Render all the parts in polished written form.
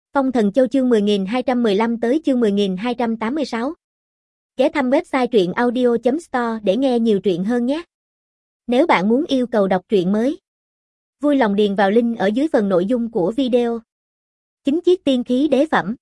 Phong Thần Châu chương 10.215 tới chương 10.286. Ghé thăm website truyện audio.store để nghe nhiều truyện hơn nhé. Nếu bạn muốn yêu cầu đọc truyện mới, vui lòng điền vào link ở dưới phần nội dung của video. 9 chiếc tiên khí đế phẩm.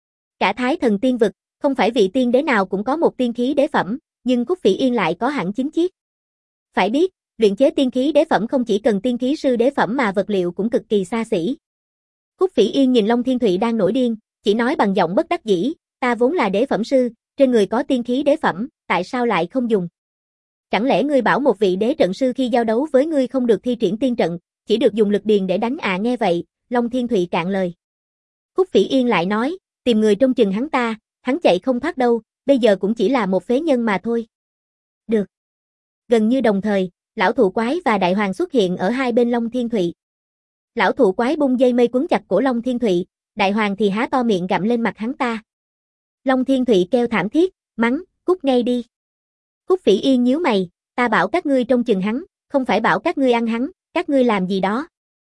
Cả Thái Thần Tiên Vực, không phải vị tiên đế nào cũng có một tiên khí đế phẩm, nhưng Khúc Phỉ Yên lại có hẳn 9 chiếc. Phải biết, luyện chế tiên khí đế phẩm không chỉ cần tiên khí sư đế phẩm mà vật liệu cũng cực kỳ xa xỉ. Khúc Phỉ Yên nhìn Long Thiên Thụy đang nổi điên, chỉ nói bằng giọng bất đắc dĩ, ta vốn là đế phẩm sư, trên người có tiên khí đế phẩm, tại sao lại không dùng? Chẳng lẽ ngươi bảo một vị đế trận sư khi giao đấu với ngươi không được thi triển tiên trận, chỉ được dùng lực điền để đánh à? Nghe vậy, Long Thiên Thụy cạn lời. Khúc Phỉ Yên lại nói, tìm người trông chừng hắn chạy không thoát đâu, bây giờ cũng chỉ là một phế nhân mà thôi. Được. Gần như đồng thời, lão thụ quái và đại hoàng xuất hiện ở hai bên Long Thiên Thụy. Lão thụ quái bung dây mây quấn chặt cổ Long Thiên Thụy, đại hoàng thì há to miệng gặm lên mặt hắn ta. Long Thiên Thụy kêu thảm thiết, mắng, cút ngay đi. Khúc Phỉ Yên nhíu mày, ta bảo các ngươi trông chừng hắn, không phải bảo các ngươi ăn hắn, các ngươi làm gì đó.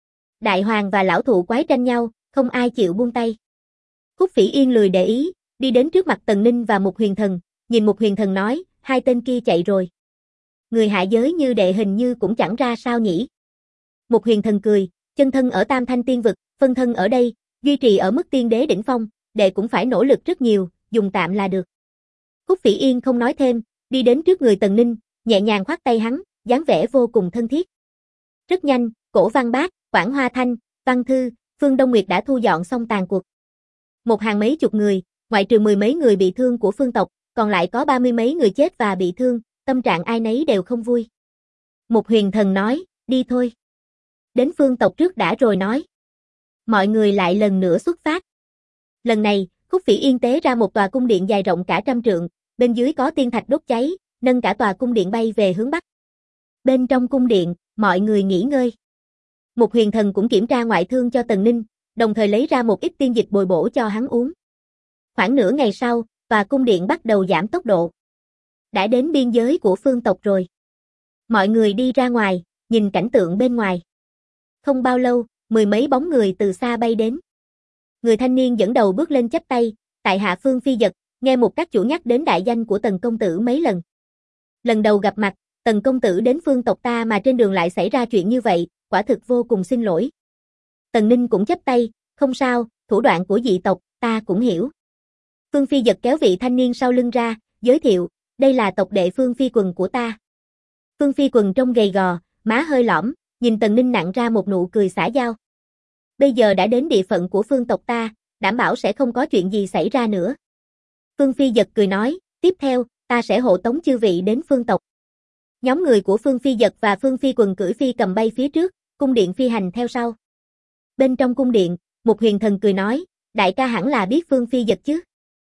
Đại hoàng và lão thụ quái tranh nhau, không ai chịu buông tay. Khúc Phỉ Yên lười để ý, đi đến trước mặt Tần Ninh và Mục Huyền Thần, nhìn Mục Huyền Thần nói, hai tên kia chạy rồi. Người hạ giới như đệ hình như cũng chẳng ra sao nhỉ. Mục Huyền Thần cười, chân thân ở Tam Thanh Tiên Vực, phân thân ở đây, duy trì ở mức tiên đế đỉnh phong, đệ cũng phải nỗ lực rất nhiều, dùng tạm là được. Khúc Phỉ Yên không nói thêm, đi đến trước người Tần Ninh, nhẹ nhàng khoát tay hắn, dáng vẻ vô cùng thân thiết. Rất nhanh, Cổ Văn Bác, Quảng Hoa Thanh, Văn Thư, Phương Đông Nguyệt đã thu dọn xong tàn cuộc. Một hàng mấy chục người, ngoại trừ mười mấy người bị thương của phương tộc, còn lại có 30 mấy người chết và bị thương, tâm trạng ai nấy đều không vui. Mục Huyền Thần nói, đi thôi. Đến phương tộc trước đã rồi nói. Mọi người lại lần nữa xuất phát. Lần này, Khúc Phỉ Yên tế ra một tòa cung điện dài rộng cả 100 trượng, bên dưới có tiên thạch đốt cháy, nâng cả tòa cung điện bay về hướng bắc. Bên trong cung điện, mọi người nghỉ ngơi. Mục Huyền Thần cũng kiểm tra ngoại thương cho Tần Ninh, đồng thời lấy ra một ít tiên dịch bồi bổ cho hắn uống. Khoảng nửa ngày sau, tòa cung điện bắt đầu giảm tốc độ. Đã đến biên giới của phương tộc rồi. Mọi người đi ra ngoài, nhìn cảnh tượng bên ngoài. Không bao lâu, mười mấy bóng người từ xa bay đến. Người thanh niên dẫn đầu bước lên chắp tay, tại hạ Phương Phi Dật, nghe một các chủ nhắc đến đại danh của Tần công tử mấy lần. Lần đầu gặp mặt, Tần công tử đến phương tộc ta mà trên đường lại xảy ra chuyện như vậy, quả thực vô cùng xin lỗi. Tần Ninh cũng chắp tay, không sao, thủ đoạn của dị tộc, ta cũng hiểu. Phương Phi Dật kéo vị thanh niên sau lưng ra, giới thiệu, đây là tộc đệ Phương Phi Quần của ta. Phương Phi Quần trông gầy gò, má hơi lõm, nhìn Tần Ninh nặn ra một nụ cười xã giao. Bây giờ đã đến địa phận của phương tộc ta, đảm bảo sẽ không có chuyện gì xảy ra nữa. Phương Phi Dật cười nói, tiếp theo, ta sẽ hộ tống chư vị đến phương tộc. Nhóm người của Phương Phi Dật và Phương Phi Quần cưỡi phi cầm bay phía trước, cung điện phi hành theo sau. Bên trong cung điện, Mục Huyền Thần cười nói, đại ca hẳn là biết Phương Phi Dật chứ?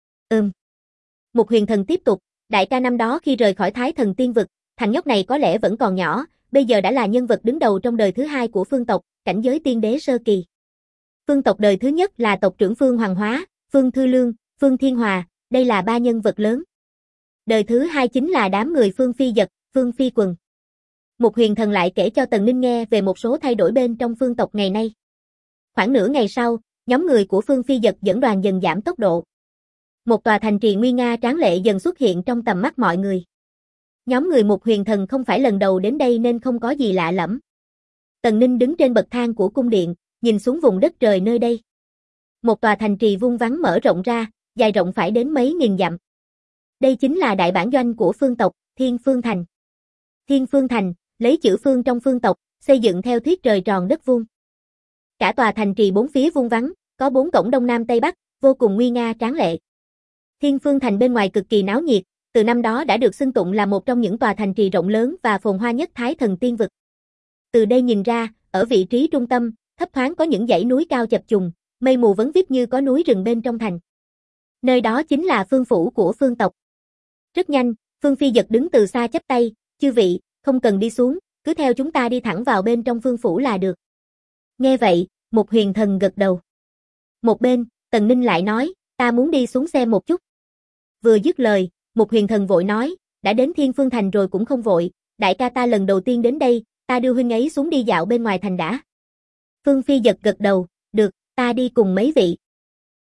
Mục Huyền Thần tiếp tục, đại ca năm đó khi rời khỏi Thái Thần Tiên Vực, thằng nhóc này có lẽ vẫn còn nhỏ, bây giờ đã là nhân vật đứng đầu trong đời thứ hai của phương tộc, cảnh giới tiên đế sơ kỳ. Phương tộc đời thứ nhất là tộc trưởng Phương Hoàng Hóa, Phương Thư Lương, Phương Thiên Hòa, đây là ba nhân vật lớn. Đời thứ hai chính là đám người Phương Phi Dật, Phương Phi Quần. Mục Huyền Thần lại kể cho Tần Ninh nghe về một số thay đổi bên trong phương tộc ngày nay. Khoảng nửa ngày sau, nhóm người của Phương Phi Dật dẫn đoàn dần giảm tốc độ. Một tòa thành trì nguy nga tráng lệ dần xuất hiện trong tầm mắt mọi người. Nhóm người Mục Huyền Thần không phải lần đầu đến đây nên không có gì lạ lẫm. Tần Ninh đứng trên bậc thang của cung điện, nhìn xuống vùng đất trời nơi đây. Một tòa thành trì vuông vắn mở rộng ra, dài rộng phải đến mấy nghìn dặm. Đây chính là đại bản doanh của phương tộc, Thiên Phương Thành. Thiên Phương Thành, lấy chữ phương trong phương tộc, xây dựng theo thuyết trời tròn đất vuông. Cả tòa thành trì bốn phía vuông vắn, có 4 cổng đông nam tây bắc, vô cùng nguy nga tráng lệ. Thiên Phương Thành bên ngoài cực kỳ náo nhiệt, từ năm đó đã được xưng tụng là một trong những tòa thành trì rộng lớn và phồn hoa nhất Thái Thần Tiên Vực. Từ đây nhìn ra, ở vị trí trung tâm, thấp thoáng có những dãy núi cao chập trùng, mây mù vấn vít như có núi rừng bên trong thành. Nơi đó chính là phương phủ của phương tộc. Rất nhanh, Phương Phi Dật đứng từ xa chắp tay, chư vị, không cần đi xuống, cứ theo chúng ta đi thẳng vào bên trong phương phủ là được. Nghe vậy, Mục Huyền Thần gật đầu. Một bên, Tần Ninh lại nói, ta muốn đi xuống xem một chút. Vừa dứt lời, Mục Huyền Thần vội nói, đã đến Thiên Phương Thành rồi cũng không vội, đại ca ta lần đầu tiên đến đây, ta đưa huynh ấy xuống đi dạo bên ngoài thành đã. Phương Phi Dật gật đầu, được, ta đi cùng mấy vị.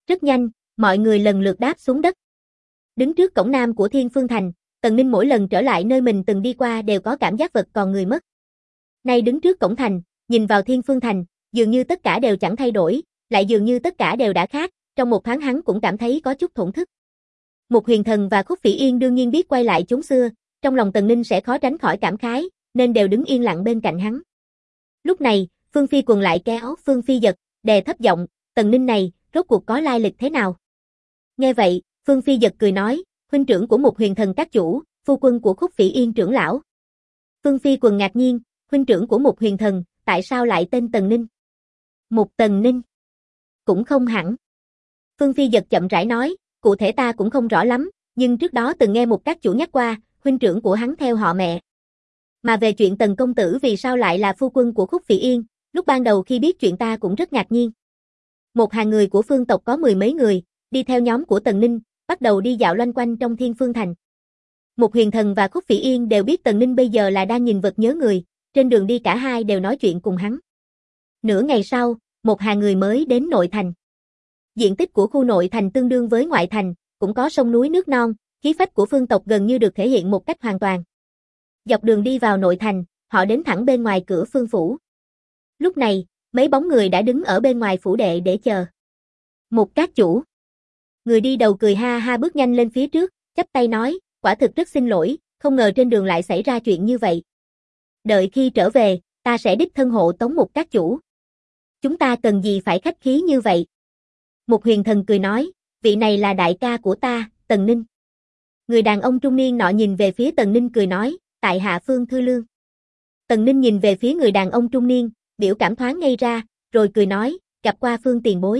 Rất nhanh, mọi người lần lượt đáp xuống đất. Đứng trước cổng nam của Thiên Phương Thành, Tần Ninh mỗi lần trở lại nơi mình từng đi qua đều có cảm giác vật còn người mất. Nay đứng trước cổng thành, nhìn vào Thiên Phương Thành, dường như tất cả đều chẳng thay đổi, lại dường như tất cả đều đã khác, trong một thoáng hắn cũng cảm thấy có chút thổn thức. Mục Huyền Thần và Khúc Phỉ Yên đương nhiên biết quay lại chốn xưa, trong lòng Tần Ninh sẽ khó tránh khỏi cảm khái, nên đều đứng yên lặng bên cạnh hắn. Lúc này, Phương Phi Quần lại kéo Phương Phi Dật, đè thấp giọng, Tần Ninh này, rốt cuộc có lai lịch thế nào? Nghe vậy, Phương Phi Dật cười nói, huynh trưởng của Mục Huyền Thần các chủ, phu quân của Khúc Phỉ Yên trưởng lão. Phương Phi Quần ngạc nhiên, huynh trưởng của Mục Huyền Thần, tại sao lại tên Tần Ninh? Mục Tần Ninh? Cũng không hẳn. Phương Phi Dật chậm rãi nói, cụ thể ta cũng không rõ lắm, nhưng trước đó từng nghe một các chủ nhắc qua, huynh trưởng của hắn theo họ mẹ. Mà về chuyện Tần công tử vì sao lại là phu quân của Khúc Phỉ Yên, lúc ban đầu khi biết chuyện ta cũng rất ngạc nhiên. Một hàng người của phương tộc có 10 mấy người, đi theo nhóm của Tần Ninh, bắt đầu đi dạo loanh quanh trong Thiên Phương Thành. Mục Huyền Thần và Khúc Phỉ Yên đều biết Tần Ninh bây giờ là đang nhìn vật nhớ người, trên đường đi cả hai đều nói chuyện cùng hắn. Nửa ngày sau, một hàng người mới đến nội thành. Diện tích của khu nội thành tương đương với ngoại thành, cũng có sông núi nước non, khí phách của phương tộc gần như được thể hiện một cách hoàn toàn. Dọc đường đi vào nội thành, họ đến thẳng bên ngoài cửa phương phủ. Lúc này, mấy bóng người đã đứng ở bên ngoài phủ đệ để chờ. Một các chủ. Người đi đầu cười ha ha bước nhanh lên phía trước, chắp tay nói, quả thực rất xin lỗi, không ngờ trên đường lại xảy ra chuyện như vậy. Đợi khi trở về, ta sẽ đích thân hộ tống một các chủ. Chúng ta cần gì phải khách khí như vậy? Mục Huyền Thần cười nói, vị này là đại ca của ta, Tần Ninh. Người đàn ông trung niên nọ nhìn về phía Tần Ninh cười nói, tại hạ Phương Thư Lương. Tần Ninh nhìn về phía người đàn ông trung niên, biểu cảm thoáng ngây ra, rồi cười nói, gặp qua Phương tiền bối.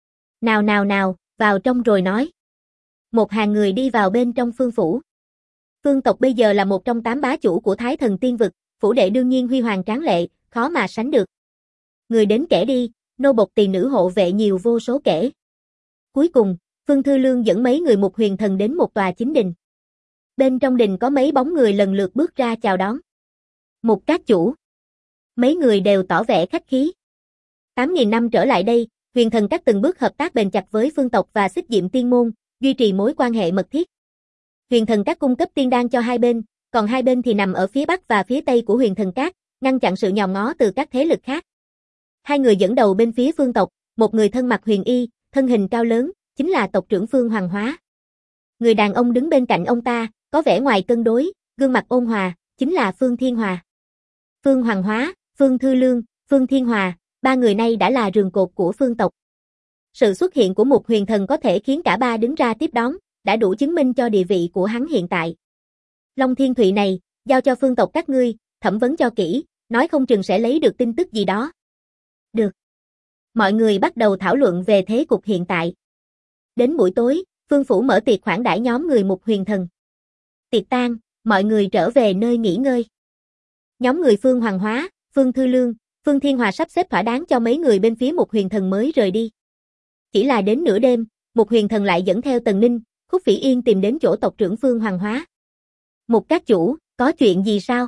Nào, vào trong rồi nói. Một hàng người đi vào bên trong phương phủ. Phương tộc bây giờ là một trong 8 bá chủ của Thái Thần Tiên Vực, phủ đệ đương nhiên huy hoàng tráng lệ, khó mà sánh được. Người đến kẻ đi, nô bộc tỳ nữ hộ vệ nhiều vô số kể. Cuối cùng, Phương Thư Lương dẫn mấy người Mục Huyền Thần đến một tòa chính đình. Bên trong đình có mấy bóng người lần lượt bước ra chào đón. Mục các chủ. Mấy người đều tỏ vẻ khách khí. 8.000 năm trở lại đây, Huyền Thần các từng bước hợp tác bền chặt với phương tộc và Xích Diệm Tiên môn, duy trì mối quan hệ mật thiết. Huyền Thần các cung cấp tiên đan cho hai bên, còn hai bên thì nằm ở phía bắc và phía tây của Huyền Thần các, ngăn chặn sự nhòm ngó từ các thế lực khác. Hai người dẫn đầu bên phía phương tộc, một người thân mặc huyền y, thân hình cao lớn, chính là tộc trưởng Phương Hoàng Hóa. Người đàn ông đứng bên cạnh ông ta, có vẻ ngoài cân đối, gương mặt ôn hòa, chính là Phương Thiên Hòa. Phương Hoàng Hóa, Phương Thư Lương, Phương Thiên Hòa, ba người này đã là rường cột của phương tộc. Sự xuất hiện của Mục Huyền Thần có thể khiến cả ba đứng ra tiếp đón, đã đủ chứng minh cho địa vị của hắn hiện tại. Long Thiên Thụy này, giao cho phương tộc các ngươi, thẩm vấn cho kỹ, nói không chừng sẽ lấy được tin tức gì đó. Được. Mọi người bắt đầu thảo luận về thế cục hiện tại. Đến buổi tối, phương phủ mở tiệc khoản đãi nhóm người Mục Huyền Thần. Tiệc tan, mọi người trở về nơi nghỉ ngơi. Nhóm người Phương Hoàng Hóa, Phương Thư Lương, Phương Thiên Hòa sắp xếp thỏa đáng cho mấy người bên phía Mục Huyền Thần mới rời đi. Chỉ là đến nửa đêm, Mục Huyền Thần lại dẫn theo Tần Ninh, Khúc Phỉ Yên tìm đến chỗ tộc trưởng Phương Hoàng Hóa. Mục các chủ, có chuyện gì sao?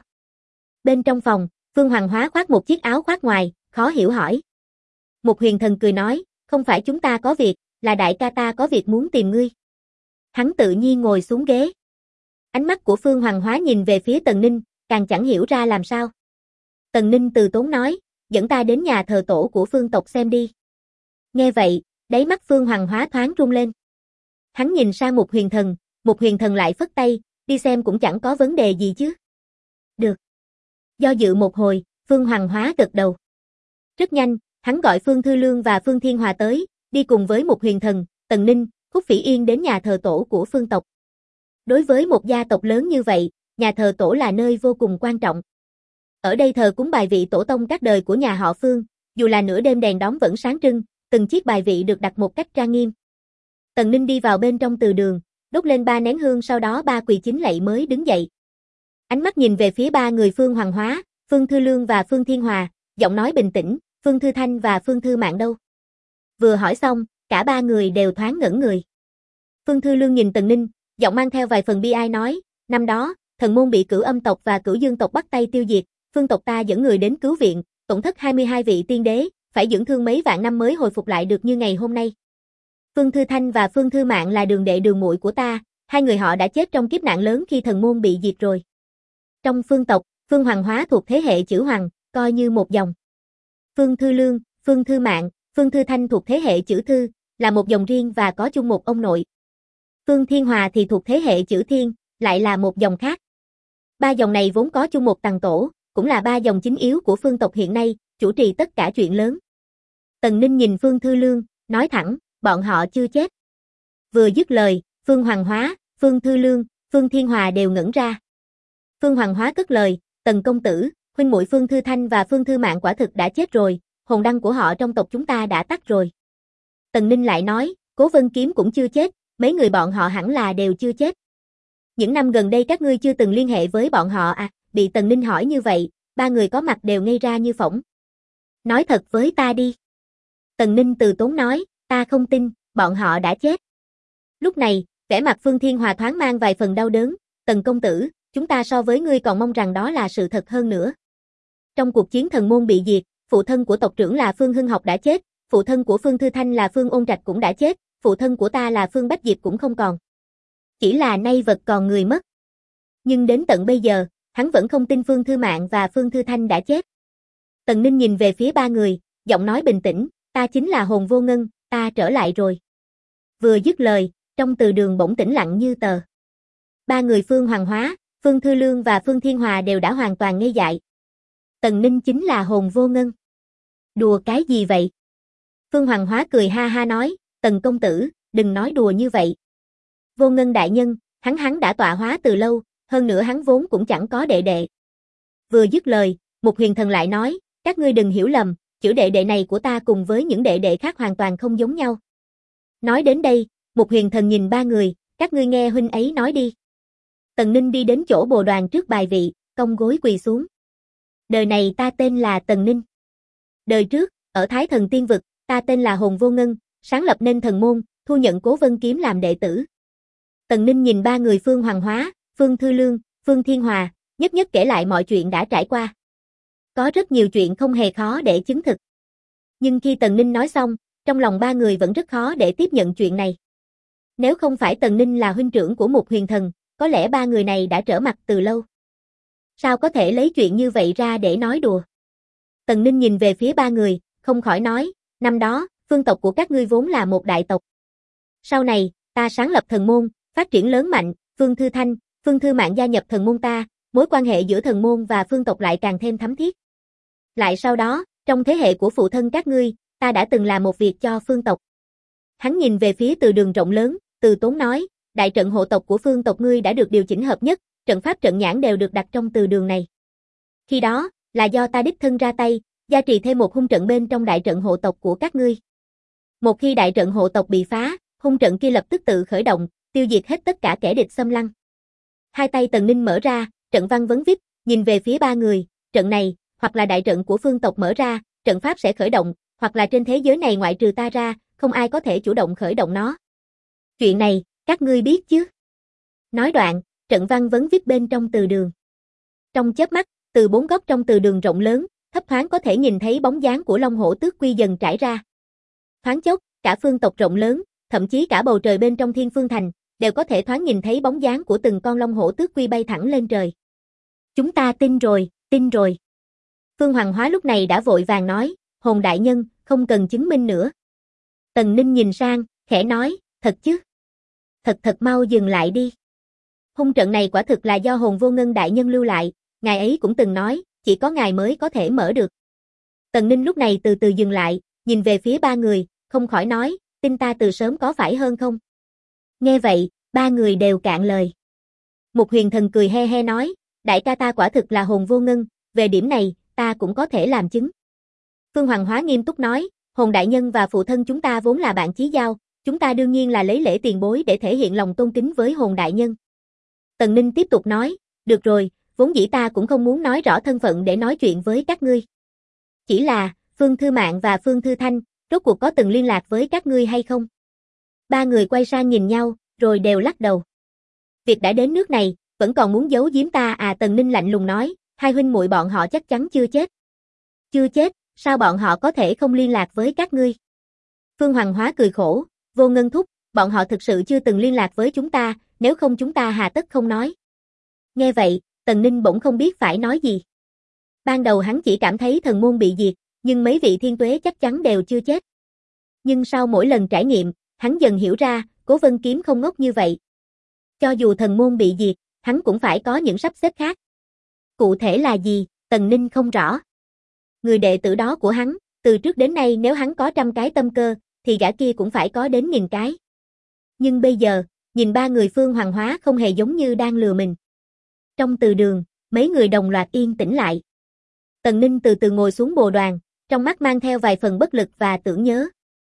Bên trong phòng, Phương Hoàng Hóa khoác một chiếc áo khoác ngoài, khó hiểu hỏi. Mục Huyền Thần cười nói, không phải chúng ta có việc, là đại ca ta có việc muốn tìm ngươi. Hắn tự nhiên ngồi xuống ghế. Ánh mắt của Phương Hoàng Hóa nhìn về phía Tần Ninh, càng chẳng hiểu ra làm sao. Tần Ninh từ tốn nói, dẫn ta đến nhà thờ tổ của phương tộc xem đi. Nghe vậy, đáy mắt Phương Hoàng Hóa thoáng rung lên. Hắn nhìn sang Mục Huyền Thần lại phất tay, đi xem cũng chẳng có vấn đề gì chứ. Được. Do dự một hồi, Phương Hoàng Hóa gật đầu. Rất nhanh, hắn gọi Phương Thư Lương và Phương Thiên Hòa tới, đi cùng với Mục Huyền Thần, Tần Ninh, Khúc Phỉ Yên đến nhà thờ tổ của phương tộc. Đối với một gia tộc lớn như vậy, nhà thờ tổ là nơi vô cùng quan trọng. Ở đây thờ cúng bài vị tổ tông các đời của nhà họ Phương, dù là nửa đêm đèn đóm vẫn sáng trưng, từng chiếc bài vị được đặt một cách trang nghiêm. Tần Ninh đi vào bên trong từ đường, đốt lên 3 nén hương sau đó ba quỳ chính lạy mới đứng dậy. Ánh mắt nhìn về phía ba người Phương Hoàng Hóa, Phương Thư Lương và Phương Thiên Hòa, giọng nói bình tĩnh, Phương Thư Thanh và Phương Thư Mạn đâu? Vừa hỏi xong, cả ba người đều thoáng ngẩn người. Phương Thư Lương nhìn Tần Ninh, giọng mang theo vài phần bi ai nói, năm đó, thần môn bị Cửu Âm tộc và Cửu Dương tộc bắt tay tiêu diệt, phương tộc ta dẫn người đến cứu viện, tổn thất 22 vị tiên đế, phải dưỡng thương mấy vạn năm mới hồi phục lại được như ngày hôm nay. Phương Thư Thanh và Phương Thư Mạn là đường đệ đường muội của ta, hai người họ đã chết trong kiếp nạn lớn khi thần môn bị diệt rồi. Trong phương tộc, Phương Hoàng Hóa thuộc thế hệ chữ Hoàng, coi như một dòng. Phương Thư Lương, Phương Thư Mạn, Phương Thư Thanh thuộc thế hệ chữ Thư, là một dòng riêng và có chung một ông nội. Phương Thiên Hòa thì thuộc thế hệ chữ Thiên, lại là một dòng khác. Ba dòng này vốn có chung một tầng tổ, cũng là ba dòng chính yếu của phương tộc hiện nay, chủ trì tất cả chuyện lớn. Tần Ninh nhìn Phương Thư Lương, nói thẳng, bọn họ chưa chết. Vừa dứt lời, Phương Hoàng Hóa, Phương Thư Lương, Phương Thiên Hòa đều ngẩn ra. Phương Hoàng Hóa cất lời, Tần công tử, huynh muội Phương Thư Thanh và Phương Thư Mạn quả thực đã chết rồi, hồn đăng của họ trong tộc chúng ta đã tắt rồi. Tần Ninh lại nói, Cố Vân Kiếm cũng chưa chết, mấy người bọn họ hẳn là đều chưa chết. Những năm gần đây các ngươi chưa từng liên hệ với bọn họ à? Bị Tần Ninh hỏi như vậy, ba người có mặt đều ngây ra như phỗng. Nói thật với ta đi. Tần Ninh từ tốn nói, ta không tin, bọn họ đã chết. Lúc này, vẻ mặt Phương Thiên Hòa thoáng mang vài phần đau đớn, Tần công tử, chúng ta so với ngươi còn mong rằng đó là sự thật hơn nữa. Trong cuộc chiến thần môn bị diệt, phụ thân của tộc trưởng là Phương Hưng Học đã chết, phụ thân của Phương Thư Thanh là Phương Ôn Trạch cũng đã chết, phụ thân của ta là Phương Bách Diệp cũng không còn. Chỉ là nay vật còn người mất. Nhưng đến tận bây giờ, hắn vẫn không tin Phương Thư Mạn và Phương Thư Thanh đã chết. Tần Ninh nhìn về phía ba người, giọng nói bình tĩnh, ta chính là Hồn Vô Ngân, ta trở lại rồi. Vừa dứt lời, trong từ đường bỗng tĩnh lặng như tờ. Ba người Phương Hoàng Hóa, Phương Thư Lương và Phương Thiên Hòa đều đã hoàn toàn ngây dại. Tần Ninh chính là Hồn Vô Ngân. Đùa cái gì vậy? Phương Hoàng Hóa cười ha ha nói, Tần công tử, đừng nói đùa như vậy. Vô Ngân đại nhân, hắn đã tọa hóa từ lâu, hơn nữa hắn vốn cũng chẳng có đệ đệ. Vừa dứt lời, một huyền thần lại nói, các ngươi đừng hiểu lầm, chữ đệ đệ này của ta cùng với những đệ đệ khác hoàn toàn không giống nhau. Nói đến đây, một huyền thần nhìn ba người, các ngươi nghe huynh ấy nói đi. Tần Ninh đi đến chỗ bồ đoàn trước bài vị, cong gối quỳ xuống. Đời này ta tên là Tần Ninh. Đời trước, ở Thái Thần Tiên Vực, ta tên là Hồn Vô Ngân, sáng lập nên thần môn, thu nhận Cố Vân Kiếm làm đệ tử. Tần Ninh nhìn ba người Phương Hoàng Hóa, Phương Thư Lương, Phương Thiên Hòa, nhất nhất kể lại mọi chuyện đã trải qua. Có rất nhiều chuyện không hề khó để chứng thực. Nhưng khi Tần Ninh nói xong, trong lòng ba người vẫn rất khó để tiếp nhận chuyện này. Nếu không phải Tần Ninh là huynh trưởng của một huyền thần, có lẽ ba người này đã trở mặt từ lâu. Sao có thể lấy chuyện như vậy ra để nói đùa? Tần Ninh nhìn về phía ba người, không khỏi nói, năm đó, phương tộc của các ngươi vốn là một đại tộc. Sau này, ta sáng lập thần môn, phát triển lớn mạnh, Phương Thư Thanh, Phương Thư Mạn gia nhập thần môn ta, mối quan hệ giữa thần môn và phương tộc lại càng thêm thắm thiết. Lại sau đó, trong thế hệ của phụ thân các ngươi, ta đã từng làm một việc cho phương tộc. Hắn nhìn về phía từ đường rộng lớn, từ tốn nói, đại trận hộ tộc của phương tộc ngươi đã được điều chỉnh hợp nhất, trận pháp trận nhãn đều được đặt trong từ đường này. Khi đó, là do ta đích thân ra tay, gia trì thêm một hung trận bên trong đại trận hộ tộc của các ngươi. Một khi đại trận hộ tộc bị phá, hung trận kia lập tức tự khởi động, tiêu diệt hết tất cả kẻ địch xâm lăng. Hai tay Tần Ninh mở ra, trận văn vấn vít, nhìn về phía ba người, trận này, hoặc là đại trận của phương tộc mở ra, trận pháp sẽ khởi động, hoặc là trên thế giới này ngoại trừ ta ra, không ai có thể chủ động khởi động nó. Chuyện này, các ngươi biết chứ? Nói đoạn, trận văn vấn vít bên trong từ đường. Trong chớp mắt, từ bốn góc trong từ đường rộng lớn, thấp thoáng có thể nhìn thấy bóng dáng của Long Hổ Tước Quy dần trải ra. Thoáng chốc, cả phương tộc rộng lớn, thậm chí cả bầu trời bên trong Thiên Phương Thành, đều có thể thoáng nhìn thấy bóng dáng của từng con Long Hổ Tước Quy bay thẳng lên trời. Chúng ta tin rồi, tin rồi. Phương Hoàng Hóa lúc này đã vội vàng nói, Hồn đại nhân, không cần chứng minh nữa. Tần Ninh nhìn sang, khẽ nói, thật chứ? Thật mau dừng lại đi. Hung trận này quả thực là do Hồn Vô Ngân đại nhân lưu lại, ngài ấy cũng từng nói, chỉ có ngài mới có thể mở được. Tần Ninh lúc này từ từ dừng lại, nhìn về phía ba người, không khỏi nói, tin ta từ sớm có phải hơn không? Nghe vậy, ba người đều cạn lời. Một huyền thần cười he he nói, đại ca ta quả thực là Hồn Vô Ngân, về điểm này, ta cũng có thể làm chứng. Phương Hoàng Hóa nghiêm túc nói, Hồn đại nhân và phụ thân chúng ta vốn là bạn chí giao, chúng ta đương nhiên là lấy lễ tiền bối để thể hiện lòng tôn kính với Hồn đại nhân. Tần Ninh tiếp tục nói, được rồi, vốn dĩ ta cũng không muốn nói rõ thân phận để nói chuyện với các ngươi. Chỉ là, Phương Thư Mạn và Phương Thư Thanh, rốt cuộc có từng liên lạc với các ngươi hay không? Ba người quay sang nhìn nhau, rồi đều lắc đầu. Việc đã đến nước này, vẫn còn muốn giấu giếm ta à? Tần Ninh lạnh lùng nói, hai huynh muội bọn họ chắc chắn chưa chết. Chưa chết, sao bọn họ có thể không liên lạc với các ngươi? Phương Hoàng Hóa cười khổ, Vô Ngân thúc, bọn họ thực sự chưa từng liên lạc với chúng ta, nếu không chúng ta hà tất không nói. Nghe vậy, Tần Ninh bỗng không biết phải nói gì. Ban đầu hắn chỉ cảm thấy thần môn bị diệt, nhưng mấy vị thiên tuế chắc chắn đều chưa chết. Nhưng sau mỗi lần trải nghiệm, hắn dần hiểu ra, Cố Vân Kiếm không ngốc như vậy. Cho dù thần môn bị diệt, hắn cũng phải có những sắp xếp khác. Cụ thể là gì, Tần Ninh không rõ. Người đệ tử đó của hắn, từ trước đến nay nếu hắn có 100 cái tâm cơ, thì gã kia cũng phải có đến 1000 cái. Nhưng bây giờ, nhìn ba người Phương Hoàng Hóa không hề giống như đang lừa mình. Trong từ đường, mấy người đồng loạt yên tĩnh lại. Tần Ninh từ từ ngồi xuống bồ đoàn, trong mắt mang theo vài phần bất lực và tưởng nhớ.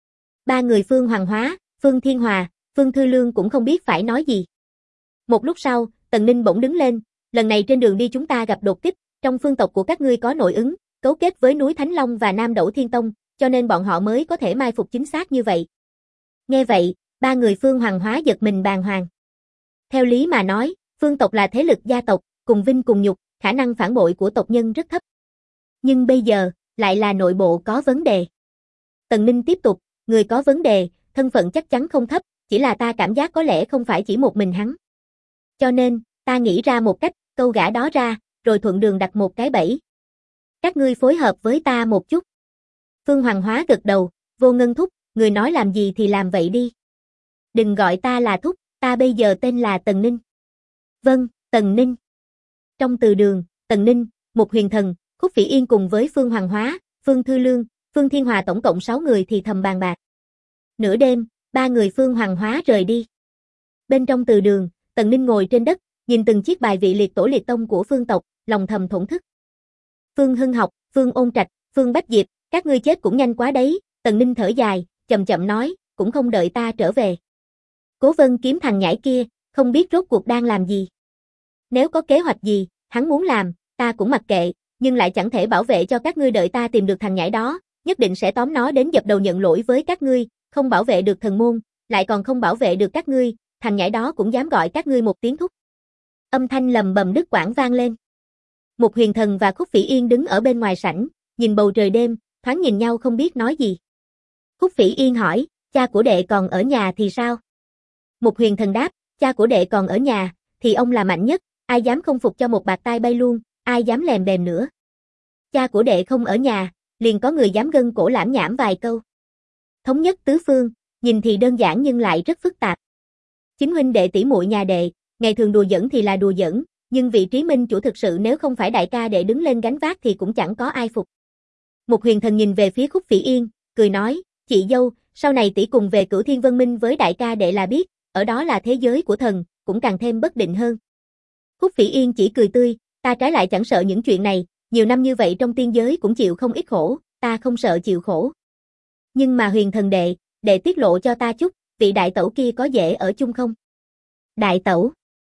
Ba người Phương Hoàng Hóa, Phương Thiên Hòa, Phương Thư Lương cũng không biết phải nói gì. Một lúc sau, Tần Ninh bỗng đứng lên, lần này trên đường đi chúng ta gặp đột kích, trong phương tộc của các ngươi có nội ứng, cấu kết với núi Thánh Long và Nam Đẩu Thiên Tông, cho nên bọn họ mới có thể mai phục chính xác như vậy. Nghe vậy, ba người Phương Hoàng Hóa giật mình bàng hoàng. Theo lý mà nói, phương tộc là thế lực gia tộc, cùng vinh cùng nhục, khả năng phản bội của tộc nhân rất thấp. Nhưng bây giờ, lại là nội bộ có vấn đề. Tần Ninh tiếp tục, người có vấn đề, thân phận chắc chắn không thấp, chỉ là ta cảm giác có lẽ không phải chỉ một mình hắn. Cho nên, ta nghĩ ra một cách, câu gã đó ra, rồi thuận đường đặt một cái bẫy. Các ngươi phối hợp với ta một chút. Phương Hoàng Hóa gật đầu, Vô Ngân thúc, người nói làm gì thì làm vậy đi. Đừng gọi ta là thúc, ta bây giờ tên là Tần Ninh. Vâng, Tần Ninh. Trong từ đường, Tần Ninh, một huyền thần, Khúc Phỉ Yên cùng với Phương Hoàng Hóa, Phương Thư Lương, Phương Thiên Hòa tổng cộng 6 người thì thầm bàn bạc. Nửa đêm, ba người Phương Hoàng Hóa rời đi. Bên trong từ đường, Tần Ninh ngồi trên đất, nhìn từng chiếc bài vị liệt tổ liệt tông của phương tộc, lòng thầm thổn thức. Phương Hưng Học, Phương Ôn Trạch, Phương Bách Diệp, các ngươi chết cũng nhanh quá đấy, Tần Ninh thở dài, chậm chậm nói, cũng không đợi ta trở về. Cố Vân Kiếm thằng nhãi kia, không biết rốt cuộc đang làm gì. Nếu có kế hoạch gì, hắn muốn làm, ta cũng mặc kệ, nhưng lại chẳng thể bảo vệ cho các ngươi đợi ta tìm được thằng nhãi đó, nhất định sẽ tóm nó đến dập đầu nhận lỗi với các ngươi, không bảo vệ được thần môn, lại còn không bảo vệ được các ngươi, thằng nhãi đó cũng dám gọi các ngươi một tiếng thúc. Âm thanh lầm bầm đứt quãng vang lên. Một huyền thần và Khúc Phỉ Yên đứng ở bên ngoài sảnh, nhìn bầu trời đêm, thoáng nhìn nhau không biết nói gì. Khúc Phỉ Yên hỏi, cha của đệ còn ở nhà thì sao? Một huyền thần đáp, cha của đệ còn ở nhà, thì ông là mạnh nhất, ai dám không phục cho một bạt tai bay luôn, ai dám lèm bèm nữa. Cha của đệ không ở nhà, liền có người dám gân cổ lãm nhảm vài câu. Thống nhất tứ phương, nhìn thì đơn giản nhưng lại rất phức tạp. Chính huynh đệ tỷ muội nhà đệ, ngày thường đùa giỡn thì là đùa giỡn, nhưng vị trí minh chủ thực sự nếu không phải đại ca đệ đứng lên gánh vác thì cũng chẳng có ai phục. Một huyền thần nhìn về phía Khúc Phỉ Yên, cười nói, chị dâu, sau này tỷ cùng về Cửu Thiên Vân Minh với đại ca đệ là biết, ở đó là thế giới của thần, cũng càng thêm bất định hơn. Khúc Phỉ Yên chỉ cười tươi, ta trái lại chẳng sợ những chuyện này, nhiều năm như vậy trong tiên giới cũng chịu không ít khổ, ta không sợ chịu khổ. Nhưng mà huyền thần đệ, đệ tiết lộ cho ta chút, vị đại tẩu kia có dễ ở chung không? Đại tẩu.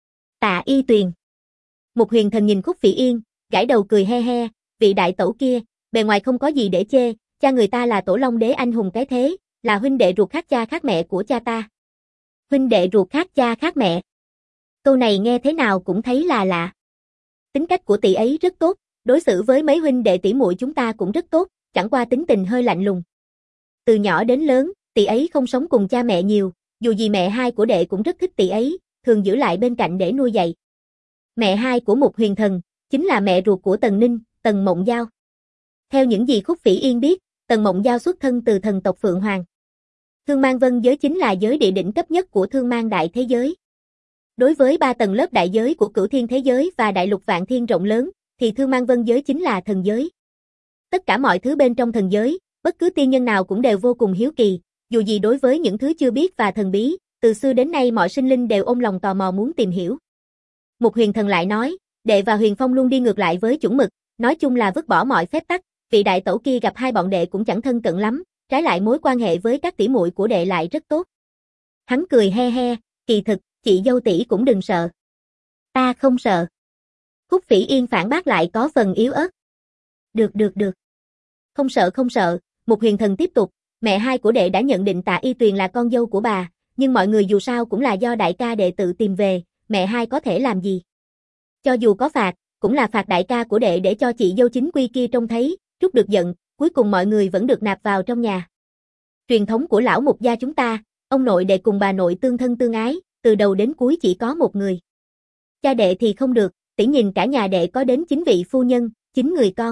Tạ Y Tuyền. Một huyền thần nhìn Khúc Phỉ Yên, gãi đầu cười he he, vị đại tẩu kia, bề ngoài không có gì để chê, cha người ta là Tổ Long Đế anh hùng cái thế, là huynh đệ ruột khác cha khác mẹ của cha ta. Huynh đệ ruột khác cha khác mẹ. Câu này nghe thế nào cũng thấy là lạ. Tính cách của tỷ ấy rất tốt, đối xử với mấy huynh đệ tỷ muội chúng ta cũng rất tốt, chẳng qua tính tình hơi lạnh lùng. Từ nhỏ đến lớn, tỷ ấy không sống cùng cha mẹ nhiều, dù gì mẹ hai của đệ cũng rất thích tỷ ấy, thường giữ lại bên cạnh để nuôi dạy. Mẹ hai của một huyền thần, chính là mẹ ruột của Tần Ninh, Tần Mộng Giao. Theo những gì Khúc Phỉ Yên biết, Tần Mộng Giao xuất thân từ thần tộc Phượng Hoàng. Thương Mang Vân giới chính là giới địa đỉnh cấp nhất của Thương Mang đại thế giới. Đối với 3 tầng lớp đại giới của Cửu Thiên thế giới và đại lục Vạn Thiên rộng lớn, thì Thương Mang Vân giới chính là thần giới. Tất cả mọi thứ bên trong thần giới, bất cứ tiên nhân nào cũng đều vô cùng hiếu kỳ, dù gì đối với những thứ chưa biết và thần bí, từ xưa đến nay mọi sinh linh đều ôm lòng tò mò muốn tìm hiểu. Một huyền thần lại nói, đệ và Huyền Phong luôn đi ngược lại với chuẩn mực, nói chung là vứt bỏ mọi phép tắc, vị đại tẩu kia gặp hai bọn đệ cũng chẳng thân cận lắm, trái lại mối quan hệ với các tỷ muội của đệ lại rất tốt. Hắn cười he he, kỳ thực, chị dâu tỷ cũng đừng sợ. Ta không sợ. Khúc Phỉ Yên phản bác lại có phần yếu ớt. Được. Không sợ, một huyền thần tiếp tục, mẹ hai của đệ đã nhận định Tạ Y Tuyền là con dâu của bà, nhưng mọi người dù sao cũng là do đại ca đệ tự tìm về, mẹ hai có thể làm gì? Cho dù có phạt, cũng là phạt đại ca của đệ để cho chị dâu chính quy kia trông thấy, trút được giận, cuối cùng mọi người vẫn được nạp vào trong nhà. Truyền thống của lão mục gia chúng ta, Ông nội đệ cùng bà nội tương thân tương ái, từ đầu đến cuối chỉ có một người. Cha đệ thì không được, tỷ nhìn cả nhà đệ có đến 9 vị phu nhân, 9 người con.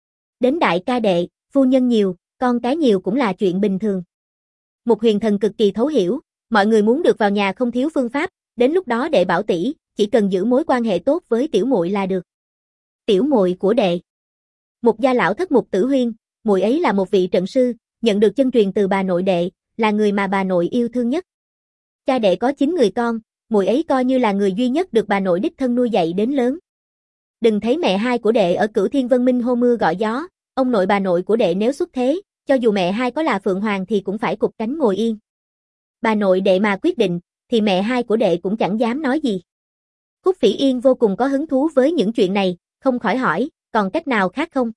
Đến đại ca đệ, phu nhân nhiều, con cái nhiều cũng là chuyện bình thường. Mục Huyền Thần cực kỳ thấu hiểu, mọi người muốn được vào nhà không thiếu phương pháp, đến lúc đó đệ bảo tỷ, chỉ cần giữ mối quan hệ tốt với tiểu muội là được. Tiểu muội của đệ. Mục gia lão thất Mục Tử Huyên, muội ấy là một vị trận sư, nhận được chân truyền từ bà nội đệ, là người mà bà nội yêu thương nhất. Cha đệ có 9 người con, muội ấy coi như là người duy nhất được bà nội đích thân nuôi dạy đến lớn. Đừng thấy mẹ hai của đệ ở Cửu Thiên Vân Minh hô mưa gọi gió, ông nội bà nội của đệ nếu xuất thế, cho dù mẹ hai có là Phượng Hoàng thì cũng phải cụp cánh ngồi yên. Bà nội đệ mà quyết định, thì mẹ hai của đệ cũng chẳng dám nói gì. Khúc Phỉ Yên vô cùng có hứng thú với những chuyện này, không khỏi hỏi, còn cách nào khác không?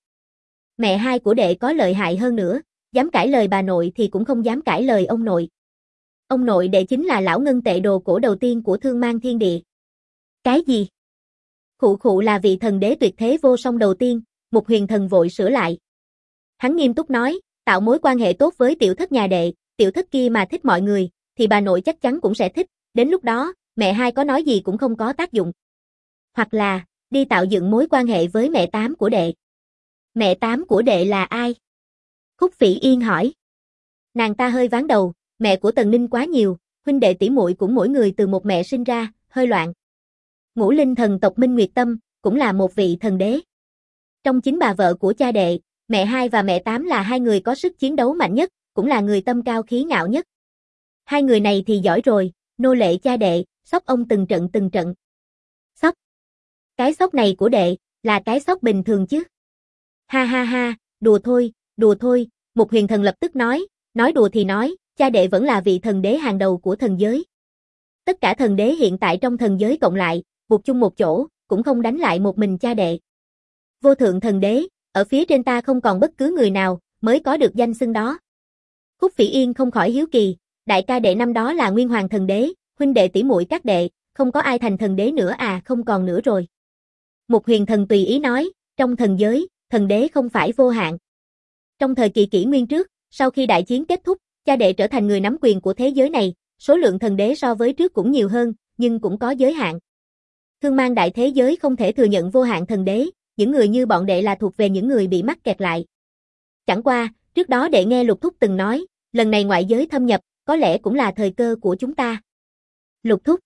Mẹ hai của đệ có lợi hại hơn nữa, dám cãi lời bà nội thì cũng không dám cãi lời ông nội. Ông nội đệ chính là lão ngân tệ đồ cổ đầu tiên của Thương Mang Thiên Địa. Cái gì? Khụ khụ là vị thần đế tuyệt thế vô song đầu tiên, Mục Huyền Thần vội sửa lại. Hắn nghiêm túc nói, tạo mối quan hệ tốt với tiểu thất nhà đệ, tiểu thất kia mà thích mọi người, thì bà nội chắc chắn cũng sẽ thích, đến lúc đó, mẹ hai có nói gì cũng không có tác dụng. Hoặc là, đi tạo dựng mối quan hệ với mẹ tám của đệ. Mẹ tám của đệ là ai? Khúc Phỉ Yên hỏi. Nàng ta hơi ván đầu, mẹ của Tần Ninh quá nhiều, huynh đệ tỷ muội cũng mỗi người từ một mẹ sinh ra, hơi loạn. Ngũ Linh thần tộc Minh Nguyệt Tâm, cũng là một vị thần đế. Trong 9 bà vợ của cha đệ, mẹ hai và mẹ tám là hai người có sức chiến đấu mạnh nhất, cũng là người tâm cao khí ngạo nhất. Hai người này thì giỏi rồi, nô lệ cha đệ, sóc ông từng trận từng trận. Sóc? Cái sóc này của đệ, là cái sóc bình thường chứ? Ha ha ha, đùa thôi, Mục Huyền Thần lập tức nói đùa thì nói, cha đệ vẫn là vị thần đế hàng đầu của thần giới. Tất cả thần đế hiện tại trong thần giới cộng lại, buộc chung một chỗ, cũng không đánh lại một mình cha đệ. Vô thượng thần đế, ở phía trên ta không còn bất cứ người nào, mới có được danh xưng đó. Khúc Phỉ Yên không khỏi hiếu kỳ, đại ca đệ năm đó là Nguyên Hoàng thần đế, huynh đệ tỷ muội các đệ, không có ai thành thần đế nữa à? Không còn nữa rồi. Mục Huyền Thần tùy ý nói, trong thần giới, thần đế không phải vô hạn. Trong thời kỳ kỷ nguyên trước, sau khi đại chiến kết thúc, cha đệ trở thành người nắm quyền của thế giới này, số lượng thần đế so với trước cũng nhiều hơn, nhưng cũng có giới hạn. Thương Mang đại thế giới không thể thừa nhận vô hạn thần đế, những người như bọn đệ là thuộc về những người bị mắc kẹt lại. Chẳng qua, trước đó đệ nghe Lục Thúc từng nói, lần này ngoại giới thâm nhập, có lẽ cũng là thời cơ của chúng ta. Lục Thúc?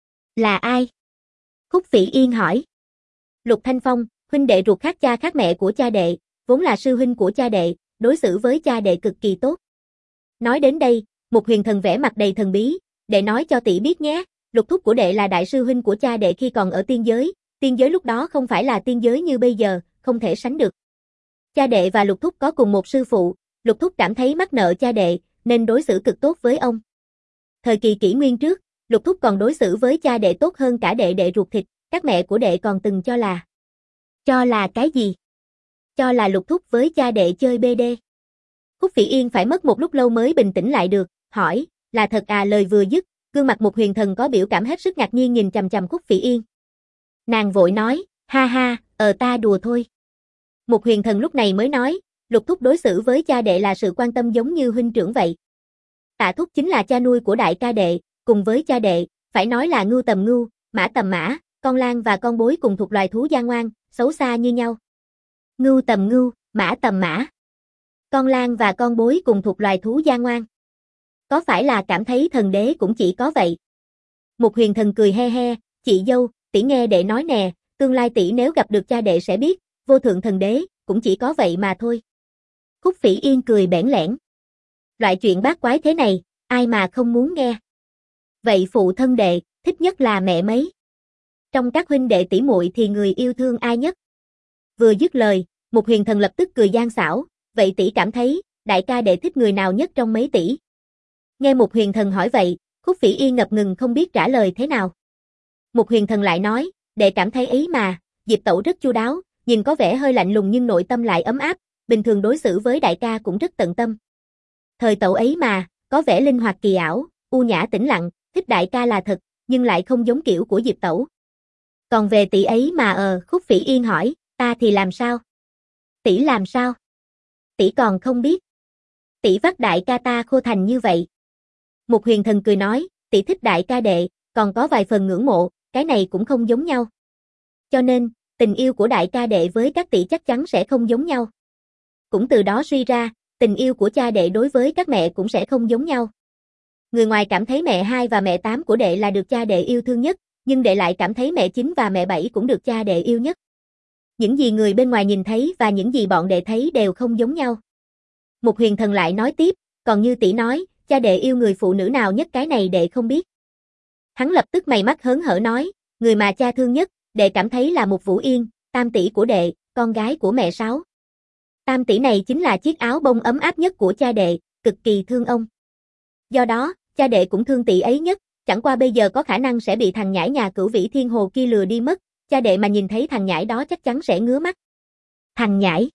Là ai? Khúc Phỉ Yên hỏi. Lục Thanh Phong, huynh đệ ruột khác cha khác mẹ của cha đệ, vốn là sư huynh của cha đệ, đối xử với cha đệ cực kỳ tốt. Nói đến đây, Mục Huyền Thần vẽ mặt đầy thần bí, đệ nói cho tỷ biết nhé, Lục Thúc của đệ là đại sư huynh của cha đệ khi còn ở tiên giới lúc đó không phải là tiên giới như bây giờ, không thể sánh được. Cha đệ và Lục Thúc có cùng một sư phụ, Lục Thúc cảm thấy mắc nợ cha đệ, nên đối xử cực tốt với ông. Thời kỳ kỷ nguyên trước, Lục Thúc còn đối xử với cha đệ tốt hơn cả đệ đệ ruột thịt, các mẹ của đệ còn từng cho là. Cho là cái gì? Cho là Lục Thúc với cha đệ chơi BD. Khúc Phỉ Yên phải mất một lúc lâu mới bình tĩnh lại được, hỏi, là thật à? Lời vừa dứt, gương mặt Mục Huyền Thần có biểu cảm hết sức ngạc nhiên nhìn chằm chằm Khúc Phỉ Yên. Nàng vội nói, ha ha, ta đùa thôi. Mục Huyền Thần lúc này mới nói, Lục Thúc đối xử với cha đệ là sự quan tâm giống như huynh trưởng vậy. Tạ Thúc chính là cha nuôi của đại ca đệ, cùng với cha đệ, phải nói là ngưu tầm ngưu, mã tầm mã, con lang và con bối cùng thuộc loài thú gian ngoan, xấu xa như nhau. Ngưu tầm ngưu, mã tầm mã. Con lang và con bối cùng thuộc loài thú gian ngoan. Có phải là cảm thấy thần đế cũng chỉ có vậy? Mục Huyền Thần cười he he, chị dâu, tỷ nghe đệ nói nè, tương lai tỷ nếu gặp được cha đệ sẽ biết, vô thượng thần đế, cũng chỉ có vậy mà thôi. Khúc Phỉ Yên cười bẽn lẽn. Loại chuyện bát quái thế này, ai mà không muốn nghe. Vậy phụ thân đệ, thích nhất là mẹ mấy? Trong các huynh đệ tỷ muội thì người yêu thương ai nhất? Vừa dứt lời, Mục Huyền Thần lập tức cười gian xảo, vậy tỷ cảm thấy, đại ca đệ thích người nào nhất trong mấy tỷ? Nghe Mục Huyền Thần hỏi vậy, Khúc Phỉ Yên ngập ngừng không biết trả lời thế nào. Mục Huyền Thần lại nói, đệ cảm thấy ấy mà, Diệp Tẩu rất chu đáo, nhìn có vẻ hơi lạnh lùng nhưng nội tâm lại ấm áp, bình thường đối xử với đại ca cũng rất tận tâm. Thời Tẩu ấy mà, có vẻ linh hoạt kỳ ảo, u nhã tĩnh lặng, thích đại ca là thật, nhưng lại không giống kiểu của Diệp Tẩu. Còn về tỷ ấy mà Khúc Phỉ Yên hỏi, ta thì làm sao? Tỷ làm sao? Tỷ còn không biết. Tỷ vắt đại ca ta khô thành như vậy. Một huyền thần cười nói, tỷ thích đại ca đệ, còn có vài phần ngưỡng mộ, cái này cũng không giống nhau. Cho nên, tình yêu của đại ca đệ với các tỷ chắc chắn sẽ không giống nhau. Cũng từ đó suy ra, tình yêu của cha đệ đối với các mẹ cũng sẽ không giống nhau. Người ngoài cảm thấy mẹ 2 và mẹ 8 của đệ là được cha đệ yêu thương nhất, nhưng đệ lại cảm thấy mẹ 9 và mẹ 7 cũng được cha đệ yêu nhất. Những gì người bên ngoài nhìn thấy và những gì bọn đệ thấy đều không giống nhau. Một huyền thần lại nói tiếp, còn như tỷ nói, cha đệ yêu người phụ nữ nào nhất cái này đệ không biết. Hắn lập tức mày mắt hớn hở nói, người mà cha thương nhất, đệ cảm thấy là một Vũ Yên, tam tỷ của đệ, con gái của mẹ Sáu. Tam tỷ này chính là chiếc áo bông ấm áp nhất của cha đệ, cực kỳ thương ông. Do đó, cha đệ cũng thương tỷ ấy nhất, chẳng qua bây giờ có khả năng sẽ bị thằng nhãi nhà Cửu Vĩ Thiên Hồ kia lừa đi mất, cha đệ mà nhìn thấy thằng nhãi đó chắc chắn sẽ ngứa mắt. Thằng nhãi?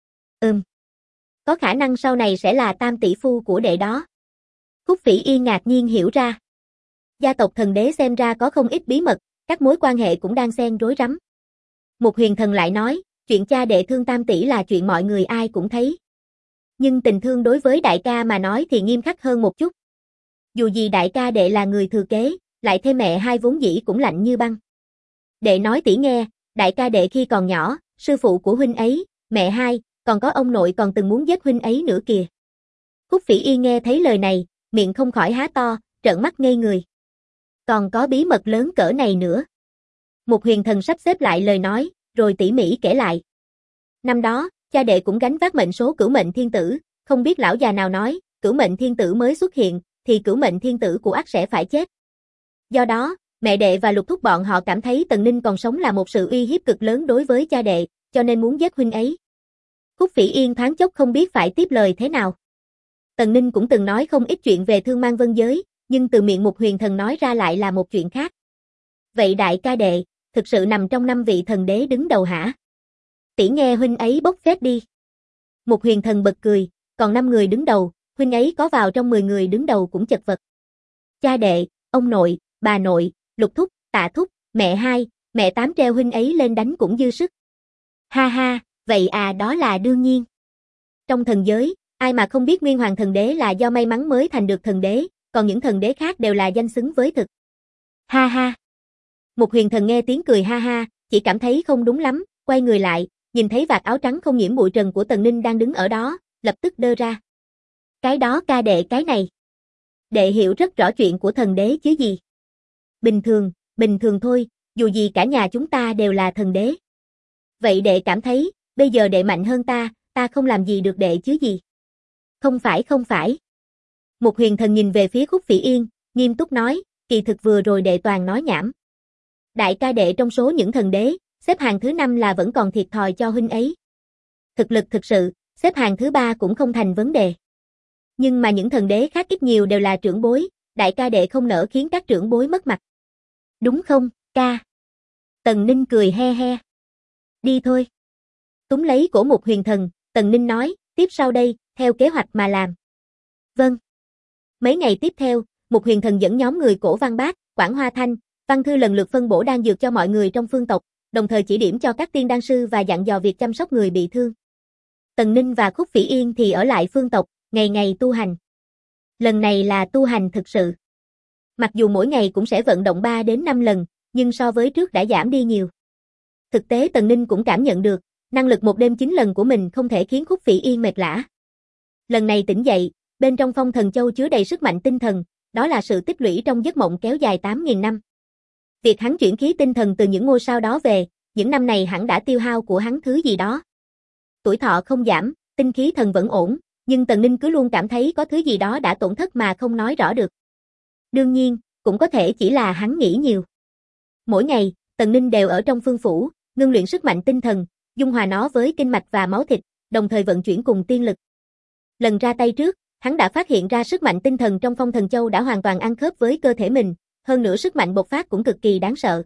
Có khả năng sau này sẽ là tam tỷ phu của đệ đó. Khúc Phỉ Yên ngạc nhiên hiểu ra. Gia tộc thần đế xem ra có không ít bí mật, các mối quan hệ cũng đang xen rối rắm. Một huyền thần lại nói, chuyện cha đệ thương tam tỷ là chuyện mọi người ai cũng thấy. Nhưng tình thương đối với đại ca mà nói thì nghiêm khắc hơn một chút. Dù gì đại ca đệ là người thừa kế, lại thêm mẹ 2 vốn dĩ cũng lạnh như băng. Đệ nói tỷ nghe, đại ca đệ khi còn nhỏ, sư phụ của huynh ấy, mẹ 2, còn có ông nội còn từng muốn giết huynh ấy nữa kìa. Khúc Phỉ Yên nghe thấy lời này, miệng không khỏi há to, trợn mắt ngây người. Còn có bí mật lớn cỡ này nữa. Một huyền thần sắp xếp lại lời nói, rồi tỉ mỉ kể lại. Năm đó, cha đệ cũng gánh vác mệnh số Cửu Mệnh Thiên Tử, không biết lão già nào nói, Cửu Mệnh Thiên Tử mới xuất hiện, thì Cửu Mệnh Thiên Tử của ắt sẽ phải chết. Do đó, mẹ đệ và Lục Thúc bọn họ cảm thấy Tần Ninh còn sống là một sự uy hiếp cực lớn đối với cha đệ, cho nên muốn giết huynh ấy. Khúc Phỉ Yên thoáng chốc không biết phải tiếp lời thế nào. Tần Ninh cũng từng nói không ít chuyện về Thương Mang Vân Giới, nhưng từ miệng một huyền thần nói ra lại là một chuyện khác. Vậy đại ca đệ, thực sự nằm trong 5 vị thần đế đứng đầu hả? Tỷ nghe huynh ấy bốc phét đi. Một huyền thần bật cười, còn 5 người đứng đầu, huynh ấy có vào trong 10 người đứng đầu cũng chật vật. Cha đệ, ông nội, bà nội, Lục Thúc, Tạ Thúc, mẹ 2, mẹ 8 treo huynh ấy lên đánh cũng dư sức. Ha ha, vậy à, đó là đương nhiên. Trong thần giới, ai mà không biết Nguyên Hoàng thần đế là do may mắn mới thành được thần đế, còn những thần đế khác đều là danh xứng với thực. Ha ha. Một huyền thần nghe tiếng cười ha ha, chỉ cảm thấy không đúng lắm, quay người lại, nhìn thấy vạt áo trắng không nhiễm bụi trần của Tần Ninh đang đứng ở đó, lập tức đơ ra. Cái đó ca đệ cái này. Đệ hiểu rất rõ chuyện của thần đế chứ gì. Bình thường thôi, dù gì cả nhà chúng ta đều là thần đế. Vậy đệ cảm thấy, bây giờ đệ mạnh hơn ta không làm gì được đệ chứ gì. Không phải. Một huyền thần nhìn về phía Khúc Phỉ Yên, nghiêm túc nói, kỳ thực vừa rồi đệ toàn nói nhảm. Đại ca đệ trong số những thần đế, xếp hàng thứ 5 là vẫn còn thiệt thòi cho huynh ấy. Thực lực thực sự, xếp hàng thứ 3 cũng không thành vấn đề. Nhưng mà những thần đế khác ít nhiều đều là trưởng bối, đại ca đệ không nỡ khiến các trưởng bối mất mặt. Đúng không, ca? Tần Ninh cười he he. Đi thôi. Túm lấy cổ một huyền thần, Tần Ninh nói, tiếp sau đây, theo kế hoạch mà làm. Vâng. Mấy ngày tiếp theo, một huyền thần dẫn nhóm người Cổ Văn Bác, Quản Hoa Thanh, Văn Thư lần lượt phân bổ đan dược cho mọi người trong phương tộc, đồng thời chỉ điểm cho các tiên đan sư và dặn dò việc chăm sóc người bị thương. Tần Ninh và Khúc Phỉ Yên thì ở lại phương tộc, ngày ngày tu hành. Lần này là tu hành thực sự. Mặc dù mỗi ngày cũng sẽ vận động 3 đến 5 lần, nhưng so với trước đã giảm đi nhiều. Thực tế Tần Ninh cũng cảm nhận được, năng lực một đêm 9 lần của mình không thể khiến Khúc Phỉ Yên mệt lả. Lần này tỉnh dậy, bên trong Phong Thần Châu chứa đầy sức mạnh tinh thần, đó là sự tích lũy trong giấc mộng kéo dài 8.000 năm. Việc hắn chuyển khí tinh thần từ những ngôi sao đó về, những năm này hẳn đã tiêu hao của hắn thứ gì đó. Tuổi thọ không giảm, tinh khí thần vẫn ổn, nhưng Tần Ninh cứ luôn cảm thấy có thứ gì đó đã tổn thất mà không nói rõ được. Đương nhiên, cũng có thể chỉ là hắn nghĩ nhiều. Mỗi ngày, Tần Ninh đều ở trong phương phủ, ngưng luyện sức mạnh tinh thần, dung hòa nó với kinh mạch và máu thịt, đồng thời vận chuyển cùng tiên lực. Lần ra tay trước, hắn đã phát hiện ra sức mạnh tinh thần trong Phong Thần Châu đã hoàn toàn ăn khớp với cơ thể mình, hơn nữa sức mạnh bộc phát cũng cực kỳ đáng sợ.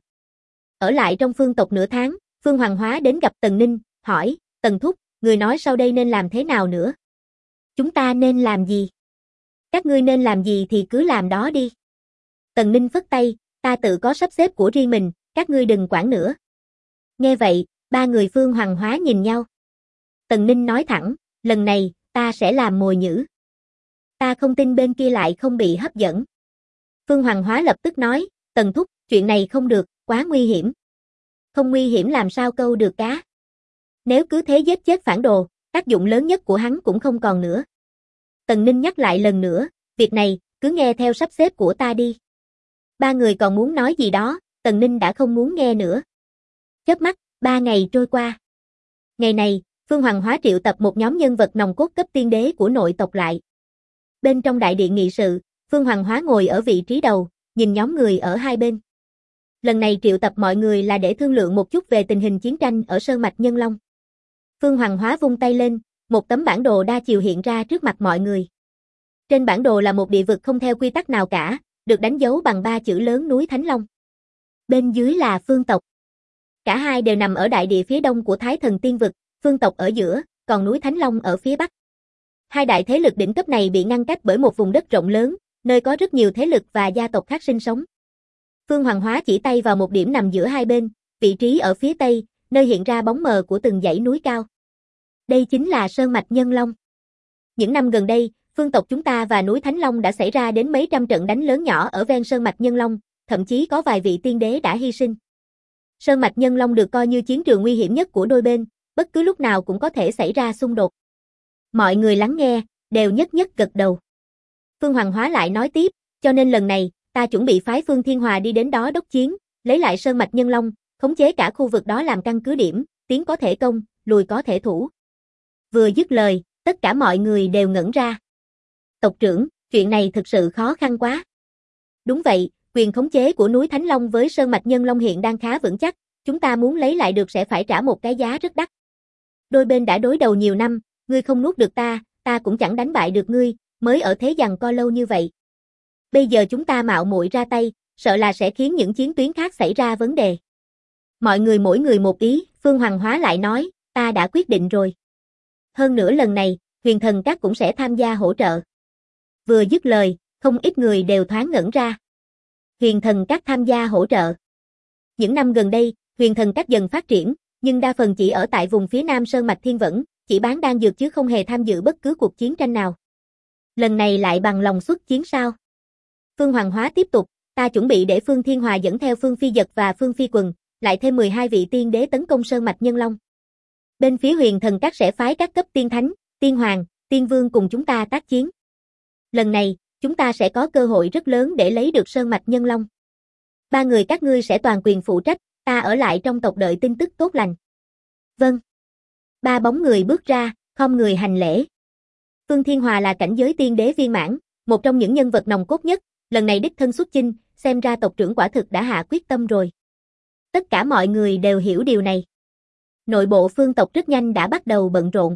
Ở lại trong phương tộc nửa tháng, Phương Hoàng Hóa đến gặp Tần Ninh, hỏi, Tần Thúc, người nói sau đây nên làm thế nào nữa? Chúng ta nên làm gì? Các ngươi nên làm gì thì cứ làm đó đi. Tần Ninh phất tay, ta tự có sắp xếp của riêng mình, các ngươi đừng quản nữa. Nghe vậy, ba người Phương Hoàng Hóa nhìn nhau. Tần Ninh nói thẳng, lần này, ta sẽ làm mồi nhử. Ta không tin bên kia lại không bị hấp dẫn. Phương Hoàng Hóa lập tức nói, Tần thúc, chuyện này không được, quá nguy hiểm. Không nguy hiểm làm sao câu được cá. Nếu cứ thế giết chết phản đồ, tác dụng lớn nhất của hắn cũng không còn nữa. Tần Ninh nhắc lại lần nữa, việc này, cứ nghe theo sắp xếp của ta đi. Ba người còn muốn nói gì đó, Tần Ninh đã không muốn nghe nữa. Chớp mắt, 3 ngày trôi qua. Ngày này, Phương Hoàng Hóa triệu tập một nhóm nhân vật nòng cốt cấp tiên đế của nội tộc lại. Bên trong đại điện nghị sự, Phương Hoàng Hóa ngồi ở vị trí đầu, nhìn nhóm người ở hai bên. Lần này triệu tập mọi người là để thương lượng một chút về tình hình chiến tranh ở Sơn Mạch Nhân Long. Phương Hoàng Hóa vung tay lên, một tấm bản đồ đa chiều hiện ra trước mặt mọi người. Trên bản đồ là một địa vực không theo quy tắc nào cả, được đánh dấu bằng 3 chữ lớn núi Thánh Long. Bên dưới là Phương tộc. Cả hai đều nằm ở đại địa phía đông của Thái Thần Tiên Vực, Phương tộc ở giữa, còn núi Thánh Long ở phía bắc. Hai đại thế lực đỉnh cấp này bị ngăn cách bởi một vùng đất rộng lớn, nơi có rất nhiều thế lực và gia tộc khác sinh sống. Phương Hoàng Hóa chỉ tay vào một điểm nằm giữa hai bên, vị trí ở phía tây, nơi hiện ra bóng mờ của từng dãy núi cao. Đây chính là Sơn Mạch Nhân Long. Những năm gần đây, phương tộc chúng ta và núi Thánh Long đã xảy ra đến mấy trăm trận đánh lớn nhỏ ở ven Sơn Mạch Nhân Long, thậm chí có vài vị tiên đế đã hy sinh. Sơn Mạch Nhân Long được coi như chiến trường nguy hiểm nhất của đôi bên, bất cứ lúc nào cũng có thể xảy ra xung đột. Mọi người lắng nghe, đều nhất nhất gật đầu. Phương Hoàng Hóa lại nói tiếp, cho nên lần này, ta chuẩn bị phái Phương Thiên Hòa đi đến đó đốc chiến, lấy lại Sơn Mạch Nhân Long, khống chế cả khu vực đó làm căn cứ điểm, tiến có thể công, lùi có thể thủ. Vừa dứt lời, tất cả mọi người đều ngẩn ra. Tộc trưởng, chuyện này thực sự khó khăn quá. Đúng vậy, quyền khống chế của núi Thánh Long với Sơn Mạch Nhân Long hiện đang khá vững chắc, chúng ta muốn lấy lại được sẽ phải trả một cái giá rất đắt. Đôi bên đã đối đầu nhiều năm, ngươi không nuốt được ta cũng chẳng đánh bại được ngươi, mới ở thế giằng co lâu như vậy. Bây giờ chúng ta mạo muội ra tay, sợ là sẽ khiến những chiến tuyến khác xảy ra vấn đề. Mọi người mỗi người một ý, Phương Hoàng Hóa lại nói, ta đã quyết định rồi. Hơn nữa lần này, Huyền Thần Các cũng sẽ tham gia hỗ trợ. Vừa dứt lời, không ít người đều thoáng ngẩn ra. Huyền Thần Các tham gia hỗ trợ. Những năm gần đây, Huyền Thần Các dần phát triển, nhưng đa phần chỉ ở tại vùng phía nam Sơn Mạch Thiên Vẫn, chỉ bán đan dược chứ không hề tham dự bất cứ cuộc chiến tranh nào. Lần này lại bằng lòng xuất chiến sao? Phương Hoàng Hóa tiếp tục, ta chuẩn bị để Phương Thiên Hòa dẫn theo Phương Phi Dật và Phương Phi Quần, lại thêm 12 vị tiên đế tấn công Sơn Mạch Nhân Long. Bên phía Huyền Thần Các sẽ phái các cấp tiên thánh, tiên hoàng, tiên vương cùng chúng ta tác chiến. Lần này, chúng ta sẽ có cơ hội rất lớn để lấy được Sơn Mạch Nhân Long. 3 người các ngươi sẽ toàn quyền phụ trách, ta ở lại trong tộc đợi tin tức tốt lành. Vâng. 3 bóng người bước ra, khom người hành lễ. Phương Thiên Hòa là cảnh giới tiên đế viên mãn, một trong những nhân vật nòng cốt nhất, lần này đích thân xuất chinh, xem ra tộc trưởng quả thực đã hạ quyết tâm rồi. Tất cả mọi người đều hiểu điều này. Nội bộ phương tộc rất nhanh đã bắt đầu bận rộn.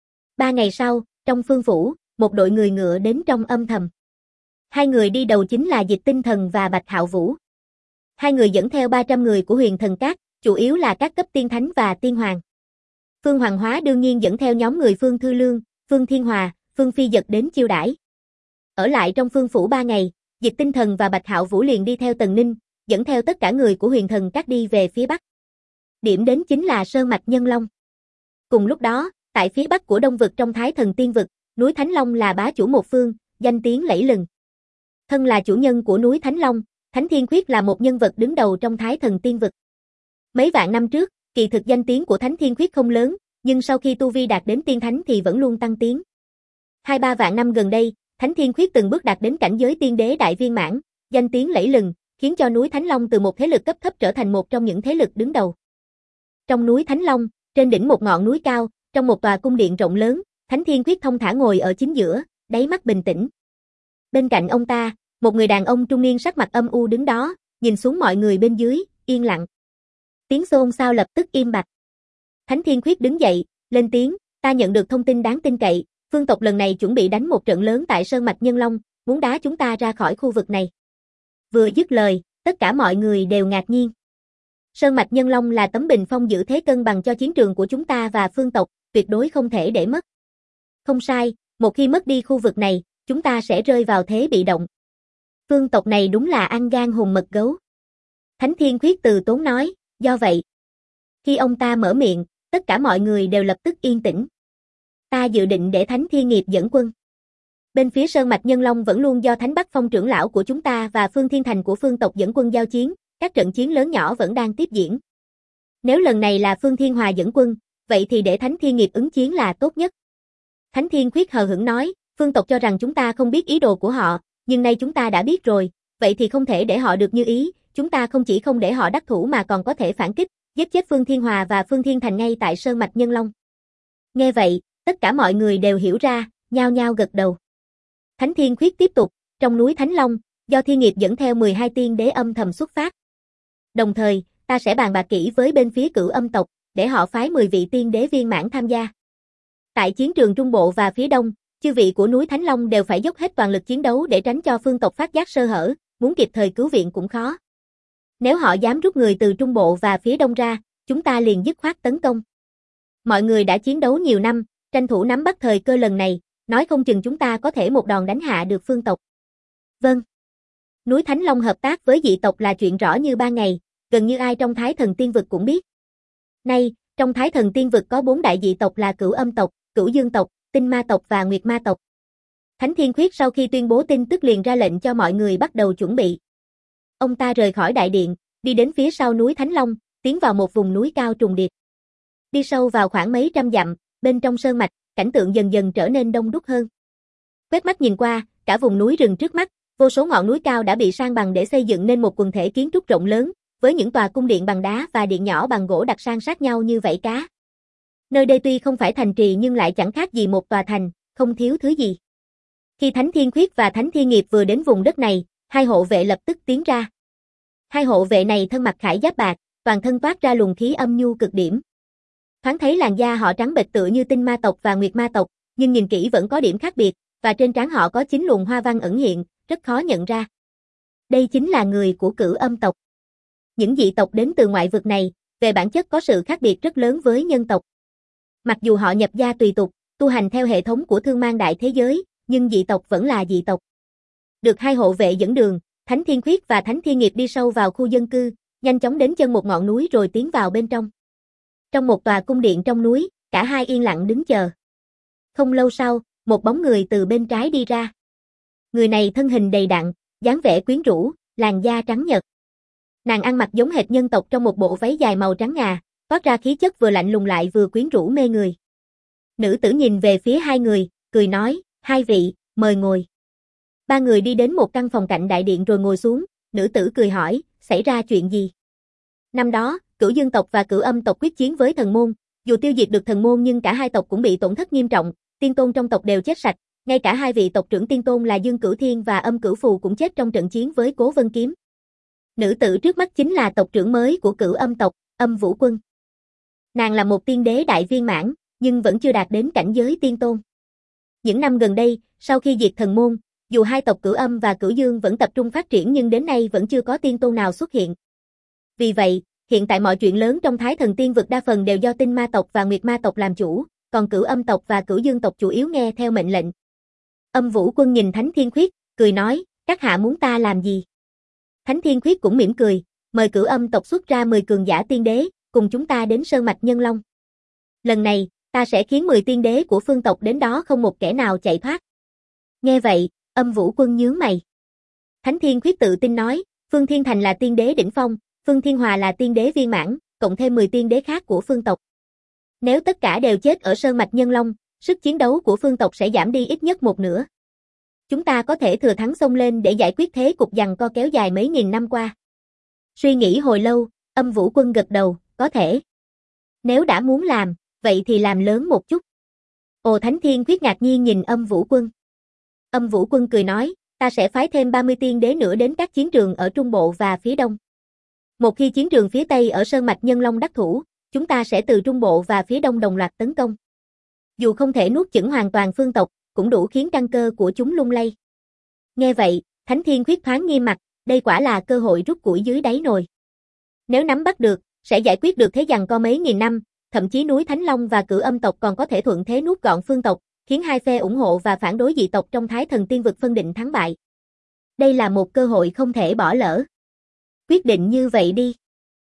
3 ngày sau, trong phương phủ, một đội người ngựa đến trong âm thầm. 2 người đi đầu chính là Dịch Tinh Thần và Bạch Hạo Vũ. 2 người dẫn theo 300 người của Huyền Thần Các, chủ yếu là các cấp tiên thánh và tiên hoàng. Phương Hoàng Hóa đương nhiên dẫn theo nhóm người Phương Thư Lương, Phương Thiên Hòa, Phương Phi Dật đến chiêu đãi. Ở lại trong phương phủ 3 ngày, Dịch Tinh Thần và Bạch Hạo Vũ liền đi theo Tần Ninh, dẫn theo tất cả người của Huyền Thần Các đi về phía bắc. Điểm đến chính là Sơn Mạch Nhân Long. Cùng lúc đó, tại phía bắc của Đông Vực trong Thái Thần Tiên Vực, núi Thánh Long là bá chủ một phương, danh tiếng lẫy lừng. Thân là chủ nhân của núi Thánh Long, Thánh Thiên Khuyết là một nhân vật đứng đầu trong Thái Thần Tiên Vực. Mấy vạn năm trước, kỳ thực danh tiếng của Thánh Thiên Khuyết không lớn, nhưng sau khi tu vi đạt đến tiên thánh thì vẫn luôn tăng tiến. 2-3 vạn năm gần đây, Thánh Thiên Khuyết từng bước đạt đến cảnh giới tiên đế đại viên mãn, danh tiếng lẫy lừng, khiến cho núi Thánh Long từ một thế lực cấp thấp trở thành một trong những thế lực đứng đầu. Trong núi Thánh Long, trên đỉnh một ngọn núi cao, trong một tòa cung điện rộng lớn, Thánh Thiên Khuyết thông thả ngồi ở chính giữa, đáy mắt bình tĩnh. Bên cạnh ông ta, một người đàn ông trung niên sắc mặt âm u đứng đó, nhìn xuống mọi người bên dưới, yên lặng. Tiếng xôn xao lập tức im bặt. Thánh Thiên Khuyết đứng dậy, lên tiếng, ta nhận được thông tin đáng tin cậy, phương tộc lần này chuẩn bị đánh một trận lớn tại Sơn Mạch Nhân Long, muốn đá chúng ta ra khỏi khu vực này. Vừa dứt lời, tất cả mọi người đều ngạc nhiên. Sơn Mạch Nhân Long là tấm bình phong giữ thế cân bằng cho chiến trường của chúng ta và phương tộc, tuyệt đối không thể để mất. Không sai, một khi mất đi khu vực này, chúng ta sẽ rơi vào thế bị động. Phương tộc này đúng là ăn gan hùm mật gấu. Thánh Thiên Khuyết từ tốn nói, do vậy. Khi ông ta mở miệng, tất cả mọi người đều lập tức yên tĩnh. Ta dự định để Thánh Thiên Nghiệp dẫn quân. Bên phía Sơn Mạch Nhân Long vẫn luôn do Thánh Bắc Phong trưởng lão của chúng ta và Phương Thiên Thành của Phương tộc dẫn quân giao chiến, các trận chiến lớn nhỏ vẫn đang tiếp diễn. Nếu lần này là Phương Thiên Hòa dẫn quân, vậy thì để Thánh Thiên Nghiệp ứng chiến là tốt nhất. Thánh Thiên Khuyết hờ hững nói, Phương tộc cho rằng chúng ta không biết ý đồ của họ, nhưng nay chúng ta đã biết rồi, vậy thì không thể để họ được như ý, chúng ta không chỉ không để họ đắc thủ mà còn có thể phản kích, giết chết Phương Thiên Hòa và Phương Thiên Thành ngay tại Sơn Mạch Nhân Long. Nghe vậy, tất cả mọi người đều hiểu ra, nhao nhao gật đầu. Thánh Thiên Khuyết tiếp tục, trong núi Thánh Long, do Thiên Nghiệp dẫn theo 12 tiên đế âm thầm xuất phát. Đồng thời, ta sẽ bàn bạc kỹ với bên phía Cửu Âm tộc, để họ phái 10 vị tiên đế viên mãn tham gia. Tại chiến trường Trung Bộ và phía Đông, chư vị của núi Thánh Long đều phải dốc hết toàn lực chiến đấu để tránh cho phương tộc phát giác sơ hở, muốn kịp thời cứu viện cũng khó. Nếu họ dám rút người từ Trung Bộ và phía Đông ra, chúng ta liền dứt khoát tấn công. Mọi người đã chiến đấu nhiều năm, tranh thủ nắm bắt thời cơ lần này, nói không chừng chúng ta có thể một đòn đánh hạ được phương tộc. Vâng. Núi Thánh Long hợp tác với dị tộc là chuyện rõ như ban ngày, gần như ai trong Thái Thần Tiên Vực cũng biết. Nay, trong Thái Thần Tiên Vực có 4 đại dị tộc là Cửu Âm tộc, Cửu Dương tộc, Tinh Ma tộc và Nguyệt Ma tộc. Thánh Thiên Khuyết sau khi tuyên bố tin tức liền ra lệnh cho mọi người bắt đầu chuẩn bị. Ông ta rời khỏi đại điện, đi đến phía sau núi Thánh Long, tiến vào một vùng núi cao trùng điệp. Đi sâu vào khoảng mấy trăm dặm, bên trong sơn mạch, cảnh tượng dần dần trở nên đông đúc hơn. Quét mắt nhìn qua, cả vùng núi rừng trước mắt, vô số ngọn núi cao đã bị san bằng để xây dựng nên một quần thể kiến trúc rộng lớn, với những tòa cung điện bằng đá và điện nhỏ bằng gỗ đặt san sát nhau như vảy cá. Nơi đây tuy không phải thành trì nhưng lại chẳng khác gì một tòa thành, không thiếu thứ gì. Khi Thánh Thiên Khuyết và Thánh Thiên Nghiệp vừa đến vùng đất này, hai hộ vệ lập tức tiến ra. Hai hộ vệ này thân mặc khải giáp bạc, toàn thân toát ra luồng khí âm nhu cực điểm. Thoáng thấy làn da họ trắng bệch tựa như Tinh Ma tộc và Nguyệt Ma tộc, nhưng nhìn kỹ vẫn có điểm khác biệt, và trên trán họ có 9 luồng hoa văn ẩn hiện, rất khó nhận ra. Đây chính là người của Cửu Âm tộc. Những dị tộc đến từ ngoại vực này, về bản chất có sự khác biệt rất lớn với nhân tộc. Mặc dù họ nhập gia tùy tục, tu hành theo hệ thống của Thương Mang Đại Thế Giới, nhưng dị tộc vẫn là dị tộc. Được hai hộ vệ dẫn đường, Thánh Thiên Khuyết và Thánh Thiên Nghiệp đi sâu vào khu dân cư, nhanh chóng đến chân một ngọn núi rồi tiến vào bên trong. Trong một tòa cung điện trong núi, cả hai yên lặng đứng chờ. Không lâu sau, một bóng người từ bên trái đi ra. Người này thân hình đầy đặn, dáng vẻ quyến rũ, làn da trắng nhợt. Nàng ăn mặc giống hệt nhân tộc trong một bộ váy dài màu trắng ngà, toát ra khí chất vừa lạnh lùng lại vừa quyến rũ mê người. Nữ tử nhìn về phía hai người, cười nói, hai vị, mời ngồi. Ba người đi đến một căn phòng cạnh đại điện rồi ngồi xuống, nữ tử cười hỏi, xảy ra chuyện gì? Năm đó, Cửu Dương tộc và Cửu Âm tộc quyết chiến với thần môn, dù tiêu diệt được thần môn nhưng cả hai tộc cũng bị tổn thất nghiêm trọng, tiên tôn trong tộc đều chết sạch, ngay cả hai vị tộc trưởng tiên tôn là Dương Cửu Thiên và Âm Cửu Phù cũng chết trong trận chiến với Cố Vân Kiếm. Nữ tử trước mắt chính là tộc trưởng mới của Cửu Âm tộc, Âm Vũ Quân. Nàng là một tiên đế đại viên mãn, nhưng vẫn chưa đạt đến cảnh giới tiên tôn. Những năm gần đây, sau khi diệt thần môn, dù hai tộc Cửu Âm và Cửu Dương vẫn tập trung phát triển nhưng đến nay vẫn chưa có tiên tôn nào xuất hiện. Vì vậy, hiện tại mọi chuyện lớn trong Thái Thần Tiên Vực đa phần đều do Tinh Ma tộc và Nguyệt Ma tộc làm chủ, còn Cửu Âm tộc và Cửu Dương tộc chủ yếu nghe theo mệnh lệnh. Âm Vũ Quân nhìn Thánh Thiên Khuyết, cười nói, các hạ muốn ta làm gì? Thánh Thiên Khuyết cũng mỉm cười, mời Cửu Âm tộc xuất ra 10 cường giả tiên đế, cùng chúng ta đến Sơn Mạch Nhân Long. Lần này, ta sẽ khiến 10 tiên đế của phương tộc đến đó không một kẻ nào chạy thoát. Nghe vậy, Âm Vũ Quân nhướng mày. Thánh Thiên Khuyết tự tin nói, Phương Thiên Thành là tiên đế đỉnh phong, Phương Thiên Hòa là tiên đế viên mãn, cộng thêm 10 tiên đế khác của phương tộc. Nếu tất cả đều chết ở Sơn Mạch Nhân Long, sức chiến đấu của phương tộc sẽ giảm đi ít nhất một nửa. Chúng ta có thể thừa thắng xông lên để giải quyết thế cục giằng co kéo dài mấy nghìn năm qua. Suy nghĩ hồi lâu, Âm Vũ Quân gật đầu, có thể. Nếu đã muốn làm, vậy thì làm lớn một chút. Ồ, Thánh Thiên Khuyết ngạc nhiên nhìn Âm Vũ Quân. Âm Vũ Quân cười nói, ta sẽ phái thêm 30 tiên đế nữa đến các chiến trường ở Trung Bộ và phía Đông. Một khi chiến trường phía Tây ở Sơn Mạch Nhân Long đắc thủ, chúng ta sẽ từ Trung Bộ và phía Đông đồng loạt tấn công. Dù không thể nuốt chửng hoàn toàn phương tộc, cũng đủ khiến căn cơ của chúng lung lay. Nghe vậy, Thánh Thiên Khuyết thoáng nghiêm mặt, đây quả là cơ hội rút củi dưới đáy nồi. Nếu nắm bắt được, sẽ giải quyết được thế giằng co mấy nghìn năm, thậm chí núi Thánh Long và Cửu Âm tộc còn có thể thuận thế nuốt gọn phương tộc, khiến hai phe ủng hộ và phản đối dị tộc trong Thái Thần Tiên Vực phân định thắng bại. Đây là một cơ hội không thể bỏ lỡ. Quyết định như vậy đi.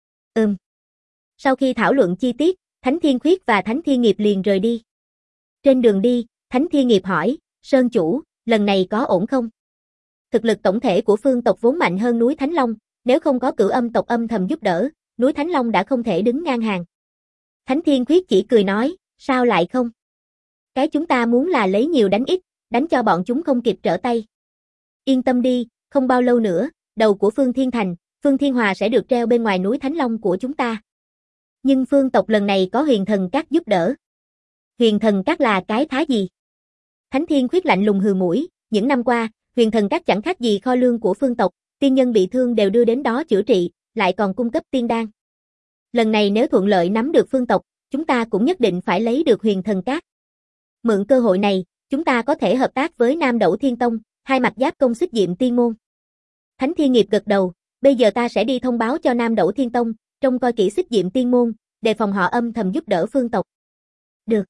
Sau khi thảo luận chi tiết, Thánh Thiên Khuyết và Thánh Thiên Nghiệp liền rời đi. Trên đường đi, Thánh Thiên Nghiệp hỏi, Sơn chủ, lần này có ổn không? Thực lực tổng thể của Phương tộc vốn mạnh hơn núi Thánh Long, nếu không có Cửu Âm tộc âm thầm giúp đỡ, núi Thánh Long đã không thể đứng ngang hàng. Thánh Thiên Khuyết chỉ cười nói, sao lại không? Cái chúng ta muốn là lấy nhiều đánh ít, đánh cho bọn chúng không kịp trở tay. Yên tâm đi, không bao lâu nữa, đầu của Phương Thiên Thành, Phương Thiên Hòa sẽ được treo bên ngoài núi Thánh Long của chúng ta. Nhưng Phương tộc lần này có Huyền Thần Các giúp đỡ. Huyền Thần Các là cái thá gì? Thánh Thiên Khuyết lạnh lùng hừ mũi, những năm qua, Huyền Thần Các chẳng khác gì kho lương của Phương tộc, tiên nhân bị thương đều đưa đến đó chữa trị, lại còn cung cấp tiên đan. Lần này nếu thuận lợi nắm được Phương tộc, chúng ta cũng nhất định phải lấy được Huyền Thần Các. Mượn cơ hội này, chúng ta có thể hợp tác với Nam Đẩu Thiên Tông, hai mặt giáp công Xích Diệm Tiên môn. Thánh Thiên Nghiệp gật đầu, bây giờ ta sẽ đi thông báo cho Nam Đẩu Thiên Tông, trông coi kỹ Xích Diệm Tiên môn, đề phòng họ âm thầm giúp đỡ Phương tộc. Được.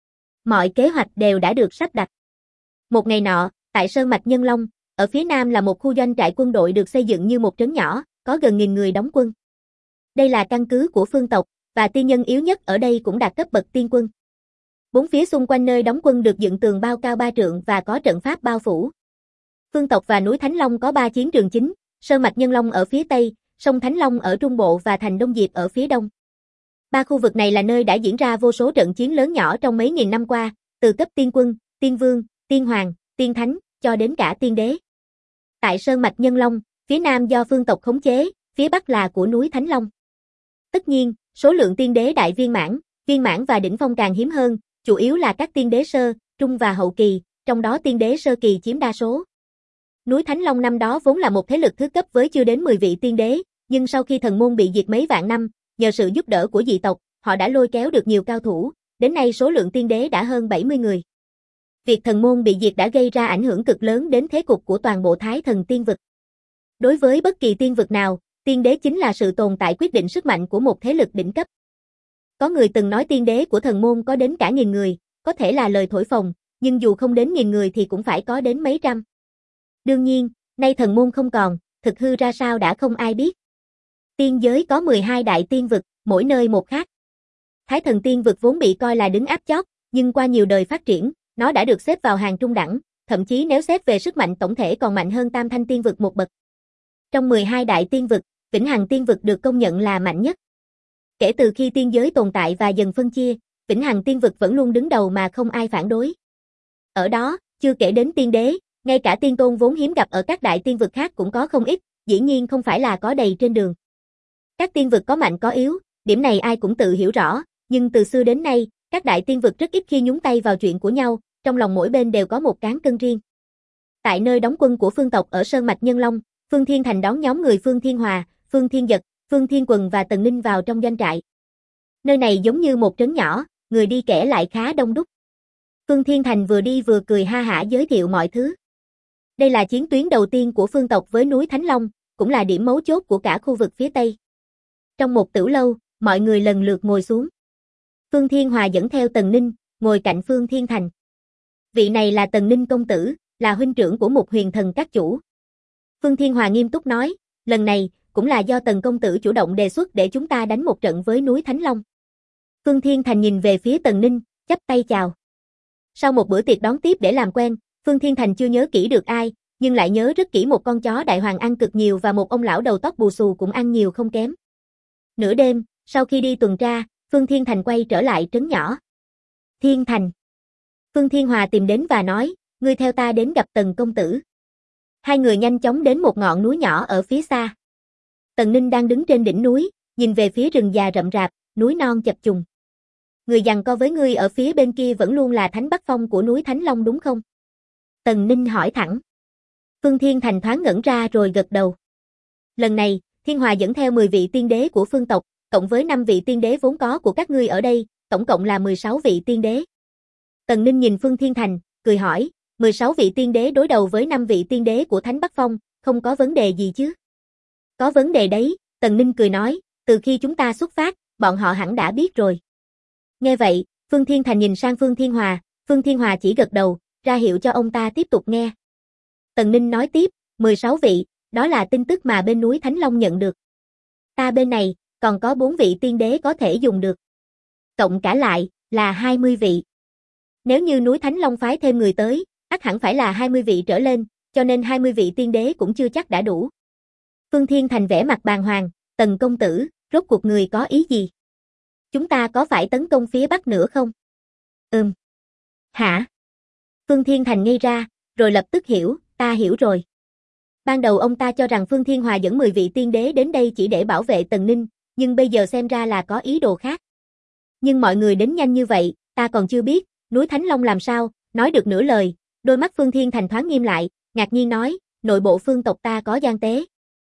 Mọi kế hoạch đều đã được sắp đặt. Một ngày nọ, tại Sơn Mạch Nhân Long, ở phía nam là một khu doanh trại quân đội được xây dựng như một trấn nhỏ, có gần 1000 người đóng quân. Đây là căn cứ của Phương tộc, và tiên nhân yếu nhất ở đây cũng đạt cấp bậc tiên quân. Bốn phía xung quanh nơi đóng quân được dựng tường bao cao 3 trượng và có trận pháp bao phủ. Phương tộc và núi Thánh Long có 3 chiến trường chính, Sơn Mạch Nhân Long ở phía tây, sông Thánh Long ở trung bộ và thành Đông Diệp ở phía đông. 3 khu vực này là nơi đã diễn ra vô số trận chiến lớn nhỏ trong mấy nghìn năm qua, từ cấp tiên quân, tiên vương, tiên hoàng, tiên thánh, cho đến cả tiên đế. Tại Sơn Mạch Nhân Long, phía nam do Phương tộc khống chế, phía bắc là của núi Thánh Long. Tất nhiên, số lượng tiên đế đại viên mãn và đỉnh phong càng hiếm hơn, chủ yếu là các tiên đế sơ, trung và hậu kỳ, trong đó tiên đế sơ kỳ chiếm đa số. Núi Thánh Long năm đó vốn là một thế lực thứ cấp với chưa đến 10 vị tiên đế, nhưng sau khi thần môn bị diệt mấy vạn năm, nhờ sự giúp đỡ của dị tộc, họ đã lôi kéo được nhiều cao thủ, đến nay số lượng tiên đế đã hơn 70 người. Việc thần môn bị diệt đã gây ra ảnh hưởng cực lớn đến thế cục của toàn bộ Thái Thần Tiên vực. Đối với bất kỳ tiên vực nào, tiên đế chính là sự tồn tại quyết định sức mạnh của một thế lực đỉnh cấp. Có người từng nói tiên đế của thần môn có đến cả 1000 người, có thể là lời thổi phồng, nhưng dù không đến 1000 người thì cũng phải có đến mấy trăm. Đương nhiên, nay thần môn không còn, thực hư ra sao đã không ai biết. Tiên giới có 12 đại tiên vực, mỗi nơi một khác. Thái Thần Tiên vực vốn bị coi là đứng áp chót, nhưng qua nhiều đời phát triển, nó đã được xếp vào hàng trung đẳng, thậm chí nếu xét về sức mạnh tổng thể còn mạnh hơn Tam Thanh Tiên vực một bậc. Trong 12 đại tiên vực, Vĩnh Hằng Tiên vực được công nhận là mạnh nhất. Kể từ khi tiên giới tồn tại và dần phân chia, Vĩnh Hằng Tiên vực vẫn luôn đứng đầu mà không ai phản đối. Ở đó, chưa kể đến tiên đế, ngay cả tiên tôn vốn hiếm gặp ở các đại tiên vực khác cũng có không ít, dĩ nhiên không phải là có đầy trên đường. Các tiên vực có mạnh có yếu, điểm này ai cũng tự hiểu rõ, nhưng từ xưa đến nay, các đại tiên vực rất ít khi nhúng tay vào chuyện của nhau, trong lòng mỗi bên đều có một cán cân riêng. Tại nơi đóng quân của Phương tộc ở Sơn Mạch Nhân Long, Phương Thiên Thành đón nhóm người Phương Thiên Hòa, Phương Thiên Dật, Phương Thiên Quần và Tần Ninh vào trong doanh trại. Nơi này giống như một trấn nhỏ, người đi kẻ lại khá đông đúc. Phương Thiên Thành vừa đi vừa cười ha hả giới thiệu mọi thứ. Đây là chiến tuyến đầu tiên của Phương tộc với núi Thánh Long, cũng là điểm mấu chốt của cả khu vực phía Tây. Trong một tửu lâu, mọi người lần lượt ngồi xuống. Phương Thiên Hòa dẫn theo Tần Ninh, ngồi cạnh Phương Thiên Thành. Vị này là Tần Ninh công tử, là huynh trưởng của một Huyền Thần Các chủ. Phương Thiên Hòa nghiêm túc nói, lần này, cũng là do Tần công tử chủ động đề xuất để chúng ta đánh một trận với núi Thánh Long. Phương Thiên Thành nhìn về phía Tần Ninh, chắp tay chào. Sau một bữa tiệc đón tiếp để làm quen, Phương Thiên Thành chưa nhớ kỹ được ai, nhưng lại nhớ rất kỹ một con chó đại hoàng ăn cực nhiều và một ông lão đầu tóc bù xù cũng ăn nhiều không kém. Nửa đêm, sau khi đi tuần tra, Phương Thiên Thành quay trở lại trấn nhỏ. Thiên Thành. Phương Thiên Hòa tìm đến và nói, ngươi theo ta đến gặp Tần công tử. Hai người nhanh chóng đến một ngọn núi nhỏ ở phía xa. Tần Ninh đang đứng trên đỉnh núi, nhìn về phía rừng già rậm rạp, núi non chập trùng. Người giằng co với ngươi ở phía bên kia vẫn luôn là Thánh Bắc Phong của núi Thánh Long đúng không? Tần Ninh hỏi thẳng. Phương Thiên Thành thoáng ngẩn ra rồi gật đầu. Lần này, Thiên Hòa dẫn theo 10 vị tiên đế của Phương tộc, cộng với 5 vị tiên đế vốn có của các ngươi ở đây, tổng cộng là 16 vị tiên đế. Tần Ninh nhìn Phương Thiên Thành, cười hỏi, 16 vị tiên đế đối đầu với 5 vị tiên đế của Thánh Bắc Phong, không có vấn đề gì chứ? Có vấn đề đấy, Tần Ninh cười nói, từ khi chúng ta xuất phát, bọn họ hẳn đã biết rồi. Nghe vậy, Phương Thiên Thành nhìn sang Phương Thiên Hòa chỉ gật đầu, ra hiệu cho ông ta tiếp tục nghe. Tần Ninh nói tiếp, 16 vị, đó là tin tức mà bên núi Thánh Long nhận được. Ta bên này, còn có 4 vị tiên đế có thể dùng được. Cộng cả lại, là 20 vị. Nếu như núi Thánh Long phái thêm người tới, ắt hẳn phải là 20 vị trở lên, cho nên 20 vị tiên đế cũng chưa chắc đã đủ. Phương Thiên Thành vẻ mặt bàng hoàng, Tần công tử, rốt cuộc người có ý gì? Chúng ta có phải tấn công phía Bắc nữa không? Hả? Phương Thiên Thành ngây ra, rồi lập tức hiểu, ta hiểu rồi. Ban đầu ông ta cho rằng Phương Thiên Hòa dẫn 10 vị tiên đế đến đây chỉ để bảo vệ Tần Ninh, nhưng bây giờ xem ra là có ý đồ khác. Nhưng mọi người đến nhanh như vậy, ta còn chưa biết, núi Thánh Long làm sao, nói được nửa lời, đôi mắt Phương Thiên Thành thoáng nghiêm lại, ngạc nhiên nói, nội bộ phương tộc ta có gian tế.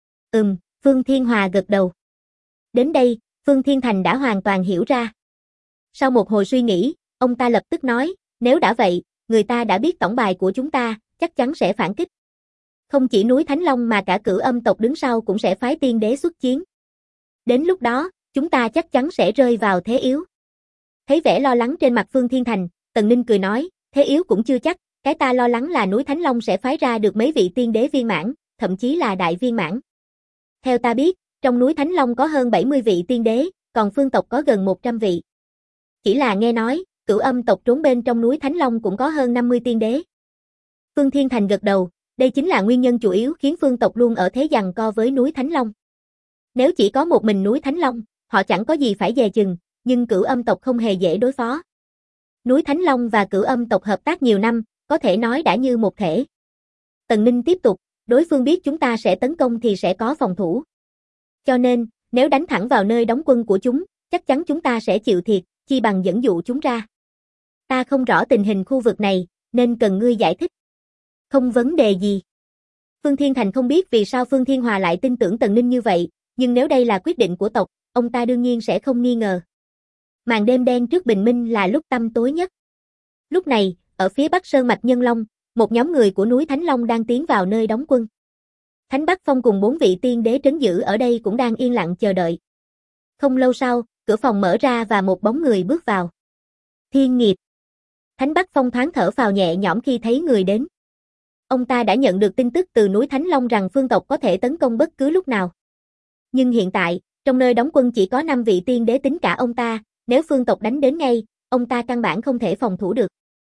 Phương Thiên Hòa gật đầu. Đến đây, Phương Thiên Thành đã hoàn toàn hiểu ra. Sau một hồi suy nghĩ, ông ta lập tức nói, nếu đã vậy, người ta đã biết tổng bài của chúng ta, chắc chắn sẽ phản kích. Không chỉ núi Thánh Long mà cả Cửu Âm tộc đứng sau cũng sẽ phái tiên đế xuất chiến. Đến lúc đó, chúng ta chắc chắn sẽ rơi vào thế yếu. Thấy vẻ lo lắng trên mặt Phương Thiên Thành, Tần Ninh cười nói, thế yếu cũng chưa chắc, cái ta lo lắng là núi Thánh Long sẽ phái ra được mấy vị tiên đế viên mãn, thậm chí là đại viên mãn. Theo ta biết, trong núi Thánh Long có hơn 70 vị tiên đế, còn phương tộc có gần 100 vị. Chỉ là nghe nói, Cửu Âm tộc trốn bên trong núi Thánh Long cũng có hơn 50 tiên đế. Phương Thiên Thành gật đầu, đây chính là nguyên nhân chủ yếu khiến phương tộc luôn ở thế giằng co với núi Thánh Long. Nếu chỉ có một mình núi Thánh Long, họ chẳng có gì phải dè chừng, nhưng Cửu Âm tộc không hề dễ đối phó. Núi Thánh Long và Cửu Âm tộc hợp tác nhiều năm, có thể nói đã như một thể. Tần Ninh tiếp tục, đối phương biết chúng ta sẽ tấn công thì sẽ có phòng thủ. Cho nên, nếu đánh thẳng vào nơi đóng quân của chúng, chắc chắn chúng ta sẽ chịu thiệt, chi bằng dẫn dụ chúng ra. Ta không rõ tình hình khu vực này, nên cần ngươi giải thích. Không vấn đề gì. Phương Thiên Thành không biết vì sao Phương Thiên Hòa lại tin tưởng Tần Ninh như vậy, nhưng nếu đây là quyết định của tộc, ông ta đương nhiên sẽ không nghi ngờ. Màn đêm đen trước bình minh là lúc tăm tối nhất. Lúc này, ở phía bắc sơn mạch Nhân Long, một nhóm người của núi Thánh Long đang tiến vào nơi đóng quân. Thánh Bắc Phong cùng 4 vị tiên đế trấn giữ ở đây cũng đang yên lặng chờ đợi. Không lâu sau, cửa phòng mở ra và một bóng người bước vào. Thiên Nghiệp. Thánh Bắc Phong thoáng thở phào nhẹ nhõm khi thấy người đến. Ông ta đã nhận được tin tức từ núi Thánh Long rằng phương tộc có thể tấn công bất cứ lúc nào. Nhưng hiện tại, trong nơi đóng quân chỉ có 5 vị tiên đế tính cả ông ta, nếu phương tộc đánh đến ngay, ông ta căn bản không thể phòng thủ được.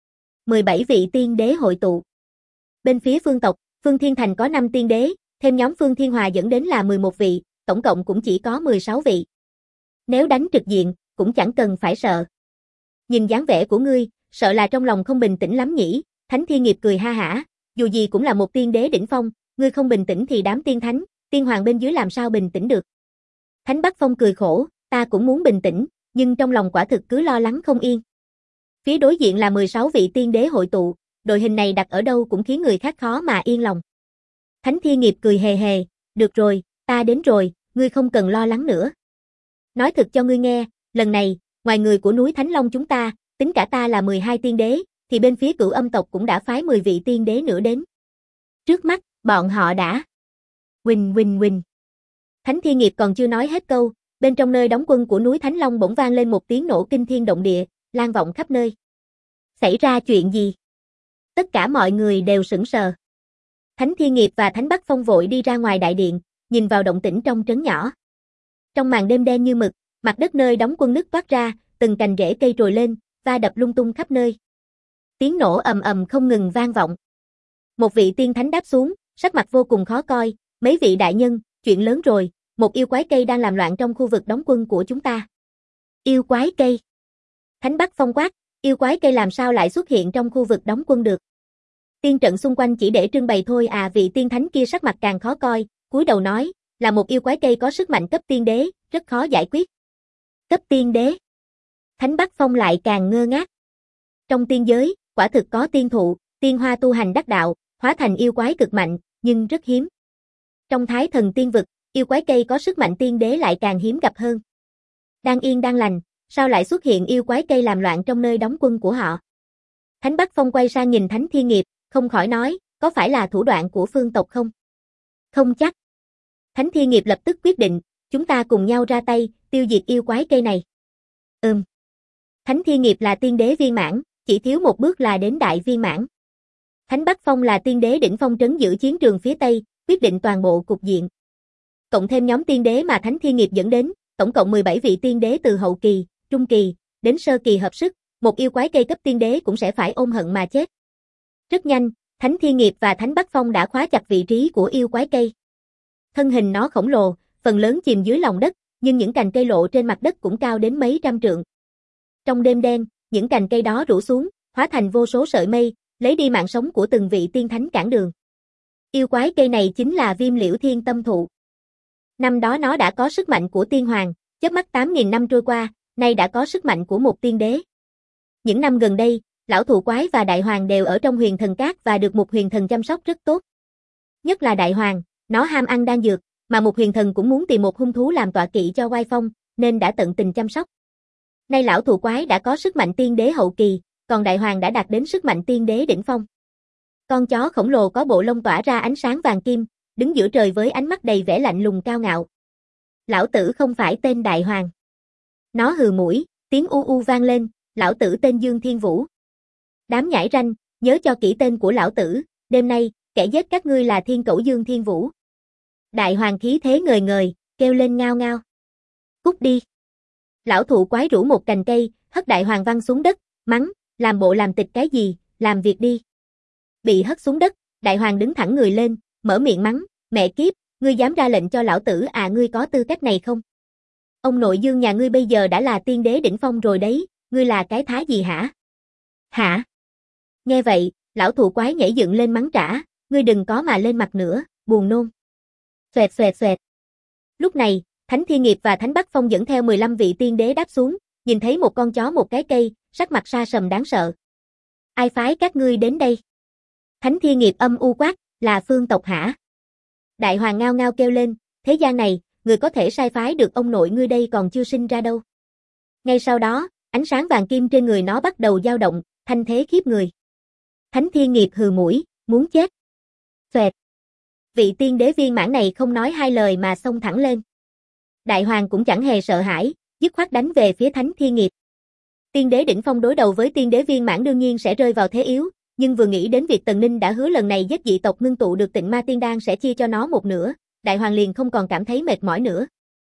17 vị tiên đế hội tụ. Bên phía phương tộc, Phương Thiên Thành có 5 tiên đế, thêm nhóm Phương Thiên Hòa dẫn đến là 11 vị, tổng cộng cũng chỉ có 16 vị. Nếu đánh trực diện, cũng chẳng cần phải sợ. Nhìn dáng vẻ của ngươi, sợ là trong lòng không bình tĩnh lắm nhỉ, Thánh Thiên Nghiệp cười ha hả, dù gì cũng là một tiên đế đỉnh phong, ngươi không bình tĩnh thì đám tiên thánh, tiên hoàng bên dưới làm sao bình tĩnh được. Thánh Bắc Phong cười khổ, ta cũng muốn bình tĩnh, nhưng trong lòng quả thực cứ lo lắng không yên. Phía đối diện là 16 vị tiên đế hội tụ, đội hình này đặt ở đâu cũng khiến người khác khó mà yên lòng. Thánh Thiên Nghiệp cười hề hề, được rồi, ta đến rồi, ngươi không cần lo lắng nữa. Nói thật cho ngươi nghe, lần này, ngoài người của núi Thánh Long chúng ta, tính cả ta là 12 tiên đế, thì bên phía Cửu Âm tộc cũng đã phái 10 vị tiên đế nữa đến. Trước mắt, bọn họ đã. Huỳnh. Thánh Thiên Nghiệp còn chưa nói hết câu, bên trong nơi đóng quân của núi Thánh Long bỗng vang lên một tiếng nổ kinh thiên động địa, lan vọng khắp nơi. Xảy ra chuyện gì? Tất cả mọi người đều sững sờ. Thánh Thiên Nghiệp và Thánh Bắc Phong vội đi ra ngoài đại điện, nhìn vào động tĩnh trong trấn nhỏ. Trong màn đêm đen như mực, mặt đất nơi đóng quân nứt toát ra, từng cành rễ cây trồi lên, va đập lung tung khắp nơi. Tiếng nổ ầm ầm không ngừng vang vọng. Một vị tiên thánh đáp xuống, sắc mặt vô cùng khó coi, mấy vị đại nhân, chuyện lớn rồi, một yêu quái cây đang làm loạn trong khu vực đóng quân của chúng ta. Yêu quái cây? Thánh Bắc Phong quát, yêu quái cây làm sao lại xuất hiện trong khu vực đóng quân được? Tiên trận xung quanh chỉ để trưng bày thôi à, vị tiên thánh kia sắc mặt càng khó coi, cúi đầu nói, là một yêu quái cây có sức mạnh cấp tiên đế, rất khó giải quyết. Cấp tiên đế? Thánh Bắc Phong lại càng ngơ ngác. Trong tiên giới, quả thực có tiên thụ, tiên hoa tu hành đắc đạo, hóa thành yêu quái cực mạnh, nhưng rất hiếm. Trong Thái Thần Tiên vực, yêu quái cây có sức mạnh tiên đế lại càng hiếm gặp hơn. Đang yên đang lành, sao lại xuất hiện yêu quái cây làm loạn trong nơi đóng quân của họ? Thánh Bắc Phong quay sang nhìn Thánh Thiên Nghiệp, không khỏi nói, có phải là thủ đoạn của phương tộc không? Không chắc. Thánh Thiên Nghiệp lập tức quyết định, chúng ta cùng nhau ra tay, tiêu diệt yêu quái cây này. Thánh Thiên Nghiệp là tiên đế viên mãn, chỉ thiếu một bước là đến đại viên mãn. Thánh Bắc Phong là tiên đế đỉnh phong trấn giữ chiến trường phía Tây, quyết định toàn bộ cục diện. Cộng thêm nhóm tiên đế mà Thánh Thiên Nghiệp dẫn đến, tổng cộng 17 vị tiên đế từ hậu kỳ, trung kỳ, đến sơ kỳ hợp sức, một yêu quái cây cấp tiên đế cũng sẽ phải ôm hận mà chết. Rất nhanh, Thánh Thiên Nghiệp và Thánh Bắc Phong đã khóa chặt vị trí của yêu quái cây. Thân hình nó khổng lồ, phần lớn chìm dưới lòng đất, nhưng những cành cây lộ trên mặt đất cũng cao đến mấy trăm trượng. Trong đêm đen, những cành cây đó rủ xuống, hóa thành vô số sợi mây, lấy đi mạng sống của từng vị tiên thánh cản đường. Yêu quái cây này chính là Viêm Liễu Thiên Tâm Thụ. Năm đó nó đã có sức mạnh của tiên hoàng, chớp mắt 8.000 năm trôi qua, nay đã có sức mạnh của một tiên đế. Những năm gần đây, lão thụ quái và đại hoàng đều ở trong huyền thần cát và được một huyền thần chăm sóc rất tốt. Nhất là đại hoàng, nó ham ăn đan dược, mà một huyền thần cũng muốn tìm một hung thú làm tọa kỵ cho oai phong, nên đã tận tình chăm sóc. Nay lão thụ quái đã có sức mạnh tiên đế hậu kỳ, còn đại hoàng đã đạt đến sức mạnh tiên đế đỉnh phong. Con chó khổng lồ có bộ lông tỏa ra ánh sáng vàng kim, đứng giữa trời với ánh mắt đầy vẻ lạnh lùng cao ngạo. Lão tử không phải tên đại hoàng. Nó hừ mũi, tiếng u u vang lên, lão tử tên Dương Thiên Vũ. Đám nhãi ranh, nhớ cho kỹ tên của lão tử, đêm nay, kẻ giết các ngươi là thiên cẩu Dương Thiên Vũ. Đại hoàng khí thế ngời ngời, kêu lên ngao ngao. Cút đi. Lão thụ quái rủ một cành cây, hất đại hoàng văng xuống đất, mắng, làm bộ làm tịch cái gì, làm việc đi. Bị hất xuống đất, đại hoàng đứng thẳng người lên, mở miệng mắng, mẹ kiếp, ngươi dám ra lệnh cho lão tử à, ngươi có tư cách này không? Ông nội Dương nhà ngươi bây giờ đã là tiên đế đỉnh phong rồi đấy, ngươi là cái thá gì hả? Hả? Nghe vậy, lão thụ quái nhảy dựng lên mắng trả, ngươi đừng có mà lên mặt nữa, buồn nôn. Xoẹt xoẹt xoẹt. Lúc này, Thánh Thiên Nghiệp và Thánh Bắc Phong dẫn theo 15 vị tiên đế đáp xuống, nhìn thấy một con chó một cái cây, sắc mặt sa sầm đáng sợ. Ai phái các ngươi đến đây? Thánh Thiên Nghiệp âm u quát, là Phương tộc hả? Đại hoàng ngao ngao kêu lên, thế gian này, người có thể sai phái được ông nội ngươi đây còn chưa sinh ra đâu. Ngay sau đó, ánh sáng vàng kim trên người nó bắt đầu dao động, thanh thế khiếp người. Thánh Thiên Nghiệp hừ mũi, muốn chết. Xoẹt. Vị tiên đế viên mãn này không nói hai lời mà xông thẳng lên. Đại hoàng cũng chẳng hề sợ hãi, dứt khoát đánh về phía Thánh Thiên Nghiệp. Tiên đế đỉnh phong đối đầu với tiên đế viên mãn đương nhiên sẽ rơi vào thế yếu, nhưng vừa nghĩ đến việc Tần Ninh đã hứa lần này giết dị tộc ngưng tụ được Tịnh Ma Tiên Đan sẽ chia cho nó một nửa, đại hoàng liền không còn cảm thấy mệt mỏi nữa.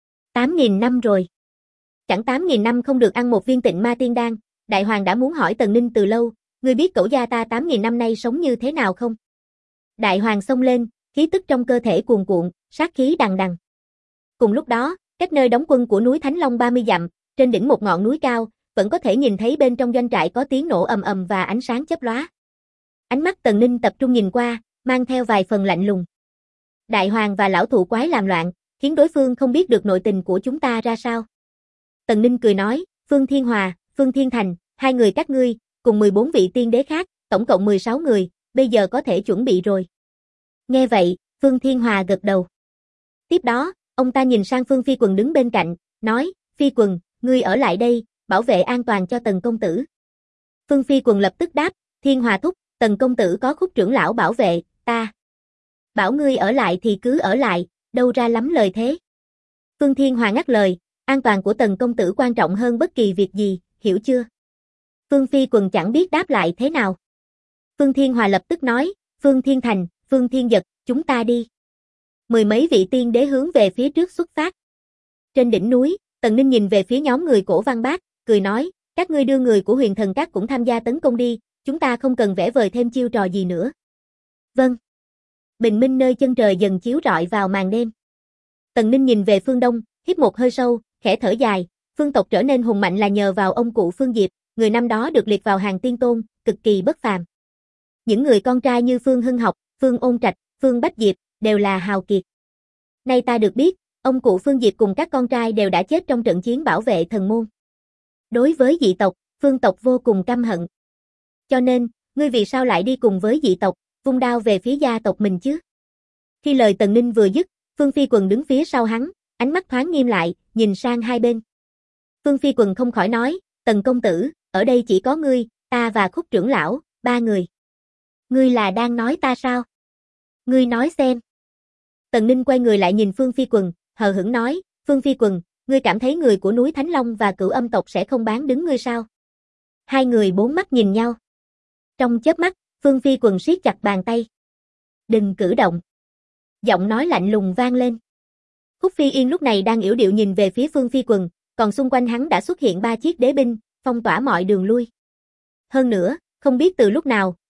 8.000 năm rồi. Chẳng 8.000 năm không được ăn một viên Tịnh Ma Tiên Đan, đại hoàng đã muốn hỏi Tần Ninh từ lâu, ngươi biết cẩu gia ta 8.000 năm nay sống như thế nào không? Đại hoàng xông lên, khí tức trong cơ thể cuồn cuộn, sát khí đằng đằng. Cùng lúc đó, cách nơi đóng quân của núi Thánh Long 30 dặm, trên đỉnh một ngọn núi cao, vẫn có thể nhìn thấy bên trong doanh trại có tiếng nổ ầm ầm và ánh sáng chớp lóa. Ánh mắt Tần Ninh tập trung nhìn qua, mang theo vài phần lạnh lùng. Đại hoàng và lão thụ quái làm loạn, khiến đối phương không biết được nội tình của chúng ta ra sao. Tần Ninh cười nói, Phương Thiên Hòa, Phương Thiên Thành, hai người các ngươi, cùng 14 vị tiên đế khác, tổng cộng 16 người, bây giờ có thể chuẩn bị rồi. Nghe vậy, Phương Thiên Hòa gật đầu. Tiếp đó, ông ta nhìn sang Phương Phi Quần đứng bên cạnh, nói, Phi Quần, ngươi ở lại đây, bảo vệ an toàn cho Tần công tử. Phương Phi Quần lập tức đáp, Thiên Hòa thúc, Tần công tử có Khúc trưởng lão bảo vệ, ta. Bảo ngươi ở lại thì cứ ở lại, đâu ra lắm lời thế. Phương Thiên Hòa ngắt lời, an toàn của Tần công tử quan trọng hơn bất kỳ việc gì, hiểu chưa? Phương Phi Quần chẳng biết đáp lại thế nào. Phương Thiên Hòa lập tức nói, Phương Thiên Thành, Phương Thiên Dật, chúng ta đi. Mười mấy vị tiên đế hướng về phía trước xuất phát. Trên đỉnh núi, Tần Ninh nhìn về phía nhóm người Cổ Văn Bác, cười nói, các ngươi đưa người của Huyền Thần Các cũng tham gia tấn công đi, chúng ta không cần vẽ vời thêm chiêu trò gì nữa. Vâng. Bình minh nơi chân trời dần chiếu rọi vào màn đêm. Tần Ninh nhìn về phương đông, hít một hơi sâu, khẽ thở dài, Phương tộc trở nên hùng mạnh là nhờ vào ông cụ Phương Diệp, người năm đó được liệt vào hàng tiên tôn, cực kỳ bất phàm. Những người con trai như Phương Hưng Học, Phương Ôn Trạch, Phương Bách Diệp, đều là hào kiệt. Nay ta được biết, ông cụ Phương Diệp cùng các con trai đều đã chết trong trận chiến bảo vệ thần môn. Đối với dị tộc, Phương tộc vô cùng căm hận. Cho nên, ngươi vì sao lại đi cùng với dị tộc, vung đao về phía gia tộc mình chứ? Khi lời Tần Ninh vừa dứt, Phương Phi Quần đứng phía sau hắn, ánh mắt thoáng nghiêm lại, nhìn sang hai bên. Phương Phi Quần không khỏi nói, Tần công tử, ở đây chỉ có ngươi, ta và Khúc trưởng lão, ba người. Ngươi là đang nói ta sao? Ngươi nói xem. Tần Ninh quay người lại nhìn Phương Phi Quần, hờ hững nói, Phương Phi Quần, ngươi cảm thấy người của núi Thánh Long và Cửu Âm tộc sẽ không bán đứng ngươi sao? Hai người bốn mắt nhìn nhau. Trong chớp mắt, Phương Phi Quần siết chặt bàn tay. Đừng cử động. Giọng nói lạnh lùng vang lên. Khúc Phi Yên lúc này đang yểu điệu nhìn về phía Phương Phi Quần, còn xung quanh hắn đã xuất hiện 3 chiếc đế binh, phong tỏa mọi đường lui. Hơn nữa, không biết từ lúc nào,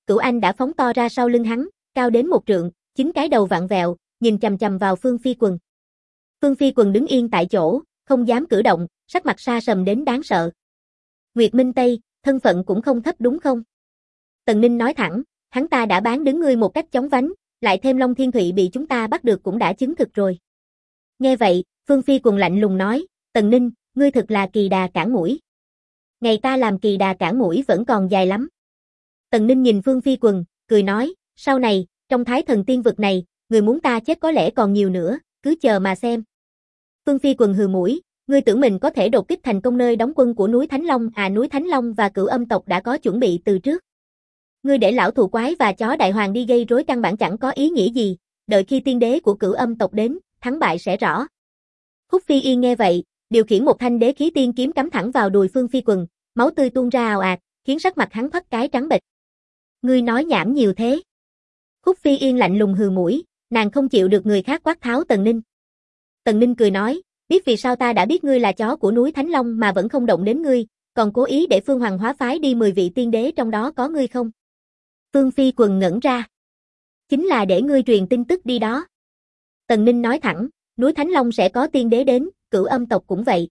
Cửu Anh đã phóng to ra sau lưng hắn, cao đến 1 trượng, 9 cái đầu vặn vẹo, nhìn chằm chằm vào Phương Phi Quần. Phương Phi Quần đứng yên tại chỗ, không dám cử động, sắc mặt sa sầm đến đáng sợ. Nguyệt Minh Tây, thân phận cũng không thấp đúng không? Tần Ninh nói thẳng, hắn ta đã bán đứng ngươi một cách chóng vánh, lại thêm Long Thiên Thụy bị chúng ta bắt được cũng đã chứng thực rồi. Nghe vậy, Phương Phi Quần lạnh lùng nói, Tần Ninh, ngươi thật là kỳ đà cản mũi. Ngày ta làm kỳ đà cản mũi vẫn còn dài lắm. Tần Ninh nhìn Phương Phi Quần, cười nói, sau này, trong Thái Thần Tiên vực này, người muốn ta chết có lẽ còn nhiều nữa, cứ chờ mà xem. Phương Phi Quần hừ mũi, ngươi tưởng mình có thể đột kích thành công nơi đóng quân của núi Thánh Long à? Núi Thánh Long và Cửu Âm tộc đã có chuẩn bị từ trước. Ngươi để lão thù quái và chó đại hoàng đi gây rối căn bản chẳng có ý nghĩa gì, đợi khi tiên đế của Cửu Âm tộc đến, thắng bại sẽ rõ. Khúc Phi Yên nghe vậy, điều khiển một thanh đế khí tiên kiếm cắm thẳng vào đùi Phương Phi Quần, máu tươi tuôn ra ào ạt, khiến sắc mặt hắn thoát cái trắng bệch. Ngươi nói nhảm nhiều thế. Khúc Phi Yên lạnh lùng hừ mũi, nàng không chịu được người khác quát tháo Tần Ninh. Tần Ninh cười nói, biết vì sao ta đã biết ngươi là chó của núi Thánh Long mà vẫn không động đến ngươi, còn cố ý để Phương Hoàng hóa phái đi 10 vị tiên đế trong đó có ngươi không? Phương Phi Quần ngẩn ra. Chính là để ngươi truyền tin tức đi đó. Tần Ninh nói thẳng, núi Thánh Long sẽ có tiên đế đến, Cửu Âm tộc cũng vậy.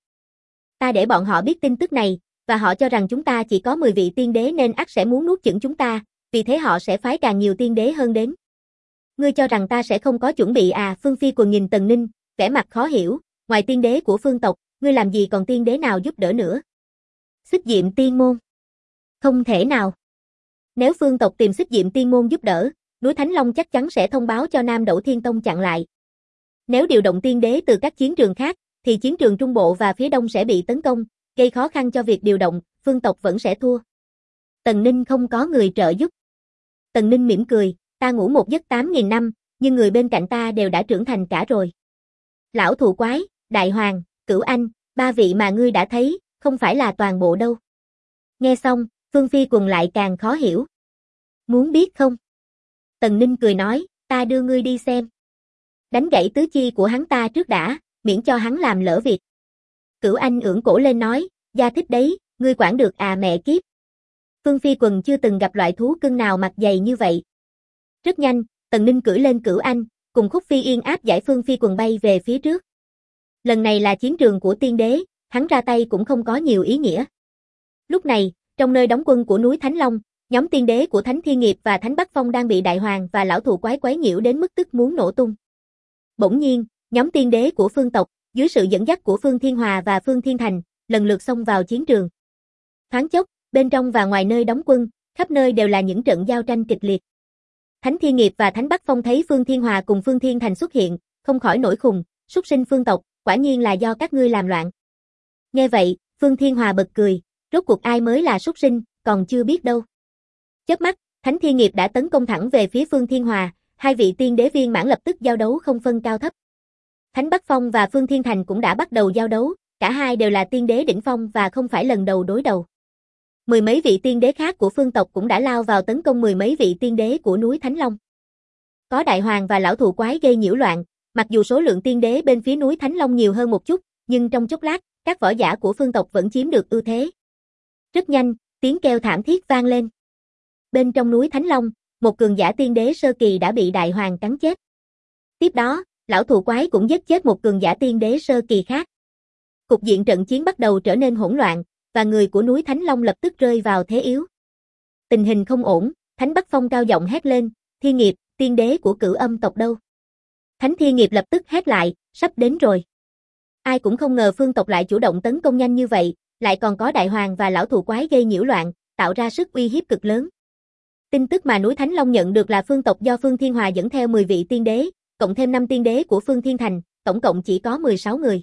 Ta để bọn họ biết tin tức này, và họ cho rằng chúng ta chỉ có 10 vị tiên đế nên ắt sẽ muốn nuốt chửng chúng ta, vì thế họ sẽ phái càng nhiều tiên đế hơn đến. Ngươi cho rằng ta sẽ không có chuẩn bị à? Phương Phi Quần nhìn Tần Ninh, vẻ mặt khó hiểu, ngoài tiên đế của phương tộc, ngươi làm gì còn tiên đế nào giúp đỡ nữa? Xích Diệm Tiên Môn. Không thể nào. Nếu phương tộc tìm Xích Diệm Tiên Môn giúp đỡ, núi Thánh Long chắc chắn sẽ thông báo cho Nam Đẩu Thiên Tông chặn lại. Nếu điều động tiên đế từ các chiến trường khác, thì chiến trường Trung Bộ và phía Đông sẽ bị tấn công, gây khó khăn cho việc điều động, phương tộc vẫn sẽ thua. Tần Ninh không có người trợ giúp. Tần Ninh mỉm cười, ta ngủ một giấc 8.000 năm, nhưng người bên cạnh ta đều đã trưởng thành cả rồi. Lão thù quái, Đại Hoàng, Cửu Anh, 3 vị mà ngươi đã thấy, không phải là toàn bộ đâu. Nghe xong, Phương Phi Quần lại càng khó hiểu. Muốn biết không? Tần Ninh cười nói, ta đưa ngươi đi xem. Đánh gãy tứ chi của hắn ta trước đã, miễn cho hắn làm lỡ việc. Cửu Anh ưỡn cổ lên nói, gia thích đấy, ngươi quản được à mẹ kiếp. Phương Phi Quần chưa từng gặp loại thú cưng nào mặt dày như vậy. Rất nhanh, Tần Ninh cưỡi lên Cửu Anh, cùng Khúc Phi Yên áp giải Phương Phi Quần bay về phía trước. Lần này là chiến trường của tiên đế, hắn ra tay cũng không có nhiều ý nghĩa. Lúc này, trong nơi đóng quân của núi Thánh Long, nhóm tiên đế của Thánh Thiên Nghiệp và Thánh Bắc Phong đang bị Đại Hoàng và lão thù quái quấy nhiễu đến mức tức muốn nổ tung. Bỗng nhiên, nhóm tiên đế của phương tộc, dưới sự dẫn dắt của Phương Thiên Hòa và Phương Thiên Thành, lần lượt xông vào chiến trường. Thoáng chốc, bên trong và ngoài nơi đóng quân, khắp nơi đều là những trận giao tranh kịch liệt. Thánh Thiên Nghiệp và Thánh Bắc Phong thấy Phương Thiên Hòa cùng Phương Thiên Thành xuất hiện, không khỏi nổi khùng, súc sinh phương tộc, quả nhiên là do các ngươi làm loạn. Nghe vậy, Phương Thiên Hòa bật cười, rốt cuộc ai mới là súc sinh, còn chưa biết đâu. Chớp mắt, Thánh Thiên Nghiệp đã tấn công thẳng về phía Phương Thiên Hòa, hai vị tiên đế viên mãn lập tức giao đấu không phân cao thấp. Thánh Bắc Phong và Phương Thiên Thành cũng đã bắt đầu giao đấu, cả hai đều là tiên đế đỉnh phong và không phải lần đầu đối đầu. Mười mấy vị tiên đế khác của phương tộc cũng đã lao vào tấn công mười mấy vị tiên đế của núi Thánh Long. Có Đại Hoàng và lão thù quái gây nhiễu loạn, mặc dù số lượng tiên đế bên phía núi Thánh Long nhiều hơn một chút, nhưng trong chốc lát, các võ giả của phương tộc vẫn chiếm được ưu thế. Rất nhanh, tiếng kêu thảm thiết vang lên. Bên trong núi Thánh Long, một cường giả tiên đế sơ kỳ đã bị Đại Hoàng cắn chết. Tiếp đó, lão thù quái cũng giết chết một cường giả tiên đế sơ kỳ khác. Cục diện trận chiến bắt đầu trở nên hỗn loạn, và người của núi Thánh Long lập tức rơi vào thế yếu. Tình hình không ổn, Thánh Bắc Phong cao giọng hét lên, Thiên Nghiệp, tiên đế của Cửu Âm tộc đâu? Thánh Thiên Nghiệp lập tức hét lại, sắp đến rồi. Ai cũng không ngờ phương tộc lại chủ động tấn công nhanh như vậy, lại còn có Đại Hoàng và lão thù quái gây nhiễu loạn, tạo ra sức uy hiếp cực lớn. Tin tức mà núi Thánh Long nhận được là phương tộc do Phương Thiên Hòa dẫn theo 10 vị tiên đế, cộng thêm 5 tiên đế của Phương Thiên Thành, tổng cộng chỉ có 16 người.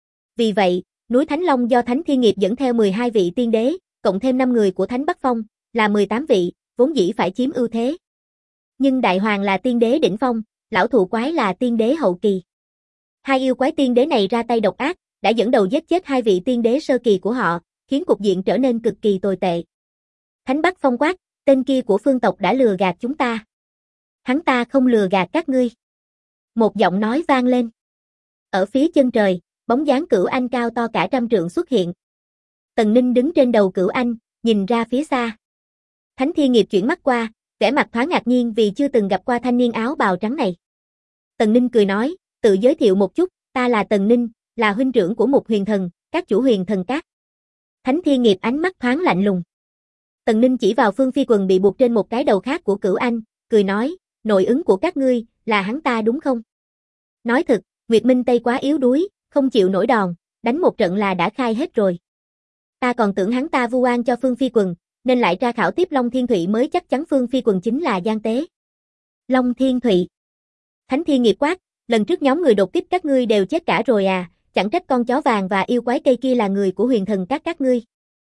Vì vậy, núi Thánh Long do Thánh Thiên Nghiệp dẫn theo 12 vị tiên đế, cộng thêm 5 người của Thánh Bắc Phong, là 18 vị, vốn dĩ phải chiếm ưu thế. Nhưng Đại Hoàng là tiên đế đỉnh phong, lão thù quái là tiên đế hậu kỳ. Hai yêu quái tiên đế này ra tay độc ác, đã dẫn đầu giết chết hai vị tiên đế sơ kỳ của họ, khiến cục diện trở nên cực kỳ tồi tệ. Thánh Bắc Phong quát, tên kia của phương tộc đã lừa gạt chúng ta. Hắn ta không lừa gạt các ngươi. Một giọng nói vang lên. Ở phía chân trời, bóng dáng Cửu Anh cao to cả 100 trượng xuất hiện. Tần Ninh đứng trên đầu Cửu Anh, nhìn ra phía xa. Thánh Thiên Nghiệp chuyển mắt qua, vẻ mặt thoáng ngạc nhiên vì chưa từng gặp qua thanh niên áo bào trắng này. Tần Ninh cười nói, tự giới thiệu một chút, ta là Tần Ninh, là huynh trưởng của Mục Huyền Thần, các chủ Huyền Thần Các. Thánh Thiên Nghiệp ánh mắt thoáng lạnh lùng. Tần Ninh chỉ vào Phương Phi Quần bị buộc trên một cái đầu khác của Cửu Anh, cười nói, nội ứng của các ngươi, là hắn ta đúng không? Nói thật, Nguyệt Minh Tây quá yếu đuối, không chịu nổi đòn, đánh một trận là đã khai hết rồi. Ta còn tưởng hắn ta vu oan cho Phương Phi Quần, nên lại tra khảo tiếp Long Thiên Thụy mới chắc chắn Phương Phi Quần chính là gian tế. Long Thiên Thụy. Thánh Thiên Nghiệp quát, lần trước nhóm người đột kích các ngươi đều chết cả rồi à, chẳng trách con chó vàng và yêu quái cây kia là người của Huyền Thần các ngươi.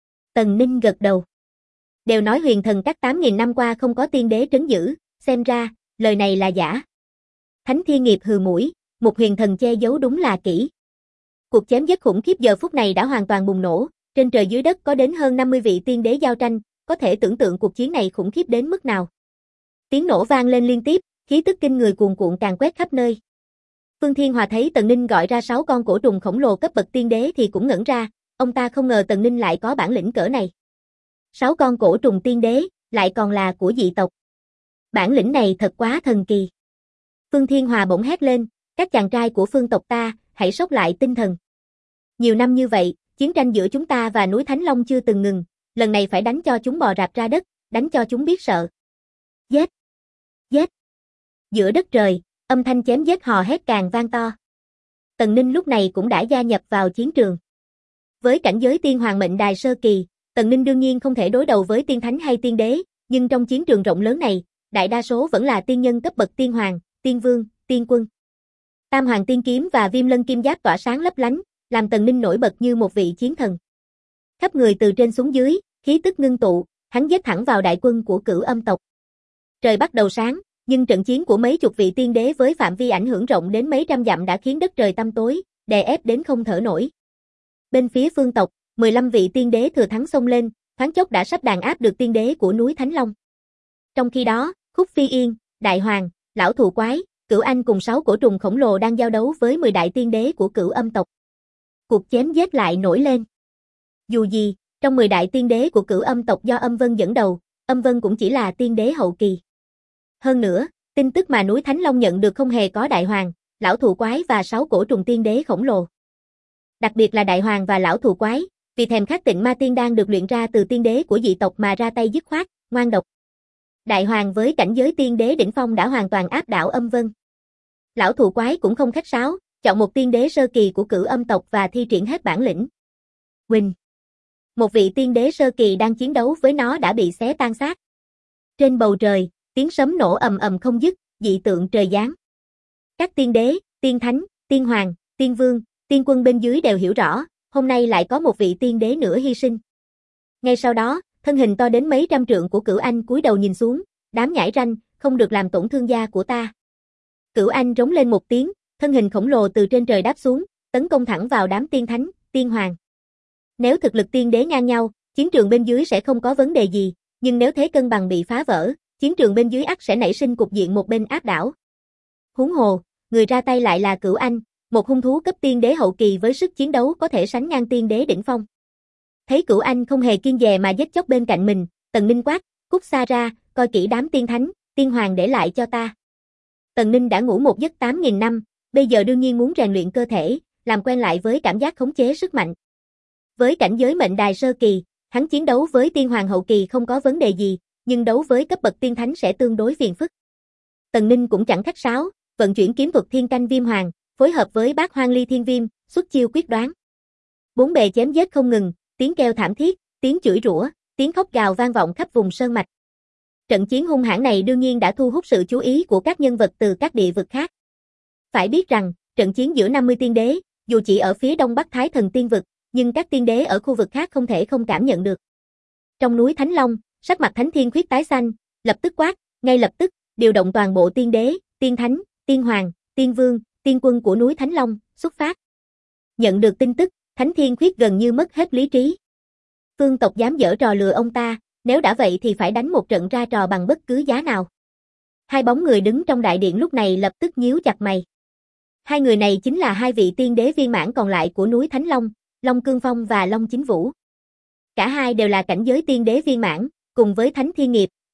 Tần Ninh gật đầu. Đều nói Huyền Thần các 8.000 năm qua không có tiên đế trấn giữ, xem ra, lời này là giả. Thánh Thiên Nghiệp hừ mũi, một Huyền Thần che giấu đúng là kỹ. Cuộc chém giết khủng khiếp giờ phút này đã hoàn toàn bùng nổ, trên trời dưới đất có đến hơn 50 vị tiên đế giao tranh, có thể tưởng tượng cuộc chiến này khủng khiếp đến mức nào. Tiếng nổ vang lên liên tiếp, khí tức kinh người cuồn cuộn càn quét khắp nơi. Phương Thiên Hòa thấy Tần Ninh gọi ra 6 con cổ trùng khổng lồ cấp bậc tiên đế thì cũng ngẩn ra, ông ta không ngờ Tần Ninh lại có bản lĩnh cỡ này. 6 con cổ trùng tiên đế, lại còn là của dị tộc. Bản lĩnh này thật quá thần kỳ. Phương Thiên Hòa bỗng hét lên, các chàng trai của phương tộc ta, hãy sốc lại tinh thần. Nhiều năm như vậy, chiến tranh giữa chúng ta và núi Thánh Long chưa từng ngừng, lần này phải đánh cho chúng bò rạp ra đất, đánh cho chúng biết sợ. Giết! Giết! Giữa đất trời, âm thanh chém giết hò hét càng vang to. Tần Ninh lúc này cũng đã gia nhập vào chiến trường. Với cảnh giới tiên hoàng mệnh đài sơ kỳ, Tần Ninh đương nhiên không thể đối đầu với tiên thánh hay tiên đế, nhưng trong chiến trường rộng lớn này, đại đa số vẫn là tiên nhân cấp bậc tiên hoàng, tiên vương, tiên quân. Tam hoàng tiên kiếm và Viêm Lân kim giáp tỏa sáng lấp lánh, làm Tần Ninh nổi bật như một vị chiến thần. Khắp người từ trên xuống dưới, khí tức ngưng tụ, hắn giết thẳng vào đại quân của Cửu Âm tộc. Trời bắt đầu sáng, nhưng trận chiến của mấy chục vị tiên đế với phạm vi ảnh hưởng rộng đến mấy trăm dặm đã khiến đất trời tăm tối, đè ép đến không thở nổi. Bên phía phương tộc, 15 vị tiên đế thừa thắng xông lên, thoáng chốc đã sắp đàn áp được tiên đế của núi Thánh Long. Trong khi đó, Khúc Phi Yên, Đại Hoàng, Lão Thù Quái, Cửu Anh cùng 6 cổ trùng khổng lồ đang giao đấu với 10 đại tiên đế của Cửu Âm tộc. Cuộc chém giết lại nổi lên. Dù gì, trong 10 đại tiên đế của Cửu Âm tộc do Âm Vân dẫn đầu, Âm Vân cũng chỉ là tiên đế hậu kỳ. Hơn nữa, tin tức mà núi Thánh Long nhận được không hề có Đại Hoàng, Lão Thù Quái và 6 cổ trùng tiên đế khổng lồ. Đặc biệt là Đại Hoàng và Lão Thù Quái, vì thèm khát Tịnh Ma Tiên đang được luyện ra từ tiên đế của dị tộc mà ra tay dứt khoát, ngoan độc. Đại Hoàng với cảnh giới tiên đế đỉnh phong đã hoàn toàn áp đảo Âm Vân. Lão Thù Quái cũng không khách sáo, chọn một tiên đế sơ kỳ của Cửu Âm tộc và thi triển hết bản lĩnh. Huỳnh. Một vị tiên đế sơ kỳ đang chiến đấu với nó đã bị xé tan xác. Trên bầu trời, tiếng sấm nổ ầm ầm không dứt, dị tượng trời giáng. Các tiên đế, tiên thánh, tiên hoàng, tiên vương, tiên quân bên dưới đều hiểu rõ, hôm nay lại có một vị tiên đế nữa hy sinh. Ngay sau đó, thân hình to đến mấy trăm trượng của Cửu Anh cúi đầu nhìn xuống, đám nhãi ranh, không được làm tổn thương da của ta. Cửu Anh rống lên một tiếng, thân hình khổng lồ từ trên trời đáp xuống, tấn công thẳng vào đám tiên thánh, tiên hoàng. Nếu thực lực tiên đế ngang nhau, chiến trường bên dưới sẽ không có vấn đề gì, nhưng nếu thế cân bằng bị phá vỡ, chiến trường bên dưới ắt sẽ nảy sinh cục diện một bên áp đảo. Huống hồ, người ra tay lại là Cửu Anh, một hung thú cấp tiên đế hậu kỳ với sức chiến đấu có thể sánh ngang tiên đế đỉnh phong. Thấy Cửu Anh không hề kiêng dè mà giết chóc bên cạnh mình, Tần Ninh quát, cút xa ra, coi kỹ đám tiên thánh, tiên hoàng để lại cho ta. Tần Ninh đã ngủ một giấc 8.000 năm, bây giờ đương nhiên muốn rèn luyện cơ thể, làm quen lại với cảm giác khống chế sức mạnh. Với cảnh giới mệnh đài sơ kỳ, hắn chiến đấu với tiên hoàng hậu kỳ không có vấn đề gì, nhưng đấu với cấp bậc tiên thánh sẽ tương đối phiền phức. Tần Ninh cũng chẳng khách sáo, vận chuyển kiếm thuật Thiên Canh Viêm Hoàng, phối hợp với Bát Hoang Ly Thiên Viêm, xuất chiêu quyết đoán. Bốn bề chém giết không ngừng, tiếng kêu thảm thiết, tiếng chửi rủa, tiếng khóc gào vang vọng khắp vùng sơn mạch. Trận chiến hung hãn này đương nhiên đã thu hút sự chú ý của các nhân vật từ các địa vực khác. Phải biết rằng, trận chiến giữa 50 tiên đế, dù chỉ ở phía đông bắc Thái Thần Tiên vực, nhưng các tiên đế ở khu vực khác không thể không cảm nhận được. Trong núi Thánh Long, sắc mặt Thánh Thiên Khuyết tái xanh, lập tức quát, ngay lập tức, điều động toàn bộ tiên đế, tiên thánh, tiên hoàng, tiên vương, tiên quân của núi Thánh Long, xuất phát. Nhận được tin tức, Thánh Thiên Khuyết gần như mất hết lý trí. Phương tộc dám giở trò lừa ông ta, nếu đã vậy thì phải đánh một trận ra trò bằng bất cứ giá nào. Hai bóng người đứng trong đại điện lúc này lập tức nhíu chặt mày. Hai người này chính là hai vị tiên đế viên mãn còn lại của núi Thánh Long, Long Cương Phong và Long Chính Vũ. Cả hai đều là cảnh giới tiên đế viên mãn, cùng với Thánh Thiên Nghiệp,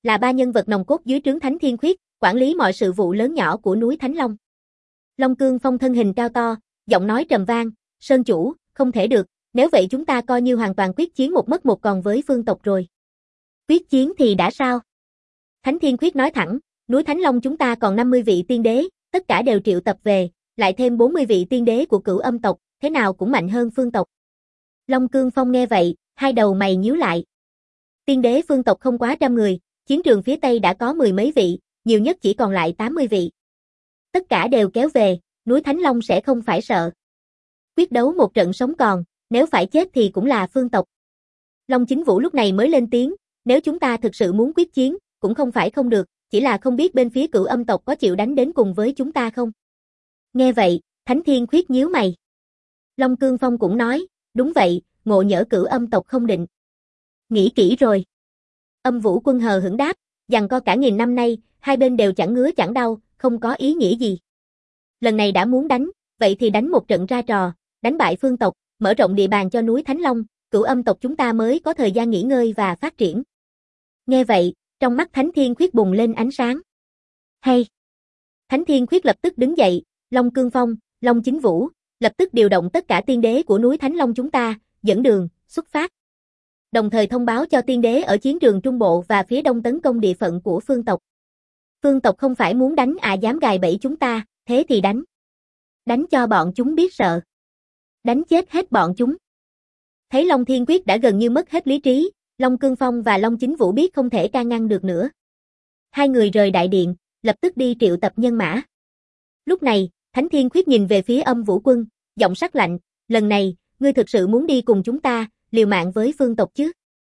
là ba nhân vật nòng cốt dưới trướng Thánh Thiên Khuyết, quản lý mọi sự vụ lớn nhỏ của núi Thánh Long. Long Cương Phong thân hình cao to, giọng nói trầm vang, Sơn chủ, không thể được, nếu vậy chúng ta coi như hoàn toàn quyết chiến một mất một còn với phương tộc rồi. Quyết chiến thì đã sao? Thánh Thiên Khuyết nói thẳng, núi Thánh Long chúng ta còn 50 vị tiên đế, tất cả đều triệu tập về, lại thêm 40 vị tiên đế của Cửu Âm tộc, thế nào cũng mạnh hơn phương tộc. Long Cương Phong nghe vậy, hai đầu mày nhíu lại. Tiên đế phương tộc không quá 100 người, chiến trường phía Tây đã có 10 mấy vị, nhiều nhất chỉ còn lại 80 vị. Tất cả đều kéo về, núi Thánh Long sẽ không phải sợ. Quyết đấu một trận sống còn, nếu phải chết thì cũng là phương tộc. Long Chính Vũ lúc này mới lên tiếng, nếu chúng ta thực sự muốn quyết chiến, cũng không phải không được, chỉ là không biết bên phía Cửu Âm tộc có chịu đánh đến cùng với chúng ta không. Nghe vậy, Thánh Thiên Khuyết nhíu mày. Long Cương Phong cũng nói, đúng vậy, ngộ nhỡ Cửu Âm tộc không định. Nghĩ kỹ rồi. Âm Vũ Quân hờ hững đáp, giằng co cả nghìn năm nay, hai bên đều chẳng ngứa chẳng đau, không có ý nghĩa gì. Lần này đã muốn đánh, vậy thì đánh một trận ra trò, đánh bại phương tộc, mở rộng địa bàn cho núi Thánh Long, Cửu Âm tộc chúng ta mới có thời gian nghỉ ngơi và phát triển. Nghe vậy, trong mắt Thánh Thiên Khuyết bùng lên ánh sáng. Hay! Thánh Thiên Khuyết lập tức đứng dậy, Long Cương Phong, Long Chính Vũ, lập tức điều động tất cả tiên đế của núi Thánh Long chúng ta, dẫn đường, xuất phát. Đồng thời thông báo cho tiên đế ở chiến trường Trung Bộ và phía đông tấn công địa phận của phương tộc. Phương tộc không phải muốn đánh dám gài bẫy chúng ta, thế thì đánh. Đánh cho bọn chúng biết sợ. Đánh chết hết bọn chúng. Thấy Long Thiên Quyết đã gần như mất hết lý trí, Long Cương Phong và Long Chính Vũ biết không thể can ngăn được nữa. Hai người rời đại điện, lập tức đi triệu tập nhân mã. Lúc này, Thánh Thiên Quyết nhìn về phía Âm Vũ Quân, giọng sắc lạnh, lần này, ngươi thực sự muốn đi cùng chúng ta, liều mạng với phương tộc chứ?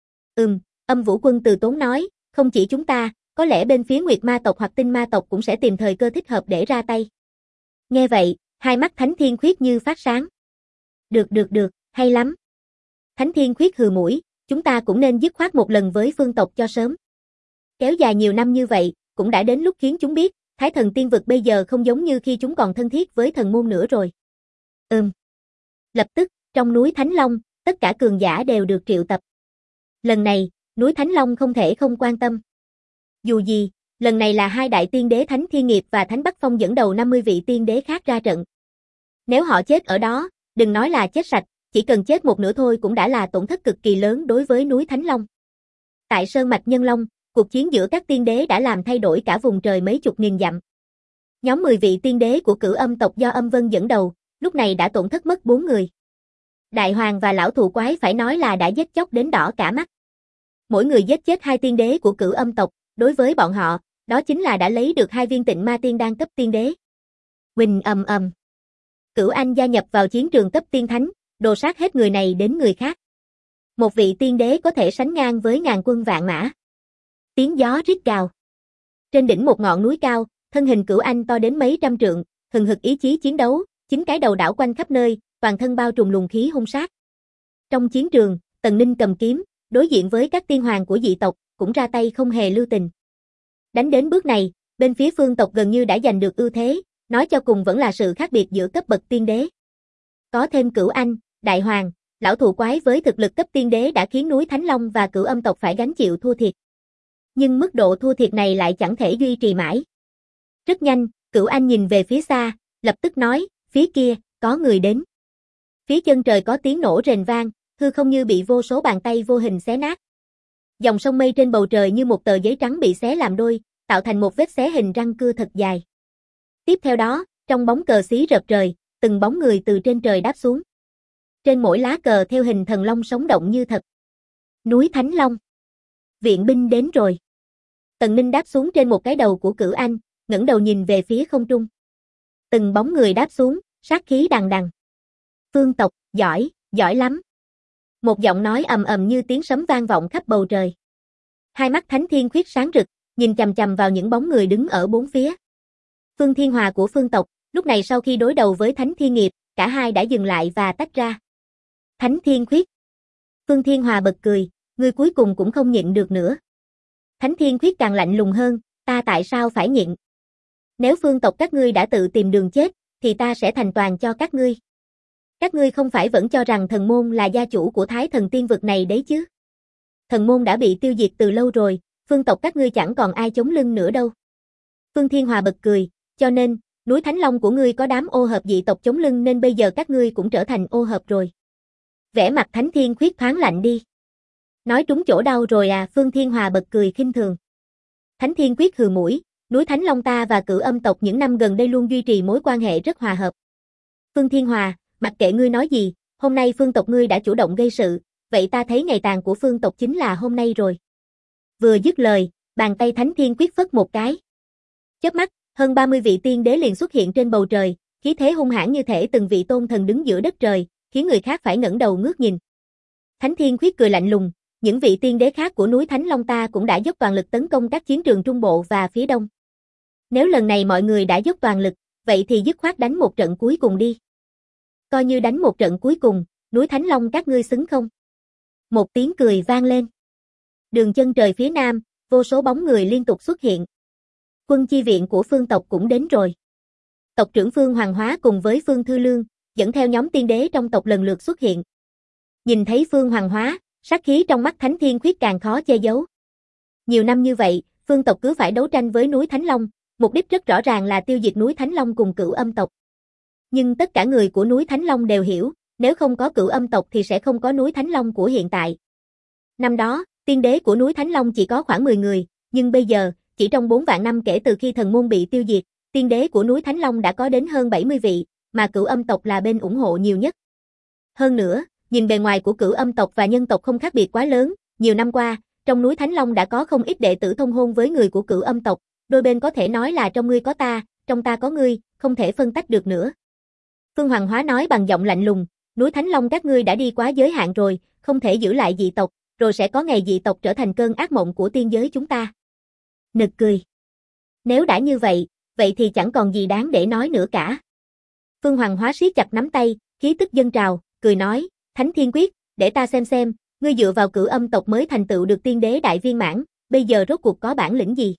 Âm Vũ Quân từ tốn nói, không chỉ chúng ta, có lẽ bên phía Nguyệt Ma tộc hoặc Tinh Ma tộc cũng sẽ tìm thời cơ thích hợp để ra tay. Nghe vậy, hai mắt Thánh Thiên Khuyết như phát sáng. Được, hay lắm. Thánh Thiên Khuyết hừ mũi, chúng ta cũng nên dứt khoát một lần với phương tộc cho sớm. Kéo dài nhiều năm như vậy, cũng đã đến lúc khiến chúng biết, Thái Thần Tiên Vực bây giờ không giống như khi chúng còn thân thiết với thần môn nữa rồi. Lập tức, trong núi Thánh Long, tất cả cường giả đều được triệu tập. Lần này, núi Thánh Long không thể không quan tâm. Dù gì, lần này là hai đại tiên đế Thánh Thiên Nghiệp và Thánh Bắc Phong dẫn đầu 50 vị tiên đế khác ra trận. Nếu họ chết ở đó, đừng nói là chết sạch, chỉ cần chết một nửa thôi cũng đã là tổn thất cực kỳ lớn đối với núi Thánh Long. Tại Sơn Mạch Nhân Long, cuộc chiến giữa các tiên đế đã làm thay đổi cả vùng trời mấy chục nghìn dặm. Nhóm 10 vị tiên đế của Cửu Âm tộc do Âm Vân dẫn đầu, lúc này đã tổn thất mất 4 người. Đại Hoàng và Lão Thụ Quái phải nói là đã giết chóc đến đỏ cả mắt. Mỗi người giết chết 2 tiên đế của Cửu Âm tộc, đối với bọn họ, đó chính là đã lấy được 2 viên Tịnh Ma Tiên đan cấp tiên đế. Huỳnh ầm. Cửu Anh gia nhập vào chiến trường cấp tiên thánh, đồ sát hết người này đến người khác. Một vị tiên đế có thể sánh ngang với ngàn quân vạn mã. Tiếng gió rít gào. Trên đỉnh một ngọn núi cao, thân hình Cửu Anh to đến mấy trăm trượng, hừng hực ý chí chiến đấu, 9 cái đầu đảo quanh khắp nơi, toàn thân bao trùm luồng khí hung sát. Trong chiến trường, Tần Ninh cầm kiếm, đối diện với các tiên hoàng của dị tộc, cũng ra tay không hề lưu tình. Đánh đến bước này, bên phía phương tộc gần như đã giành được ưu thế, nói cho cùng vẫn là sự khác biệt giữa cấp bậc tiên đế. Có thêm Cửu Anh, Đại Hoàng, Lão Thụ Quái với thực lực cấp tiên đế đã khiến núi Thánh Long và Cửu Âm tộc phải gánh chịu thua thiệt. Nhưng mức độ thua thiệt này lại chẳng thể duy trì mãi. Rất nhanh, Cửu Anh nhìn về phía xa, lập tức nói, phía kia, có người đến. Phía chân trời có tiếng nổ rền vang, hư không như bị vô số bàn tay vô hình xé nát. Dòng sông mây trên bầu trời như một tờ giấy trắng bị xé làm đôi, tạo thành một vết xé hình răng cưa thật dài. Tiếp theo đó, trong bóng cờ xí rợp trời, từng bóng người từ trên trời đáp xuống. Trên mỗi lá cờ theo hình thần long sống động như thật. Núi Thánh Long. Viện binh đến rồi. Tần Ninh đáp xuống trên một cái đầu của Cửu Anh, ngẩng đầu nhìn về phía không trung. Từng bóng người đáp xuống, sát khí đằng đằng. Phương tộc, giỏi, giỏi lắm. Một giọng nói ầm ầm như tiếng sấm vang vọng khắp bầu trời. Hai mắt Thánh Thiên Khuyết sáng rực, nhìn chằm chằm vào những bóng người đứng ở bốn phía. Phương Thiên Hòa của phương tộc, lúc này sau khi đối đầu với Thánh Thiên Nghiệp, cả hai đã dừng lại và tách ra. Thánh Thiên Khuyết. Phương Thiên Hòa bật cười, ngươi cuối cùng cũng không nhịn được nữa. Thánh Thiên Khuyết càng lạnh lùng hơn, ta tại sao phải nhịn? Nếu phương tộc các ngươi đã tự tìm đường chết, thì ta sẽ thành toàn cho các ngươi. Các ngươi không phải vẫn cho rằng thần môn là gia chủ của Thái Thần Tiên Vực này đấy chứ? Thần môn đã bị tiêu diệt từ lâu rồi, Phương tộc các ngươi chẳng còn ai chống lưng nữa đâu. Phương Thiên Hòa bật cười, cho nên, núi Thánh Long của ngươi có đám ô hợp dị tộc chống lưng nên bây giờ các ngươi cũng trở thành ô hợp rồi. Vẻ mặt Thánh Thiên Khuyết thoáng lạnh đi. Nói trúng chỗ đau rồi à, Phương Thiên Hòa bật cười khinh thường. Thánh Thiên Quyết hừ mũi, núi Thánh Long ta và Cửu Âm tộc những năm gần đây luôn duy trì mối quan hệ rất hòa hợp. Phương Thiên Hòa, mặc kệ ngươi nói gì, hôm nay Phương tộc ngươi đã chủ động gây sự, vậy ta thấy ngày tàn của Phương tộc chính là hôm nay rồi. Vừa dứt lời, bàn tay Thánh Thiên Quyết phất một cái. Chớp mắt, hơn 30 vị tiên đế liền xuất hiện trên bầu trời, khí thế hung hãn như thể từng vị tôn thần đứng giữa đất trời, khiến người khác phải ngẩng đầu ngước nhìn. Thánh Thiên Quyết cười lạnh lùng, những vị tiên đế khác của núi Thánh Long ta cũng đã dốc toàn lực tấn công các chiến trường Trung Bộ và phía Đông. Nếu lần này mọi người đã dốc toàn lực, vậy thì dứt khoát đánh một trận cuối cùng đi. Coi như đánh một trận cuối cùng, núi Thánh Long các ngươi xứng không? Một tiếng cười vang lên. Đường chân trời phía nam, vô số bóng người liên tục xuất hiện. Quân chi viện của Phương tộc cũng đến rồi. Tộc trưởng Phương Hoàng Hóa cùng với Phương Thư Lương, dẫn theo nhóm tiên đế trong tộc lần lượt xuất hiện. Nhìn thấy Phương Hoàng Hóa, sát khí trong mắt Thánh Thiên Khuyết càng khó che giấu. Nhiều năm như vậy, Phương tộc cứ phải đấu tranh với núi Thánh Long, mục đích rất rõ ràng là tiêu diệt núi Thánh Long cùng Cửu Âm tộc. Nhưng tất cả người của núi Thánh Long đều hiểu, nếu không có Cửu Âm tộc thì sẽ không có núi Thánh Long của hiện tại. Năm đó, tiên đế của núi Thánh Long chỉ có khoảng 10 người, nhưng bây giờ, chỉ trong 4 vạn năm kể từ khi thần môn bị tiêu diệt, tiên đế của núi Thánh Long đã có đến hơn 70 vị, mà Cửu Âm tộc là bên ủng hộ nhiều nhất. Hơn nữa, nhìn bề ngoài của Cửu Âm tộc và nhân tộc không khác biệt quá lớn, nhiều năm qua, trong núi Thánh Long đã có không ít đệ tử thông hôn với người của Cửu Âm tộc, đôi bên có thể nói là trong ngươi có ta, trong ta có ngươi, không thể phân tách được nữa. Phương Hoàng Hóa nói bằng giọng lạnh lùng, núi Thánh Long các ngươi đã đi quá giới hạn rồi, không thể giữ lại dị tộc, rồi sẽ có ngày dị tộc trở thành cơn ác mộng của tiên giới chúng ta. Nực cười. Nếu đã như vậy, vậy thì chẳng còn gì đáng để nói nữa cả. Phương Hoàng Hóa siết chặt nắm tay, khí tức dâng trào, cười nói, Thánh Thiên Quyết, để ta xem, ngươi dựa vào Cửu Âm tộc mới thành tựu được tiên đế đại viên mãn, bây giờ rốt cuộc có bản lĩnh gì?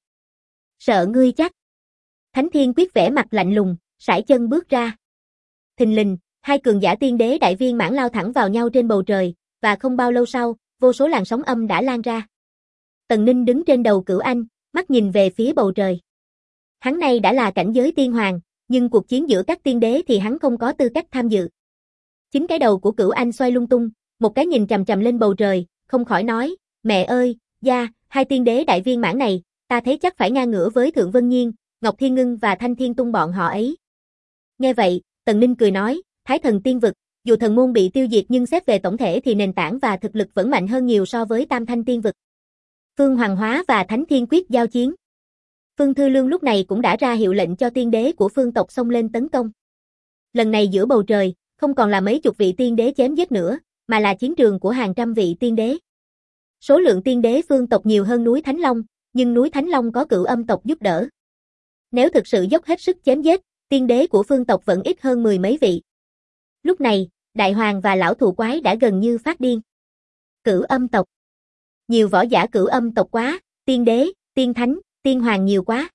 Sợ ngươi chắc. Thánh Thiên Quyết vẻ mặt lạnh lùng, sải chân bước ra. Thình lình, hai cường giả tiên đế đại viên mãn lao thẳng vào nhau trên bầu trời, và không bao lâu sau, vô số làn sóng âm đã lan ra. Tần Ninh đứng trên đầu Cửu Anh, mắt nhìn về phía bầu trời. Hắn này đã là cảnh giới tiên hoàng, nhưng cuộc chiến giữa các tiên đế thì hắn không có tư cách tham dự. Chính cái đầu của Cửu Anh xoay lung tung, một cái nhìn chằm chằm lên bầu trời, không khỏi nói, mẹ ơi, gia, hai tiên đế đại viên mãn này, ta thấy chắc phải ngang ngửa với Thượng Vân Nhiên, Ngọc Thiên Ngưng và Thanh Thiên Tung bọn họ ấy. Nghe vậy, Tần Ninh cười nói, Thái Thần Tiên Vực, dù thần môn bị tiêu diệt nhưng xét về tổng thể thì nền tảng và thực lực vẫn mạnh hơn nhiều so với Tam Thanh Tiên Vực. Phương Hoàng Hóa và Thánh Thiên Quyết giao chiến. Phương Thư Lương lúc này cũng đã ra hiệu lệnh cho tiên đế của Phương tộc xông lên tấn công. Lần này giữa bầu trời, không còn là mấy chục vị tiên đế chém giết nữa, mà là chiến trường của hàng trăm vị tiên đế. Số lượng tiên đế Phương tộc nhiều hơn núi Thánh Long, nhưng núi Thánh Long có Cửu Âm tộc giúp đỡ. Nếu thực sự dốc hết sức chém giết, tiên đế của Phương tộc vẫn ít hơn 10 mấy vị. Lúc này, Đại Hoàng và Lão Thù Quái đã gần như phát điên. Cửu Âm tộc. Nhiều võ giả Cửu Âm tộc quá, tiên đế, tiên thánh, tiên hoàng nhiều quá.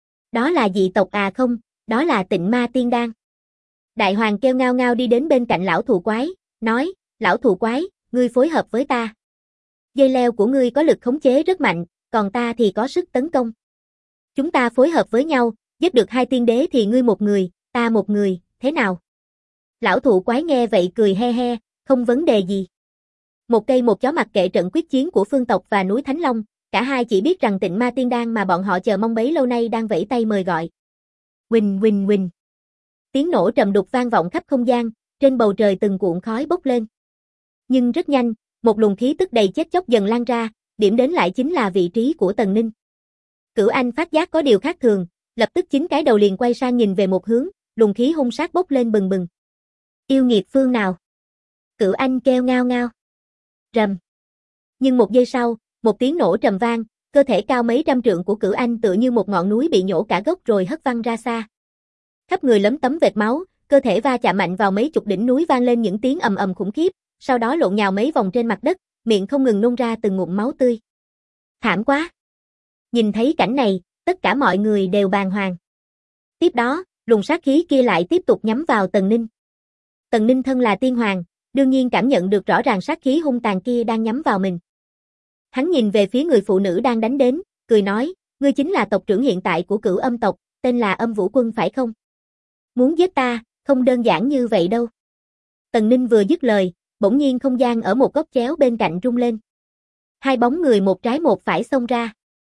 Đó là dị tộc à không, đó là Tịnh Ma Tiên Đan. Đại Hoàng kêu ngao ngao đi đến bên cạnh Lão Thù Quái, nói, Lão Thù Quái, ngươi phối hợp với ta. Dây leo của ngươi có lực khống chế rất mạnh, còn ta thì có sức tấn công. Chúng ta phối hợp với nhau, giết được hai tiên đế thì ngươi một người, ta một người, thế nào? Lão Thù Quái nghe vậy cười he he, không vấn đề gì. Một cây một chó mặc kệ trận quyết chiến của Phương tộc và núi Thánh Long, cả hai chỉ biết rằng Tịnh Ma Tiên Đan mà bọn họ chờ mong bấy lâu nay đang vẫy tay mời gọi. Huỳnh huỳnh huỳnh. Tiếng nổ trầm đục vang vọng khắp không gian, trên bầu trời từng cuộn khói bốc lên. Nhưng rất nhanh, một luồng khí tức đầy chết chóc dần lan ra, điểm đến lại chính là vị trí của Tần Ninh. Cửu Anh phát giác có điều khác thường, lập tức chính cái đầu liền quay sang nhìn về một hướng, luồng khí hung sát bốc lên bừng bừng. Yêu nghiệt phương nào? Cửu Anh kêu ngao ngao. Rầm. Nhưng một giây sau, một tiếng nổ trầm vang, cơ thể cao mấy trăm trượng của Cửu Anh tựa như một ngọn núi bị nhổ cả gốc rồi hất văng ra xa. Khắp người lấm tấm vệt máu, cơ thể va chạm mạnh vào mấy chục đỉnh núi vang lên những tiếng ầm ầm khủng khiếp, sau đó lộn nhào mấy vòng trên mặt đất, miệng không ngừng nôn ra từng ngụm máu tươi. Thảm quá! Nhìn thấy cảnh này, tất cả mọi người đều bàng hoàng. Tiếp đó, luồng sát khí kia lại tiếp tục nhắm vào Tần Ninh. Tần Ninh thân là tiên hoàng, đương nhiên cảm nhận được rõ ràng sát khí hung tàn kia đang nhắm vào mình. Hắn nhìn về phía người phụ nữ đang đánh đến, cười nói, ngươi chính là tộc trưởng hiện tại của Cửu Âm tộc, tên là Âm Vũ Quân phải không? Muốn giết ta, không đơn giản như vậy đâu. Tần Ninh vừa dứt lời, bỗng nhiên không gian ở một góc chéo bên cạnh rung lên. Hai bóng người một trái một phải xông ra.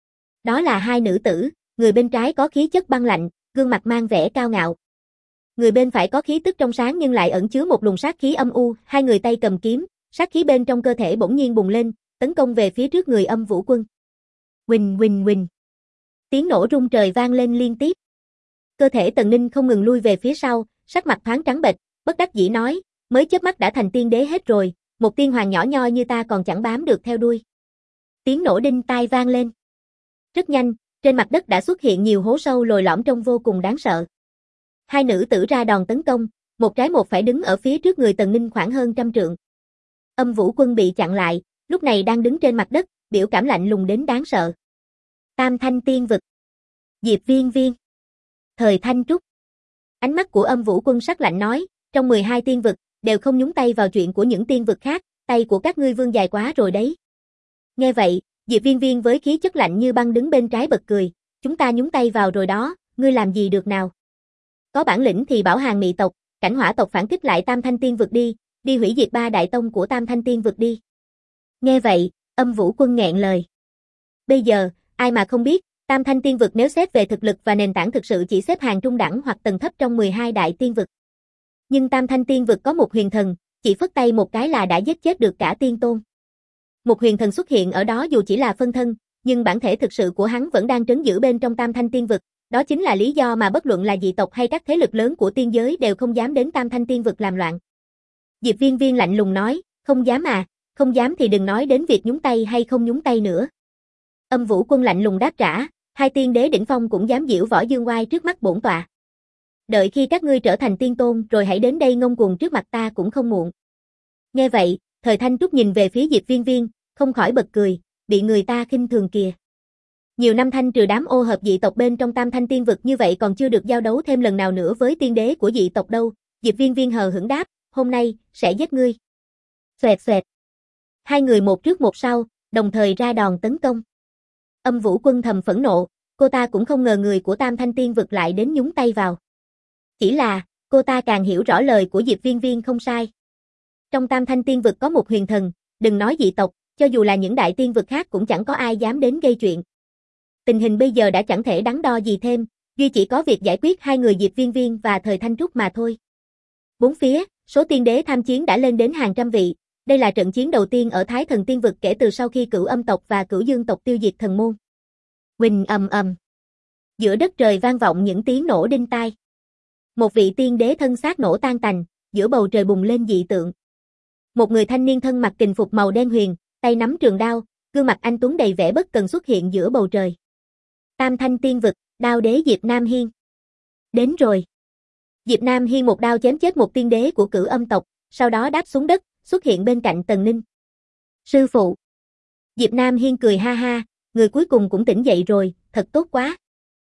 Đó là hai nữ tử, người bên trái có khí chất băng lạnh, gương mặt mang vẻ cao ngạo. Người bên phải có khí tức trong sáng nhưng lại ẩn chứa một luồng sát khí âm u, hai người tay cầm kiếm, sát khí bên trong cơ thể bỗng nhiên bùng lên, tấn công về phía trước người Âm Vũ Quân. Huỳnh huỳnh huỳnh. Tiếng nổ rung trời vang lên liên tiếp. Cơ thể Tần Ninh không ngừng lui về phía sau, sắc mặt thoáng trắng bệch, bất đắc dĩ nói, mới chớp mắt đã thành tiên đế hết rồi, một tiên hoàng nhỏ nhoi như ta còn chẳng bám được theo đuôi. Tiếng nổ đinh tai vang lên. Rất nhanh, trên mặt đất đã xuất hiện nhiều hố sâu lồi lõm trông vô cùng đáng sợ. Hai nữ tử ra đòn tấn công, một trái một phải đứng ở phía trước người Tần Ninh khoảng hơn 100 trượng. Âm Vũ Quân bị chặn lại, lúc này đang đứng trên mặt đất, biểu cảm lạnh lùng đến đáng sợ. Tam Thanh Tiên Vực, Diệp Viên Viên, Thời Thanh Trúc. Ánh mắt của Âm Vũ Quân sắc lạnh nói, trong 12 tiên vực, đều không nhúng tay vào chuyện của những tiên vực khác, tay của các ngươi vương dài quá rồi đấy. Nghe vậy, Diệp Viên Viên với khí chất lạnh như băng đứng bên trái bật cười, chúng ta nhúng tay vào rồi đó, ngươi làm gì được nào. Có bản lĩnh thì bảo Hàn Mị tộc, Cảnh Hỏa tộc phản kích lại Tam Thanh Tiên vực đi hủy diệt ba đại tông của Tam Thanh Tiên vực đi. Nghe vậy, Âm Vũ Quân nghẹn lời. Bây giờ, ai mà không biết, Tam Thanh Tiên vực nếu xét về thực lực và nền tảng thực sự chỉ xếp hàng trung đẳng hoặc tầng thấp trong 12 đại tiên vực. Nhưng Tam Thanh Tiên vực có một huyền thần, chỉ phất tay một cái là đã giết chết được cả tiên tôn. Một huyền thần xuất hiện ở đó dù chỉ là phân thân, nhưng bản thể thực sự của hắn vẫn đang trấn giữ bên trong Tam Thanh Tiên vực, đó chính là lý do mà bất luận là dị tộc hay các thế lực lớn của tiên giới đều không dám đến Tam Thanh Tiên vực làm loạn. Diệp Viên Viên lạnh lùng nói, không dám à, không dám thì đừng nói đến việc nhúng tay hay không nhúng tay nữa. Âm Vũ Quân lạnh lùng đáp trả, hai tiên đế đỉnh phong cũng dám giễu võ dương oai trước mắt bổn tọa. Đợi khi các ngươi trở thành tiên tôn rồi hãy đến đây ngông cuồng trước mặt ta cũng không muộn. Nghe vậy, Thời Thanh Trúc nhìn về phía Diệp Viên Viên, không khỏi bật cười, bị người ta khinh thường kìa. Nhiều năm thanh trừ đám ô hợp dị tộc bên trong Tam Thanh Tiên vực như vậy còn chưa được giao đấu thêm lần nào nữa với tiên đế của dị tộc đâu, Diệp Viên Viên hờ hững đáp, hôm nay, sẽ giết ngươi. Xoẹt xoẹt. Hai người một trước một sau, đồng thời ra đòn tấn công. Âm Vũ Quân thầm phẫn nộ, cô ta cũng không ngờ người của Tam Thanh Tiên vực lại đến nhúng tay vào. Chỉ là, cô ta càng hiểu rõ lời của Diệp Viên Viên không sai. Trong Tam Thanh Tiên vực có một huyền thần, đừng nói dị tộc, cho dù là những đại tiên vực khác cũng chẳng có ai dám đến gây chuyện. Tình hình bây giờ đã chẳng thể đắn đo gì thêm, duy chỉ có việc giải quyết hai người Diệp Viên Viên và Thời Thanh Trúc mà thôi. Bốn phía, số tiên đế tham chiến đã lên đến hàng trăm vị, đây là trận chiến đầu tiên ở Thái Thần Tiên vực kể từ sau khi Cửu Âm tộc và Cửu Dương tộc tiêu diệt thần môn. Huỳnh ầm ầm. Giữa đất trời vang vọng những tiếng nổ đinh tai. Một vị tiên đế thân xác nổ tan tành, giữa bầu trời bùng lên dị tượng. Một người thanh niên thân mặc kình phục màu đen huyền, tay nắm trường đao, gương mặt anh tuấn đầy vẻ bất cần xuất hiện giữa bầu trời. Tam Thanh Tiên vực, đao đế Diệp Nam Hiên. Đến rồi. Diệp Nam Hiên một đao chém chết một tiên đế của Cửu Âm tộc, sau đó đáp xuống đất, xuất hiện bên cạnh Tần Ninh. Sư phụ. Diệp Nam Hiên cười ha ha, người cuối cùng cũng tỉnh dậy rồi, thật tốt quá.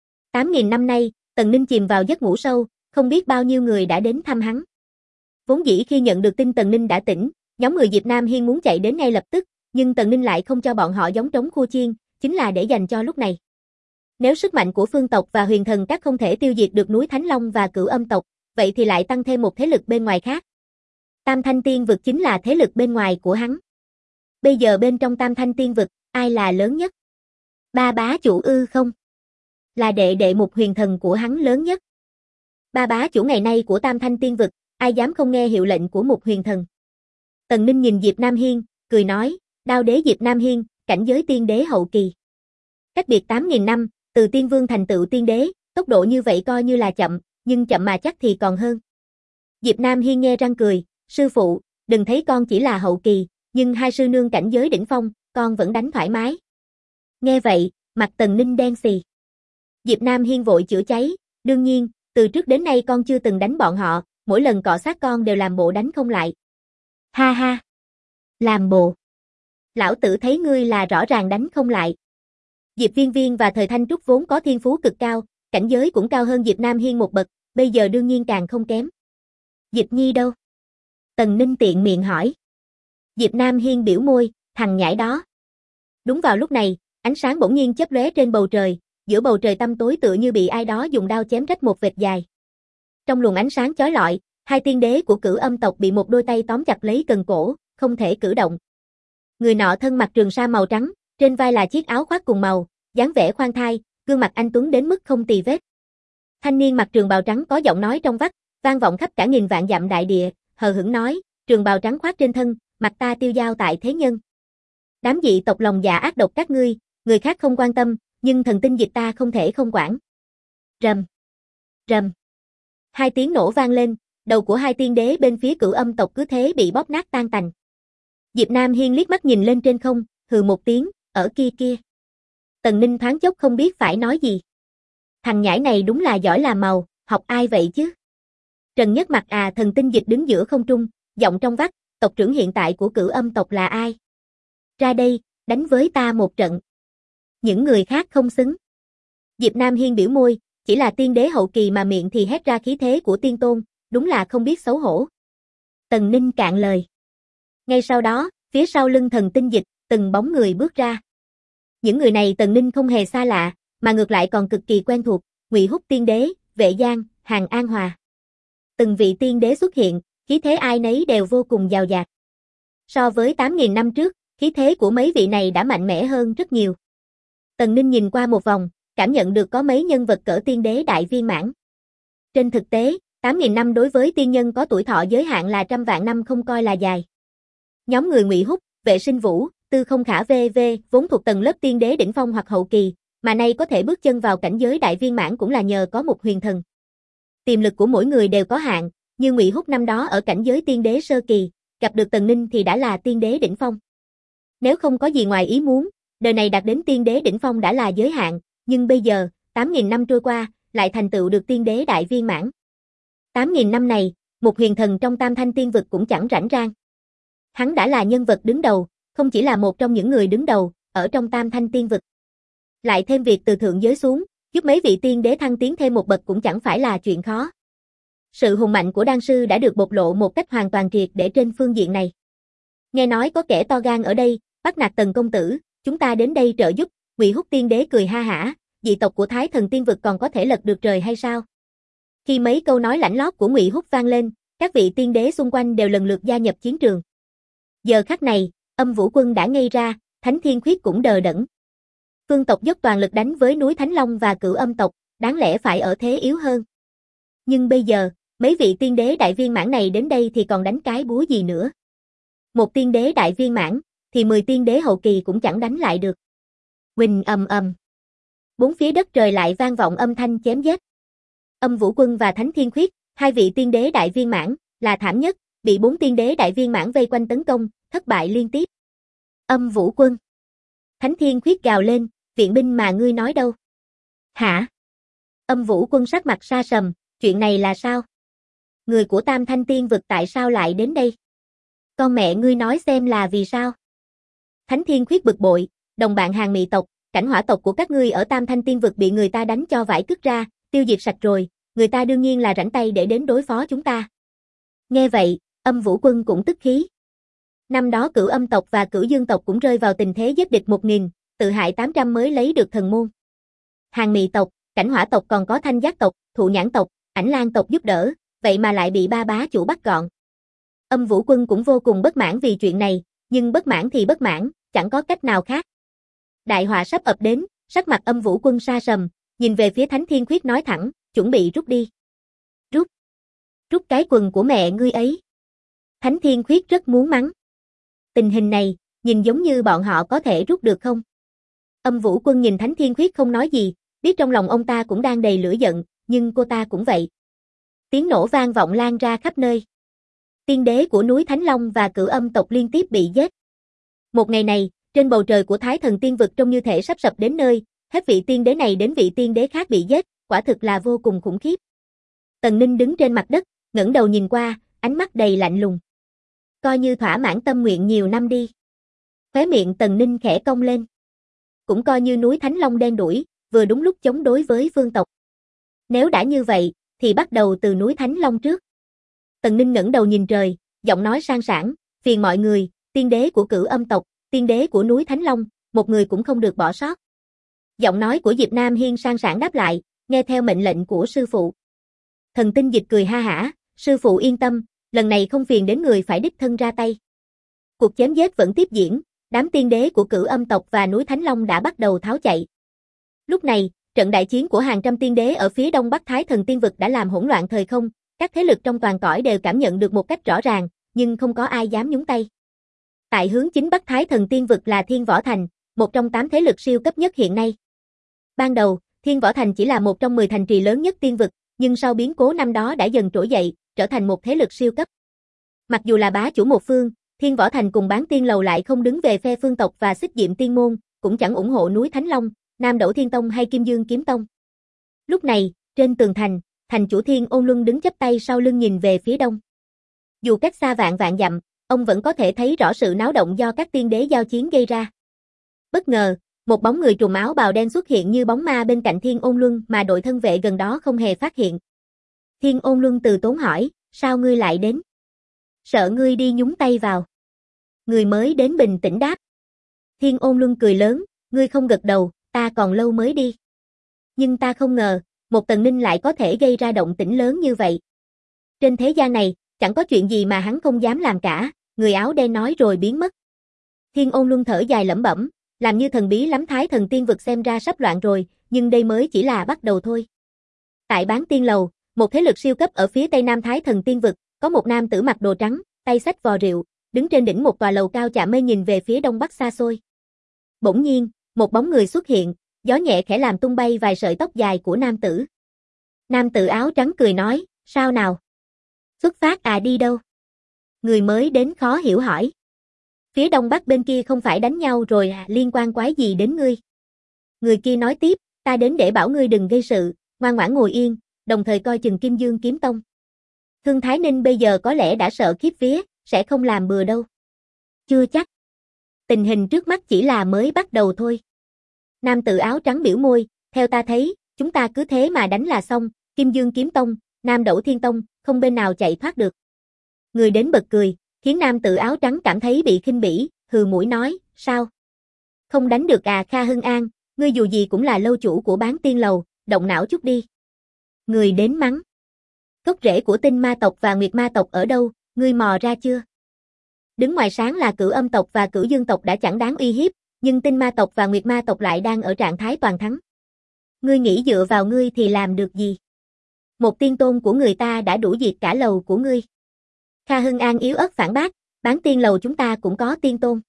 8.000 năm nay, Tần Ninh chìm vào giấc ngủ sâu, không biết bao nhiêu người đã đến thăm hắn. Vốn dĩ khi nhận được tin Tần Ninh đã tỉnh, nhóm người Diệp Nam Hiên muốn chạy đến ngay lập tức, nhưng Tần Ninh lại không cho bọn họ gióng trống khua chiên, chính là để dành cho lúc này. Nếu sức mạnh của phương tộc và huyền thần các không thể tiêu diệt được núi Thánh Long và Cửu Âm tộc, vậy thì lại tăng thêm một thế lực bên ngoài khác. Tam Thanh Tiên vực chính là thế lực bên ngoài của hắn. Bây giờ bên trong Tam Thanh Tiên vực, ai là lớn nhất? Ba bá chủ ư không? Là đệ đệ một huyền thần của hắn lớn nhất. Ba bá chủ ngày nay của Tam Thanh Tiên vực, ai dám không nghe hiệu lệnh của một huyền thần. Tần Ninh nhìn Diệp Nam Hiên, cười nói, đao đế Diệp Nam Hiên, cảnh giới tiên đế hậu kỳ. Cách biệt 8.000 năm, từ tiên vương thành tựu tiên đế, tốc độ như vậy coi như là chậm, nhưng chậm mà chắc thì còn hơn. Diệp Nam Hiên nghe răng cười, sư phụ, đừng thấy con chỉ là hậu kỳ, nhưng hai sư nương cảnh giới đỉnh phong, con vẫn đánh thoải mái. Nghe vậy, mặt Tần Ninh đen xì. Diệp Nam Hiên vội chữa cháy, đương nhiên, từ trước đến nay con chưa từng đánh bọn họ, mỗi lần cọ sát con đều làm bộ đánh không lại. Ha ha. Làm bộ. Lão tử thấy ngươi là rõ ràng đánh không lại. Diệp Viên Viên và Thời Thanh Trúc vốn có thiên phú cực cao, cảnh giới cũng cao hơn Diệp Nam Hiên một bậc, bây giờ đương nhiên càng không kém. Diệp Nhi đâu? Tần Ninh tiện miệng hỏi. Diệp Nam Hiên biểu môi, thằng nhãi đó. Đúng vào lúc này, ánh sáng bỗng nhiên chớp lóe trên bầu trời, giữa bầu trời tăm tối tựa như bị ai đó dùng đao chém rách một vệt dài. Trong luồng ánh sáng chói lọi, hai tiên đế của Cửu Âm tộc bị một đôi tay tóm chặt lấy cần cổ, không thể cử động. Người nọ thân mặc trường sa màu trắng, trên vai là chiếc áo khoác cùng màu, dáng vẻ khoan thai, gương mặt anh tuấn đến mức không tì vết. Thanh niên mặc trường bào trắng có giọng nói trong vắt, vang vọng khắp cả nghìn vạn dặm đại địa, hờ hững nói, trường bào trắng khoác trên thân, mặt ta tiêu dao tại thế nhân. Đám dị tộc lòng dạ ác độc các ngươi, người khác không quan tâm, nhưng thần tinh dịch ta không thể không quản. Rầm, rầm. Hai tiếng nổ vang lên, đầu của hai tiên đế bên phía Cửu Âm tộc cứ thế bị bóp nát tan tành. Diệp Nam Hiên liếc mắt nhìn lên trên không, hừ một tiếng, ở kia kia. Tần Ninh thoáng chốc không biết phải nói gì. Thằng nhãi này đúng là giỏi làm màu, học ai vậy chứ? Trần Nhất Mặc thần tinh dịch đứng giữa không trung, giọng trong vắt, tộc trưởng hiện tại của Cửu Âm tộc là ai? Ra đây, đánh với ta một trận. Những người khác không xứng. Diệp Nam Hiên biểu môi, chỉ là tiên đế hậu kỳ mà miệng thì hét ra khí thế của tiên tôn, đúng là không biết xấu hổ. Tần Ninh cạn lời. Ngay sau đó, phía sau lưng thần tinh dịch, từng bóng người bước ra. Những người này Tần Ninh không hề xa lạ, mà ngược lại còn cực kỳ quen thuộc, Ngụy Húc tiên đế, Vệ Giang, Hàng An Hòa. Từng vị tiên đế xuất hiện, khí thế ai nấy đều vô cùng dào dạt. So với 8.000 năm trước, khí thế của mấy vị này đã mạnh mẽ hơn rất nhiều. Tần Ninh nhìn qua một vòng, cảm nhận được có mấy nhân vật cỡ tiên đế đại viên mãn. Trên thực tế, 8.000 năm đối với tiên nhân có tuổi thọ giới hạn là trăm vạn năm không coi là dài. Nhóm người Ngụy Húc, Vệ Sinh Vũ, Tư Không Khả v.v. vốn thuộc tầng lớp tiên đế đỉnh phong hoặc hậu kỳ, mà nay có thể bước chân vào cảnh giới đại viên mãn cũng là nhờ có một huyền thần. Tiềm lực của mỗi người đều có hạn, như Ngụy Húc năm đó ở cảnh giới tiên đế sơ kỳ, gặp được Tần Ninh thì đã là tiên đế đỉnh phong. Nếu không có gì ngoài ý muốn, đời này đạt đến tiên đế đỉnh phong đã là giới hạn, nhưng bây giờ, 8.000 năm trôi qua, lại thành tựu được tiên đế đại viên mãn. 8.000 năm này, một huyền thần trong Tam Thanh Tiên vực cũng chẳng rảnh rang. Hắn đã là nhân vật đứng đầu, không chỉ là một trong những người đứng đầu, ở trong Tam Thanh Tiên vực. Lại thêm việc từ thượng giới xuống, giúp mấy vị tiên đế thăng tiến thêm một bậc cũng chẳng phải là chuyện khó. Sự hùng mạnh của đan sư đã được bộc lộ một cách hoàn toàn triệt để trên phương diện này. Nghe nói có kẻ to gan ở đây, bắt nạt Tần công tử, chúng ta đến đây trợ giúp, Ngụy Húc tiên đế cười ha hả, dị tộc của Thái Thần Tiên vực còn có thể lật được trời hay sao? Khi mấy câu nói lãnh lót của Ngụy Húc vang lên, các vị tiên đế xung quanh đều lần lượt gia nhập chiến trường. Giờ khắc này, Âm Vũ Quân đã ngây ra, Thánh Thiên Khuyết cũng đờ đẫn. Phương tộc dốc toàn lực đánh với núi Thánh Long và Cửu Âm tộc, đáng lẽ phải ở thế yếu hơn. Nhưng bây giờ, mấy vị tiên đế đại viên mãn này đến đây thì còn đánh cái búa gì nữa. Một tiên đế đại viên mãn, thì 10 tiên đế hậu kỳ cũng chẳng đánh lại được. Huỳnh ầm ầm. Bốn phía đất trời lại vang vọng âm thanh chém giết. Âm Vũ Quân và Thánh Thiên Khuyết, hai vị tiên đế đại viên mãn, là thảm nhất, bị 4 tiên đế đại viên mãn vây quanh tấn công, thất bại liên tiếp. Âm Vũ Quân. Thánh Thiên Khuyết gào lên, viện binh mà ngươi nói đâu? Hả? Âm Vũ Quân sắc mặt sa sầm, chuyện này là sao? Người của Tam Thanh Tiên vực tại sao lại đến đây? Con mẹ ngươi nói xem là vì sao? Thánh Thiên Khuyết bực bội, đồng bạn Hàng Mị tộc, Cảnh Hỏa tộc của các ngươi ở Tam Thanh Tiên vực bị người ta đánh cho vải cứt ra, tiêu diệt sạch rồi, người ta đương nhiên là rảnh tay để đến đối phó chúng ta. Nghe vậy, Âm Vũ Quân cũng tức khí. Năm đó Cửu Âm tộc và Cửu Dương tộc cũng rơi vào tình thế giết địch 1.000, tự hại 800 mới lấy được thần môn. Hàng Mị tộc, Cảnh Hỏa tộc còn có Thanh Giác tộc, Thụ Nhãn tộc, Ảnh Lan tộc giúp đỡ, vậy mà lại bị ba bá chủ bắt gọn. Âm Vũ Quân cũng vô cùng bất mãn vì chuyện này, nhưng bất mãn thì bất mãn, chẳng có cách nào khác. Đại họa sắp ập đến, sắc mặt Âm Vũ Quân sa sầm, nhìn về phía Thánh Thiên Khuyết nói thẳng, chuẩn bị rút đi. Rút? Rút cái quần của mẹ ngươi ấy. Thánh Thiên Khuyết rất muốn mắng. Tình hình này, nhìn giống như bọn họ có thể rút được không? Âm Vũ Quân nhìn Thánh Thiên Khuyết không nói gì, biết trong lòng ông ta cũng đang đầy lửa giận, nhưng cô ta cũng vậy. Tiếng nổ vang vọng lan ra khắp nơi. Tiên đế của núi Thánh Long và Cửu Âm tộc liên tiếp bị giết. Một ngày này, trên bầu trời của Thái Thần Tiên vực trông như thể sắp sập đến nơi, hết vị tiên đế này đến vị tiên đế khác bị giết, quả thực là vô cùng khủng khiếp. Tần Ninh đứng trên mặt đất, ngẩng đầu nhìn qua, ánh mắt đầy lạnh lùng. Coi như thỏa mãn tâm nguyện nhiều năm đi. Khóe miệng Tần Ninh khẽ cong lên. Cũng coi như núi Thánh Long đen đuổi, vừa đúng lúc chống đối với vương tộc. Nếu đã như vậy, thì bắt đầu từ núi Thánh Long trước. Tần Ninh ngẩng đầu nhìn trời, giọng nói sang sảng, phiền mọi người, tiên đế của Cửu Âm tộc, tiên đế của núi Thánh Long, một người cũng không được bỏ sót. Giọng nói của Diệp Nam Hiên sang sảng đáp lại, nghe theo mệnh lệnh của sư phụ. Thần Tinh Dịch cười ha hả, sư phụ yên tâm, lần này không phiền đến người phải đích thân ra tay. Cuộc chém giết vẫn tiếp diễn, đám tiên đế của Cửu Âm tộc và núi Thánh Long đã bắt đầu tháo chạy. Lúc này, trận đại chiến của hàng trăm tiên đế ở phía đông bắc Thái Thần Tiên Vực đã làm hỗn loạn thời không, các thế lực trong toàn cõi đều cảm nhận được một cách rõ ràng, nhưng không có ai dám nhúng tay. Tại hướng chính bắc Thái Thần Tiên Vực là Thiên Võ Thành, một trong 8 thế lực siêu cấp nhất hiện nay. Ban đầu, Thiên Võ Thành chỉ là một trong 10 thành trì lớn nhất tiên vực, nhưng sau biến cố năm đó đã dần trỗi dậy, trở thành một thế lực siêu cấp. Mặc dù là bá chủ một phương, Thiên Võ Thành cùng Bán Tiên Lầu lại không đứng về phe phương tộc và Xích Diệm Tiên Môn, cũng chẳng ủng hộ núi Thánh Long, Nam Đẩu Thiên Tông hay Kim Dương Kiếm Tông. Lúc này, trên tường thành, thành chủ Thiên Ôn Luân đứng chắp tay sau lưng nhìn về phía đông. Dù cách xa vạn vạn dặm, ông vẫn có thể thấy rõ sự náo động do các tiên đế giao chiến gây ra. Bất ngờ, một bóng người trùm áo bào đen xuất hiện như bóng ma bên cạnh Thiên Ôn Luân mà đội thân vệ gần đó không hề phát hiện. Thiên Ôn Luân từ tốn hỏi, sao ngươi lại đến? Sợ ngươi đi nhúng tay vào. Người mới đến bình tĩnh đáp. Thiên Ôn Luân cười lớn, ngươi không gật đầu, ta còn lâu mới đi. Nhưng ta không ngờ, một Tần Ninh lại có thể gây ra động tĩnh lớn như vậy. Trên thế gian này, chẳng có chuyện gì mà hắn không dám làm cả, người áo đen nói rồi biến mất. Thiên Ôn Luân thở dài lẩm bẩm, làm như thần bí lắm, Thái Thần Tiên Vực xem ra sắp loạn rồi, nhưng đây mới chỉ là bắt đầu thôi. Tại Bán Tiên Lầu, một thế lực siêu cấp ở phía tây nam Thái Thần Tiên Vực, có một nam tử mặc đồ trắng, tay xách vò rượu, đứng trên đỉnh một tòa lầu cao chạm mây nhìn về phía đông bắc xa xôi. Bỗng nhiên, một bóng người xuất hiện, gió nhẹ khẽ làm tung bay vài sợi tóc dài của nam tử. Nam tử áo trắng cười nói, sao nào? Xuất phát à, đi đâu? Người mới đến khó hiểu hỏi. Phía đông bắc bên kia không phải đánh nhau rồi à, liên quan quái gì đến ngươi? Người kia nói tiếp, ta đến để bảo ngươi đừng gây sự, ngoan ngoãn ngồi yên, đồng thời coi chừng Kim Dương Kiếm Tông. Thương Thái Ninh bây giờ có lẽ đã sợ khiếp vía, sẽ không làm bừa đâu. Chưa chắc. Tình hình trước mắt chỉ là mới bắt đầu thôi. Nam tử áo trắng biểu môi, theo ta thấy, chúng ta cứ thế mà đánh là xong, Kim Dương Kiếm Tông, Nam Đẩu Thiên Tông, không bên nào chạy thoát được. Người đến bật cười, khiến nam tử áo trắng cảm thấy bị khinh bỉ, hừ mũi nói, sao? Không đánh được à, Kha Hưng An, ngươi dù gì cũng là lâu chủ của Bán Tiên Lầu, động não chút đi. Người đến mắng. Gốc rễ của Tinh Ma tộc và Nguyệt Ma tộc ở đâu, ngươi mò ra chưa? Đứng ngoài sáng là Cửu Âm tộc và Cửu Dương tộc đã chẳng đáng uy hiếp, nhưng Tinh Ma tộc và Nguyệt Ma tộc lại đang ở trạng thái toàn thắng. Ngươi nghĩ dựa vào ngươi thì làm được gì? Một tiên tôn của người ta đã đủ diệt cả lầu của ngươi. Kha Hưng An yếu ớt phản bác, Bán Tiên Lầu chúng ta cũng có tiên tôn.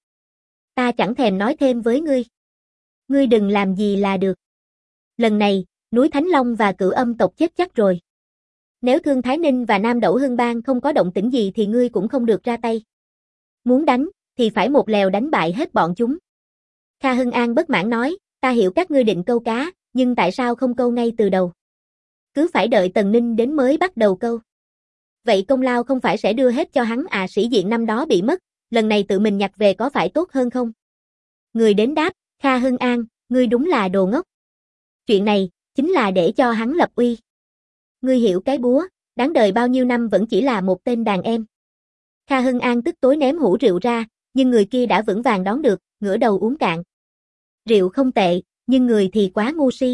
Ta chẳng thèm nói thêm với ngươi. Ngươi đừng làm gì là được. Lần này, núi Thánh Long và Cửu Âm tộc chết chắc rồi. Nếu Thương Thái Ninh và Nam Đẩu Hưng Bang không có động tĩnh gì thì ngươi cũng không được ra tay. Muốn đánh, thì phải một lèo đánh bại hết bọn chúng. Kha Hưng An bất mãn nói, ta hiểu các ngươi định câu cá, nhưng tại sao không câu ngay từ đầu? Cứ phải đợi Tần Ninh đến mới bắt đầu câu. Vậy công lao không phải sẽ đưa hết cho hắn à, sĩ diện năm đó bị mất, lần này tự mình nhặt về có phải tốt hơn không? Người đến đáp, Kha Hưng An, ngươi đúng là đồ ngốc. Chuyện này, chính là để cho hắn lập uy. Ngươi hiểu cái búa, đáng đời bao nhiêu năm vẫn chỉ là một tên đàn em. Kha Hưng An tức tối ném hũ rượu ra, nhưng người kia đã vững vàng đón được, ngửa đầu uống cạn. Rượu không tệ, nhưng người thì quá ngu si.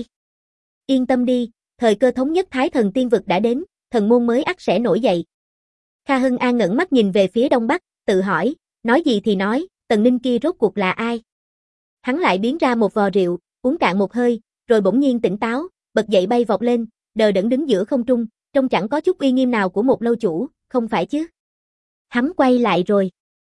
Yên tâm đi, thời cơ thống nhất Thái Thần Tiên Vực đã đến, thần môn mới ắt sẽ nổi dậy. Kha Hưng An ngẩng mắt nhìn về phía đông bắc, tự hỏi, nói gì thì nói, Tần Ninh kia rốt cuộc là ai? Hắn lại biến ra một vò rượu, uống cạn một hơi, rồi bỗng nhiên tỉnh táo, bật dậy bay vọt lên, đờ đẫn đứng giữa không trung, trông chẳng có chút uy nghiêm nào của một lâu chủ, không phải chứ? Hắn quay lại rồi.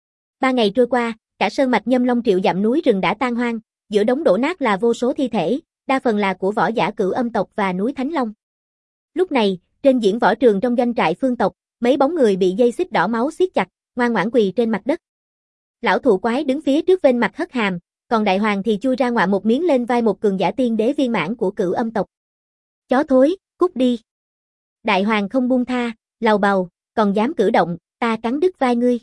3 ngày trôi qua, cả sơn mạch Nhâm Long triệu dặm núi rừng đã tan hoang, giữa đống đổ nát là vô số thi thể, đa phần là của võ giả Cửu Âm tộc và núi Thánh Long. Lúc này, trên diễn võ trường trong doanh trại phương tộc, mấy bóng người bị dây xích đỏ máu siết chặt, ngoan ngoãn quỳ trên mặt đất. Lão thụ quái đứng phía trước vênh mặt hất hàm, còn đại hoàng thì chui ra ngoạ một miếng lên vai một cường giả tiên đế viên mãn của Cửu Âm tộc. Chó thối, cút đi. Đại hoàng không buông tha, lầu bầu, còn dám cử động, ta cắn đứt vai ngươi.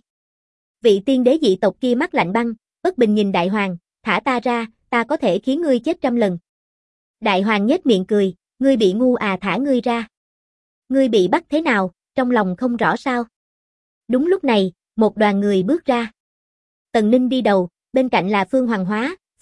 Vị tiên đế dị tộc kia mắt lạnh băng, bất bình nhìn đại hoàng, thả ta ra, ta có thể khiến ngươi chết 100 lần. Đại hoàng nhếch miệng cười, ngươi bị ngu à, thả ngươi ra. Ngươi bị bắt thế nào, trong lòng không rõ sao? Đúng lúc này, một đoàn người bước ra. Tần Ninh đi đầu, bên cạnh là Phương Hoàng Hóa,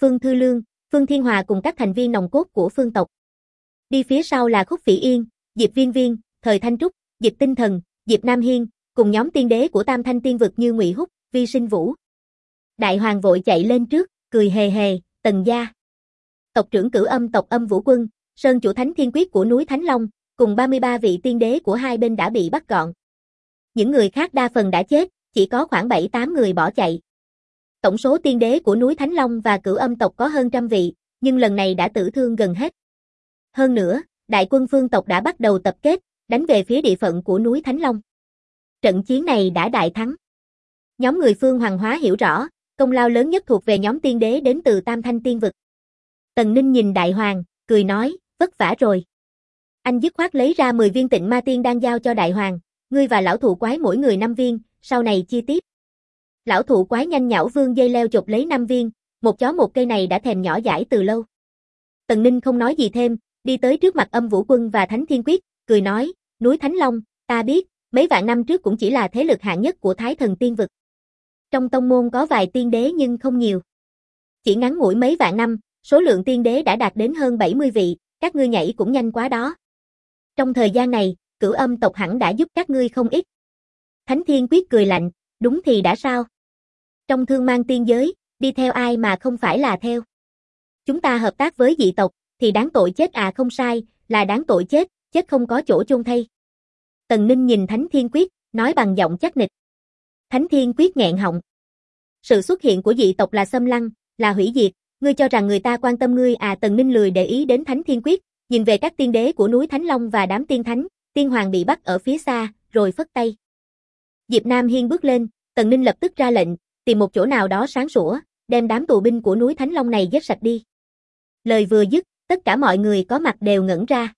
Phương Thư Lương, Phương Thiên Hòa cùng các thành viên nòng cốt của Phương tộc. Đi phía sau là Khúc Phỉ Yên, Diệp Viên Viên, Thời Thanh Trúc, Diệp Tinh Thần, Diệp Nam Hiên, cùng nhóm tiên đế của Tam Thanh Tiên vực như Ngụy Húc, Vi Sinh Vũ. Đại Hoàng vội chạy lên trước, cười hề hề, Tần gia. Tộc trưởng Cửu Âm tộc Âm Vũ Quân, Sơn chủ Thánh Thiên Quyết của núi Thánh Long, cùng 33 vị tiên đế của hai bên đã bị bắt gọn. Những người khác đa phần đã chết, chỉ có khoảng 7-8 người bỏ chạy. Tổng số tiên đế của núi Thánh Long và Cửu Âm tộc có hơn trăm vị, nhưng lần này đã tử thương gần hết. Hơn nữa, đại quân Phương tộc đã bắt đầu tập kết, đánh về phía địa phận của núi Thánh Long. Trận chiến này đã đại thắng. Nhóm người Phương Hoàng Hóa hiểu rõ, công lao lớn nhất thuộc về nhóm tiên đế đến từ Tam Thanh Tiên vực. Tần Ninh nhìn Đại Hoàng, cười nói, vất vả rồi. Anh dứt khoát lấy ra 10 viên Tịnh Ma Tiên đang giao cho Đại Hoàng, ngươi và lão thụ quái mỗi người 5 viên, sau này chia tiếp. Lão thụ quái nhanh nhảu vương dây leo chụp lấy 5 viên, một chó một cây này đã thèm nhỏ dãi từ lâu. Tần Ninh không nói gì thêm, đi tới trước mặt Âm Vũ Quân và Thánh Thiên Quyết, cười nói, núi Thánh Long, ta biết, mấy vạn năm trước cũng chỉ là thế lực hạng nhất của Thái Thần Tiên vực. Trong tông môn có vài tiên đế nhưng không nhiều. Chỉ ngắn ngủi mấy vạn năm, số lượng tiên đế đã đạt đến hơn 70 vị, các ngươi nhảy cũng nhanh quá đó. Trong thời gian này, Cửu Âm tộc hẳn đã giúp các ngươi không ít. Thánh Thiên Quyết cười lạnh, đúng thì đã sao? Trong thương mang tiên giới, đi theo ai mà không phải là theo. Chúng ta hợp tác với dị tộc, thì đáng tội chết à? Không sai, là đáng tội chết, chết không có chỗ chôn thây. Tần Ninh nhìn Thánh Thiên Quyết, nói bằng giọng chắc nịch. Thánh Thiên Quyết nghẹn họng. Sự xuất hiện của dị tộc là xâm lăng, là hủy diệt, ngươi cho rằng người ta quan tâm ngươi à? Tần Ninh lười để ý đến Thánh Thiên Quyết, nhìn về các tiên đế của núi Thánh Long và đám tiên thánh, tiên hoàng bị bắt ở phía xa, rồi phất tay. Diệp Nam Hiên bước lên, Tần Ninh lập tức ra lệnh, tìm một chỗ nào đó sáng sủa, đem đám tù binh của núi Thánh Long này giết sạch đi. Lời vừa dứt, tất cả mọi người có mặt đều ngẩn ra.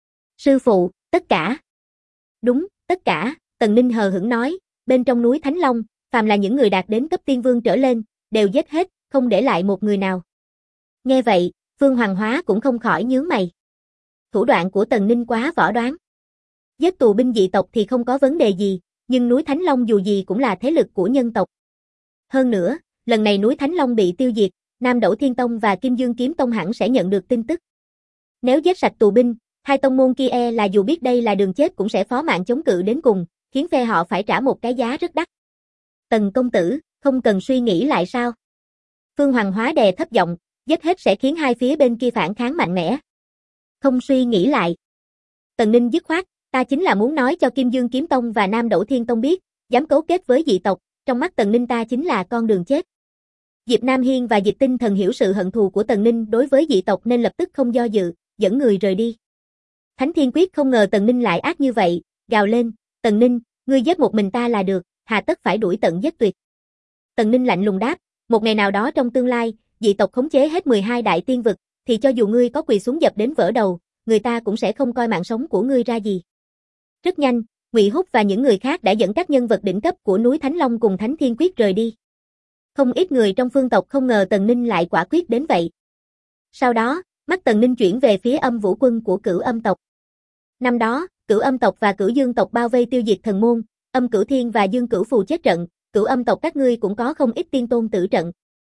Sư phụ, tất cả. Đúng, tất cả, Tần Ninh hờ hững nói, bên trong núi Thánh Long, phàm là những người đạt đến cấp tiên vương trở lên, đều giết hết, không để lại một người nào. Nghe vậy, Phương Hoàng Hóa cũng không khỏi nhướng mày. Thủ đoạn của Tần Ninh quá võ đoán. Giết tù binh dị tộc thì không có vấn đề gì, nhưng núi Thánh Long dù gì cũng là thế lực của nhân tộc. Hơn nữa, lần này núi Thánh Long bị tiêu diệt, Nam Đẩu Thiên Tông và Kim Dương Kiếm Tông hẳn sẽ nhận được tin tức. Nếu giết sạch tù binh, hai tông môn kia là dù biết đây là đường chết cũng sẽ phó mạng chống cự đến cùng, khiến phe họ phải trả một cái giá rất đắt. Tần công tử, không cần suy nghĩ lại sao? Phương Hoàng Hóa đè thấp giọng, giết hết sẽ khiến hai phía bên kia phản kháng mạnh mẽ. Không suy nghĩ lại. Tần Ninh dứt khoát, ta chính là muốn nói cho Kim Dương Kiếm Tông và Nam Đẩu Thiên Tông biết, dám cấu kết với dị tộc, trong mắt Tần Ninh ta chính là con đường chết. Diệp Nam Hiên và Diệp Tinh Thần hiểu sự hận thù của Tần Ninh đối với dị tộc nên lập tức không do dự, dẫn người rời đi. Thánh Thiên Quyết không ngờ Tần Ninh lại ác như vậy, gào lên, Tần Ninh, ngươi giết một mình ta là được, hà tất phải đuổi tận giết tuyệt. Tần Ninh lạnh lùng đáp, một ngày nào đó trong tương lai, dị tộc khống chế hết 12 đại tiên vực, thì cho dù ngươi có quỳ xuống dập đến vỡ đầu, người ta cũng sẽ không coi mạng sống của ngươi ra gì. Rất nhanh, Ngụy Húc và những người khác đã dẫn các nhân vật đỉnh cấp của núi Thánh Long cùng Thánh Thiên Quyết rời đi. Không ít người trong phương tộc không ngờ Tần Ninh lại quả quyết đến vậy. Sau đó, mắt Tần Ninh chuyển về phía Âm Vũ Quân của Cửu Âm tộc. Năm đó, Cửu Âm tộc và Cửu Dương tộc bao vây tiêu diệt thần môn, Âm Cửu Thiên và Dương Cửu Phù chết trận, Cửu Âm tộc các ngươi cũng có không ít tiên tôn tử trận.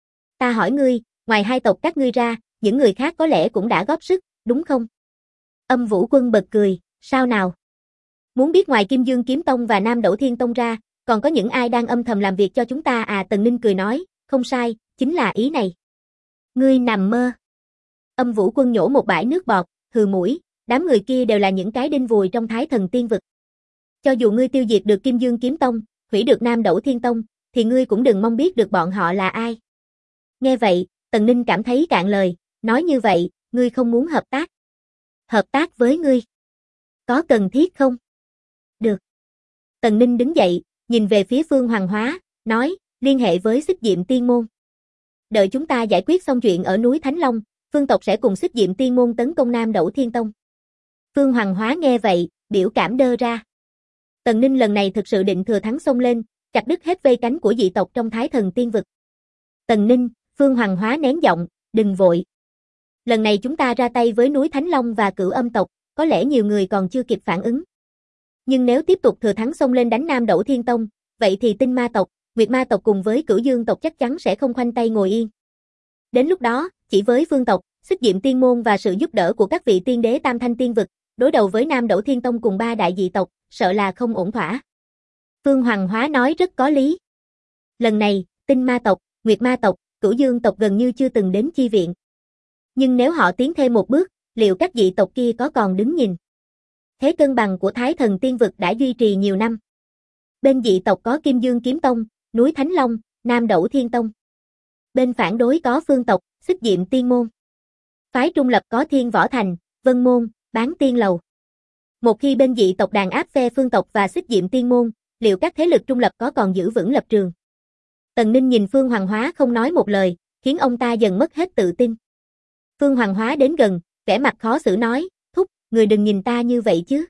Ta hỏi ngươi, ngoài hai tộc các ngươi ra, những người khác có lẽ cũng đã góp sức, đúng không? Âm Vũ Quân bật cười, sao nào? Muốn biết ngoài Kim Dương Kiếm Tông và Nam Đẩu Thiên Tông ra, còn có những ai đang âm thầm làm việc cho chúng ta à? Tần Ninh cười nói, không sai, chính là ý này. Ngươi nằm mơ. Âm Vũ Quân nhổ một bãi nước bọt, hừ mũi, đám người kia đều là những cái đinh vùi trong Thái Thần Tiên vực. Cho dù ngươi tiêu diệt được Kim Dương Kiếm Tông, hủy được Nam Đẩu Thiên Tông, thì ngươi cũng đừng mong biết được bọn họ là ai. Nghe vậy, Tần Ninh cảm thấy cạn lời, nói như vậy, ngươi không muốn hợp tác. Hợp tác với ngươi. Có cần thiết không? Được. Tần Ninh đứng dậy, nhìn về phía Phương Hoàng Hóa, nói, liên hệ với Xích Diệm Tiên Môn. Đợi chúng ta giải quyết xong chuyện ở núi Thánh Long, phương tộc sẽ cùng Xích Diệm Tiên Môn tấn công Nam Đẩu Thiên Tông. Phương Hoàng Hóa nghe vậy, biểu cảm đơ ra. Tần Ninh lần này thực sự định thừa thắng xông lên, chặt đứt hết vây cánh của dị tộc trong Thái Thần Tiên vực. Tần Ninh, Phương Hoàng Hóa nén giọng, đừng vội. Lần này chúng ta ra tay với núi Thánh Long và Cửu Âm tộc, có lẽ nhiều người còn chưa kịp phản ứng. Nhưng nếu tiếp tục thừa thắng xông lên đánh Nam Đẩu Thiên Tông, vậy thì Tinh Ma tộc, Nguyệt Ma tộc cùng với Cửu Dương tộc chắc chắn sẽ không khoanh tay ngồi yên. Đến lúc đó, chỉ với Phương tộc, Xích Diệm Tiên môn và sự giúp đỡ của các vị tiên đế Tam Thanh Tiên vực, đối đầu với Nam Đẩu Thiên Tông cùng 3 đại dị tộc, sợ là không ổn thỏa. Phương Hoàng Hóa nói rất có lý. Lần này, Tinh Ma tộc, Nguyệt Ma tộc, Cửu Dương tộc gần như chưa từng đến chi viện. Nhưng nếu họ tiến thêm một bước, liệu các dị tộc kia có còn đứng nhìn? Thế cân bằng của Thái Thần Tiên vực đã duy trì nhiều năm. Bên dị tộc có Kim Dương Kiếm Tông, Núi Thánh Long, Nam Đẩu Thiên Tông. Bên phản đối có Phương tộc, Xích Diệm Tiên môn. Phái trung lập có Thiên Võ Thành, Vân Môn, Bán Tiên Lầu. Một khi bên dị tộc đàn áp phe Phương tộc và Xích Diệm Tiên môn, liệu các thế lực trung lập có còn giữ vững lập trường? Tần Ninh nhìn Phương Hoàng Hóa không nói một lời, khiến ông ta dần mất hết tự tin. Phương Hoàng Hóa đến gần, vẻ mặt khó xử nói, thúc, người đừng nhìn ta như vậy chứ.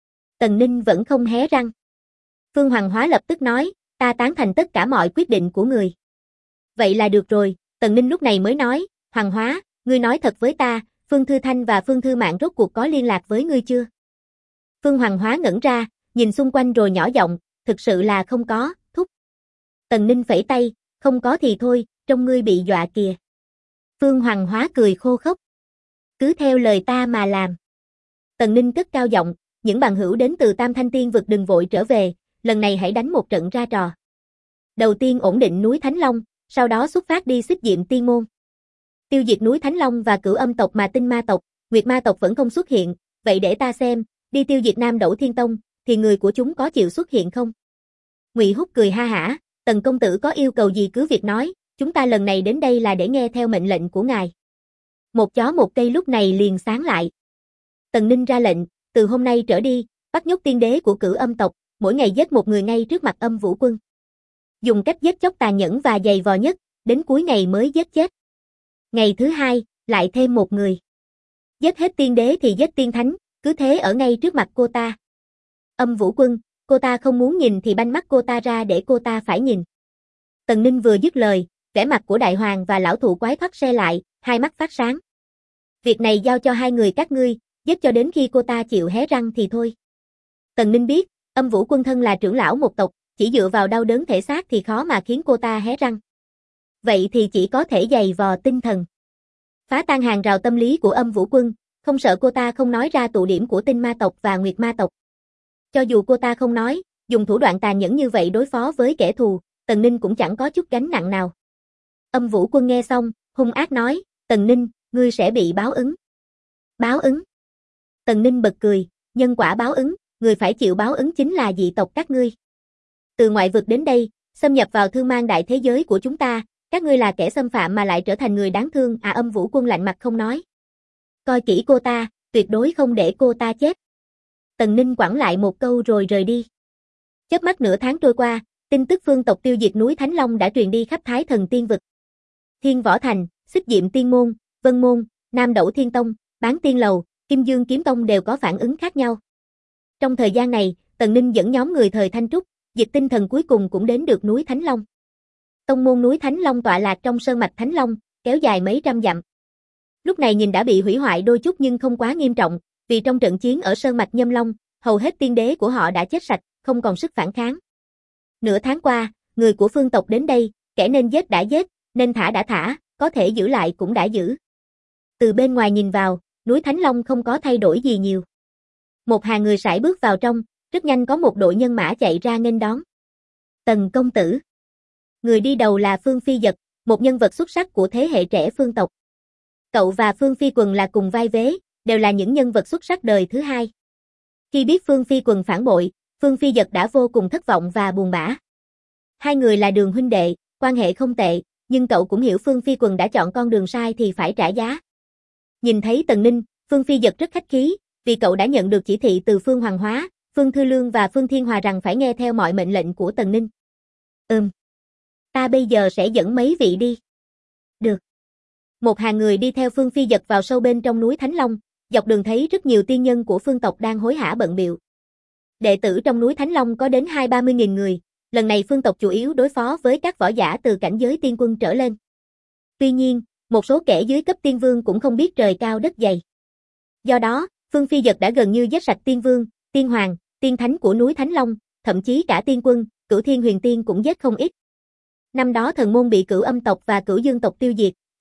Tần Ninh vẫn không hé răng. Phương Hoàng Hóa lập tức nói, ta tán thành tất cả mọi quyết định của người. Vậy là được rồi, Tần Ninh lúc này mới nói, Hoàng Hóa, ngươi nói thật với ta, Phương Thư Thanh và Phương Thư Mạn rốt cuộc có liên lạc với ngươi chưa? Phương Hoàng Hóa ngẩn ra, nhìn xung quanh rồi nhỏ giọng, thực sự là không có, thúc. Tần Ninh phẩy tay, không có thì thôi, trông ngươi bị dọa kìa. Phương Hoàng Hóa cười khô khốc. Cứ theo lời ta mà làm. Tần Ninh cất cao giọng, những bằng hữu đến từ Tam Thanh Tiên vực đừng vội trở về, lần này hãy đánh một trận ra trò. Đầu tiên ổn định núi Thánh Long, sau đó xuất phát đi Xích Diệm Tiên môn. Tiêu diệt núi Thánh Long và Cửu Âm tộc mà Tinh Ma tộc, Nguyệt Ma tộc vẫn không xuất hiện, vậy để ta xem, đi tiêu diệt Nam Đẩu Thiên Tông, thì người của chúng có chịu xuất hiện không? Ngụy Húc cười ha hả, Tần công tử có yêu cầu gì cứ việc nói, chúng ta lần này đến đây là để nghe theo mệnh lệnh của ngài. Một chó một cây lúc này liền sáng lại. Tần Ninh ra lệnh, từ hôm nay trở đi, bắt nhốt tiên đế của Cửu Âm tộc, mỗi ngày giết một người ngay trước mặt Âm Vũ quân. Dùng cách giết chóc tàn nhẫn và dày vò nhất, đến cuối ngày mới giết chết. Ngày thứ hai, lại thêm một người. Giết hết tiên đế thì giết tiên thánh, cứ thế ở ngay trước mặt cô ta. Âm Vũ quân, cô ta không muốn nhìn thì banh mắt cô ta ra để cô ta phải nhìn. Tần Ninh vừa dứt lời, vẻ mặt của Đại Hoàng và lão thụ quái thoát xe lại, hai mắt phát sáng. Việc này giao cho hai người các ngươi, giết cho đến khi cô ta chịu hé răng thì thôi. Tần Ninh biết, Âm Vũ quân thân là trưởng lão một tộc, chỉ dựa vào đau đớn thể xác thì khó mà khiến cô ta hé răng. Vậy thì chỉ có thể giày vò tinh thần. Phá tan hàng rào tâm lý của Âm Vũ quân, không sợ cô ta không nói ra tụ điểm của Tinh Ma tộc và Nguyệt Ma tộc. Cho dù cô ta không nói, dùng thủ đoạn tàn nhẫn như vậy đối phó với kẻ thù, Tần Ninh cũng chẳng có chút gánh nặng nào. Âm Vũ quân nghe xong, hung ác nói, Tần Ninh, ngươi sẽ bị báo ứng. Báo ứng? Tần Ninh bật cười, nhân quả báo ứng, người phải chịu báo ứng chính là dị tộc các ngươi. Từ ngoại vực đến đây, xâm nhập vào thương mang đại thế giới của chúng ta, các ngươi là kẻ xâm phạm mà lại trở thành người đáng thương. Âm Vũ quân lạnh mặt không nói. Coi kỹ cô ta, tuyệt đối không để cô ta chết. Tần Ninh quẳng lại một câu rồi rời đi. Chớp mắt nửa tháng trôi qua, tin tức Phương tộc tiêu diệt núi Thánh Long đã truyền đi khắp Thái Thần Tiên vực. Thiên Võ Thành, Xích Diệm Tiên môn, Vân môn, Nam Đẩu Thiên Tông, Bán Tiên Lầu, Kim Dương Kiếm Tông đều có phản ứng khác nhau. Trong thời gian này, Tần Ninh dẫn nhóm người thời Thanh Trúc, Dịch Tinh Thần cuối cùng cũng đến được núi Thánh Long. Tông môn núi Thánh Long tọa lạc trong sơn mạch Thánh Long, kéo dài mấy trăm dặm. Lúc này nhìn đã bị hủy hoại đôi chút nhưng không quá nghiêm trọng, vì trong trận chiến ở sơn mạch Nhâm Long, hầu hết tiên đế của họ đã chết sạch, không còn sức phản kháng. Nửa tháng qua, người của Phương tộc đến đây, kẻ nên giết đã giết, nên thả đã thả, có thể giữ lại cũng đã giữ. Từ bên ngoài nhìn vào, núi Thánh Long không có thay đổi gì nhiều. Một hàng người sải bước vào trong, rất nhanh có một đội nhân mã chạy ra nghênh đón. Tần công tử. Người đi đầu là Phương Phi Dật, một nhân vật xuất sắc của thế hệ trẻ Phương tộc. Cậu và Phương Phi Quần là cùng vai vế, đều là những nhân vật xuất sắc đời thứ hai. Khi biết Phương Phi Quần phản bội, Phương Phi Dật đã vô cùng thất vọng và buồn bã. Hai người là đường huynh đệ, quan hệ không tệ, nhưng cậu cũng hiểu Phương Phi Quần đã chọn con đường sai thì phải trả giá. Nhìn thấy Tần Ninh, Phương Phi Dật rất khách khí, vì cậu đã nhận được chỉ thị từ Phương Hoàng Hóa, Phương Thư Lương và Phương Thiên Hòa rằng phải nghe theo mọi mệnh lệnh của Tần Ninh. Ta bây giờ sẽ dẫn mấy vị đi. Được. Một hàng người đi theo Phương Phi Dật vào sâu bên trong núi Thánh Long, dọc đường thấy rất nhiều tiên nhân của Phương tộc đang hối hả bận bịu. Đệ tử trong núi Thánh Long có đến 20-30 nghìn người, lần này Phương tộc chủ yếu đối phó với các võ giả từ cảnh giới tiên quân trở lên. Tuy nhiên, một số kẻ dưới cấp tiên vương cũng không biết trời cao đất dày. Do đó, Phương Phi Dật đã gần như giết sạch tiên vương, tiên hoàng, tiên thánh của núi Thánh Long, thậm chí cả tiên quân, Cửu Thiên Huyền Tiên cũng giết không ít. Năm đó thần môn bị Cửu Âm tộc và Cửu Dương tộc tiêu diệt,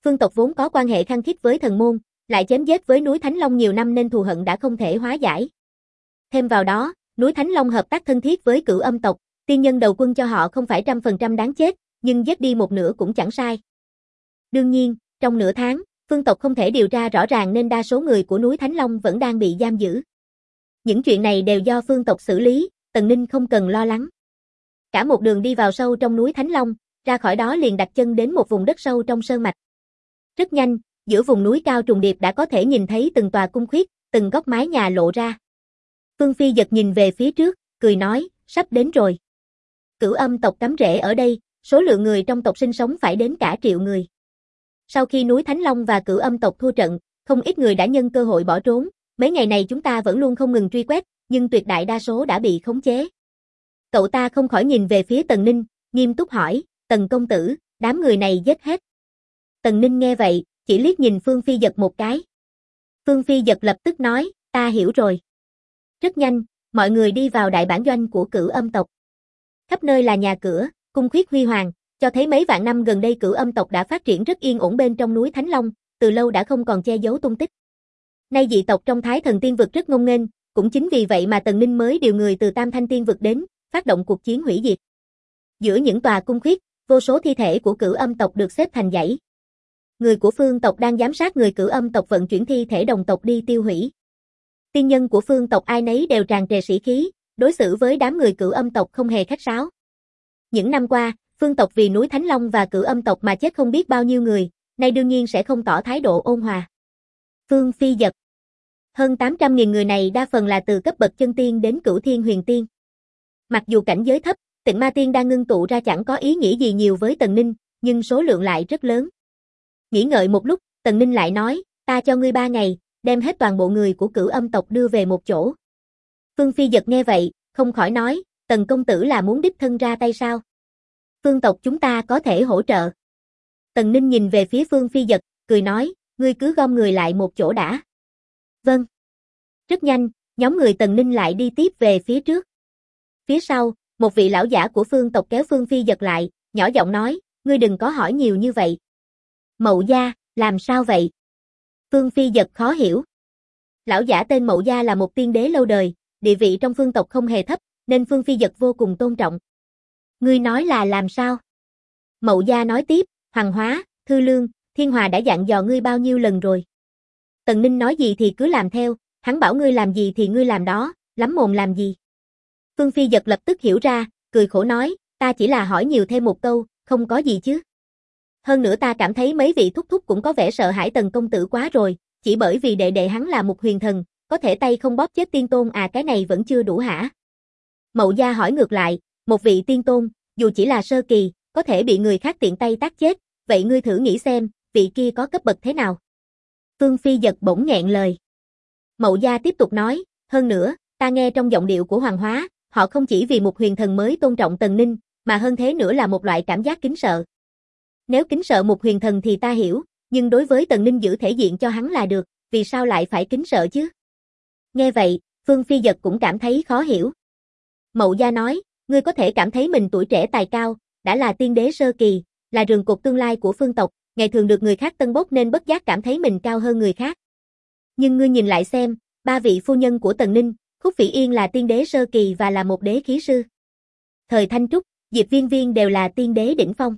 Phương tộc vốn có quan hệ khăng khít với thần môn, lại chém giết với núi Thánh Long nhiều năm nên thù hận đã không thể hóa giải. Thêm vào đó, núi Thánh Long hợp tác thân thiết với Cửu Âm tộc, tiên nhân đầu quân cho họ không phải 100% đáng chết, nhưng giết đi một nửa cũng chẳng sai. Đương nhiên, trong nửa tháng, Phương tộc không thể điều tra rõ ràng nên đa số người của núi Thánh Long vẫn đang bị giam giữ. Những chuyện này đều do Phương tộc xử lý, Tần Ninh không cần lo lắng. Cả một đường đi vào sâu trong núi Thánh Long, ra khỏi đó liền đặt chân đến một vùng đất sâu trong sơn mạch. Rất nhanh, giữa vùng núi cao trùng điệp đã có thể nhìn thấy từng tòa cung khuyết, từng góc mái nhà lộ ra. Phương Phi giật nhìn về phía trước, cười nói, sắp đến rồi. Cửu Âm tộc cắm rễ ở đây, số lượng người trong tộc sinh sống phải đến cả 1.000.000 người. Sau khi núi Thánh Long và Cửu Âm tộc thua trận, không ít người đã nhân cơ hội bỏ trốn, mấy ngày này chúng ta vẫn luôn không ngừng truy quét, nhưng tuyệt đại đa số đã bị khống chế. Cậu ta không khỏi nhìn về phía Tần Ninh, nghiêm túc hỏi, Tần công tử, đám người này giết hết. Tần Ninh nghe vậy, chỉ liếc nhìn Phương Phi giật một cái. Phương Phi giật lập tức nói, ta hiểu rồi. Rất nhanh, mọi người đi vào đại bản doanh của Cửu Âm tộc. Khắp nơi là nhà cửa, cung khuyết huy hoàng, cho thấy mấy vạn năm gần đây Cửu Âm tộc đã phát triển rất yên ổn bên trong núi Thánh Long, từ lâu đã không còn che giấu tung tích. Nay dị tộc trong Thái Thần Tiên vực rất ngông nghênh, cũng chính vì vậy mà Tần Ninh mới điều người từ Tam Thanh Tiên vực đến, phát động cuộc chiến hủy diệt. Giữa những tòa cung khuyết, vô số thi thể của Cửu Âm tộc được xếp thành dãy. Người của Phương tộc đang giám sát người Cửu Âm tộc vận chuyển thi thể đồng tộc đi tiêu hủy. Tiên nhân của Phương tộc ai nấy đều tràn trề sĩ khí, đối xử với đám người Cửu Âm tộc không hề khách sáo. Những năm qua, Phương tộc vì núi Thánh Long và Cửu Âm tộc mà chết không biết bao nhiêu người, nay đương nhiên sẽ không tỏ thái độ ôn hòa. Phương Phi giật. Hơn 800.000 người này đa phần là từ cấp bậc chân tiên đến Cửu Thiên Huyền Tiên. Mặc dù cảnh giới thấp, Tịnh Ma Tiên đang ngưng tụ ra chẳng có ý nghĩa gì nhiều với Tần Ninh, nhưng số lượng lại rất lớn. Nghĩ ngợi một lúc, Tần Ninh lại nói, ta cho ngươi 3 ngày, đem hết toàn bộ người của Cửu Âm tộc đưa về một chỗ. Phương Phi giật nghe vậy, không khỏi nói, Tần công tử là muốn đích thân ra tay sao? Phương tộc chúng ta có thể hỗ trợ. Tần Ninh nhìn về phía Phương Phi giật, cười nói, ngươi cứ gom người lại một chỗ đã. Vâng. Rất nhanh, nhóm người Tần Ninh lại đi tiếp về phía trước. Phía sau, một vị lão giả của Phương tộc kéo Phương Phi giật lại, nhỏ giọng nói, ngươi đừng có hỏi nhiều như vậy. Mậu gia, làm sao vậy? Phương Phi giật khó hiểu. Lão giả tên Mậu gia là một tiên đế lâu đời, địa vị trong Phương tộc không hề thấp, nên Phương Phi giật vô cùng tôn trọng. Ngươi nói là làm sao? Mậu gia nói tiếp, Hoàng Hóa, Thư Lương, Thiên Hòa đã dặn dò ngươi bao nhiêu lần rồi. Tần Ninh nói gì thì cứ làm theo, hắn bảo ngươi làm gì thì ngươi làm đó, lắm mồm làm gì. Phương Phi giật lập tức hiểu ra, cười khổ nói, ta chỉ là hỏi nhiều thêm một câu, không có gì chứ. Hơn nữa ta cảm thấy mấy vị thúc thúc cũng có vẻ sợ hãi Tần công tử quá rồi, chỉ bởi vì đệ đệ hắn là một huyền thần, có thể tay không bóp chết tiên tôn à, cái này vẫn chưa đủ hả? Mậu gia hỏi ngược lại, một vị tiên tôn, dù chỉ là sơ kỳ, có thể bị người khác tiện tay tác chết, vậy ngươi thử nghĩ xem, vị kia có cấp bậc thế nào? Phương Phi giật bỗng nghẹn lời. Mậu gia tiếp tục nói, hơn nữa, ta nghe trong giọng điệu của Hoàng Hóa, họ không chỉ vì một huyền thần mới tôn trọng Tần Ninh, mà hơn thế nữa là một loại cảm giác kính sợ. Nếu kính sợ một huyền thần thì ta hiểu, nhưng đối với Tần Ninh giữ thể diện cho hắn là được, vì sao lại phải kính sợ chứ? Nghe vậy, Phương Phi giật cũng cảm thấy khó hiểu. Mậu gia nói, ngươi có thể cảm thấy mình tuổi trẻ tài cao, đã là tiên đế sơ kỳ, là rường cột tương lai của Phương tộc, ngày thường được người khác tân bốc nên bất giác cảm thấy mình cao hơn người khác. Nhưng ngươi nhìn lại xem, 3 vị phu nhân của Tần Ninh, Khúc Phỉ Yên là tiên đế sơ kỳ và là một đế khí sư. Thời Thanh Trúc, Diệp Viên Viên đều là tiên đế đỉnh phong.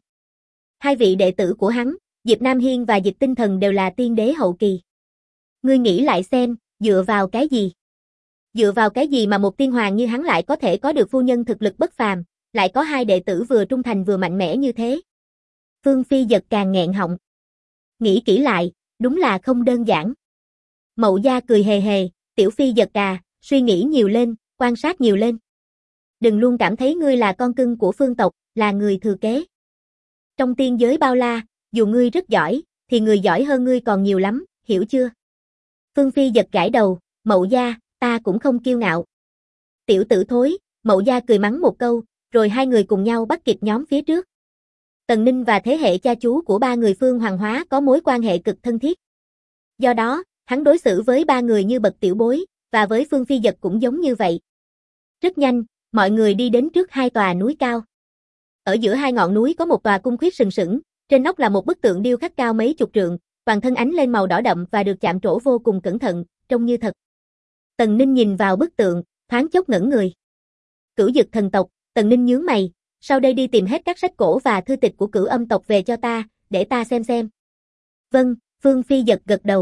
2 vị đệ tử của hắn, Diệp Nam Hiên và Diệp Tinh Thần đều là tiên đế hậu kỳ. Ngươi nghĩ lại xem, dựa vào cái gì? Dựa vào cái gì mà một tiên hoàng như hắn lại có thể có được phu nhân thực lực bất phàm, lại có 2 đệ tử vừa trung thành vừa mạnh mẽ như thế? Phương Phi giật càng nghẹn họng. Nghĩ kỹ lại, đúng là không đơn giản. Mậu gia cười hề hề, tiểu Phi giật à, suy nghĩ nhiều lên, quan sát nhiều lên. Đừng luôn cảm thấy ngươi là con cưng của Phương tộc, là người thừa kế. Trong tiên giới bao la, dù ngươi rất giỏi, thì người giỏi hơn ngươi còn nhiều lắm, hiểu chưa? Phương Phi giật gãi đầu, Mậu gia, ta cũng không kiêu ngạo. Tiểu tử thối, Mậu gia cười mắng một câu, rồi 2 người cùng nhau bắt kịp nhóm phía trước. Tần Ninh và thế hệ cha chú của 3 người Phương Hoàng Hóa có mối quan hệ cực thân thiết. Do đó, hắn đối xử với 3 người như bậc tiểu bối, và với Phương Phi giật cũng giống như vậy. Rất nhanh, mọi người đi đến trước 2 tòa núi cao. Ở giữa 2 ngọn núi có một tòa cung khuyết sừng sững, Trên nóc là một bức tượng điêu khắc cao mấy chục trượng, toàn thân ánh lên màu đỏ đậm và được chạm trổ vô cùng cẩn thận, trông như thật. Tần Ninh nhìn vào bức tượng, thoáng chốc ngẩn người. Cửu Dực thần tộc, Tần Ninh nhướng mày, sau đây đi tìm hết các sách cổ và thư tịch của Cửu Âm tộc về cho ta, để ta xem. Vâng, Phương Phi giật gật đầu.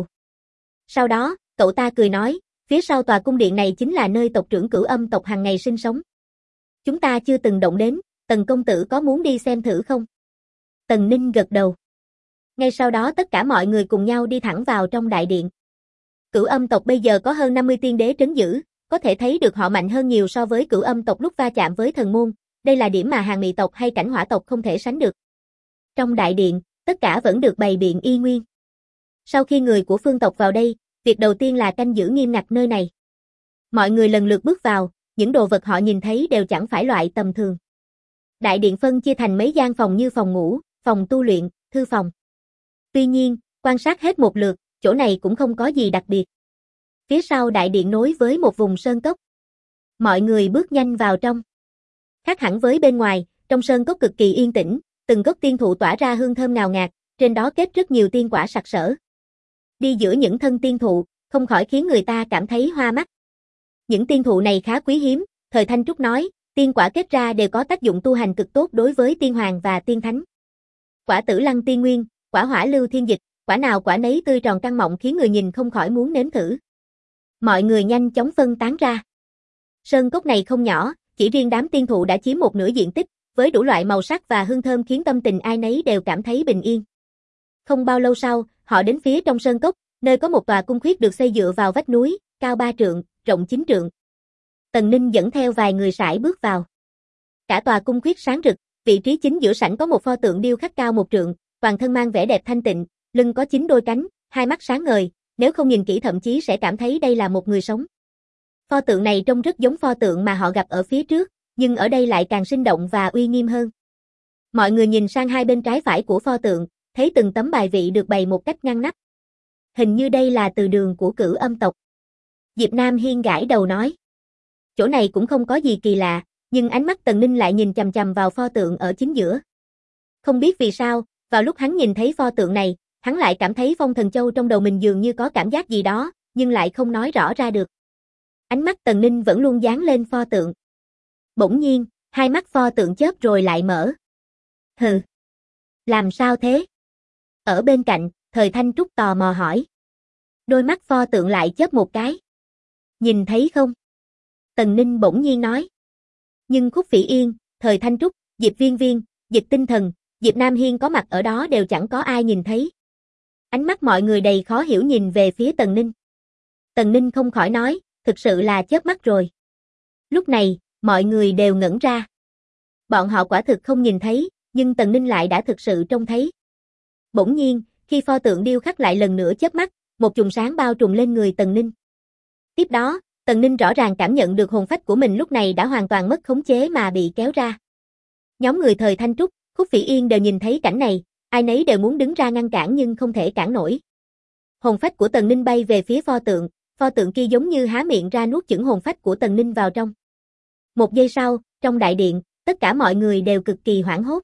Sau đó, cậu ta cười nói, phía sau tòa cung điện này chính là nơi tộc trưởng Cửu Âm tộc hàng ngày sinh sống. Chúng ta chưa từng động đến, Tần công tử có muốn đi xem thử không? Tần Ninh gật đầu. Ngay sau đó tất cả mọi người cùng nhau đi thẳng vào trong đại điện. Cửu Âm tộc bây giờ có hơn 50 tiên đế trấn giữ, có thể thấy được họ mạnh hơn nhiều so với Cửu Âm tộc lúc va chạm với thần môn, đây là điểm mà Hàn Mị tộc hay Cảnh Hỏa tộc không thể sánh được. Trong đại điện, tất cả vẫn được bày biện y nguyên. Sau khi người của phương tộc vào đây, việc đầu tiên là canh giữ nghiêm ngặt nơi này. Mọi người lần lượt bước vào, những đồ vật họ nhìn thấy đều chẳng phải loại tầm thường. Đại điện phân chia thành mấy gian phòng như phòng ngủ, phòng tu luyện, thư phòng. Tuy nhiên, quan sát hết một lượt, chỗ này cũng không có gì đặc biệt. Phía sau đại điện nối với một vùng sơn cốc. Mọi người bước nhanh vào trong. Khác hẳn với bên ngoài, trong sơn cốc cực kỳ yên tĩnh, từng gốc tiên thụ tỏa ra hương thơm ngào ngạt, trên đó kết rất nhiều tiên quả sặc sỡ. Đi giữa những thân tiên thụ, không khỏi khiến người ta cảm thấy hoa mắt. Những tiên thụ này khá quý hiếm, Thời Thanh Trúc nói, tiên quả kết ra đều có tác dụng tu hành cực tốt đối với tiên hoàng và tiên thánh. Quả Tử Lăng tiên nguyên, quả Hỏa Lưu thiên dịch, quả nào quả nấy tươi tròn căng mọng khiến người nhìn không khỏi muốn nếm thử. Mọi người nhanh chóng phân tán ra. Sơn cốc này không nhỏ, chỉ riêng đám tiên thụ đã chiếm một nửa diện tích, với đủ loại màu sắc và hương thơm khiến tâm tình ai nấy đều cảm thấy bình yên. Không bao lâu sau, họ đến phía trong sơn cốc, nơi có một tòa cung khuyết được xây dựa vào vách núi, cao 3 trượng, rộng 9 trượng. Tần Ninh dẫn theo vài người sải bước vào. Cả tòa cung khuyết sáng rực, vị trí chính giữa sảnh có một pho tượng điêu khắc cao 1 trượng, toàn thân mang vẻ đẹp thanh tịnh, lưng có 9 đôi cánh, hai mắt sáng ngời, nếu không nhìn kỹ thậm chí sẽ cảm thấy đây là một người sống. Pho tượng này trông rất giống pho tượng mà họ gặp ở phía trước, nhưng ở đây lại càng sinh động và uy nghiêm hơn. Mọi người nhìn sang hai bên trái phải của pho tượng, thấy từng tấm bài vị được bày một cách ngăn nắp. Hình như đây là từ đường của Cửu Âm tộc. Diệp Nam Hiên gãi đầu nói. Chỗ này cũng không có gì kỳ lạ, nhưng ánh mắt Tần Ninh lại nhìn chằm chằm vào pho tượng ở chính giữa. Không biết vì sao, vào lúc hắn nhìn thấy pho tượng này, hắn lại cảm thấy Phong Thần Châu trong đầu mình dường như có cảm giác gì đó, nhưng lại không nói rõ ra được. Ánh mắt Tần Ninh vẫn luôn dán lên pho tượng. Bỗng nhiên, hai mắt pho tượng chớp rồi lại mở. Hừ. Làm sao thế? Ở bên cạnh, Thời Thanh Trúc tò mò hỏi. Đôi mắt pho tượng lại chớp một cái. Nhìn thấy không? Tần Ninh bỗng nhiên nói. Nhưng Khúc Phỉ Yên, Thời Thanh Trúc, Diệp Viên Viên, Dịch Tinh Thần, Diệp Nam Hiên có mặt ở đó đều chẳng có ai nhìn thấy. Ánh mắt mọi người đầy khó hiểu nhìn về phía Tần Ninh. Tần Ninh không khỏi nói, thực sự là chớp mắt rồi. Lúc này, mọi người đều ngẩn ra. Bọn họ quả thực không nhìn thấy, nhưng Tần Ninh lại đã thực sự trông thấy. Bỗng nhiên, khi pho tượng điêu khắc lại lần nữa chớp mắt, một chùm sáng bao trùm lên người Tần Ninh. Tiếp đó, Tần Ninh rõ ràng cảm nhận được hồn phách của mình lúc này đã hoàn toàn mất khống chế mà bị kéo ra. Nhóm người Thời Thanh Trúc, Khúc Phỉ Yên đều nhìn thấy cảnh này, ai nấy đều muốn đứng ra ngăn cản nhưng không thể cản nổi. Hồn phách của Tần Ninh bay về phía pho tượng kia giống như há miệng ra nuốt chửng hồn phách của Tần Ninh vào trong. Một giây sau, trong đại điện, tất cả mọi người đều cực kỳ hoảng hốt.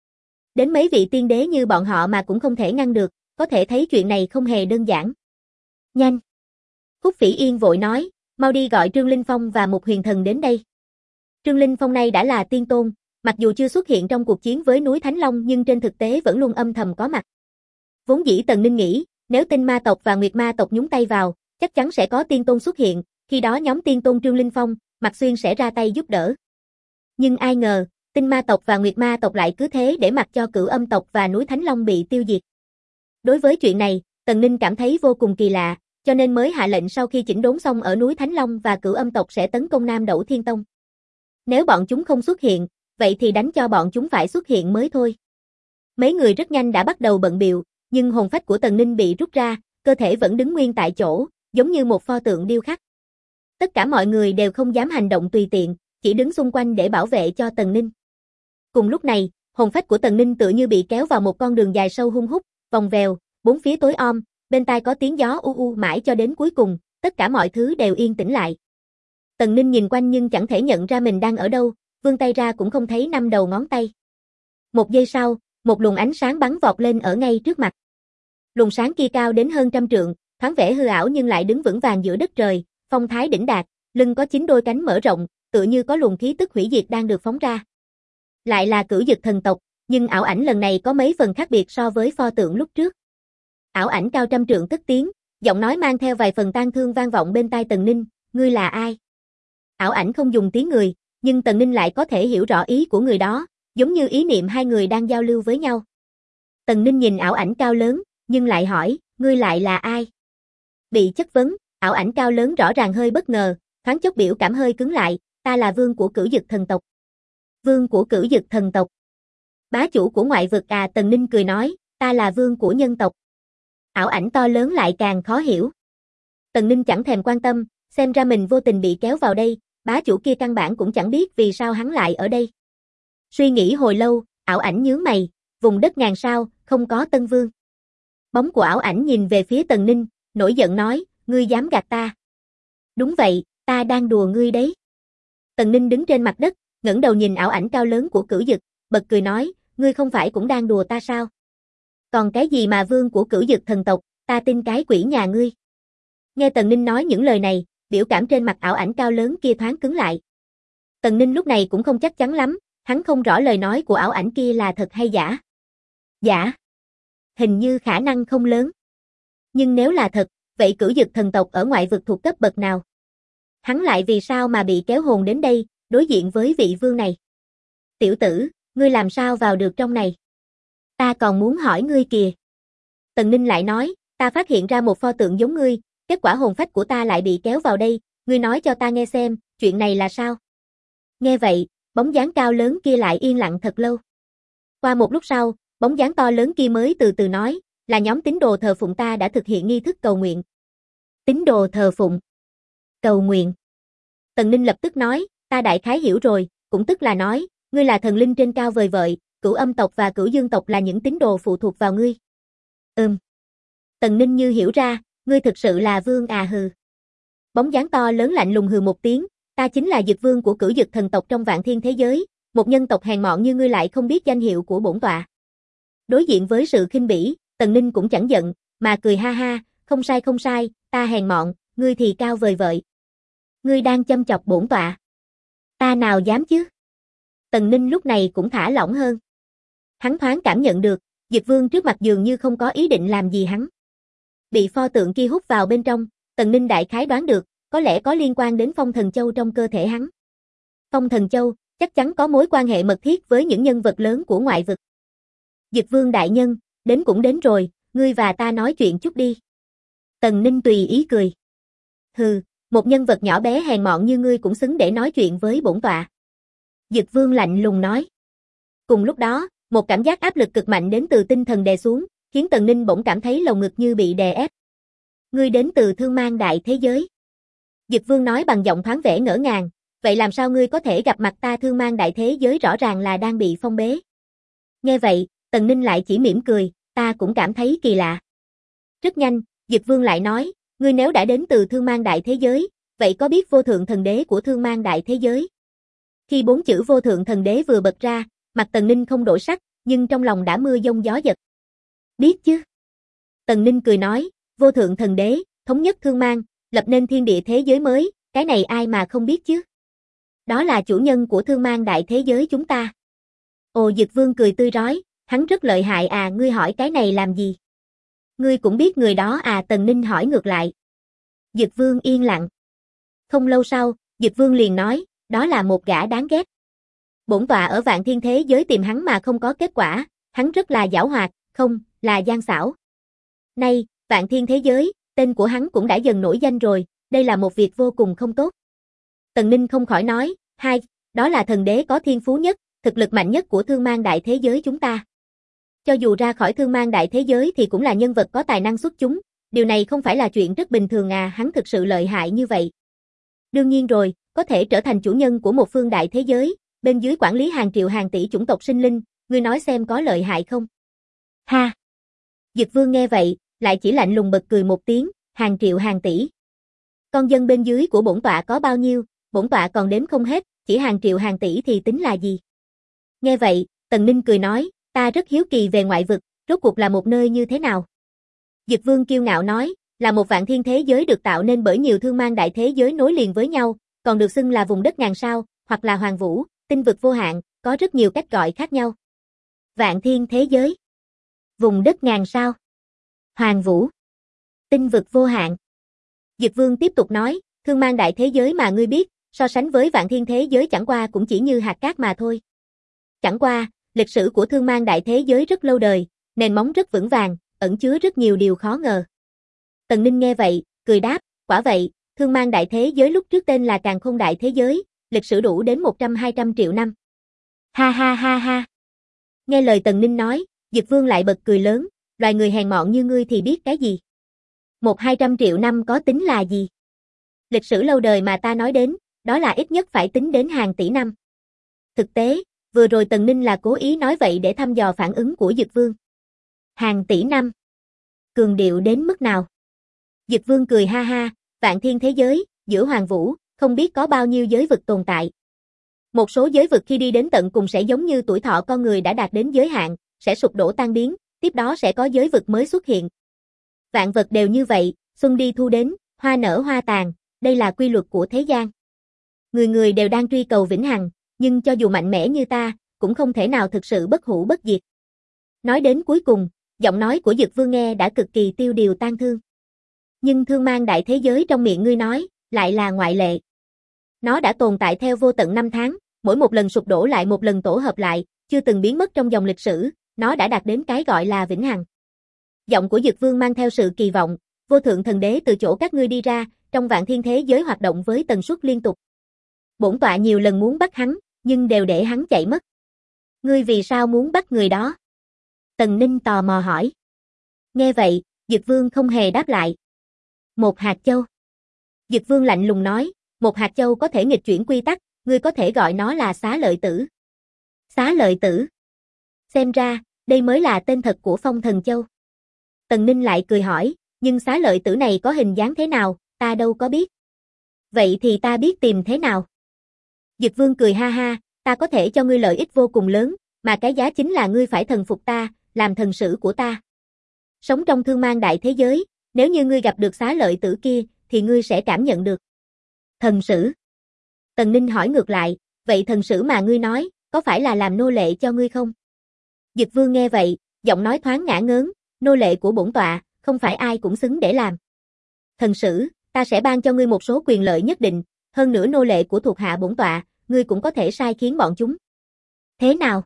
Đến mấy vị tiên đế như bọn họ mà cũng không thể ngăn được, có thể thấy chuyện này không hề đơn giản. Nhanh! Khúc Phỉ Yên vội nói, mau đi gọi Trương Linh Phong và một huyền thần đến đây. Trương Linh Phong nay đã là tiên tôn, mặc dù chưa xuất hiện trong cuộc chiến với núi Thánh Long nhưng trên thực tế vẫn luôn âm thầm có mặt. Vốn dĩ Tần Ninh nghĩ, nếu Tinh Ma tộc và Nguyệt Ma tộc nhúng tay vào, chắc chắn sẽ có tiên tôn xuất hiện, khi đó nhóm tiên tôn Trương Linh Phong, Mạc Xuyên sẽ ra tay giúp đỡ. Nhưng ai ngờ, Tinh Ma tộc và Nguyệt Ma tộc lại cứ thế để mặc cho Cửu Âm tộc và núi Thánh Long bị tiêu diệt. Đối với chuyện này, Tần Ninh cảm thấy vô cùng kỳ lạ, cho nên mới hạ lệnh sau khi chỉnh đốn xong ở núi Thánh Long và Cửu Âm tộc sẽ tấn công Nam Đẩu Thiên Tông. Nếu bọn chúng không xuất hiện, vậy thì đánh cho bọn chúng phải xuất hiện mới thôi. Mấy người rất nhanh đã bắt đầu bận bịu, nhưng hồn phách của Tần Ninh bị rút ra, cơ thể vẫn đứng nguyên tại chỗ, giống như một pho tượng điêu khắc. Tất cả mọi người đều không dám hành động tùy tiện, chỉ đứng xung quanh để bảo vệ cho Tần Ninh. Cùng lúc này, hồn phách của Tần Ninh tựa như bị kéo vào một con đường dài sâu hun hút, vòng vèo, bốn phía tối om, bên tai có tiếng gió u u mãi cho đến cuối cùng, tất cả mọi thứ đều yên tĩnh lại. Tần Ninh nhìn quanh nhưng chẳng thể nhận ra mình đang ở đâu, vươn tay ra cũng không thấy 5 đầu ngón tay. Một giây sau, một luồng ánh sáng bắn vọt lên ở ngay trước mặt. Luồng sáng kia cao đến hơn 100 trượng, thoáng vẻ hư ảo nhưng lại đứng vững vàng giữa đất trời, phong thái đỉnh đạt, lưng có 9 đôi cánh mở rộng, tựa như có luồng khí tức hủy diệt đang được phóng ra. Lại là Cửu Dực thần tộc, nhưng ảo ảnh lần này có mấy phần khác biệt so với pho tượng lúc trước. Ảo ảnh cao 100 trượng cất tiếng, giọng nói mang theo vài phần tang thương vang vọng bên tai Tần Ninh, ngươi là ai? Ảo ảnh không dùng tiếng người, nhưng Tần Ninh lại có thể hiểu rõ ý của người đó, giống như ý niệm hai người đang giao lưu với nhau. Tần Ninh nhìn ảo ảnh cao lớn, nhưng lại hỏi, ngươi lại là ai? Bị chất vấn, ảo ảnh cao lớn rõ ràng hơi bất ngờ, thoáng chốc biểu cảm hơi cứng lại, ta là vương của Cửu Dực thần tộc. Vương của Cửu Dực thần tộc. Bá chủ của ngoại vực à? Tần Ninh cười nói, ta là vương của nhân tộc. Ảo ảnh to lớn lại càng khó hiểu. Tần Ninh chẳng thèm quan tâm, xem ra mình vô tình bị kéo vào đây, bá chủ kia căn bản cũng chẳng biết vì sao hắn lại ở đây. Suy nghĩ hồi lâu, ảo ảnh nhướng mày, vùng đất ngàn sao, không có tân vương. Bóng của ảo ảnh nhìn về phía Tần Ninh, nổi giận nói, ngươi dám gạt ta. Đúng vậy, ta đang đùa ngươi đấy. Tần Ninh đứng trên mặt đất, ngẩng đầu nhìn ảo ảnh cao lớn của Cửu Dực, bật cười nói, ngươi không phải cũng đang đùa ta sao? Còn cái gì mà vương của Cửu Dực thần tộc, ta tin cái quỷ nhà ngươi. Nghe Tần Ninh nói những lời này, biểu cảm trên mặt ảo ảnh cao lớn kia thoáng cứng lại. Tần Ninh lúc này cũng không chắc chắn lắm, hắn không rõ lời nói của ảo ảnh kia là thật hay giả. Giả? Hình như khả năng không lớn. Nhưng nếu là thật, vậy Cửu Dực thần tộc ở ngoại vực thuộc cấp bậc nào? Hắn lại vì sao mà bị kéo hồn đến đây, đối diện với vị vương này? Tiểu tử, ngươi làm sao vào được trong này? Ta còn muốn hỏi ngươi kìa. Tần Ninh lại nói, ta phát hiện ra một pho tượng giống ngươi, kết quả hồn phách của ta lại bị kéo vào đây, ngươi nói cho ta nghe xem, chuyện này là sao? Nghe vậy, bóng dáng cao lớn kia lại yên lặng thật lâu. Qua một lúc sau, bóng dáng to lớn kia mới từ từ nói, là nhóm tín đồ thờ phụng ta đã thực hiện nghi thức cầu nguyện. Tín đồ thờ phụng. Cầu nguyện. Tần Ninh lập tức nói, ta đại khái hiểu rồi, cũng tức là nói, ngươi là thần linh trên cao vời vợi, Cửu Âm tộc và Cửu Dương tộc là những tín đồ phụ thuộc vào ngươi. Tần Ninh như hiểu ra, ngươi thực sự là vương à? Hừ. Bóng dáng to lớn lạnh lùng hừ một tiếng, ta chính là Dực vương của Cửu Dực thần tộc trong vạn thiên thế giới, một nhân tộc hèn mọn như ngươi lại không biết danh hiệu của bổn tọa. Đối diện với sự khinh bỉ, Tần Ninh cũng chẳng giận, mà cười ha ha, không sai, ta hèn mọn, ngươi thì cao vời vợi. Ngươi đang châm chọc bổn tọa. Ta nào dám chứ? Tần Ninh lúc này cũng thả lỏng hơn. Hắn thoáng cảm nhận được, Dực vương trước mặt dường như không có ý định làm gì hắn. Bị pho tượng kia hút vào bên trong, Tần Ninh đại khái đoán được, có lẽ có liên quan đến Phong Thần Châu trong cơ thể hắn. Phong Thần Châu chắc chắn có mối quan hệ mật thiết với những nhân vật lớn của ngoại vực. Dực vương đại nhân, đến cũng đến rồi, ngươi và ta nói chuyện chút đi. Tần Ninh tùy ý cười. Hừ, một nhân vật nhỏ bé hèn mọn như ngươi cũng xứng để nói chuyện với bổn tọa. Dực vương lạnh lùng nói. Cùng lúc đó, một cảm giác áp lực cực mạnh đến từ tinh thần đè xuống, khiến Tần Ninh bỗng cảm thấy lồng ngực như bị đè ép. Ngươi đến từ Thương Mang Đại Thế Giới. Dực vương nói bằng giọng thoáng vẻ ngỡ ngàng, vậy làm sao ngươi có thể gặp mặt ta? Thương Mang Đại Thế Giới rõ ràng là đang bị phong bế. Nghe vậy, Tần Ninh lại chỉ mỉm cười, ta cũng cảm thấy kỳ lạ. Rất nhanh, Dực vương lại nói, ngươi nếu đã đến từ Thương Mang Đại Thế Giới, vậy có biết vô thượng thần đế của Thương Mang Đại Thế Giới? Khi 4 chữ vô thượng thần đế vừa bật ra, mặt Tần Ninh không đổi sắc, nhưng trong lòng đã mưa giông gió giật. Biết chứ? Tần Ninh cười nói, vô thượng thần đế, thống nhất Thương Mang, lập nên thiên địa thế giới mới, cái này ai mà không biết chứ? Đó là chủ nhân của Thương Mang Đại Thế Giới chúng ta. Ồ, Dực vương cười tươi rói, hắn rất lợi hại à? Ngươi hỏi cái này làm gì? Ngươi cũng biết người đó à? Tần Ninh hỏi ngược lại. Dực vương yên lặng. Không lâu sau, Dực vương liền nói, đó là một gã đáng ghét. Bổn tọa ở vạn thiên thế giới tìm hắn mà không có kết quả, hắn rất là giảo hoạt, không, là gian xảo. Nay, vạn thiên thế giới, tên của hắn cũng đã dần nổi danh rồi, đây là một việc vô cùng không tốt. Tần Ninh không khỏi nói, hai, đó là thần đế có thiên phú nhất, thực lực mạnh nhất của Thương Mang Đại Thế Giới chúng ta. Cho dù ra khỏi Thương Mang Đại Thế Giới thì cũng là nhân vật có tài năng xuất chúng, điều này không phải là chuyện rất bình thường à? Hắn thực sự lợi hại như vậy. Đương nhiên rồi, có thể trở thành chủ nhân của một phương đại thế giới, bên dưới quản lý hàng triệu hàng tỷ chủng tộc sinh linh, ngươi nói xem có lợi hại không? Ha! Dực vương nghe vậy, lại chỉ lạnh lùng bật cười một tiếng, hàng triệu hàng tỷ. Con dân bên dưới của bổn tọa có bao nhiêu, bổn tọa còn đếm không hết, chỉ hàng triệu hàng tỷ thì tính là gì? Nghe vậy, Tần Ninh cười nói, Ta rất hiếu kỳ về ngoại vực, rốt cuộc là một nơi như thế nào? Dực Vương kiêu ngạo nói, là một vạn thiên thế giới được tạo nên bởi nhiều thương mang đại thế giới nối liền với nhau, còn được xưng là vùng đất ngàn sao, hoặc là hoàng vũ, tinh vực vô hạn, có rất nhiều cách gọi khác nhau. Vạn thiên thế giới, vùng đất ngàn sao, hoàng vũ, tinh vực vô hạn. Dực Vương tiếp tục nói, thương mang đại thế giới mà ngươi biết, so sánh với vạn thiên thế giới chẳng qua cũng chỉ như hạt cát mà thôi. Chẳng qua, lịch sử của thương mang đại thế giới rất lâu đời, nền móng rất vững vàng, ẩn chứa rất nhiều điều khó ngờ. Tần Ninh nghe vậy, cười đáp, quả vậy, thương mang đại thế giới lúc trước tên là Càn Khôn đại thế giới, lịch sử đủ đến 100-200 triệu năm. Ha ha ha ha. Nghe lời Tần Ninh nói, Dực Vương lại bật cười lớn, loài người hèn mọn như ngươi thì biết cái gì? 100-200 triệu năm có tính là gì? Lịch sử lâu đời mà ta nói đến, đó là ít nhất phải tính đến hàng tỷ năm. Thực tế, vừa rồi Tần Ninh là cố ý nói vậy để thăm dò phản ứng của Dực Vương. Hàng tỷ năm. Cường điệu đến mức nào? Dực Vương cười ha ha, vạn thiên thế giới, giữa hoàng vũ, không biết có bao nhiêu giới vực tồn tại. Một số giới vực khi đi đến tận cùng sẽ giống như tuổi thọ con người đã đạt đến giới hạn, sẽ sụp đổ tan biến, tiếp đó sẽ có giới vực mới xuất hiện. Vạn vật đều như vậy, xuân đi thu đến, hoa nở hoa tàn, đây là quy luật của thế gian. Người người đều đang truy cầu vĩnh hằng, nhưng cho dù mạnh mẽ như ta, cũng không thể nào thực sự bất hủ bất diệt. Nói đến cuối cùng, giọng nói của Dực Vương nghe đã cực kỳ tiêu điều tang thương. Nhưng thương mang đại thế giới trong miệng ngươi nói, lại là ngoại lệ. Nó đã tồn tại theo vô tận năm tháng, mỗi một lần sụp đổ lại một lần tổ hợp lại, chưa từng biến mất trong dòng lịch sử, nó đã đạt đến cái gọi là vĩnh hằng. Giọng của Dực Vương mang theo sự kỳ vọng, vô thượng thần đế từ chỗ các ngươi đi ra, trong vạn thiên thế giới hoạt động với tần suất liên tục. Bổn tọa nhiều lần muốn bắt hắn, nhưng đều để hắn chạy mất. Ngươi vì sao muốn bắt người đó? Tần Ninh tò mò hỏi. Nghe vậy, Dực Vương không hề đáp lại. Một hạt châu. Dực Vương lạnh lùng nói, một hạt châu có thể nghịch chuyển quy tắc, ngươi có thể gọi nó là Xá Lợi Tử. Xá Lợi Tử. Xem ra, đây mới là tên thật của Phong Thần Châu. Tần Ninh lại cười hỏi, nhưng Xá Lợi Tử này có hình dáng thế nào, ta đâu có biết. Vậy thì ta biết tìm thế nào? Dực Vương cười ha ha, ta có thể cho ngươi lợi ích vô cùng lớn, mà cái giá chính là ngươi phải thần phục ta, làm thần sử của ta. Sống trong thương mang đại thế giới, nếu như ngươi gặp được Xá Lợi Tử kia, thì ngươi sẽ cảm nhận được. Thần sử. Tần Ninh hỏi ngược lại, vậy thần sử mà ngươi nói, có phải là làm nô lệ cho ngươi không? Dực Vương nghe vậy, giọng nói thoáng ngả ngớn, nô lệ của bổn tọa, không phải ai cũng xứng để làm. Thần sử, ta sẽ ban cho ngươi một số quyền lợi nhất định, hơn nữa nô lệ của thuộc hạ bổn tọa, ngươi cũng có thể sai khiến bọn chúng. Thế nào?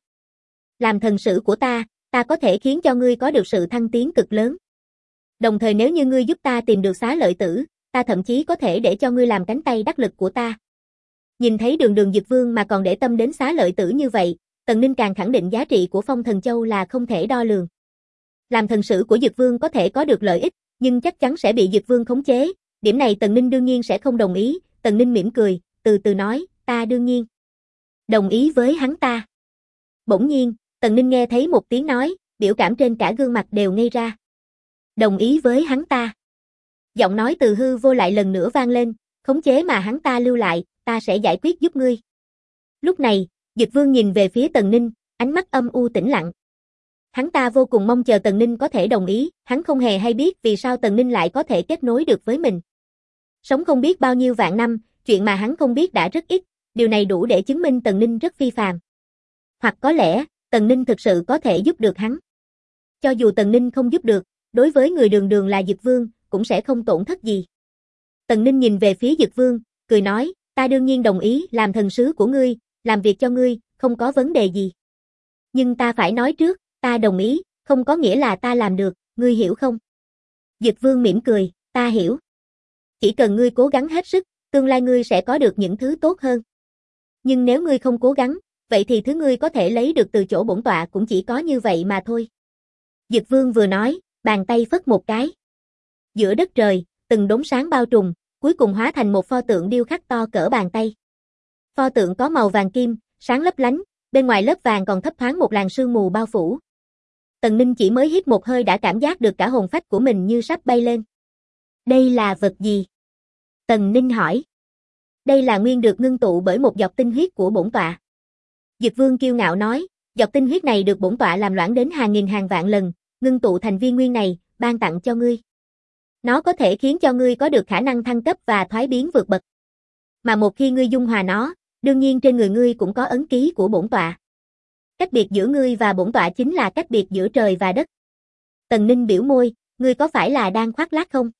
Làm thần sử của ta có thể khiến cho ngươi có được sự thăng tiến cực lớn. Đồng thời nếu như ngươi giúp ta tìm được Xá Lợi Tử, ta thậm chí có thể để cho ngươi làm cánh tay đắc lực của ta. Nhìn thấy đường Dực Vương mà còn để tâm đến Xá Lợi Tử như vậy, Tần Ninh càng khẳng định giá trị của Phong Thần Châu là không thể đo lường. Làm thần sử của Dực Vương có thể có được lợi ích, nhưng chắc chắn sẽ bị Dực Vương khống chế, điểm này Tần Ninh đương nhiên sẽ không đồng ý. Tần Ninh mỉm cười, từ từ nói, ta đương nhiên đồng ý với hắn ta. Bỗng nhiên, Tần Ninh nghe thấy một tiếng nói, biểu cảm trên cả gương mặt đều ngây ra. Đồng ý với hắn ta. Giọng nói từ hư vô lại lần nữa vang lên, khống chế mà hắn ta lưu lại, ta sẽ giải quyết giúp ngươi. Lúc này, Dực Vương nhìn về phía Tần Ninh, ánh mắt âm u tĩnh lặng. Hắn ta vô cùng mong chờ Tần Ninh có thể đồng ý, hắn không hề hay biết vì sao Tần Ninh lại có thể kết nối được với mình. Sống không biết bao nhiêu vạn năm, chuyện mà hắn không biết đã rất ít, điều này đủ để chứng minh Tần Ninh rất phi phàm. Hoặc có lẽ, Tần Ninh thực sự có thể giúp được hắn. Cho dù Tần Ninh không giúp được, đối với người đường là Dực Vương, cũng sẽ không tổn thất gì. Tần Ninh nhìn về phía Dực Vương, cười nói, ta đương nhiên đồng ý làm thần sứ của ngươi, làm việc cho ngươi, không có vấn đề gì. Nhưng ta phải nói trước, ta đồng ý, không có nghĩa là ta làm được, ngươi hiểu không? Dực Vương mỉm cười, ta hiểu. Chỉ cần ngươi cố gắng hết sức, tương lai ngươi sẽ có được những thứ tốt hơn. Nhưng nếu ngươi không cố gắng, vậy thì thứ ngươi có thể lấy được từ chỗ bổn tọa cũng chỉ có như vậy mà thôi. Dực Vương vừa nói, bàn tay phất một cái. Giữa đất trời, từng đốm sáng bao trùm, cuối cùng hóa thành một pho tượng điêu khắc to cỡ bàn tay. Pho tượng có màu vàng kim, sáng lấp lánh, bên ngoài lớp vàng còn thấp thoáng một làn sương mù bao phủ. Tần Ninh chỉ mới hít một hơi đã cảm giác được cả hồn phách của mình như sắp bay lên. Đây là vật gì? Tần Ninh hỏi. Đây là nguyên được ngưng tụ bởi một giọt tinh huyết của bổn tọa. Dực Vương kiêu ngạo nói, Giọt tinh huyết này được bổn tọa làm loãng đến hàng nghìn hàng vạn lần, ngưng tụ thành viên nguyên này, ban tặng cho ngươi. Nó có thể khiến cho ngươi có được khả năng thăng cấp và thoái biến vượt bậc. Mà một khi ngươi dung hòa nó, đương nhiên trên người ngươi cũng có ấn ký của bổn tọa. Cách biệt giữa ngươi và bổn tọa chính là cách biệt giữa trời và đất. Tần Ninh biểu môi, ngươi có phải là đang khoác lác không?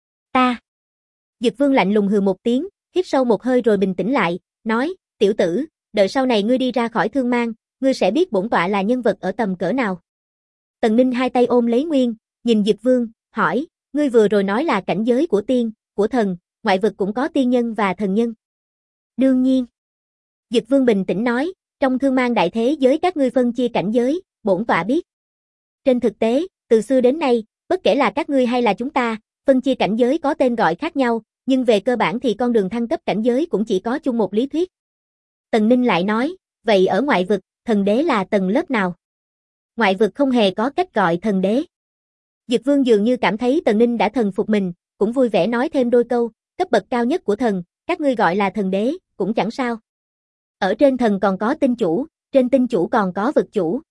Ta. Dực Vương lạnh lùng hừ một tiếng, hít sâu một hơi rồi bình tĩnh lại, nói, tiểu tử, đợi sau này ngươi đi ra khỏi Thương Mang, ngươi sẽ biết bổn tọa là nhân vật ở tầm cỡ nào. Tần Ninh hai tay ôm lấy Nguyên, nhìn Dực Vương, hỏi, ngươi vừa rồi nói là cảnh giới của tiên, của thần, ngoại vực cũng có tiên nhân và thần nhân. Đương nhiên. Dực Vương bình tĩnh nói, trong Thương Mang đại thế giới các ngươi phân chia cảnh giới, bổn tọa biết. Trên thực tế, từ xưa đến nay, bất kể là các ngươi hay là chúng ta, phân chia cảnh giới có tên gọi khác nhau, nhưng về cơ bản thì con đường thăng cấp cảnh giới cũng chỉ có chung một lý thuyết. Tần Ninh lại nói, vậy ở ngoại vực, thần đế là tầng lớp nào? Ngoại vực không hề có cách gọi thần đế. Dực Vương dường như cảm thấy Tần Ninh đã thần phục mình, cũng vui vẻ nói thêm đôi câu, cấp bậc cao nhất của thần, các ngươi gọi là thần đế, cũng chẳng sao. Ở trên thần còn có tinh chủ, trên tinh chủ còn có vực chủ.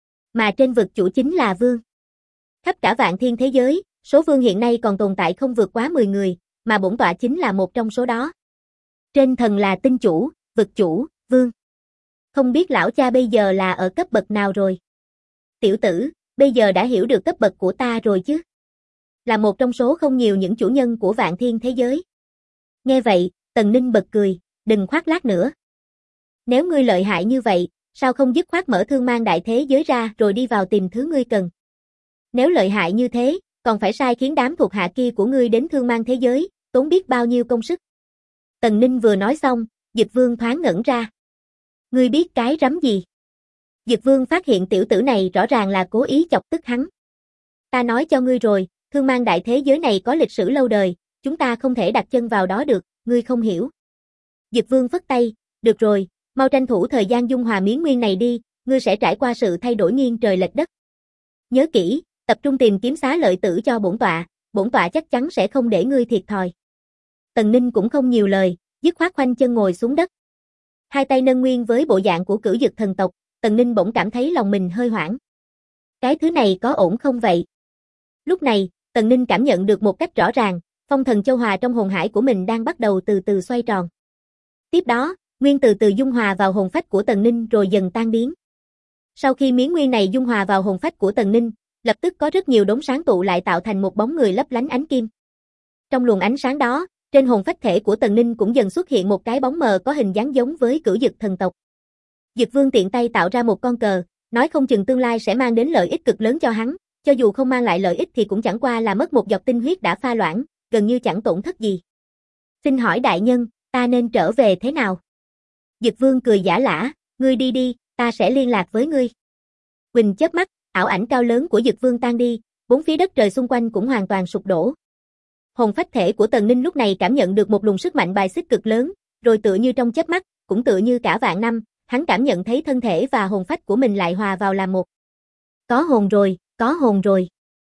Mà trên vực chủ chính là vương. Khắp cả vạn thiên thế giới, số vương hiện nay còn tồn tại không vượt quá 10 người, mà bổn tọa chính là một trong số đó. Trên thần là tinh chủ, vực chủ, vương. Không biết lão cha bây giờ là ở cấp bậc nào rồi? Tiểu tử, bây giờ đã hiểu được cấp bậc của ta rồi chứ? Là một trong số không nhiều những chủ nhân của vạn thiên thế giới. Nghe vậy, Tần Ninh bật cười, đừng khoác lác nữa. Nếu ngươi lợi hại như vậy, sao không dứt khoát mở Thương Mang đại thế giới ra rồi đi vào tìm thứ ngươi cần? Nếu lợi hại như thế, còn phải sai khiến đám thuộc hạ kia của ngươi đến Thương Mang thế giới, tốn biết bao nhiêu công sức. Tần Ninh vừa nói xong, Dực Vương thoáng ngẩn ra. Ngươi biết cái rắm gì? Dực Vương phát hiện tiểu tử này rõ ràng là cố ý chọc tức hắn. Ta nói cho ngươi rồi, Thương Mang đại thế giới này có lịch sử lâu đời, chúng ta không thể đặt chân vào đó được, ngươi không hiểu. Dực Vương phất tay, được rồi, mau tranh thủ thời gian dung hòa miếng nguyên này đi, ngươi sẽ trải qua sự thay đổi nghiêng trời lệch đất. Nhớ kỹ, tập trung tìm kiếm xá lợi tử cho bổn tọa chắc chắn sẽ không để ngươi thiệt thòi. Tần Ninh cũng không nhiều lời, dứt khoát khoanh chân ngồi xuống đất. Hai tay nâng nguyên với bộ dạng của Cửu Dực thần tộc, Tần Ninh bỗng cảm thấy lòng mình hơi hoảng. Cái thứ này có ổn không vậy? Lúc này, Tần Ninh cảm nhận được một cách rõ ràng, phong thần châu hòa trong hồn hải của mình đang bắt đầu từ từ xoay tròn. Tiếp đó, nguyên từ từ dung hòa vào hồn phách của Tần Ninh rồi dần tan biến. Sau khi miếng nguyên này dung hòa vào hồn phách của Tần Ninh, lập tức có rất nhiều đốm sáng tụ lại tạo thành một bóng người lấp lánh ánh kim. Trong luồng ánh sáng đó, trên hồn phách thể của Tần Ninh cũng dần xuất hiện một cái bóng mờ có hình dáng giống với Cửu Dực thần tộc. Dực Vương tiện tay tạo ra một con cờ, nói không chừng tương lai sẽ mang đến lợi ích cực lớn cho hắn, cho dù không mang lại lợi ích thì cũng chẳng qua là mất một giọt tinh huyết đã pha loãng, gần như chẳng tổn thất gì. Xin hỏi đại nhân, ta nên trở về thế nào? Dực Vương cười giả lả, ngươi đi đi, ta sẽ liên lạc với ngươi. Quỳnh chớp mắt, ảo ảnh cao lớn của Dực Vương tan đi, bốn phía đất trời xung quanh cũng hoàn toàn sụp đổ. Hồn phách thể của Tần Ninh lúc này cảm nhận được một luồng sức mạnh bài xích cực lớn, rồi tựa như trong chớp mắt, cũng tựa như cả vạn năm, hắn cảm nhận thấy thân thể và hồn phách của mình lại hòa vào làm một. Có hồn rồi, có hồn rồi.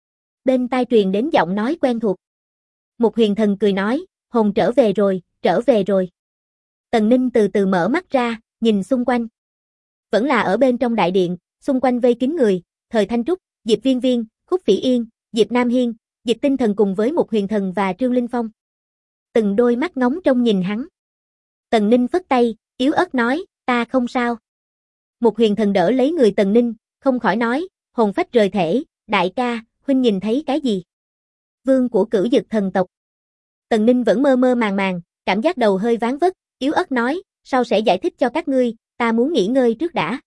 Bên tai truyền đến giọng nói quen thuộc. Một huyền thần cười nói, hồn trở về rồi, trở về rồi. Tần Ninh từ từ mở mắt ra, nhìn xung quanh. Vẫn là ở bên trong đại điện, xung quanh vây kín người, Thời Thanh Trúc, Diệp Viên Viên, Khúc Phỉ Yên, Diệp Nam Hiên, Diệp Tinh Thần cùng với một huyền thần và Trương Linh Phong. Từng đôi mắt ngóng trông nhìn hắn. Tần Ninh phất tay, yếu ớt nói, ta không sao. Một huyền thần đỡ lấy người Tần Ninh, không khỏi nói, hồn phách rời thể, đại ca, huynh nhìn thấy cái gì? Vương của Cửu Dực thần tộc. Tần Ninh vẫn mơ mơ màng màng, cảm giác đầu hơi ván vất, yếu ớt nói, sau sẽ giải thích cho các ngươi, ta muốn nghỉ ngơi trước đã.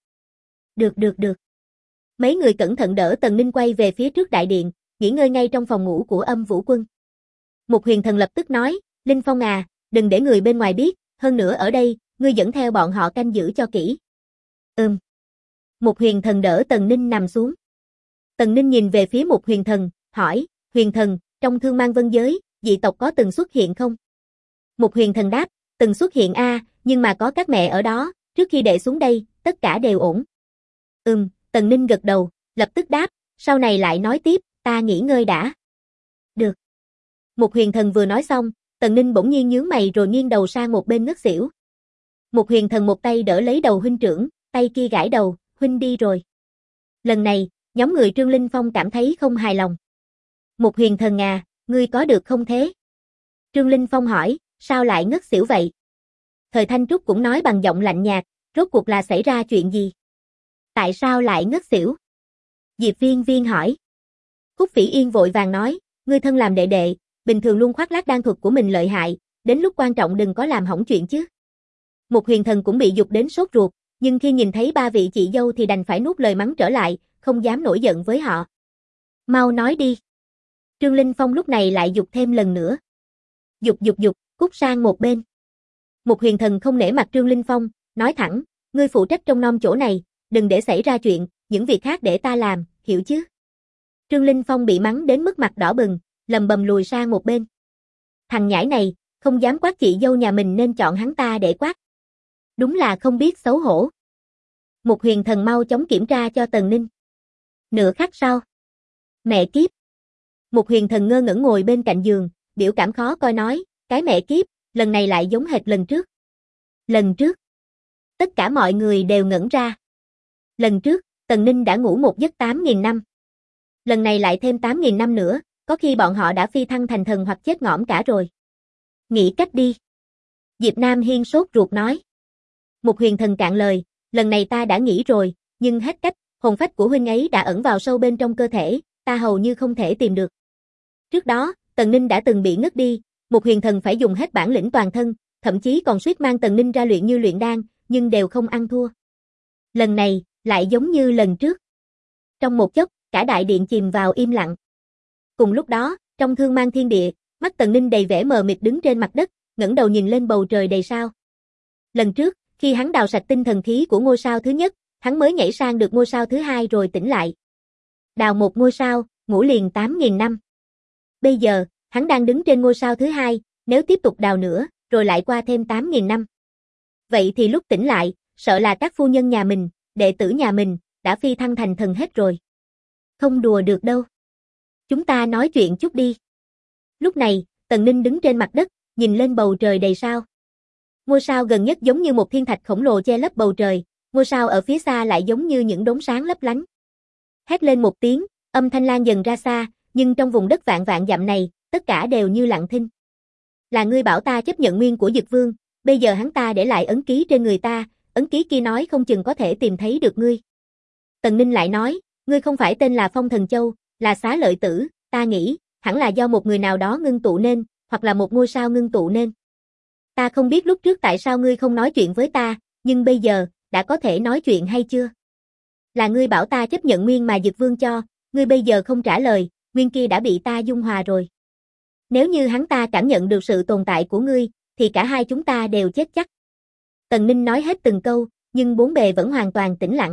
Được. Mấy người cẩn thận đỡ Tần Ninh quay về phía trước đại điện, nghỉ ngơi ngay trong phòng ngủ của Âm Vũ Quân. Một huyền thần lập tức nói, Linh Phong à, đừng để người bên ngoài biết, hơn nữa ở đây, ngươi dẫn theo bọn họ canh giữ cho kỹ. Một huyền thần đỡ Tần Ninh nằm xuống. Tần Ninh nhìn về phía một huyền thần, hỏi, huyền thần, trong Thương Mang Vân giới, dị tộc có từng xuất hiện không? Một huyền thần đáp, từng xuất hiện nhưng mà có các mẹ ở đó, trước khi đệ xuống đây, tất cả đều ổn. Tần Ninh gật đầu, lập tức đáp, sau này lại nói tiếp, ta nghỉ ngơi đã. Được. Một huyền thần vừa nói xong, Tần Ninh bỗng nhiên nhướng mày rồi nghiêng đầu sang một bên ngất xỉu. Một huyền thần một tay đỡ lấy đầu huynh trưởng, tay kia gãi đầu, huynh đi rồi. Lần này, nhóm người Trương Linh Phong cảm thấy không hài lòng. Một huyền thần à, ngươi có được không thế? Trương Linh Phong hỏi, sao lại ngất xỉu vậy? Thời Thanh Trúc cũng nói bằng giọng lạnh nhạt, rốt cuộc là xảy ra chuyện gì? Tại sao lại ngất xỉu? Diệp Viên Viên hỏi. Khúc Phỉ Yên vội vàng nói, ngươi thân làm đệ đệ, bình thường luôn khoác lác đan thuật của mình lợi hại, đến lúc quan trọng đừng có làm hỏng chuyện chứ. Một huyền thần cũng bị giục đến sốt ruột, nhưng khi nhìn thấy ba vị chị dâu thì đành phải nuốt lời mắng trở lại, không dám nổi giận với họ. Mau nói đi. Trương Linh Phong lúc này lại giục thêm lần nữa. Giục, cút sang một bên. Một huyền thần không nể mặt Trương Linh Phong, nói thẳng, ngươi phụ trách trông nom chỗ này, đừng để xảy ra chuyện, những việc khác để ta làm, hiểu chứ? Trương Linh Phong bị mắng đến mức mặt đỏ bừng, lầm bầm lùi sang một bên. Thằng nhãi này, không dám quát chị dâu nhà mình nên chọn hắn ta để quát. Đúng là không biết xấu hổ. Một huyền thần mau chóng kiểm tra cho Tần Ninh. Nửa khắc sau. Mẹ kiếp. Một huyền thần ngơ ngẩn ngồi bên cạnh giường, biểu cảm khó coi nói, cái mẹ kiếp, lần này lại giống hệt lần trước. Lần trước. Tất cả mọi người đều ngẩn ra. Lần trước, Tần Ninh đã ngủ một giấc 8.000 năm. Lần này lại thêm 8.000 năm nữa, có khi bọn họ đã phi thăng thành thần hoặc chết ngõm cả rồi. Nghĩ cách đi. Diệp Nam Hiên sốt ruột nói. Một huyền thần cạn lời, lần này ta đã nghĩ rồi, nhưng hết cách, hồn phách của huynh ấy đã ẩn vào sâu bên trong cơ thể, ta hầu như không thể tìm được. Trước đó, Tần Ninh đã từng bị ngất đi, một huyền thần phải dùng hết bản lĩnh toàn thân, thậm chí còn suýt mang Tần Ninh ra luyện như luyện đan, nhưng đều không ăn thua. Lần này, lại giống như lần trước. Trong một chốc, cả đại điện chìm vào im lặng. Cùng lúc đó, trong thương mang thiên địa, mắt Tần Ninh đầy vẻ mờ mịt đứng trên mặt đất, ngẩng đầu nhìn lên bầu trời đầy sao. Lần trước, khi hắn đào sạch tinh thần khí của ngôi sao thứ nhất, hắn mới nhảy sang được ngôi sao thứ hai rồi tỉnh lại. Đào một ngôi sao, ngủ liền 8.000 năm. Bây giờ, hắn đang đứng trên ngôi sao thứ hai, nếu tiếp tục đào nữa, rồi lại qua thêm 8.000 năm. Vậy thì lúc tỉnh lại, sợ là các phu nhân nhà mình, đệ tử nhà mình, đã phi thăng thành thần hết rồi. Không đùa được đâu. Chúng ta nói chuyện chút đi. Lúc này, Tần Ninh đứng trên mặt đất, nhìn lên bầu trời đầy sao. Ngôi sao gần nhất giống như một thiên thạch khổng lồ che lấp bầu trời, ngôi sao ở phía xa lại giống như những đốm sáng lấp lánh. Hét lên một tiếng, âm thanh lan dần ra xa, nhưng trong vùng đất vạn vạn dặm này, tất cả đều như lặng thinh. Là ngươi bảo ta chấp nhận nguyên của Dực Vương, bây giờ hắn ta để lại ấn ký trên người ta, ấn ký kia nói không chừng có thể tìm thấy được ngươi. Tần Ninh lại nói, ngươi không phải tên là Phong Thần Châu, là Xá Lợi Tử, ta nghĩ, hẳn là do một người nào đó ngưng tụ nên, hoặc là một ngôi sao ngưng tụ nên. Ta không biết lúc trước tại sao ngươi không nói chuyện với ta, nhưng bây giờ, đã có thể nói chuyện hay chưa? Là ngươi bảo ta chấp nhận nguyên mà Dực Vương cho, ngươi bây giờ không trả lời, nguyên kia đã bị ta dung hòa rồi. Nếu như hắn ta cảm nhận được sự tồn tại của ngươi, thì cả hai chúng ta đều chết chắc. Tần Ninh nói hết từng câu, nhưng bốn bề vẫn hoàn toàn tĩnh lặng.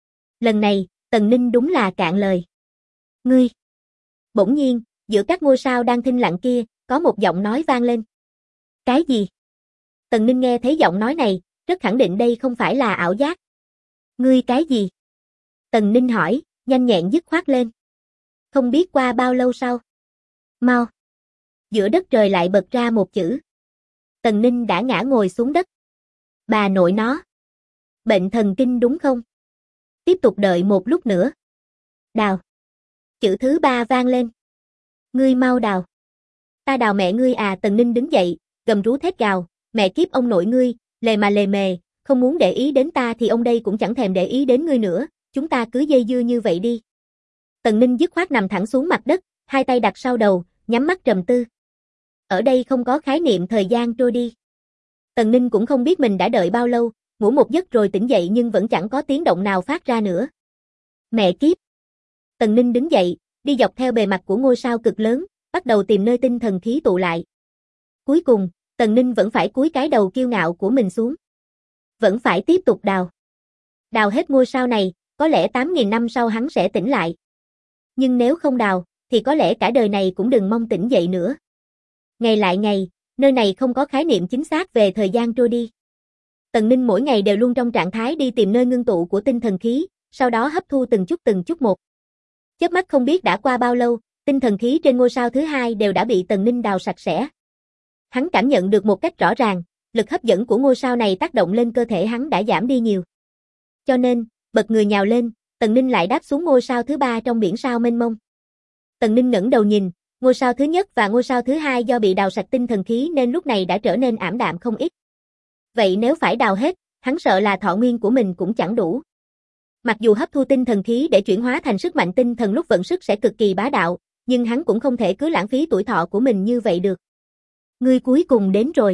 Lần này, Tần Ninh đúng là cạn lời. Ngươi! Bỗng nhiên, giữa các ngôi sao đang thinh lặng kia, có một giọng nói vang lên. Cái gì? Tần Ninh nghe thấy giọng nói này, rất khẳng định đây không phải là ảo giác. Ngươi cái gì? Tần Ninh hỏi, nhanh nhẹn dứt khoát lên. Không biết qua bao lâu sau. Mau! Giữa đất trời lại bật ra một chữ. Tần Ninh đã ngã ngồi xuống đất. Bà nội nó. Bệnh thần kinh đúng không? Tiếp tục đợi một lúc nữa. Đào. Chữ thứ ba vang lên. Ngươi mau đào. Ta đào mẹ ngươi à? Tần Ninh đứng dậy, gầm rú thét gào, mẹ kiếp ông nội ngươi, lề mà lề mề, không muốn để ý đến ta thì ông đây cũng chẳng thèm để ý đến ngươi nữa, chúng ta cứ dây dưa như vậy đi. Tần Ninh dứt khoát nằm thẳng xuống mặt đất, hai tay đặt sau đầu, nhắm mắt trầm tư. Ở đây không có khái niệm thời gian trôi đi. Tần Ninh cũng không biết mình đã đợi bao lâu, ngủ một giấc rồi tỉnh dậy nhưng vẫn chẳng có tiếng động nào phát ra nữa. Mẹ kiếp! Tần Ninh đứng dậy, đi dọc theo bề mặt của ngôi sao cực lớn, bắt đầu tìm nơi tinh thần khí tụ lại. Cuối cùng, Tần Ninh vẫn phải cúi cái đầu kiêu ngạo của mình xuống. Vẫn phải tiếp tục đào. Đào hết ngôi sao này, có lẽ 8.000 năm sau hắn sẽ tỉnh lại. Nhưng nếu không đào, thì có lẽ cả đời này cũng đừng mong tỉnh dậy nữa. Ngày lại ngày, nơi này không có khái niệm chính xác về thời gian trôi đi. Tần Ninh mỗi ngày đều luôn trong trạng thái đi tìm nơi ngưng tụ của tinh thần khí, sau đó hấp thu từng chút một. Chớp mắt không biết đã qua bao lâu, tinh thần khí trên ngôi sao thứ hai đều đã bị Tần Ninh đào sạch sẽ. Hắn cảm nhận được một cách rõ ràng, lực hấp dẫn của ngôi sao này tác động lên cơ thể hắn đã giảm đi nhiều. Cho nên, bật người nhào lên, Tần Ninh lại đáp xuống ngôi sao thứ 3 trong biển sao mênh mông. Tần Ninh ngẩng đầu nhìn, ngôi sao thứ nhất và ngôi sao thứ 2 do bị đào sạch tinh thần khí nên lúc này đã trở nên ảm đạm không ít. Vậy nếu phải đào hết, hắn sợ là thọ nguyên của mình cũng chẳng đủ. Mặc dù hấp thu tinh thần khí để chuyển hóa thành sức mạnh tinh thần lúc vận sức sẽ cực kỳ bá đạo, nhưng hắn cũng không thể cứ lãng phí tuổi thọ của mình như vậy được. Ngươi cuối cùng đến rồi.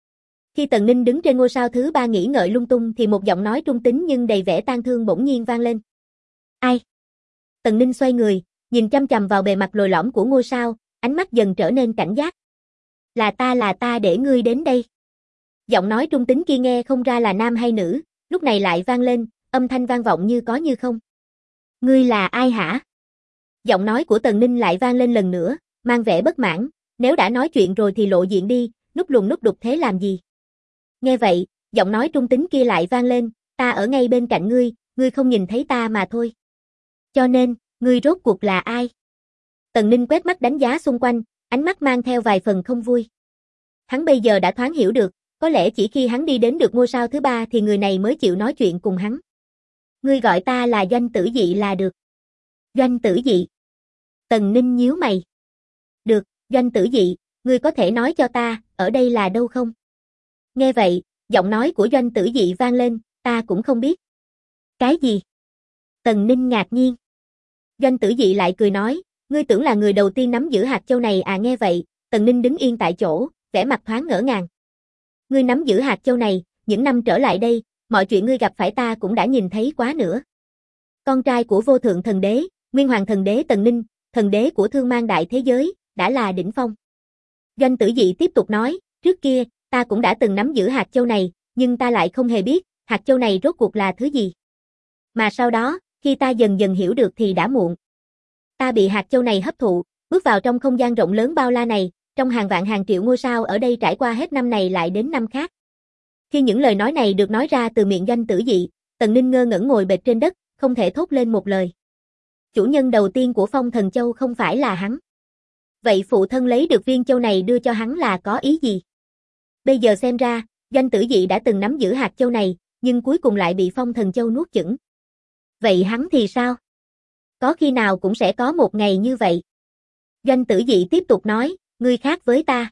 Khi Tần Ninh đứng trên ngôi sao thứ 3 nghĩ ngợi lung tung thì một giọng nói trung tính nhưng đầy vẻ tang thương bỗng nhiên vang lên. Ai? Tần Ninh xoay người, nhìn chăm chằm vào bề mặt lồi lõm của ngôi sao, ánh mắt dần trở nên cảnh giác. Là ta để ngươi đến đây. Giọng nói trung tính kia nghe không ra là nam hay nữ, lúc này lại vang lên, âm thanh vang vọng như có như không. Ngươi là ai hả? Giọng nói của Tần Ninh lại vang lên lần nữa, mang vẻ bất mãn, nếu đã nói chuyện rồi thì lộ diện đi, núp lùn núp đục thế làm gì? Nghe vậy, giọng nói trung tính kia lại vang lên, ta ở ngay bên cạnh ngươi không nhìn thấy ta mà thôi. Cho nên, ngươi rốt cuộc là ai? Tần Ninh quét mắt đánh giá xung quanh, ánh mắt mang theo vài phần không vui. Hắn bây giờ đã thoáng hiểu được, có lẽ chỉ khi hắn đi đến được ngôi sao thứ 3 thì người này mới chịu nói chuyện cùng hắn. Ngươi gọi ta là Doanh Tử Dị là được. Doanh Tử Dị. Tần Ninh nhíu mày. Được, Doanh Tử Dị, ngươi có thể nói cho ta, ở đây là đâu không? Nghe vậy, giọng nói của Doanh Tử Dị vang lên, ta cũng không biết. Cái gì? Tần Ninh ngạc nhiên. Doanh Tử Dị lại cười nói, ngươi tưởng là người đầu tiên nắm giữ hạt châu này à? Nghe vậy, Tần Ninh đứng yên tại chỗ, vẻ mặt thoáng ngỡ ngàng. Ngươi nắm giữ hạt châu này, những năm trở lại đây, mọi chuyện ngươi gặp phải ta cũng đã nhìn thấy quá nữa. Con trai của vô thượng thần đế, Nguyên Hoàng thần đế Tần Ninh, thần đế của thương mang đại thế giới, đã là đỉnh phong. Doanh Tử Dị tiếp tục nói, trước kia, ta cũng đã từng nắm giữ hạt châu này, nhưng ta lại không hề biết, hạt châu này rốt cuộc là thứ gì. Mà sau đó, khi ta dần dần hiểu được thì đã muộn. Ta bị hạt châu này hấp thụ, bước vào trong không gian rộng lớn bao la này, trong hàng vạn hàng triệu ngôi sao ở đây trải qua hết năm này lại đến năm khác. Khi những lời nói này được nói ra từ miệng Doanh Tử Dị, Tần Ninh ngơ ngẩn ngồi bệt trên đất, không thể thốt lên một lời. Chủ nhân đầu tiên của Phong Thần Châu không phải là hắn. Vậy phụ thân lấy được viên châu này đưa cho hắn là có ý gì? Bây giờ xem ra, Doanh Tử Dị đã từng nắm giữ hạt châu này, nhưng cuối cùng lại bị Phong Thần Châu nuốt chửng. Vậy hắn thì sao? Có khi nào cũng sẽ có một ngày như vậy. Doanh Tử Dị tiếp tục nói, ngươi khác với ta.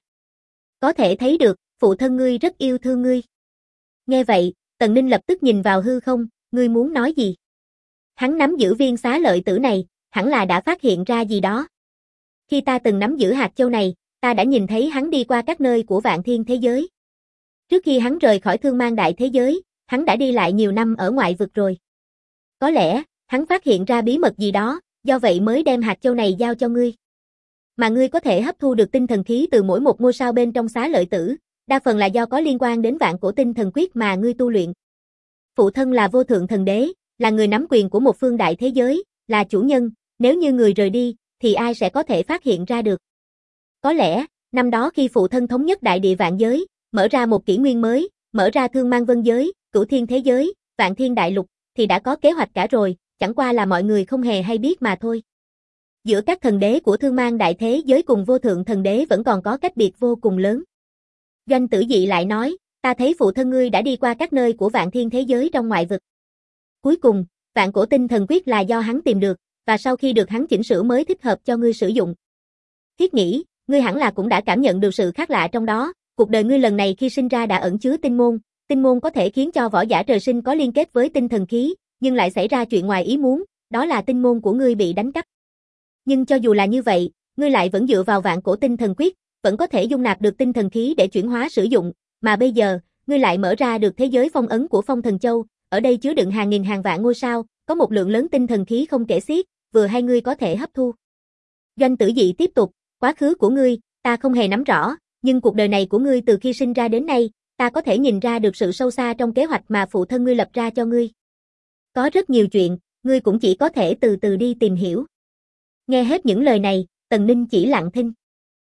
Có thể thấy được, phụ thân ngươi rất yêu thương ngươi. Nghe vậy, Tần Ninh lập tức nhìn vào hư không, ngươi muốn nói gì? Hắn nắm giữ viên xá lợi tử này, hẳn là đã phát hiện ra gì đó. Khi ta từng nắm giữ hạt châu này, ta đã nhìn thấy hắn đi qua các nơi của vạn thiên thế giới. Trước khi hắn rời khỏi thương mang đại thế giới, hắn đã đi lại nhiều năm ở ngoại vực rồi. Có lẽ, hắn phát hiện ra bí mật gì đó, do vậy mới đem hạt châu này giao cho ngươi. Mà ngươi có thể hấp thu được tinh thần khí từ mỗi một ngôi sao bên trong xá lợi tử, đa phần là do có liên quan đến vạn cổ tinh thần quyết mà ngươi tu luyện. Phụ thân là vô thượng thần đế, là người nắm quyền của một phương đại thế giới, là chủ nhân, nếu như người rời đi, thì ai sẽ có thể phát hiện ra được. Có lẽ, năm đó khi phụ thân thống nhất đại địa vạn giới, mở ra một kỷ nguyên mới, mở ra thương mang vân giới, cửu thiên thế giới, vạn thiên đại lục, thì đã có kế hoạch cả rồi, chẳng qua là mọi người không hề hay biết mà thôi. Giữa các thần đế của thương mang đại thế giới cùng vô thượng thần đế vẫn còn có cách biệt vô cùng lớn. Doanh Tử Dị lại nói, ta thấy phụ thân ngươi đã đi qua các nơi của vạn thiên thế giới trong ngoại vực. Cuối cùng, vạn cổ tinh thần quyết là do hắn tìm được, và sau khi được hắn chỉnh sửa mới thích hợp cho ngươi sử dụng. Thiết nghĩ, ngươi hẳn là cũng đã cảm nhận được sự khác lạ trong đó, cuộc đời ngươi lần này khi sinh ra đã ẩn chứa tinh môn có thể khiến cho võ giả trời sinh có liên kết với tinh thần khí, nhưng lại xảy ra chuyện ngoài ý muốn, đó là tinh môn của ngươi bị đánh cắp. Nhưng cho dù là như vậy, ngươi lại vẫn dựa vào vạn cổ tinh thần quyết, vẫn có thể dung nạp được tinh thần khí để chuyển hóa sử dụng, mà bây giờ, ngươi lại mở ra được thế giới phong ấn của Phong Thần Châu, ở đây chứa đựng hàng nghìn hàng vạn ngôi sao, có một lượng lớn tinh thần khí không kể xiết, vừa hay ngươi có thể hấp thu. Doanh Tử Dị tiếp tục, quá khứ của ngươi, ta không hề nắm rõ, nhưng cuộc đời này của ngươi từ khi sinh ra đến nay, ta có thể nhìn ra được sự sâu xa trong kế hoạch mà phụ thân ngươi lập ra cho ngươi. Có rất nhiều chuyện, ngươi cũng chỉ có thể từ từ đi tìm hiểu. Nghe hết những lời này, Tần Ninh chỉ lặng thinh.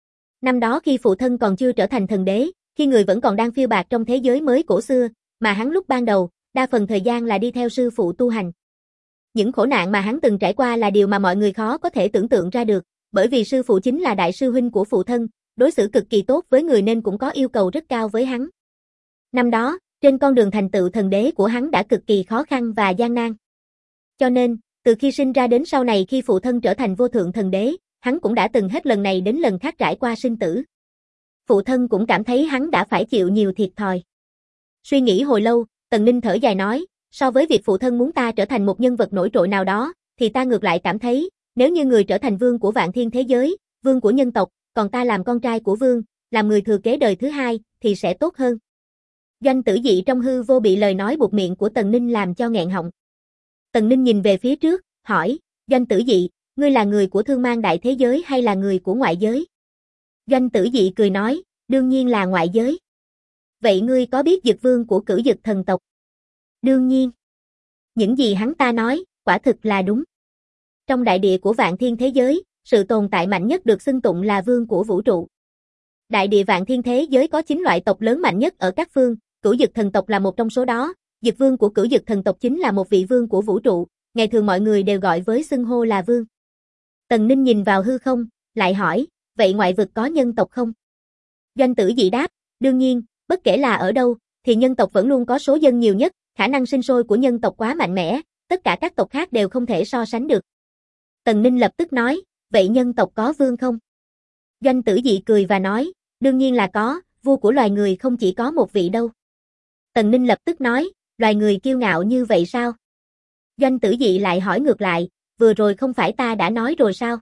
Năm đó khi phụ thân còn chưa trở thành thần đế, khi người vẫn còn đang phiêu bạt trong thế giới mới cổ xưa, mà hắn lúc ban đầu, đa phần thời gian là đi theo sư phụ tu hành. Những khổ nạn mà hắn từng trải qua là điều mà mọi người khó có thể tưởng tượng ra được, bởi vì sư phụ chính là đại sư huynh của phụ thân, đối xử cực kỳ tốt với người nên cũng có yêu cầu rất cao với hắn. Năm đó, trên con đường thành tựu thần đế của hắn đã cực kỳ khó khăn và gian nan. Cho nên, từ khi sinh ra đến sau này khi phụ thân trở thành vô thượng thần đế, hắn cũng đã từng hết lần này đến lần khác trải qua sinh tử. Phụ thân cũng cảm thấy hắn đã phải chịu nhiều thiệt thòi. Suy nghĩ hồi lâu, Tần Ninh thở dài nói, so với việc phụ thân muốn ta trở thành một nhân vật nổi trội nào đó, thì ta ngược lại cảm thấy, nếu như người trở thành vương của vạn thiên thế giới, vương của nhân tộc, còn ta làm con trai của vương, làm người thừa kế đời thứ hai, thì sẽ tốt hơn. Doanh Tử Dị trong hư vô bị lời nói buột miệng của Tần Ninh làm cho nghẹn họng. Tần Ninh nhìn về phía trước, hỏi, Doanh Tử Dị, ngươi là người của thương mang đại thế giới hay là người của ngoại giới? Doanh Tử Dị cười nói, đương nhiên là ngoại giới. Vậy ngươi có biết Dực Vương của Cửu Dực thần tộc? Đương nhiên. Những gì hắn ta nói, quả thực là đúng. Trong đại địa của vạn thiên thế giới, sự tồn tại mạnh nhất được xưng tụng là vương của vũ trụ. Đại địa vạn thiên thế giới có 9 loại tộc lớn mạnh nhất ở các phương, Cửu Dực thần tộc là một trong số đó. Dực Vương của Cửu Dực thần tộc chính là một vị vương của vũ trụ, ngày thường mọi người đều gọi với xưng hô là vương. Tần Ninh nhìn vào hư không, lại hỏi, vậy ngoại vực có nhân tộc không? Doanh Tử Dị đáp, đương nhiên, bất kể là ở đâu, thì nhân tộc vẫn luôn có số dân nhiều nhất, khả năng sinh sôi của nhân tộc quá mạnh mẽ, tất cả các tộc khác đều không thể so sánh được. Tần Ninh lập tức nói, vậy nhân tộc có vương không? Doanh Tử Dị cười và nói, đương nhiên là có, vua của loài người không chỉ có một vị đâu. Tần Ninh lập tức nói, loài người kiêu ngạo như vậy sao? Doanh Tử Dị lại hỏi ngược lại, vừa rồi không phải ta đã nói rồi sao?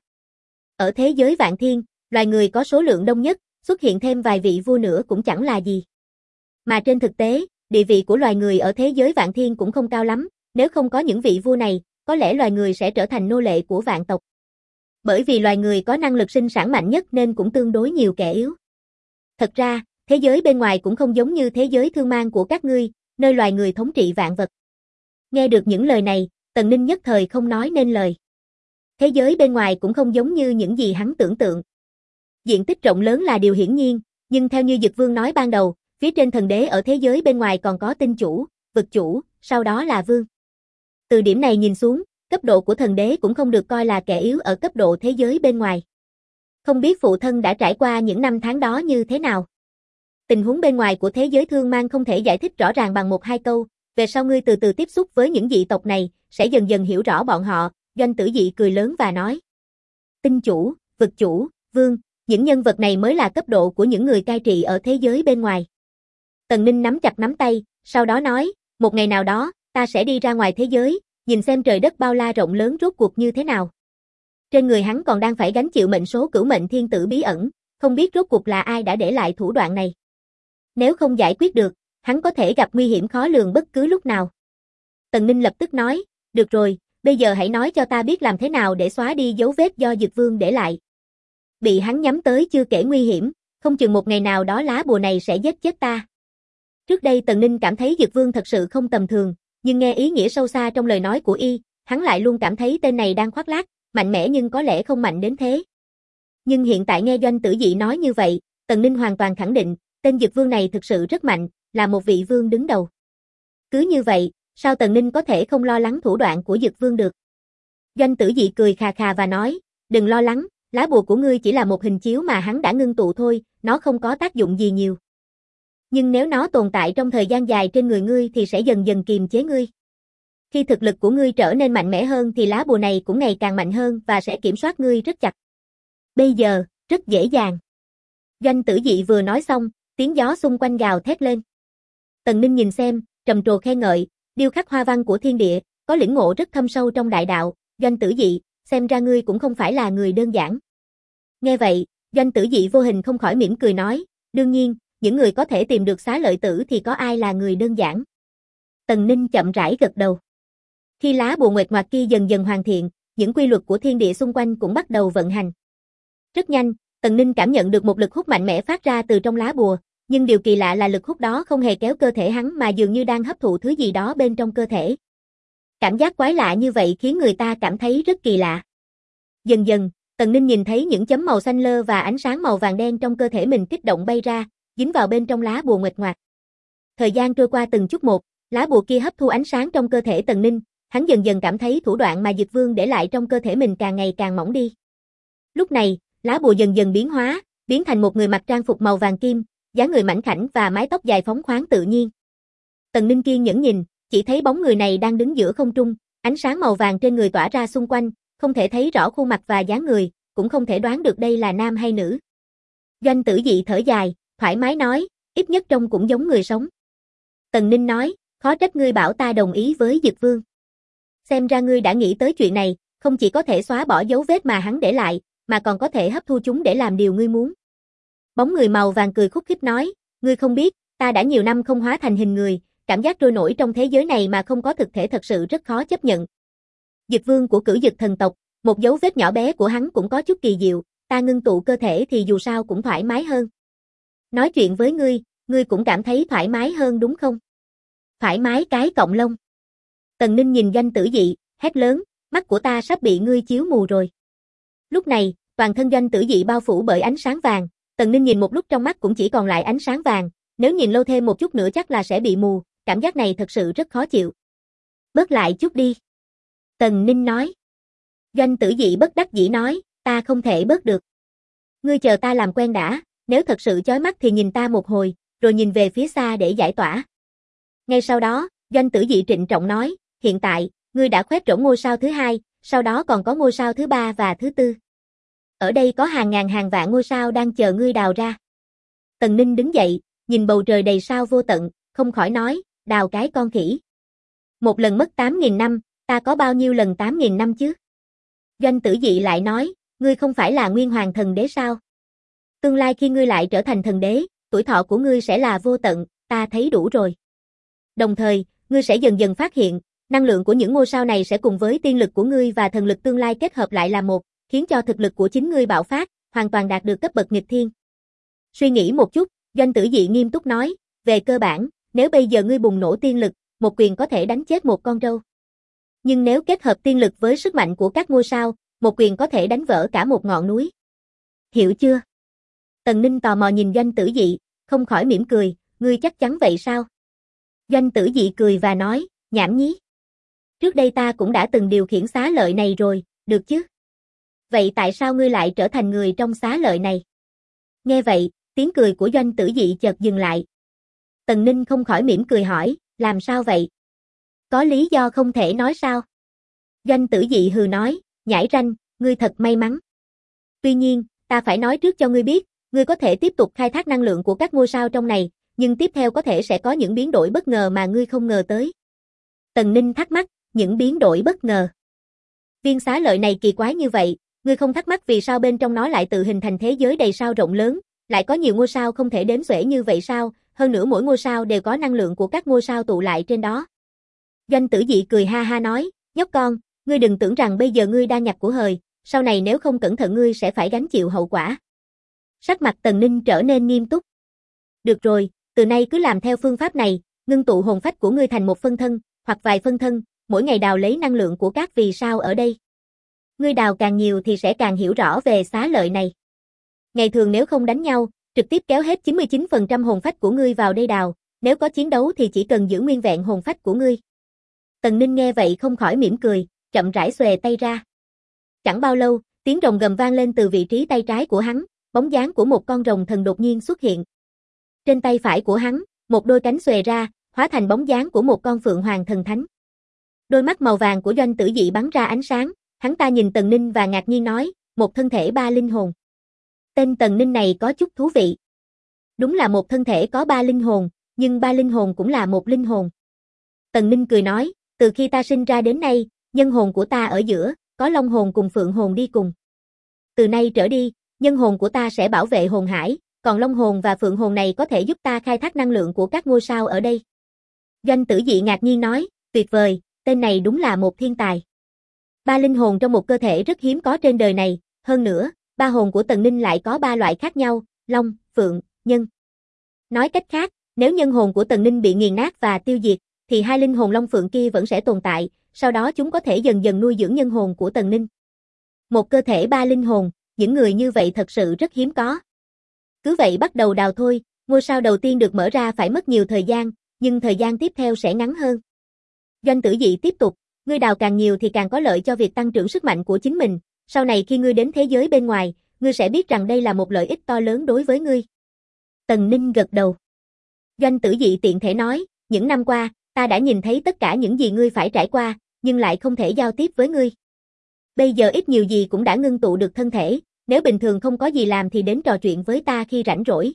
Ở thế giới vạn thiên, loài người có số lượng đông nhất, xuất hiện thêm vài vị vua nữa cũng chẳng là gì. Mà trên thực tế, địa vị của loài người ở thế giới vạn thiên cũng không cao lắm, nếu không có những vị vua này, có lẽ loài người sẽ trở thành nô lệ của vạn tộc. Bởi vì loài người có năng lực sinh sản mạnh nhất nên cũng tương đối nhiều kẻ yếu. Thật ra, thế giới bên ngoài cũng không giống như thế giới thương mang của các ngươi, nơi loài người thống trị vạn vật. Nghe được những lời này, Tần Ninh nhất thời không nói nên lời. Thế giới bên ngoài cũng không giống như những gì hắn tưởng tượng. Diện tích rộng lớn là điều hiển nhiên, nhưng theo như Dực Vương nói ban đầu, phía trên thần đế ở thế giới bên ngoài còn có tinh chủ, vực chủ, sau đó là vương. Từ điểm này nhìn xuống, cấp độ của thần đế cũng không được coi là kẻ yếu ở cấp độ thế giới bên ngoài. Không biết phụ thân đã trải qua những năm tháng đó như thế nào? Tình huống bên ngoài của thế giới thương mang không thể giải thích rõ ràng bằng một hai câu, về sau ngươi từ từ tiếp xúc với những dị tộc này, sẽ dần dần hiểu rõ bọn họ. Doanh Tử Dị cười lớn và nói. Tinh chủ, vực chủ, vương, những nhân vật này mới là cấp độ của những người cai trị ở thế giới bên ngoài. Tần Ninh nắm chặt nắm tay, sau đó nói, một ngày nào đó, ta sẽ đi ra ngoài thế giới, nhìn xem trời đất bao la rộng lớn rốt cuộc như thế nào. Trên người hắn còn đang phải gánh chịu mệnh số cửu mệnh thiên tử bí ẩn, không biết rốt cuộc là ai đã để lại thủ đoạn này. Nếu không giải quyết được, hắn có thể gặp nguy hiểm khó lường bất cứ lúc nào. Tần Ninh lập tức nói, được rồi, bây giờ hãy nói cho ta biết làm thế nào để xóa đi dấu vết do Dực Vương để lại. Bị hắn nhắm tới chưa kể nguy hiểm, không chừng một ngày nào đó lá bùa này sẽ giết chết ta. Trước đây Tần Ninh cảm thấy Dực Vương thật sự không tầm thường, nhưng nghe ý nghĩa sâu xa trong lời nói của y, hắn lại luôn cảm thấy tên này đang khoác lác, mạnh mẽ nhưng có lẽ không mạnh đến thế. Nhưng hiện tại nghe Doanh Tử Dị nói như vậy, Tần Ninh hoàn toàn khẳng định, tên Dực Vương này thực sự rất mạnh, là một vị vương đứng đầu. Cứ như vậy, sao Tần Ninh có thể không lo lắng thủ đoạn của Dực Vương được? Doanh Tử Dị cười khà khà và nói, đừng lo lắng, lá bùa của ngươi chỉ là một hình chiếu mà hắn đã ngưng tụ thôi, nó không có tác dụng gì nhiều. Nhưng nếu nó tồn tại trong thời gian dài trên người ngươi thì sẽ dần dần kiềm chế ngươi. Khi thực lực của ngươi trở nên mạnh mẽ hơn thì lá bùa này cũng ngày càng mạnh hơn và sẽ kiểm soát ngươi rất chặt. Bây giờ, rất dễ dàng. Doanh Tử Dị vừa nói xong, tiếng gió xung quanh gào thét lên. Tần Ninh nhìn xem, trầm trồ khen ngợi, điêu khắc hoa văn của thiên địa, có lĩnh ngộ rất thâm sâu trong đại đạo. Doanh Tử Dị, xem ra ngươi cũng không phải là người đơn giản. Nghe vậy, Doanh Tử Dị vô hình không khỏi mỉm cười nói, đương nhiên, những người có thể tìm được Xá Lợi Tử thì có ai là người đơn giản. Tần Ninh chậm rãi gật đầu. Khi lá bùa nguyệt ngoạc kia dần dần hoàn thiện, những quy luật của thiên địa xung quanh cũng bắt đầu vận hành. Rất nhanh, Tần Ninh cảm nhận được một lực hút mạnh mẽ phát ra từ trong lá bùa, nhưng điều kỳ lạ là lực hút đó không hề kéo cơ thể hắn mà dường như đang hấp thụ thứ gì đó bên trong cơ thể. Cảm giác quái lạ như vậy khiến người ta cảm thấy rất kỳ lạ. Dần dần, Tần Ninh nhìn thấy những chấm màu xanh lơ và ánh sáng màu vàng đen trong cơ thể mình kích động bay ra, dính vào bên trong lá bùa nguyệt ngoạc. Thời gian trôi qua từng chút một, lá bùa kia hấp thu ánh sáng trong cơ thể Tần Ninh, hắn dần dần cảm thấy thủ đoạn mà Dực Vương để lại trong cơ thể mình càng ngày càng mỏng đi. Lúc này, lá bùa dần dần biến hóa, biến thành một người mặc trang phục màu vàng kim, dáng người mảnh khảnh và mái tóc dài phóng khoáng tự nhiên. Tần Ninh kiên nhẫn nhìn, chỉ thấy bóng người này đang đứng giữa không trung, Ánh sáng màu vàng trên người tỏa ra xung quanh, không thể thấy rõ khuôn mặt và dáng người, cũng không thể đoán được đây là nam hay nữ. Doanh Tử Dị thở dài, thoải mái nói, ít nhất trông cũng giống người sống. Tần Ninh nói, khó trách ngươi bảo ta đồng ý với Dực Vương. Xem ra ngươi đã nghĩ tới chuyện này, không chỉ có thể xóa bỏ dấu vết mà hắn để lại, mà còn có thể hấp thu chúng để làm điều ngươi muốn. Bóng người màu vàng cười khúc khích nói, ngươi không biết, ta đã nhiều năm không hóa thành hình người, cảm giác trôi nổi trong thế giới này mà không có thực thể thật sự rất khó chấp nhận. Dực Vương của Cửu Dực thần tộc, một dấu vết nhỏ bé của hắn cũng có chút kỳ diệu, ta ngưng tụ cơ thể thì dù sao cũng thoải mái hơn. Nói chuyện với ngươi cũng cảm thấy thoải mái hơn đúng không? Thoải mái cái cọng lông. Tần Ninh nhìn Doanh Tử Dị, hét lớn, mắt của ta sắp bị ngươi chiếu mù rồi. Lúc này, toàn thân Doanh Tử Dị bao phủ bởi ánh sáng vàng, Tần Ninh nhìn một lúc trong mắt cũng chỉ còn lại ánh sáng vàng, nếu nhìn lâu thêm một chút nữa chắc là sẽ bị mù, cảm giác này thật sự rất khó chịu. Bớt lại chút đi. Tần Ninh nói. Doanh Tử Dị bất đắc dĩ nói, ta không thể bớt được. Ngươi chờ ta làm quen đã, nếu thật sự chói mắt thì nhìn ta một hồi, rồi nhìn về phía xa để giải tỏa. Ngay sau đó, Doanh Tử Dị trịnh trọng nói, hiện tại, ngươi đã khoét rỗng ngôi sao thứ hai, sau đó còn có ngôi sao thứ ba và thứ tư. Ở đây có hàng ngàn hàng vạn ngôi sao đang chờ ngươi đào ra. Tần Ninh đứng dậy, nhìn bầu trời đầy sao vô tận, không khỏi nói, đào cái con khỉ. Một lần mất 8.000 năm, ta có bao nhiêu lần 8.000 năm chứ? Doanh Tử Dị lại nói, ngươi không phải là Nguyên Hoàng thần đế sao? Tương lai khi ngươi lại trở thành thần đế, tuổi thọ của ngươi sẽ là vô tận, ta thấy đủ rồi. Đồng thời, ngươi sẽ dần dần phát hiện, năng lượng của những ngôi sao này sẽ cùng với tiên lực của ngươi và thần lực tương lai kết hợp lại là một, khiến cho thực lực của chính ngươi bạo phát, hoàn toàn đạt được cấp bậc nghịch thiên. Suy nghĩ một chút, Doanh Tử Dị nghiêm túc nói, về cơ bản, nếu bây giờ ngươi bùng nổ tiên lực, một quyền có thể đánh chết một con trâu. Nhưng nếu kết hợp tiên lực với sức mạnh của các ngôi sao, một quyền có thể đánh vỡ cả một ngọn núi. Hiểu chưa? Tần Ninh tò mò nhìn Doanh Tử Dị, không khỏi mỉm cười, ngươi chắc chắn vậy sao? Doanh Tử Dị cười và nói, nhảm nhí. Trước đây ta cũng đã từng điều khiển xá lợi này rồi, được chứ? Vậy tại sao ngươi lại trở thành người trong xá lợi này? Nghe vậy, tiếng cười của Doanh Tử Dị chợt dừng lại. Tần Ninh không khỏi mỉm cười hỏi, làm sao vậy? Có lý do không thể nói sao? Doanh Tử Dị hừ nói, nhãi ranh, ngươi thật may mắn. Tuy nhiên, ta phải nói trước cho ngươi biết, ngươi có thể tiếp tục khai thác năng lượng của các ngôi sao trong này, nhưng tiếp theo có thể sẽ có những biến đổi bất ngờ mà ngươi không ngờ tới. Tần Ninh thắc mắc, những biến đổi bất ngờ. Viên xá lợi này kỳ quái như vậy, ngươi không thắc mắc vì sao bên trong nó lại tự hình thành thế giới đầy sao rộng lớn, lại có nhiều ngôi sao không thể đếm xuể như vậy sao, hơn nữa mỗi ngôi sao đều có năng lượng của các ngôi sao tụ lại trên đó. Doanh Tử Dị cười ha ha nói, nhóc con, ngươi đừng tưởng rằng bây giờ ngươi đang nhặt của hời, sau này nếu không cẩn thận ngươi sẽ phải gánh chịu hậu quả. Sắc mặt Tần Ninh trở nên nghiêm túc. Được rồi, từ nay cứ làm theo phương pháp này, ngưng tụ hồn phách của ngươi thành một phân thân, hoặc vài phân thân, mỗi ngày đào lấy năng lượng của các vì sao ở đây. Ngươi đào càng nhiều thì sẽ càng hiểu rõ về xá lợi này. Ngày thường nếu không đánh nhau, trực tiếp kéo hết 99% hồn phách của ngươi vào đây đào, nếu có chiến đấu thì chỉ cần giữ nguyên vẹn hồn phách của ngươi. Tần Ninh nghe vậy không khỏi mỉm cười, chậm rãi xuề tay ra. Chẳng bao lâu, tiếng rồng gầm vang lên từ vị trí tay trái của hắn, bóng dáng của một con rồng thần đột nhiên xuất hiện. Trên tay phải của hắn, một đôi cánh xuề ra, hóa thành bóng dáng của một con phượng hoàng thần thánh. Đôi mắt màu vàng của Doanh Tử Dị bắn ra ánh sáng, hắn ta nhìn Tần Ninh và ngạc nhiên nói, một thân thể 3 linh hồn. Tên Tần Ninh này có chút thú vị. Đúng là một thân thể có 3 linh hồn, nhưng 3 linh hồn cũng là một linh hồn. Tần Ninh cười nói, từ khi ta sinh ra đến nay, nhân hồn của ta ở giữa, có long hồn cùng phượng hồn đi cùng. Từ nay trở đi, nhân hồn của ta sẽ bảo vệ hồn hải, còn long hồn và phượng hồn này có thể giúp ta khai thác năng lượng của các ngôi sao ở đây. Doanh Tử Dị ngạc nhiên nói, tuyệt vời, tên này đúng là một thiên tài. 3 linh hồn trong một cơ thể rất hiếm có trên đời này, hơn nữa, 3 hồn của Tần Ninh lại có 3 loại khác nhau, long, phượng, nhân. Nói cách khác, nếu nhân hồn của Tần Ninh bị nghiền nát và tiêu diệt, thì 2 linh hồn long phượng kia vẫn sẽ tồn tại, sau đó chúng có thể dần dần nuôi dưỡng nhân hồn của Tần Ninh. Một cơ thể 3 linh hồn, những người như vậy thật sự rất hiếm có. Cứ vậy bắt đầu đào thôi, ngôi sao đầu tiên được mở ra phải mất nhiều thời gian, nhưng thời gian tiếp theo sẽ ngắn hơn. Doanh Tử Dị tiếp tục, ngươi đào càng nhiều thì càng có lợi cho việc tăng trưởng sức mạnh của chính mình, sau này khi ngươi đến thế giới bên ngoài, ngươi sẽ biết rằng đây là một lợi ích to lớn đối với ngươi. Tần Ninh gật đầu. Doanh Tử Dị tiện thể nói, những năm qua, ta đã nhìn thấy tất cả những gì ngươi phải trải qua, nhưng lại không thể giao tiếp với ngươi. Bây giờ ít nhiều gì cũng đã ngưng tụ được thân thể, nếu bình thường không có gì làm thì đến trò chuyện với ta khi rảnh rỗi.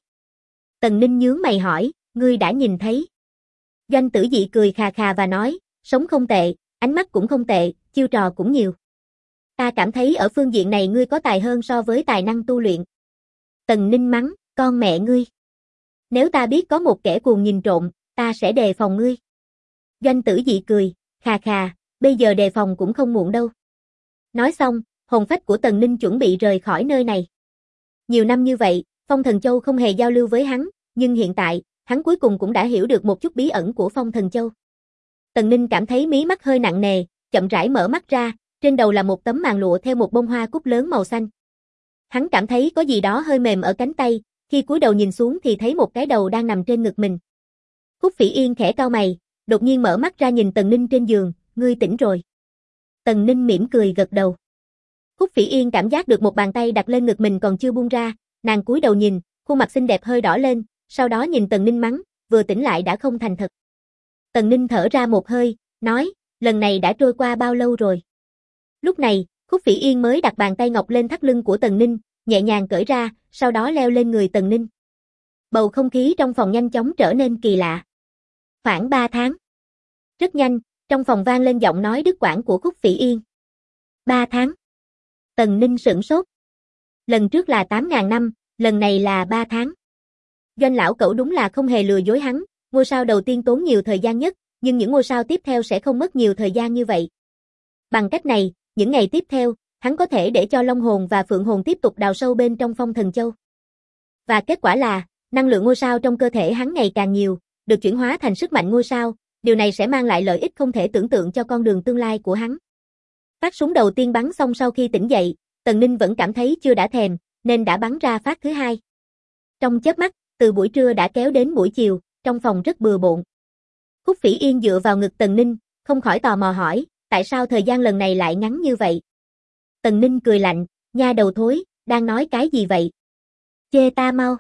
Tần Ninh nhướng mày hỏi, ngươi đã nhìn thấy. Doanh Tử Dị cười khà khà và nói, sống không tệ, ánh mắt cũng không tệ, chiêu trò cũng nhiều. Ta cảm thấy ở phương diện này ngươi có tài hơn so với tài năng tu luyện. Tần Ninh mắng, con mẹ ngươi. Nếu ta biết có một kẻ cuồng nhìn trộm, ta sẽ đề phòng ngươi. Doanh Tử Dị cười, khà khà, bây giờ đề phòng cũng không muộn đâu. Nói xong, hồn phách của Tần Ninh chuẩn bị rời khỏi nơi này. Nhiều năm như vậy, Phong Thần Châu không hề giao lưu với hắn, nhưng hiện tại, hắn cuối cùng cũng đã hiểu được một chút bí ẩn của Phong Thần Châu. Tần Ninh cảm thấy mí mắt hơi nặng nề, chậm rãi mở mắt ra, trên đầu là một tấm màn lụa theo một bông hoa cúc lớn màu xanh. Hắn cảm thấy có gì đó hơi mềm ở cánh tay, khi cúi đầu nhìn xuống thì thấy một cái đầu đang nằm trên ngực mình. Khúc Phỉ Yên khẽ cau mày, đột nhiên mở mắt ra nhìn Tần Ninh trên giường, ngươi tỉnh rồi. Tần Ninh mỉm cười gật đầu. Khúc Phỉ Yên cảm giác được một bàn tay đặt lên ngực mình còn chưa buông ra, nàng cúi đầu nhìn, khuôn mặt xinh đẹp hơi đỏ lên, sau đó nhìn Tần Ninh mắng, vừa tỉnh lại đã không thành thật. Tần Ninh thở ra một hơi, nói, lần này đã trôi qua bao lâu rồi? Lúc này, Khúc Phỉ Yên mới đặt bàn tay ngọc lên thắt lưng của Tần Ninh, nhẹ nhàng cởi ra, sau đó leo lên người Tần Ninh. Bầu không khí trong phòng nhanh chóng trở nên kỳ lạ. Khoảng 3 tháng. Rất nhanh, trong phòng vang lên giọng nói đứt quãng của Khúc Phỉ Yên. 3 tháng. Tần Ninh sửng sốt. Lần trước là 8.000 năm, lần này là 3 tháng. Doanh lão cẩu đúng là không hề lừa dối hắn, ngôi sao đầu tiên tốn nhiều thời gian nhất, nhưng những ngôi sao tiếp theo sẽ không mất nhiều thời gian như vậy. Bằng cách này, những ngày tiếp theo, hắn có thể để cho Long Hồn và Phượng Hồn tiếp tục đào sâu bên trong Phong Thần Châu. Và kết quả là, năng lượng ngôi sao trong cơ thể hắn ngày càng nhiều, được chuyển hóa thành sức mạnh ngôi sao, điều này sẽ mang lại lợi ích không thể tưởng tượng cho con đường tương lai của hắn. Phát súng đầu tiên bắn xong sau khi tỉnh dậy, Tần Ninh vẫn cảm thấy chưa đã thèm, nên đã bắn ra phát thứ hai. Trong chớp mắt, từ buổi trưa đã kéo đến buổi chiều, trong phòng rất bừa bộn. Khúc Phỉ Yên dựa vào ngực Tần Ninh, không khỏi tò mò hỏi, tại sao thời gian lần này lại ngắn như vậy? Tần Ninh cười lạnh, nha đầu thối, đang nói cái gì vậy? Chê ta mau.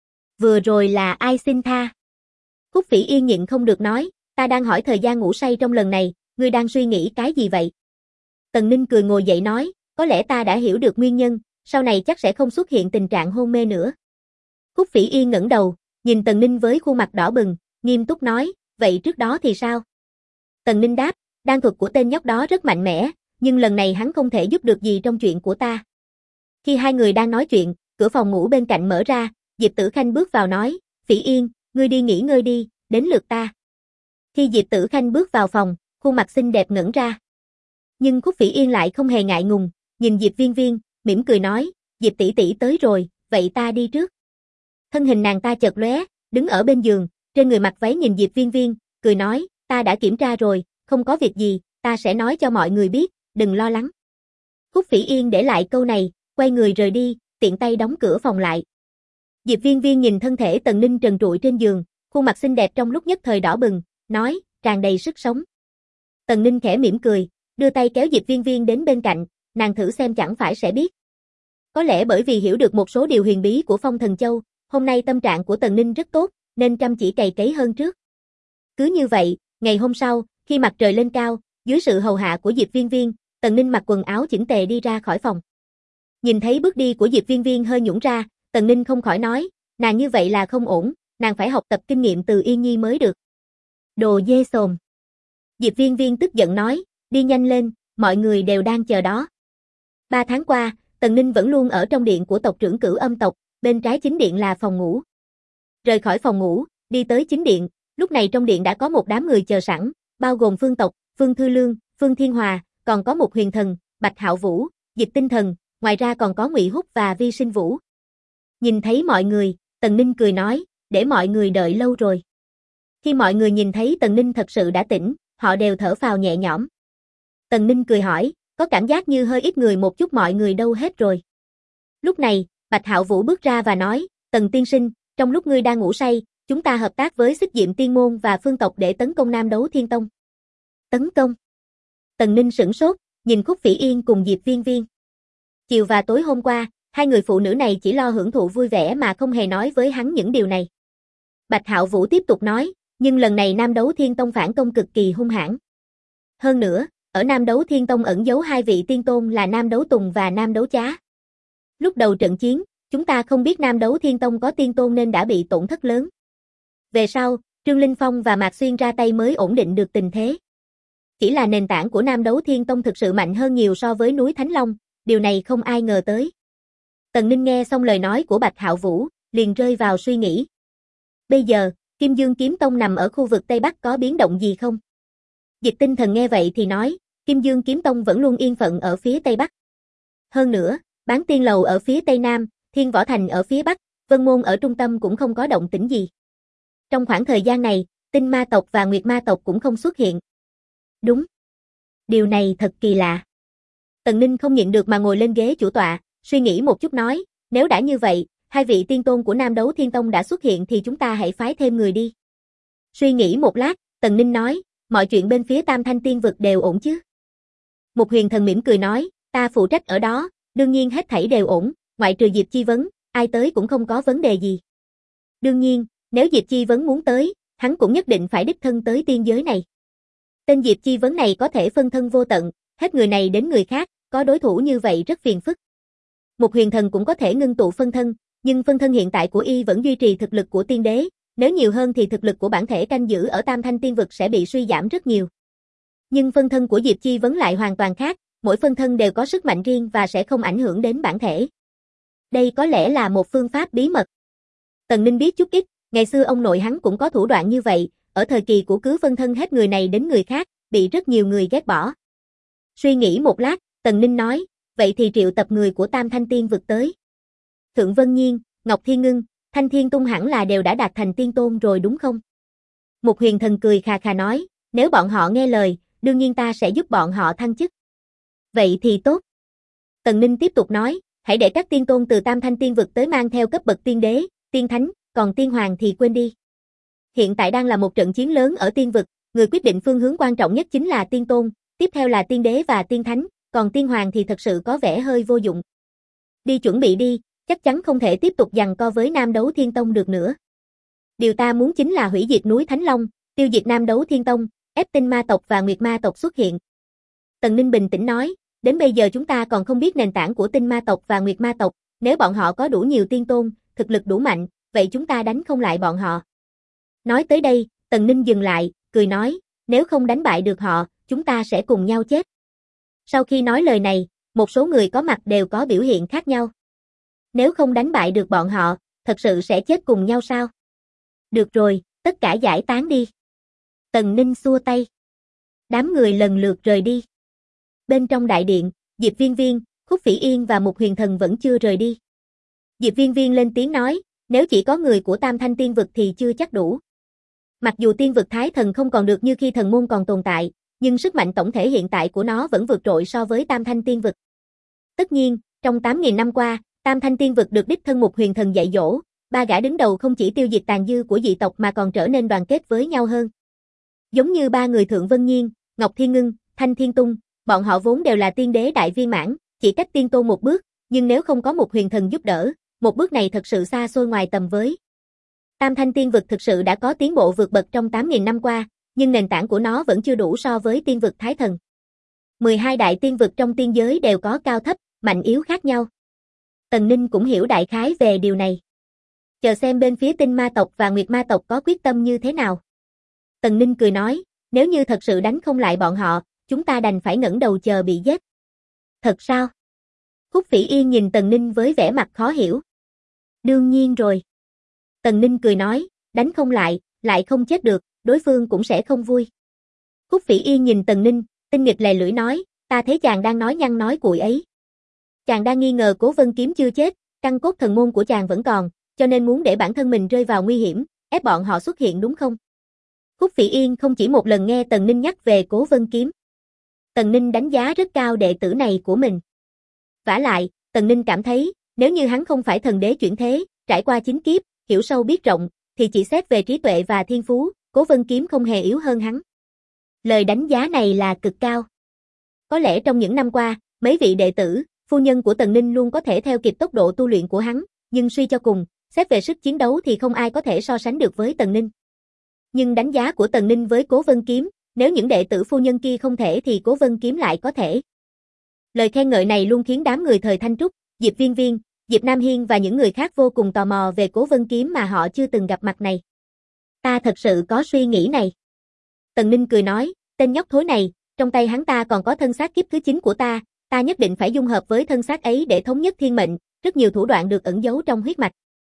Vừa rồi là ai xin tha? Khúc Phỉ Yên nhịn không được nói, ta đang hỏi thời gian ngủ say trong lần này, ngươi đang suy nghĩ cái gì vậy? Tần Ninh cười ngồi dậy nói, có lẽ ta đã hiểu được nguyên nhân, sau này chắc sẽ không xuất hiện tình trạng hôn mê nữa. Khúc Phỉ Yên ngẩng đầu, nhìn Tần Ninh với khuôn mặt đỏ bừng, nghiêm túc nói, vậy trước đó thì sao? Tần Ninh đáp, đan thuật của tên nhóc đó rất mạnh mẽ, nhưng lần này hắn không thể giúp được gì trong chuyện của ta. Khi hai người đang nói chuyện, cửa phòng ngủ bên cạnh mở ra, Diệp Tử Khanh bước vào nói, Phỉ Yên, ngươi đi nghỉ ngơi đi, đến lượt ta. Khi Diệp Tử Khanh bước vào phòng, khuôn mặt xinh đẹp ngẩn ra. Nhưng Khúc Phỉ Yên lại không hề ngại ngùng, nhìn Diệp Viên Viên, mỉm cười nói, Diệp tỷ tỷ tới rồi, vậy ta đi trước. Thân hình nàng ta chợt lóe, đứng ở bên giường, trên người mặc váy nhìn Diệp Viên Viên, cười nói, ta đã kiểm tra rồi, không có việc gì, ta sẽ nói cho mọi người biết, đừng lo lắng. Khúc Phỉ Yên để lại câu này, quay người rời đi, tiện tay đóng cửa phòng lại. Diệp Viên Viên nhìn thân thể Tần Ninh trần trụi trên giường, khuôn mặt xinh đẹp trong lúc nhất thời đỏ bừng, nói, tràn đầy sức sống. Tần Ninh khẽ mỉm cười, đưa tay kéo Diệp Viên Viên đến bên cạnh, nàng thử xem chẳng phải sẽ biết. Có lẽ bởi vì hiểu được một số điều huyền bí của Phong Thần Châu, hôm nay tâm trạng của Tần Ninh rất tốt, nên chăm chỉ cày cấy hơn trước. Cứ như vậy, ngày hôm sau, khi mặt trời lên cao, dưới sự hầu hạ của Diệp Viên Viên, Tần Ninh mặc quần áo chỉnh tề đi ra khỏi phòng. Nhìn thấy bước đi của Diệp Viên Viên hơi nhũn ra, Tần Ninh không khỏi nói, nàng như vậy là không ổn, nàng phải học tập kinh nghiệm từ Yên Nhi mới được. Đồ dê xồm. Diệp Viên Viên tức giận nói, đi nhanh lên, mọi người đều đang chờ đó. 3 tháng qua, Tần Ninh vẫn luôn ở trong điện của tộc trưởng Cửu Âm tộc, bên trái chính điện là phòng ngủ. Rời khỏi phòng ngủ, đi tới chính điện, lúc này trong điện đã có một đám người chờ sẵn, bao gồm Phương tộc, Phương Thư Lương, Phương Thiên Hòa, còn có một huyền thần, Bạch Hạo Vũ, Dịch Tinh Thần, ngoài ra còn có Ngụy Húc và Vi Sinh Vũ. Nhìn thấy mọi người, Tần Ninh cười nói, để mọi người đợi lâu rồi. Khi mọi người nhìn thấy Tần Ninh thật sự đã tỉnh, họ đều thở phào nhẹ nhõm. Tần Ninh cười hỏi, có cảm giác như hơi ít người một chút, mọi người đâu hết rồi. Lúc này, Bạch Hạo Vũ bước ra và nói, Tần tiên sinh, trong lúc ngươi đang ngủ say, chúng ta hợp tác với Xích Diệm Tiên Môn và Phương tộc để tấn công Nam Đấu Thiên Tông. Tấn công? Tần Ninh sửng sốt, nhìn Khúc Phỉ Yên cùng Diệp Viên Viên. Chiều và tối hôm qua, hai người phụ nữ này chỉ lo hưởng thụ vui vẻ mà không hề nói với hắn những điều này. Bạch Hạo Vũ tiếp tục nói, nhưng lần này Nam Đấu Thiên Tông phản công cực kỳ hung hãn. Hơn nữa, Ở Nam Đấu Thiên Tông ẩn giấu hai vị tiên tôn là Nam Đấu Tùng và Nam Đấu Chá. Lúc đầu trận chiến, chúng ta không biết Nam Đấu Thiên Tông có tiên tôn nên đã bị tổn thất lớn. Về sau, Trương Linh Phong và Mạc Xuyên ra tay mới ổn định được tình thế. Chỉ là nền tảng của Nam Đấu Thiên Tông thực sự mạnh hơn nhiều so với núi Thánh Long, điều này không ai ngờ tới. Tần Ninh nghe xong lời nói của Bạch Hạo Vũ, liền rơi vào suy nghĩ. Bây giờ, Kim Dương Kiếm Tông nằm ở khu vực Tây Bắc có biến động gì không? Dịch Tinh Thần nghe vậy thì nói, Kim Dương Kiếm Tông vẫn luôn yên phận ở phía Tây Bắc. Hơn nữa, Bán Tiên Lầu ở phía Tây Nam, Thiên Võ Thành ở phía Bắc, Vân Môn ở trung tâm cũng không có động tĩnh gì. Trong khoảng thời gian này, Tinh Ma tộc và Nguyệt Ma tộc cũng không xuất hiện. Đúng. Điều này thật kỳ lạ. Tần Ninh không nhịn được mà ngồi lên ghế chủ tọa, suy nghĩ một chút nói, nếu đã như vậy, hai vị tiên tôn của Nam Đấu Thiên Tông đã xuất hiện thì chúng ta hãy phái thêm người đi. Suy nghĩ một lát, Tần Ninh nói, mọi chuyện bên phía Tam Thanh Tiên vực đều ổn chứ? Mục Huyền Thần mỉm cười nói, ta phụ trách ở đó, đương nhiên hết thảy đều ổn, ngoại trừ Diệp Chi Vấn, ai tới cũng không có vấn đề gì. Đương nhiên, nếu Diệp Chi Vấn muốn tới, hắn cũng nhất định phải đích thân tới tiên giới này. Tên Diệp Chi Vấn này có thể phân thân vô tận, hết người này đến người khác, có đối thủ như vậy rất phiền phức. Mục Huyền Thần cũng có thể ngưng tụ phân thân, nhưng phân thân hiện tại của y vẫn duy trì thực lực của tiên đế, nếu nhiều hơn thì thực lực của bản thể canh giữ ở Tam Thanh Tiên vực sẽ bị suy giảm rất nhiều. Nhưng phân thân của Diệp Chi Vấn lại hoàn toàn khác, mỗi phân thân đều có sức mạnh riêng và sẽ không ảnh hưởng đến bản thể. Đây có lẽ là một phương pháp bí mật. Tần Ninh biết chút ít, ngày xưa ông nội hắn cũng có thủ đoạn như vậy, ở thời kỳ của cứ phân thân hết người này đến người khác, bị rất nhiều người ghét bỏ. Suy nghĩ một lát, Tần Ninh nói, vậy thì triệu tập người của Tam Thanh Tiên vực tới. Thượng Vân Nhiên, Ngọc Thiên Ngưng, Thanh Thiên Tung hẳn là đều đã đạt thành tiên tôn rồi đúng không? Mục Huyền Thần cười khà khà nói, nếu bọn họ nghe lời, đương nhiên ta sẽ giúp bọn họ thăng chức. Vậy thì tốt. Tần Ninh tiếp tục nói, hãy để các tiên tôn từ Tam Thanh Tiên vực tới mang theo cấp bậc tiên đế, tiên thánh, còn tiên hoàng thì quên đi. Hiện tại đang là một trận chiến lớn ở tiên vực, người quyết định phương hướng quan trọng nhất chính là tiên tôn, tiếp theo là tiên đế và tiên thánh, còn tiên hoàng thì thật sự có vẻ hơi vô dụng. Đi chuẩn bị đi, chắc chắn không thể tiếp tục giằng co với Nam Đấu Thiên Tông được nữa. Điều ta muốn chính là hủy diệt núi Thánh Long, tiêu diệt Nam Đấu Thiên Tông, ép Tinh Ma tộc và Nguyệt Ma tộc xuất hiện. Tần Ninh bình tĩnh nói, đến bây giờ chúng ta còn không biết nền tảng của Tinh Ma tộc và Nguyệt Ma tộc, nếu bọn họ có đủ nhiều tiên tôn, thực lực đủ mạnh, vậy chúng ta đánh không lại bọn họ. Nói tới đây, Tần Ninh dừng lại, cười nói, nếu không đánh bại được họ, chúng ta sẽ cùng nhau chết. Sau khi nói lời này, một số người có mặt đều có biểu hiện khác nhau. Nếu không đánh bại được bọn họ, thật sự sẽ chết cùng nhau sao? Được rồi, tất cả giải tán đi. Tần Ninh xua tay. Đám người lần lượt rời đi. Bên trong đại điện, Diệp Viên Viên, Khúc Phỉ Yên và Mục Huyền Thần vẫn chưa rời đi. Diệp Viên Viên lên tiếng nói, nếu chỉ có người của Tam Thanh Tiên vực thì chưa chắc đủ. Mặc dù tiên vực Thái Thần không còn được như khi thần môn còn tồn tại, nhưng sức mạnh tổng thể hiện tại của nó vẫn vượt trội so với Tam Thanh Tiên vực. Tất nhiên, trong 8.000 năm qua, Tam Thanh Tiên vực được đích thân Mục Huyền Thần dạy dỗ, ba gã đứng đầu không chỉ tiêu diệt tàn dư của dị tộc mà còn trở nên đoàn kết với nhau hơn. Giống như ba người Thượng Vân Nhiên, Ngọc Thiên Ngưng, Thanh Thiên Tung, bọn họ vốn đều là tiên đế đại viên mãn, chỉ cách tiên tôn một bước, nhưng nếu không có Mục Huyền Thần giúp đỡ, một bước này thật sự xa xôi ngoài tầm với. Tam Thanh Tiên vực thực sự đã có tiến bộ vượt bậc trong 8.000 năm qua, nhưng nền tảng của nó vẫn chưa đủ so với tiên vực Thái Thần. 12 đại tiên vực trong tiên giới đều có cao thấp, mạnh yếu khác nhau. Tần Ninh cũng hiểu đại khái về điều này. Chờ xem bên phía Tinh Ma tộc và Nguyệt Ma tộc có quyết tâm như thế nào. Tần Ninh cười nói, nếu như thật sự đánh không lại bọn họ, chúng ta đành phải ngẩng đầu chờ bị giết. Thật sao? Khúc Phỉ Yên nhìn Tần Ninh với vẻ mặt khó hiểu. Đương nhiên rồi. Tần Ninh cười nói, đánh không lại, lại không chết được, đối phương cũng sẽ không vui. Khúc Phỉ Yên nhìn Tần Ninh, tinh nghịch lè lưỡi nói, ta thấy chàng đang nói nhăng nói cuội ấy. Chàng đang nghi ngờ Cố Vân Kiếm chưa chết, căn cốt thần môn của chàng vẫn còn, cho nên muốn để bản thân mình rơi vào nguy hiểm, ép bọn họ xuất hiện đúng không? Khúc Phỉ Yên không chỉ một lần nghe Tần Ninh nhắc về Cố Vân Kiếm. Tần Ninh đánh giá rất cao đệ tử này của mình. Vả lại, Tần Ninh cảm thấy, nếu như hắn không phải thần đế chuyển thế, trải qua 9 kiếp, hiểu sâu biết rộng, thì chỉ xét về trí tuệ và thiên phú, Cố Vân Kiếm không hề yếu hơn hắn. Lời đánh giá này là cực cao. Có lẽ trong những năm qua, mấy vị đệ tử, phu nhân của Tần Ninh luôn có thể theo kịp tốc độ tu luyện của hắn, nhưng suy cho cùng, xét về sức chiến đấu thì không ai có thể so sánh được với Tần Ninh. Nhưng đánh giá của Tần Ninh với Cố Vân Kiếm, nếu những đệ tử phu nhân kia không thể thì Cố Vân Kiếm lại có thể. Lời khen ngợi này luôn khiến đám người thời Thanh Trúc, Diệp Viên Viên, Diệp Nam Hiên và những người khác vô cùng tò mò về Cố Vân Kiếm mà họ chưa từng gặp mặt này. Ta thật sự có suy nghĩ này. Tần Ninh cười nói, tên nhóc thối này, trong tay hắn ta còn có thân xác kiếp thứ 9 của ta nhất định phải dung hợp với thân xác ấy để thống nhất thiên mệnh, rất nhiều thủ đoạn được ẩn giấu trong huyết mạch.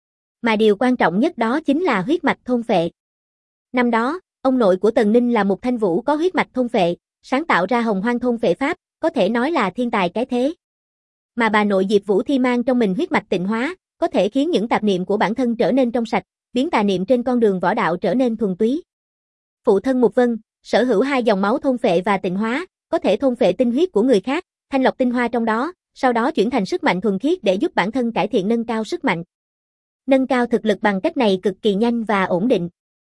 Mà điều quan trọng nhất đó chính là huyết mạch thôn phệ. Năm đó, ông nội của Tần Ninh là một Thanh Vũ có huyết mạch thôn phệ, sáng tạo ra Hồng Hoang thôn phệ pháp, có thể nói là thiên tài cái thế. Mà bà nội Diệp Vũ Thi mang trong mình huyết mạch tịnh hóa, có thể khiến những tạp niệm của bản thân trở nên trong sạch, biến tà niệm trên con đường võ đạo trở nên thuần túy. Phụ thân Mục Vân, sở hữu 2 dòng máu thôn phệ và tịnh hóa, có thể thôn phệ tinh huyết của người khác, thanh lọc tinh hoa trong đó, sau đó chuyển thành sức mạnh thuần khiết để giúp bản thân cải thiện nâng cao sức mạnh. Nâng cao thực lực bằng cách này cực kỳ nhanh và ổn định.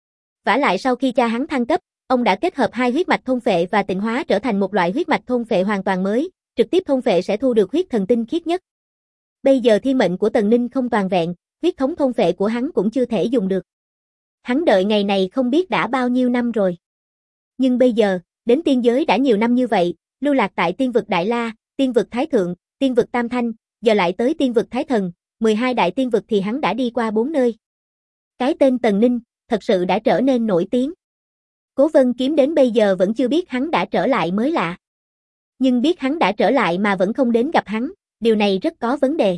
Vả lại sau khi cha hắn thăng cấp, ông đã kết hợp 2 huyết mạch thôn phệ và tịnh hóa trở thành một loại huyết mạch thôn phệ hoàn toàn mới, trực tiếp thôn phệ sẽ thu được huyết thần tinh khiết nhất. Bây giờ thiên mệnh của Tần Ninh không toàn vẹn, huyết thống thôn phệ của hắn cũng chưa thể dùng được. Hắn đợi ngày này không biết đã bao nhiêu năm rồi. Nhưng bây giờ, đến tiên giới đã nhiều năm như vậy, lưu lạc tại tiên vực Đại La, tiên vực Thái Thượng, tiên vực Tam Thanh, giờ lại tới tiên vực Thái Thần, 12 đại tiên vực thì hắn đã đi qua 4 nơi. Cái tên Tần Ninh, thật sự đã trở nên nổi tiếng. Cố Vân Kiếm đến bây giờ vẫn chưa biết hắn đã trở lại mới lạ. Nhưng biết hắn đã trở lại mà vẫn không đến gặp hắn, điều này rất có vấn đề.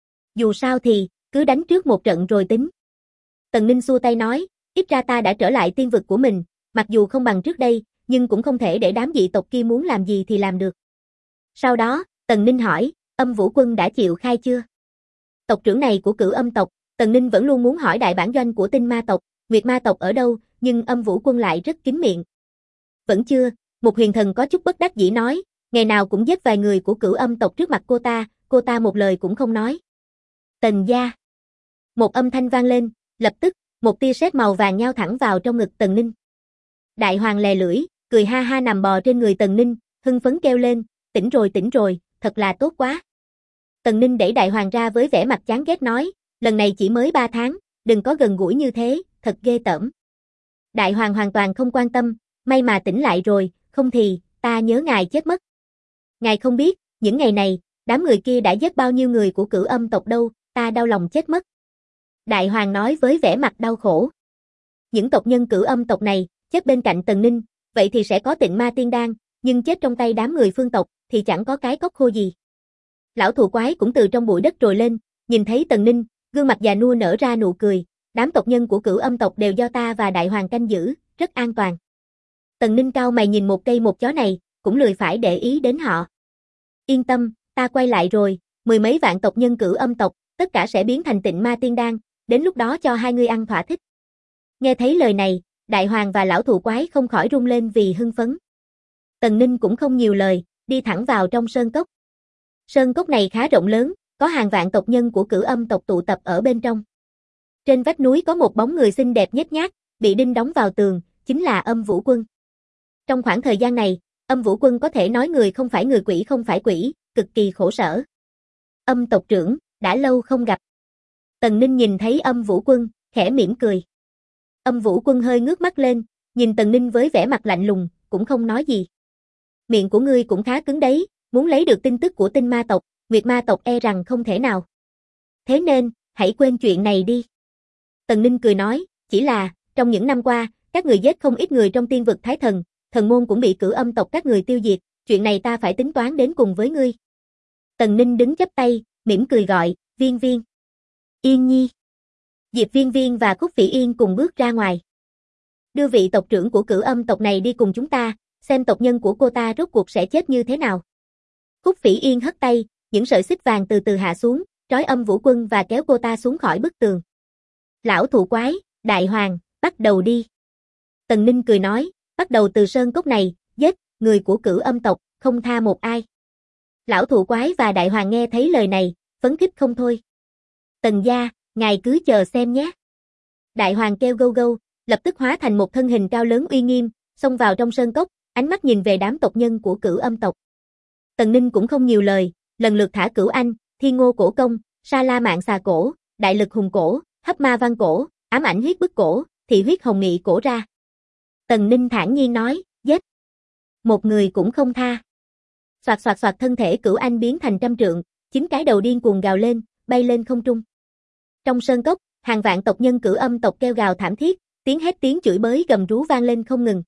Dù sao thì, cứ đánh trước một trận rồi tính. Tần Ninh xua tay nói, ít ra ta đã trở lại tiên vực của mình, mặc dù không bằng trước đây, nhưng cũng không thể để đám dị tộc kia muốn làm gì thì làm được. Sau đó, Tần Ninh hỏi, Âm Vũ Quân đã chịu khai chưa? Tộc trưởng này của Cửu Âm tộc, Tần Ninh vẫn luôn muốn hỏi đại bản doanh của Tinh Ma tộc, Nguyệt Ma tộc ở đâu, nhưng Âm Vũ Quân lại rất kín miệng. Vẫn chưa, một huyền thần có chút bất đắc dĩ nói, ngày nào cũng giết vài người của Cửu Âm tộc trước mặt cô ta một lời cũng không nói. Tần gia. Một âm thanh vang lên, lập tức, một tia sét màu vàng nhao thẳng vào trong ngực Tần Ninh. Đại Hoàng lè lưỡi, cười ha ha nằm bò trên người Tần Ninh, hưng phấn kêu lên, tỉnh rồi, thật là tốt quá. Tần Ninh đẩy Đại Hoàng ra với vẻ mặt chán ghét nói, lần này chỉ mới 3 tháng, đừng có gần gũi như thế, thật ghê tởm. Đại Hoàng hoàn toàn không quan tâm, may mà tỉnh lại rồi, không thì, ta nhớ ngài chết mất. Ngài không biết, những ngày này, đám người kia đã giết bao nhiêu người của Cửu Âm tộc đâu, ta đau lòng chết mất. Đại Hoàng nói với vẻ mặt đau khổ. Những tộc nhân Cửu Âm tộc này, chết bên cạnh Tần Ninh, vậy thì sẽ có Tịnh Ma Tiên Đan, nhưng chết trong tay đám người phương tộc, thì chẳng có cái cốc khô gì. Lão thù quái cũng từ trong bụi đất trồi lên, nhìn thấy Tần Ninh, gương mặt già nua nở ra nụ cười, đám tộc nhân của Cửu Âm tộc đều do ta và Đại Hoàng canh giữ, rất an toàn. Tần Ninh cau mày nhìn một cây một chó này, cũng lười phải để ý đến họ. Yên tâm, ta quay lại rồi, 10 mấy vạn tộc nhân Cửu Âm tộc, tất cả sẽ biến thành Tịnh Ma Tiên Đan, đến lúc đó cho hai ngươi ăn thỏa thích. Nghe thấy lời này, Đại Hoàng và lão thù quái không khỏi rung lên vì hưng phấn. Tần Ninh cũng không nhiều lời, đi thẳng vào trong sơn cốc. Sơn cốc này khá rộng lớn, có hàng vạn tộc nhân của Cửu Âm tộc tụ tập ở bên trong. Trên vách núi có một bóng người xinh đẹp nhếch nhác, bị đinh đóng vào tường, chính là Âm Vũ Quân. Trong khoảng thời gian này, Âm Vũ Quân có thể nói người không phải người quỷ không phải quỷ, cực kỳ khổ sở. Âm tộc trưởng, đã lâu không gặp. Tần Ninh nhìn thấy Âm Vũ Quân, khẽ mỉm cười. Âm Vũ Quân hơi ngước mắt lên, nhìn Tần Ninh với vẻ mặt lạnh lùng, cũng không nói gì. Miệng của ngươi cũng khá cứng đấy, muốn lấy được tin tức của Tinh Ma tộc, Nguyệt Ma tộc e rằng không thể nào. Thế nên, hãy quên chuyện này đi. Tần Ninh cười nói, chỉ là, trong những năm qua, các người giết không ít người trong tiên vực Thái Thần, thần môn cũng bị Cửu Âm tộc các người tiêu diệt, chuyện này ta phải tính toán đến cùng với ngươi. Tần Ninh đứng chắp tay, mỉm cười gọi, Viên Viên. Yên Nhi. Diệp Viên Viên và Khúc Phỉ Yên cùng bước ra ngoài. Đưa vị tộc trưởng của Cửu Âm tộc này đi cùng chúng ta, xem tộc nhân của cô ta rốt cuộc sẽ chết như thế nào. Khúc Phỉ Yên hất tay, những sợi xích vàng từ từ hạ xuống, trói Âm Vũ Quân và kéo cô ta xuống khỏi bức tường. Lão thù quái, Đại Hoàng, bắt đầu đi. Tần Ninh cười nói, bắt đầu từ sơn cốc này, giết người của Cửu Âm tộc, không tha một ai. Lão thù quái và Đại Hoàng nghe thấy lời này, phấn khích không thôi. Tần gia, ngài cứ chờ xem nhé. Đại Hoàng kêu gâu gâu, lập tức hóa thành một thân hình cao lớn uy nghiêm, xông vào trong sơn cốc, ánh mắt nhìn về đám tộc nhân của Cửu Âm tộc. Tần Ninh cũng không nhiều lời, lần lượt thả Cửu Anh, Thiên Ngô cổ công, Sa La Mạn xà cổ, Đại lực hùng cổ, Hấp ma văn cổ, Ám ảnh huyết bức cổ, Thị huyết hồng nghị cổ ra. Tần Ninh thản nhiên nói, Giết! Một người cũng không tha. Soạt soạt soạt, thân thể Cửu Anh biến thành trăm trượng, 9 cái đầu điên cuồng gào lên, bay lên không trung. Trong sơn cốc, hàng vạn tộc nhân Cửu Âm tộc kêu gào thảm thiết, tiếng hét tiếng chửi bới gầm rú vang lên không ngừng.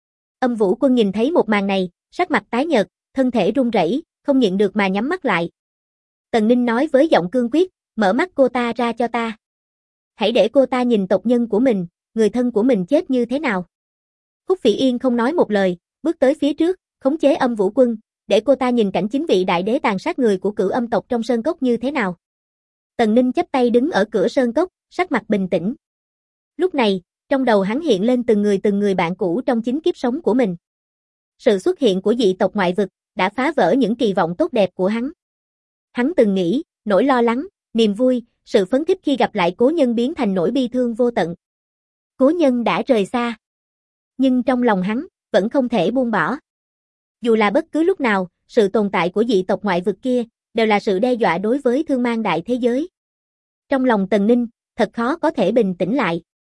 Âm Vũ Quân nhìn thấy một màn này, sắc mặt tái nhợt, thân thể run rẩy, không nhịn được mà nhắm mắt lại. Tần Ninh nói với giọng cương quyết, mở mắt cô ta ra cho ta. Hãy để cô ta nhìn tộc nhân của mình, người thân của mình chết như thế nào. Húc Phỉ Yên không nói một lời, bước tới phía trước, khống chế Âm Vũ Quân, để cô ta nhìn cảnh 9 vị đại đế tàn sát người của Cửu Âm tộc trong sơn cốc như thế nào. Tần Ninh chắp tay đứng ở cửa sơn cốc, sắc mặt bình tĩnh. Lúc này, trong đầu hắn hiện lên từng người bạn cũ trong 9 kiếp sống của mình. Sự xuất hiện của dị tộc ngoại vực đã phá vỡ những kỳ vọng tốt đẹp của hắn. Hắn từng nghĩ, nỗi lo lắng, niềm vui, sự phấn khích khi gặp lại cố nhân biến thành nỗi bi thương vô tận. Cố nhân đã rời xa. Nhưng trong lòng hắn, vẫn không thể buông bỏ. Dù là bất cứ lúc nào, sự tồn tại của dị tộc ngoại vực kia, đều là sự đe dọa đối với thương mang đại thế giới. Trong lòng Tần Ninh, thật khó có thể bình tĩnh lại.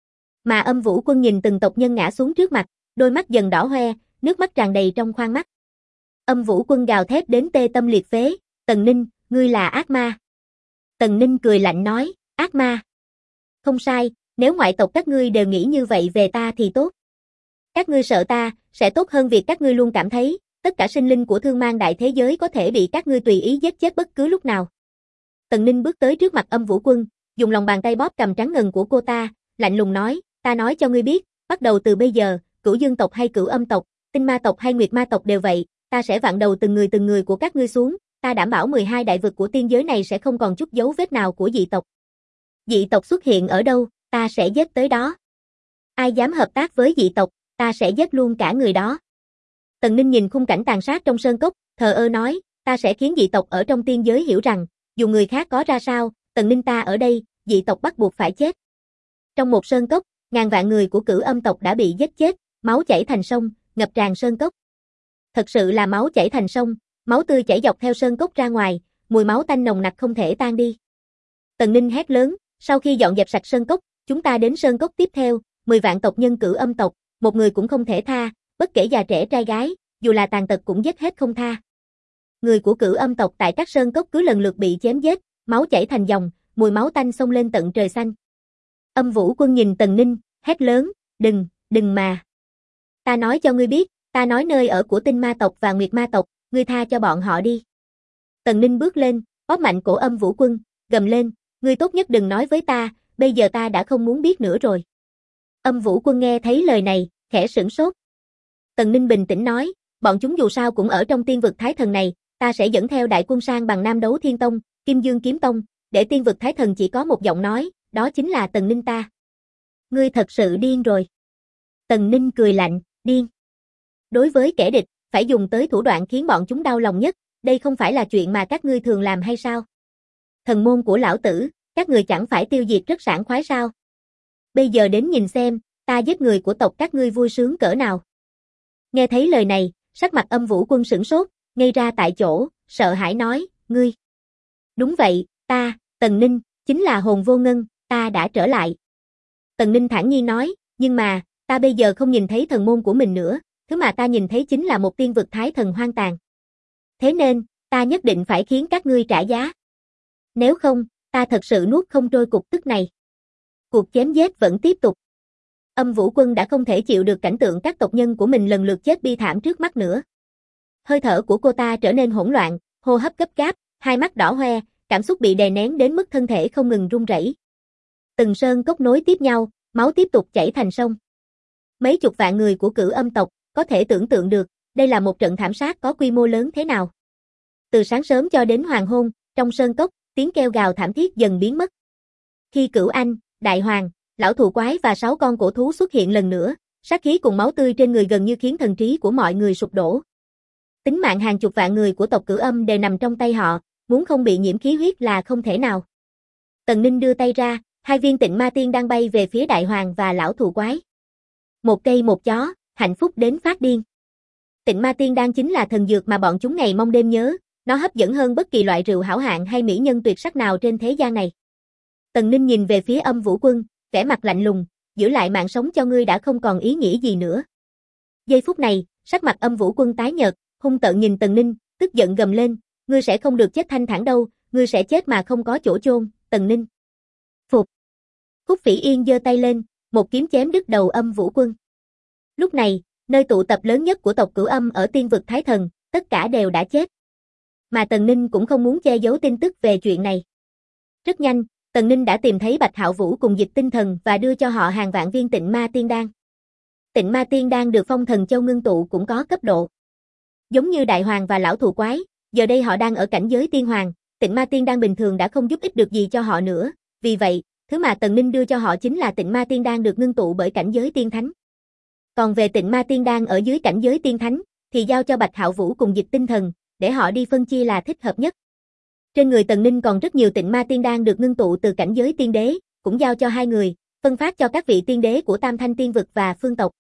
Mà Âm Vũ Quân nhìn từng tộc nhân ngã xuống trước mặt, đôi mắt dần đỏ hoe, nước mắt tràn đầy trong khoang mắt. Âm Vũ Quân gào thét đến tê tâm liệt phế, Tần Ninh, ngươi là ác ma. Tần Ninh cười lạnh nói, ác ma. Không sai, nếu ngoại tộc các ngươi đều nghĩ như vậy về ta thì tốt. Các ngươi sợ ta, sẽ tốt hơn việc các ngươi luôn cảm thấy, tất cả sinh linh của thương mang đại thế giới có thể bị các ngươi tùy ý giết chết bất cứ lúc nào. Tần Ninh bước tới trước mặt Âm Vũ Quân, dùng lòng bàn tay bóp cầm trắng ngần của cô ta, lạnh lùng nói, ta nói cho ngươi biết, bắt đầu từ bây giờ, Cửu Dương tộc hay Cửu Âm tộc, Tinh Ma tộc hay Nguyệt Ma tộc đều vậy, ta sẽ vặn đầu từng người của các ngươi xuống, ta đảm bảo 12 đại vực của tiên giới này sẽ không còn chút dấu vết nào của dị tộc. Dị tộc xuất hiện ở đâu, ta sẽ giết tới đó. Ai dám hợp tác với dị tộc, ta sẽ giết luôn cả người đó. Tần Ninh nhìn khung cảnh tàn sát trong sơn cốc, thờ ơ nói, ta sẽ khiến dị tộc ở trong tiên giới hiểu rằng, dù người khác có ra sao, Tần Ninh ta ở đây, dị tộc bắt buộc phải chết. Trong một sơn cốc, ngàn vạn người của Cửu Âm tộc đã bị giết chết, máu chảy thành sông, ngập tràn sơn cốc. Thật sự là máu chảy thành sông, máu tươi chảy dọc theo sơn cốc ra ngoài, mùi máu tanh nồng nặc không thể tan đi. Tần Ninh hét lớn, sau khi dọn dẹp sạch sơn cốc, chúng ta đến sơn cốc tiếp theo, 10 vạn tộc nhân Cửu Âm tộc, một người cũng không thể tha, bất kể già trẻ trai gái, dù là tàn tật cũng giết hết không tha. Người của Cửu Âm tộc tại các sơn cốc cứ lần lượt bị chém giết, máu chảy thành dòng, mùi máu tanh xông lên tận trời xanh. Âm Vũ Quân nhìn Tần Ninh, hét lớn, đừng mà. Ta nói cho ngươi biết, ta nói nơi ở của Tinh Ma tộc và Nguyệt Ma tộc, ngươi tha cho bọn họ đi. Tần Ninh bước lên, bóp mạnh cổ Âm Vũ Quân, gầm lên, ngươi tốt nhất đừng nói với ta, bây giờ ta đã không muốn biết nữa rồi. Âm Vũ Quân nghe thấy lời này, khẽ sửng sốt. Tần Ninh bình tĩnh nói, bọn chúng dù sao cũng ở trong tiên vực Thái Thần này, ta sẽ dẫn theo đại quân sang bằng Nam Đấu Thiên Tông, Kim Dương Kiếm Tông, để tiên vực Thái Thần chỉ có một giọng nói, đó chính là Tần Ninh ta. Ngươi thật sự điên rồi. Tần Ninh cười lạnh, điên. Đối với kẻ địch, phải dùng tới thủ đoạn khiến bọn chúng đau lòng nhất, đây không phải là chuyện mà các ngươi thường làm hay sao? Thần môn của lão tử, các người chẳng phải tiêu diệt rất sảng khoái sao? Bây giờ đến nhìn xem, ta giết người của tộc các ngươi vui sướng cỡ nào. Nghe thấy lời này, sắc mặt Âm Vũ Quân sửng sốt, ngây ra tại chỗ, sợ hãi nói, ngươi. Đúng vậy, ta, Tần Ninh, chính là hồn vô ngân, ta đã trở lại. Tần Ninh thản nhiên nói, nhưng mà, ta bây giờ không nhìn thấy thần môn của mình nữa, thứ mà ta nhìn thấy chính là một tiên vực Thái Thần hoang tàn. Thế nên, ta nhất định phải khiến các ngươi trả giá. Nếu không, ta thật sự nuốt không trôi cục tức này. Cuộc chém giết vẫn tiếp tục. Âm Vũ Quân đã không thể chịu được cảnh tượng các tộc nhân của mình lần lượt chết bi thảm trước mắt nữa. Hơi thở của cô ta trở nên hỗn loạn, hô hấp gấp gáp, hai mắt đỏ hoe, cảm xúc bị đè nén đến mức thân thể không ngừng run rẩy. Từng sơn cốc nối tiếp nhau, máu tiếp tục chảy thành sông. Mấy chục vạn người của Cửu Âm tộc, có thể tưởng tượng được, đây là một trận thảm sát có quy mô lớn thế nào. Từ sáng sớm cho đến hoàng hôn, trong sơn cốc, tiếng kêu gào thảm thiết dần biến mất. Khi Cửu Anh, Đại Hoàng, Lão Thù Quái và 6 con cổ thú xuất hiện lần nữa, sát khí cùng máu tươi trên người gần như khiến thần trí của mọi người sụp đổ. Tính mạng hàng chục vạn người của tộc Cửu Âm đều nằm trong tay họ, muốn không bị nhiễm khí huyết là không thể nào. Tần Ninh đưa tay ra, 2 viên Tịnh Ma Tiên đang bay về phía Đại Hoàng và Lão Thù Quái. Một cây một chó, hạnh phúc đến phát điên. Tịnh Ma Tiên đang chính là thần dược mà bọn chúng ngày mong đêm nhớ, nó hấp dẫn hơn bất kỳ loại rượu hảo hạng hay mỹ nhân tuyệt sắc nào trên thế gian này. Tần Ninh nhìn về phía Âm Vũ Quân, vẻ mặt lạnh lùng, giữ lại mạng sống cho ngươi đã không còn ý nghĩa gì nữa. Giây phút này, sắc mặt Âm Vũ Quân tái nhợt, hung tợn nhìn Tần Ninh, tức giận gầm lên, ngươi sẽ không được chết thanh thản đâu, ngươi sẽ chết mà không có chỗ chôn, Tần Ninh. Phục. Khúc Phỉ Yên giơ tay lên, một kiếm chém đứt đầu Âm Vũ Quân. Lúc này, nơi tụ tập lớn nhất của tộc Cửu Âm ở Tiên vực Thái Thần, tất cả đều đã chết. Mà Tần Ninh cũng không muốn che giấu tin tức về chuyện này. Rất nhanh, Tần Ninh đã tìm thấy Bạch Hạo Vũ cùng Dịch Tinh Thần và đưa cho họ hàng vạn viên Tịnh Ma Tiên Đan. Tịnh Ma Tiên Đan được Phong Thần Châu ngưng tụ cũng có cấp độ. Giống như Đại Hoàng và Lão Thù Quái, giờ đây họ đang ở cảnh giới Tiên Hoàng, Tịnh Ma Tiên Đan bình thường đã không giúp ích được gì cho họ nữa, vì vậy, thứ mà Tần Ninh đưa cho họ chính là Tịnh Ma Tiên Đan được ngưng tụ bởi cảnh giới Tiên Thánh. Còn về Tịnh Ma Tiên Đan ở dưới cảnh giới Tiên Thánh, thì giao cho Bạch Hạo Vũ cùng Dịch Tinh Thần, để họ đi phân chia là thích hợp nhất. Trên người Tần Ninh còn rất nhiều Tịnh Ma Tiên Đan được ngưng tụ từ cảnh giới Tiên Đế, cũng giao cho hai người, phân phát cho các vị tiên đế của Tam Thanh Tiên vực và phương tộc.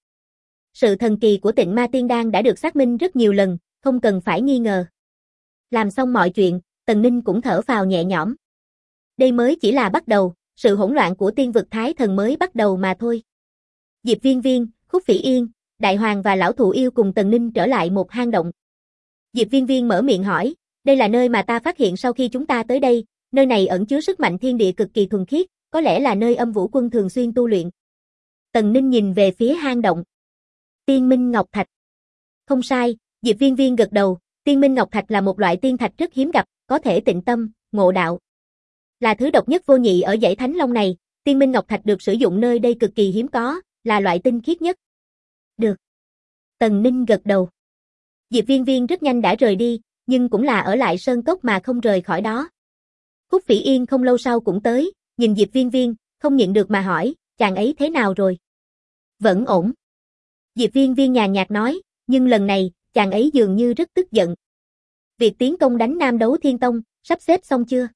Sự thần kỳ của Tịnh Ma Tiên Đan đã được xác minh rất nhiều lần, không cần phải nghi ngờ. Làm xong mọi chuyện, Tần Ninh cũng thở phào nhẹ nhõm. Đây mới chỉ là bắt đầu, sự hỗn loạn của Tiên vực Thái Thần mới bắt đầu mà thôi. Diệp Viên Viên, Khúc Phỉ Yên, Đại Hoàng và Lão Thụ Yêu cùng Tần Ninh trở lại một hang động. Diệp Viên Viên mở miệng hỏi, đây là nơi mà ta phát hiện sau khi chúng ta tới đây, nơi này ẩn chứa sức mạnh thiên địa cực kỳ thuần khiết, có lẽ là nơi Âm Vũ Quân thường xuyên tu luyện. Tần Ninh nhìn về phía hang động. Tiên Minh Ngọc Thạch. Không sai, Diệp Viên Viên gật đầu, Tiên Minh Ngọc Thạch là một loại tiên thạch rất hiếm gặp, có thể tịnh tâm, ngộ đạo. Là thứ độc nhất vô nhị ở dãy Thánh Long này, Tiên Minh Ngọc Thạch được sử dụng nơi đây cực kỳ hiếm có, là loại tinh khiết nhất. Được. Tần Ninh gật đầu. Diệp Viên Viên rất nhanh đã rời đi, nhưng cũng là ở lại sơn cốc mà không rời khỏi đó. Khúc Phỉ Yên không lâu sau cũng tới, nhìn Diệp Viên Viên, không nhịn được mà hỏi, chàng ấy thế nào rồi? Vẫn ổn. Diệp Viên Viên nhàn nhạt nói, nhưng lần này, chàng ấy dường như rất tức giận. Việc tiến công đánh Nam Đấu Thiên Tông, sắp xếp xong chưa?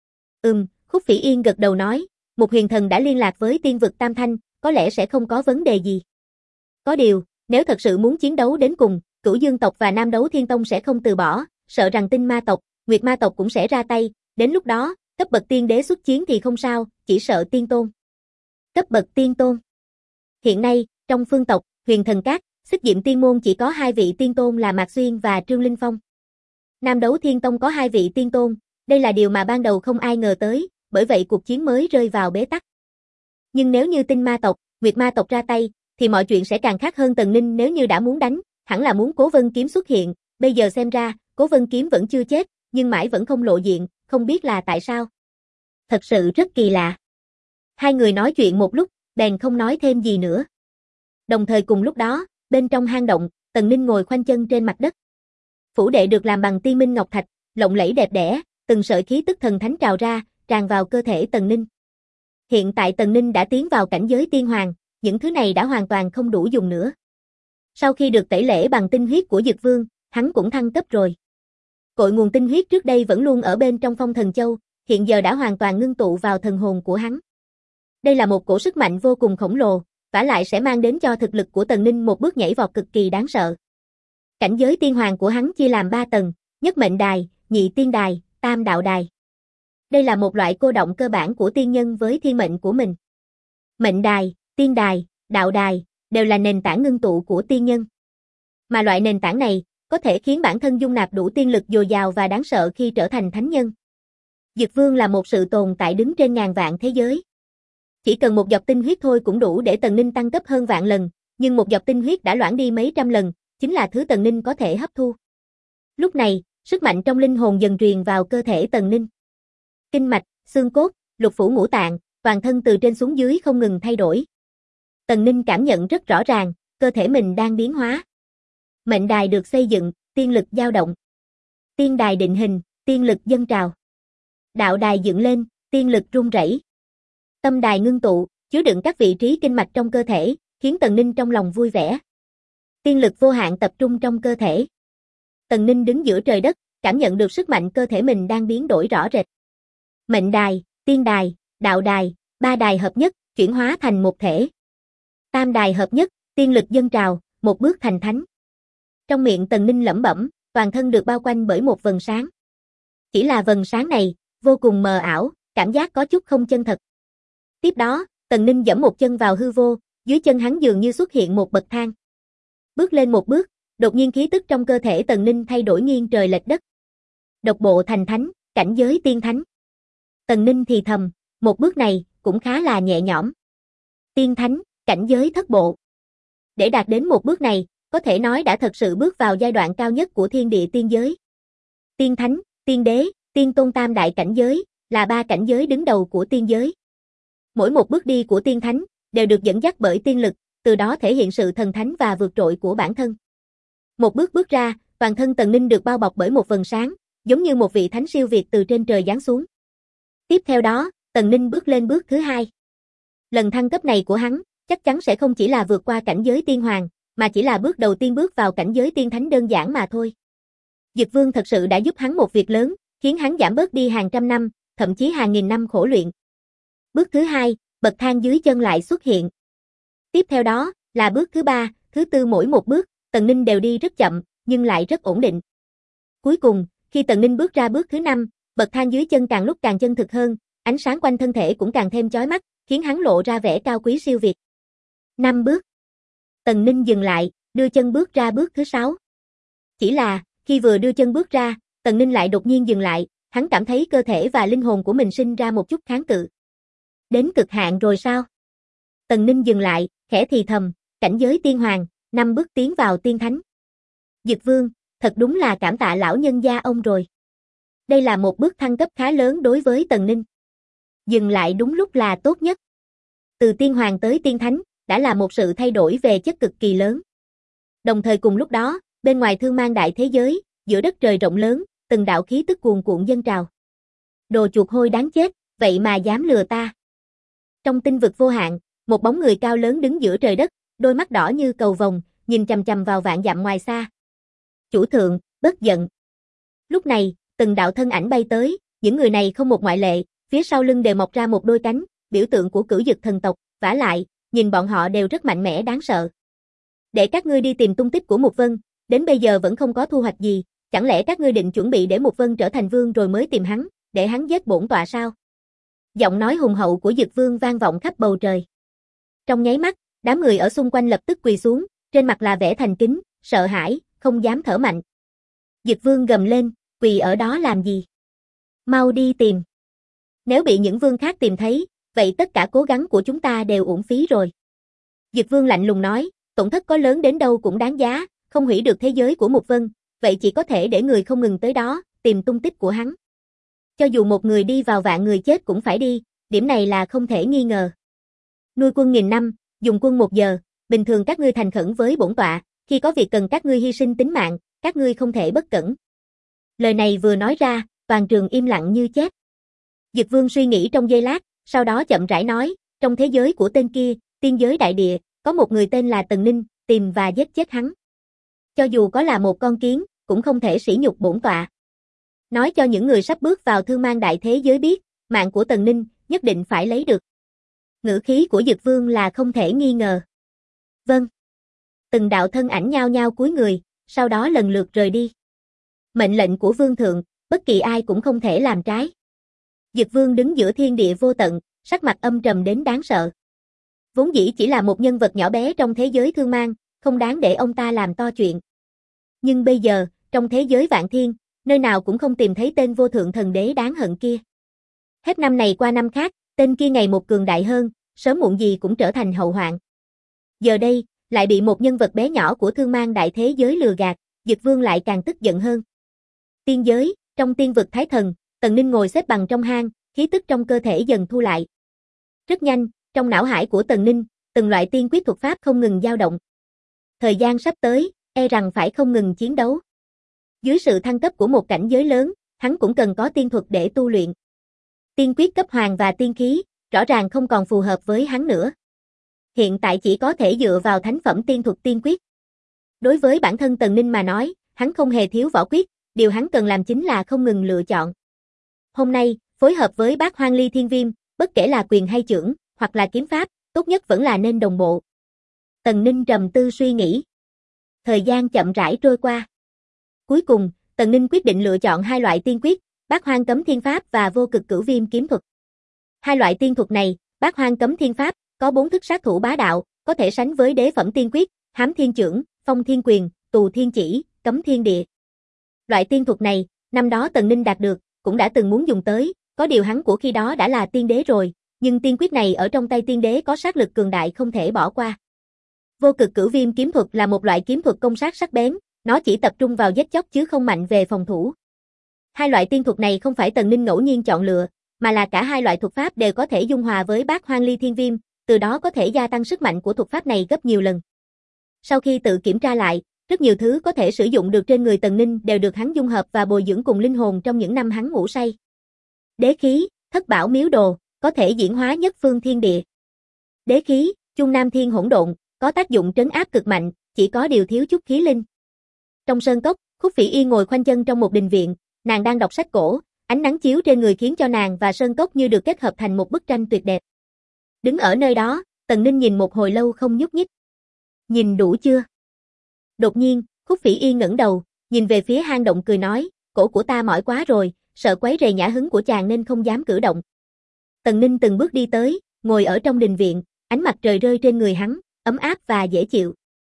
Khúc Phỉ Yên gật đầu nói, một huyền thần đã liên lạc với Tiên vực Tam Thanh, có lẽ sẽ không có vấn đề gì. Có điều, nếu thật sự muốn chiến đấu đến cùng, Cửu Dương tộc và Nam Đấu Thiên Tông sẽ không từ bỏ, sợ rằng Tinh Ma tộc, Nguyệt Ma tộc cũng sẽ ra tay, đến lúc đó, cấp bậc tiên đế xuất chiến thì không sao, chỉ sợ tiên tôn. Cấp bậc tiên tôn. Hiện nay, trong phương tộc, Huyền Thần Các, Xích Diệm Tiên môn chỉ có 2 vị tiên tôn là Mạc Xuyên và Trương Linh Phong. Nam Đấu Thiên Tông có 2 vị tiên tôn, đây là điều mà ban đầu không ai ngờ tới, bởi vậy cuộc chiến mới rơi vào bế tắc. Nhưng nếu như Tinh Ma tộc, Nguyệt Ma tộc ra tay, thì mọi chuyện sẽ càng khác hơn. Tần Ninh nếu như đã muốn đánh, hẳn là muốn Cố Vân Kiếm xuất hiện, bây giờ xem ra, Cố Vân Kiếm vẫn chưa chết, nhưng mãi vẫn không lộ diện, không biết là tại sao. Thật sự rất kỳ lạ. Hai người nói chuyện một lúc, bèn không nói thêm gì nữa. Đồng thời cùng lúc đó, bên trong hang động, Tần Ninh ngồi khoanh chân trên mặt đất. Phủ đệ được làm bằng Tiên Minh Ngọc Thạch, lộng lẫy đẹp đẽ, từng sợi khí tức thần thánh trào ra, tràn vào cơ thể Tần Ninh. Hiện tại Tần Ninh đã tiến vào cảnh giới tiên hoàng, những thứ này đã hoàn toàn không đủ dùng nữa. Sau khi được tẩy lễ bằng tinh huyết của Dực Vương, hắn cũng thăng cấp rồi. Cội nguồn tinh huyết trước đây vẫn luôn ở bên trong Phong Thần Châu, hiện giờ đã hoàn toàn ngưng tụ vào thần hồn của hắn. Đây là một cổ sức mạnh vô cùng khổng lồ, vả lại sẽ mang đến cho thực lực của Tần Ninh một bước nhảy vọt cực kỳ đáng sợ. Cảnh giới tiên hoàng của hắn chia làm 3 tầng, nhất mệnh đài, nhị tiên đài, tam đạo đài. Đây là một loại cô động cơ bản của tiên nhân với thiên mệnh của mình. Mệnh đài, tiên đài, đạo đài, đều là nền tảng ngưng tụ của tiên nhân. Mà loại nền tảng này, có thể khiến bản thân dung nạp đủ tiên lực dồi dào và đáng sợ khi trở thành thánh nhân. Dực Vương là một sự tồn tại đứng trên ngàn vạn thế giới. Chỉ cần một giọt tinh huyết thôi cũng đủ để Tần Ninh tăng cấp hơn vạn lần, nhưng một giọt tinh huyết đã loãng đi mấy trăm lần, chính là thứ Tần Ninh có thể hấp thu. Lúc này, sức mạnh trong linh hồn dần truyền vào cơ thể Tần Ninh. Kinh mạch, xương cốt, lục phủ ngũ tạng, toàn thân từ trên xuống dưới không ngừng thay đổi. Tần Ninh cảm nhận rất rõ ràng, cơ thể mình đang biến hóa. Mệnh đài được xây dựng, tiên lực dao động. Tiên đài định hình, tiên lực dâng trào. Đạo đài dựng lên, tiên lực rung rẩy. Tâm đài ngưng tụ, chứa đựng các vị trí kinh mạch trong cơ thể, khiến Tần Ninh trong lòng vui vẻ. Tiên lực vô hạn tập trung trong cơ thể. Tần Ninh đứng giữa trời đất, cảm nhận được sức mạnh cơ thể mình đang biến đổi rõ rệt. Mệnh đài, tiên đài, đạo đài, 3 đài hợp nhất, chuyển hóa thành một thể. Tam đài hợp nhất, tiên lực dâng trào, một bước thành thánh. Trong miệng Tần Ninh lẩm bẩm, toàn thân được bao quanh bởi một vầng sáng. Chỉ là vầng sáng này, vô cùng mờ ảo, cảm giác có chút không chân thật. Tiếp đó, Tần Ninh giẫm một chân vào hư vô, dưới chân hắn dường như xuất hiện một bậc thang. Bước lên một bước, đột nhiên khí tức trong cơ thể Tần Ninh thay đổi nghiêng trời lệch đất. Độc bộ thành thánh, cảnh giới tiên thánh. Tần Ninh thì thầm, một bước này cũng khá là nhẹ nhõm. Tiên thánh, cảnh giới thất bộ. Để đạt đến một bước này, có thể nói đã thật sự bước vào giai đoạn cao nhất của thiên địa tiên giới. Tiên thánh, tiên đế, tiên tôn tam đại cảnh giới, là ba cảnh giới đứng đầu của tiên giới. Mỗi một bước đi của tiên thánh, đều được dẫn dắt bởi tiên lực, từ đó thể hiện sự thần thánh và vượt trội của bản thân. Một bước bước ra, toàn thân Tần Ninh được bao bọc bởi một vầng sáng, giống như một vị thánh siêu việt từ trên trời giáng xuống. Tiếp theo đó, Tần Ninh bước lên bước thứ hai. Lần thăng cấp này của hắn, chắc chắn sẽ không chỉ là vượt qua cảnh giới tiên hoàng, mà chỉ là bước đầu tiên bước vào cảnh giới tiên thánh đơn giản mà thôi. Dực Vương thật sự đã giúp hắn một việc lớn, khiến hắn giảm bớt đi hàng trăm năm, thậm chí hàng nghìn năm khổ luyện. Bước thứ hai, bậc thang dưới chân lại xuất hiện. Tiếp theo đó, là bước thứ ba, thứ tư mỗi một bước, Tần Ninh đều đi rất chậm, nhưng lại rất ổn định. Cuối cùng, khi Tần Ninh bước ra bước thứ năm, bậc thang dưới chân càng lúc càng chân thực hơn, ánh sáng quanh thân thể cũng càng thêm chói mắt, khiến hắn lộ ra vẻ cao quý siêu việt. 5 bước. Tần Ninh dừng lại, đưa chân bước ra bước thứ 6. Chỉ là, khi vừa đưa chân bước ra, Tần Ninh lại đột nhiên dừng lại, hắn cảm thấy cơ thể và linh hồn của mình sinh ra một chút kháng cự. Đến cực hạn rồi sao? Tần Ninh dừng lại, khẽ thì thầm, cảnh giới tiên hoàng, 5 bước tiến vào tiên thánh. Dực Vương, thật đúng là cảm tạ lão nhân gia ông rồi. Đây là một bước thăng cấp khá lớn đối với Tần Ninh. Dừng lại đúng lúc là tốt nhất. Từ tiên hoàng tới tiên thánh, đã là một sự thay đổi về chất cực kỳ lớn. Đồng thời cùng lúc đó, bên ngoài thương mang đại thế giới, giữa đất trời rộng lớn, từng đạo khí tức cuồn cuộn dâng trào. Đồ chuột hôi đáng chết, vậy mà dám lừa ta. Trong tinh vực vô hạn, một bóng người cao lớn đứng giữa trời đất, đôi mắt đỏ như cầu vồng, nhìn chằm chằm vào vạn dặm ngoài xa. Chủ thượng, bất giận. Lúc này, từng đạo thân ảnh bay tới, những người này không một ngoại lệ, phía sau lưng đều mọc ra một đôi cánh, biểu tượng của Cửu Dực thần tộc, vả lại, nhìn bọn họ đều rất mạnh mẽ đáng sợ. Để các ngươi đi tìm tung tích của Mục Vân, đến bây giờ vẫn không có thu hoạch gì, chẳng lẽ các ngươi định chuẩn bị để Mục Vân trở thành vương rồi mới tìm hắn, để hắn giết bổn tọa sao? Giọng nói hùng hậu của Dực Vương vang vọng khắp bầu trời. Trong nháy mắt, đám người ở xung quanh lập tức quỳ xuống, trên mặt là vẻ thành kính, sợ hãi, không dám thở mạnh. Dực Vương gầm lên, quỳ ở đó làm gì? Mau đi tìm. Nếu bị những vương khác tìm thấy, vậy tất cả cố gắng của chúng ta đều uổng phí rồi. Dực Vương lạnh lùng nói, tổn thất có lớn đến đâu cũng đáng giá, không hủy được thế giới của Mục Vân, vậy chỉ có thể để người không ngừng tới đó, tìm tung tích của hắn. Cho dù một người đi vào vạn người chết cũng phải đi, điểm này là không thể nghi ngờ. Nuôi quân 1000 năm, dùng quân 1 giờ, bình thường các ngươi thành khẩn với bổn tọa, khi có việc cần các ngươi hy sinh tính mạng, các ngươi không thể bất cẩn. Lời này vừa nói ra, toàn trường im lặng như chết. Dực Vương suy nghĩ trong giây lát, sau đó chậm rãi nói, trong thế giới của tên kia, tiên giới đại địa, có một người tên là Tần Ninh, tìm và giết chết hắn. Cho dù có là một con kiến, cũng không thể sỉ nhục bổn tọa. Nói cho những người sắp bước vào thương mang đại thế giới biết, mạng của Tần Ninh nhất định phải lấy được. Ngữ khí của Dực Vương là không thể nghi ngờ. Vâng. Từng đạo thân ảnh nhao nhao cúi người, sau đó lần lượt rời đi. Mệnh lệnh của Vương thượng, bất kỳ ai cũng không thể làm trái. Dực Vương đứng giữa thiên địa vô tận, sắc mặt âm trầm đến đáng sợ. Vốn dĩ chỉ là một nhân vật nhỏ bé trong thế giới thương mang, không đáng để ông ta làm to chuyện. Nhưng bây giờ, trong thế giới vạn thiên, nơi nào cũng không tìm thấy tên vô thượng thần đế đáng hận kia. Hết năm này qua năm khác, tên kia ngày một cường đại hơn, sớm muộn gì cũng trở thành hậu hoạn. Giờ đây, lại bị một nhân vật bé nhỏ của thương mang đại thế giới lừa gạt, Dực Vương lại càng tức giận hơn. Tiên giới, trong tiên vực Thái Thần, Tần Ninh ngồi xếp bằng trong hang, khí tức trong cơ thể dần thu lại. Rất nhanh, trong não hải của Tần Ninh, từng loại tiên quyết thuật pháp không ngừng dao động. Thời gian sắp tới, e rằng phải không ngừng chiến đấu. Dưới sự thăng cấp của một cảnh giới lớn, hắn cũng cần có tiên thuật để tu luyện. Tiên quyết cấp hoàng và tiên khí, rõ ràng không còn phù hợp với hắn nữa. Hiện tại chỉ có thể dựa vào thánh phẩm tiên thuật tiên quyết. Đối với bản thân Tần Ninh mà nói, hắn không hề thiếu võ quyết, điều hắn cần làm chính là không ngừng lựa chọn. Hôm nay, phối hợp với Bát Hoang Ly Thiên Viêm, bất kể là quyền hay chưởng, hoặc là kiếm pháp, tốt nhất vẫn là nên đồng bộ. Tần Ninh trầm tư suy nghĩ. Thời gian chậm rãi trôi qua. Cuối cùng, Tần Ninh quyết định lựa chọn hai loại tiên quyết, Bát Hoang Cấm Thiên Pháp và Vô Cực Cửu Viêm Kiếm Thuật. Hai loại tiên thuật này, Bát Hoang Cấm Thiên Pháp, có 4 thức sát thủ bá đạo, có thể sánh với đế phẩm tiên quyết, Hám Thiên Chưởng, phong thiên quyền, tù thiên chỉ, cấm thiên địa. Loại tiên thuật này, năm đó Tần Ninh đạt được, cũng đã từng muốn dùng tới, có điều hắn của khi đó đã là tiên đế rồi, nhưng tiên quyết này ở trong tay tiên đế có sát lực cường đại không thể bỏ qua. Vô cực cửu viêm kiếm thuật là một loại kiếm thuật công sát sắc bén, nó chỉ tập trung vào giết chóc chứ không mạnh về phòng thủ. Hai loại tiên thuật này không phải Tần Ninh ngẫu nhiên chọn lựa, mà là cả hai loại thuật pháp đều có thể dung hòa với Bát Hoang Ly Thiên Viêm, từ đó có thể gia tăng sức mạnh của thuật pháp này gấp nhiều lần. Sau khi tự kiểm tra lại, rất nhiều thứ có thể sử dụng được trên người Tần Ninh đều được hắn dung hợp và bồi dưỡng cùng linh hồn trong những năm hắn ngủ say. Đế khí, thất bảo miếu đồ, có thể diễn hóa nhất phương thiên địa. Đế khí, Trung Nam Thiên Hỗn Độn, có tác dụng trấn áp cực mạnh, chỉ có điều thiếu chút khí linh. Trong sơn cốc, Khúc Phỉ Yên ngồi khoanh chân trong một đình viện, nàng đang đọc sách cổ, ánh nắng chiếu trên người khiến cho nàng và sơn cốc như được kết hợp thành một bức tranh tuyệt đẹp. Đứng ở nơi đó, Tần Ninh nhìn một hồi lâu không nhúc nhích. Nhìn đủ chưa? Đột nhiên, Khúc Phỉ Yên ngẩng đầu, nhìn về phía hang động cười nói, cổ của ta mỏi quá rồi, sợ quấy rầy nhã hứng của chàng nên không dám cử động. Tần Ninh từng bước đi tới, ngồi ở trong đình viện, ánh mặt trời rơi trên người hắn, ấm áp và dễ chịu.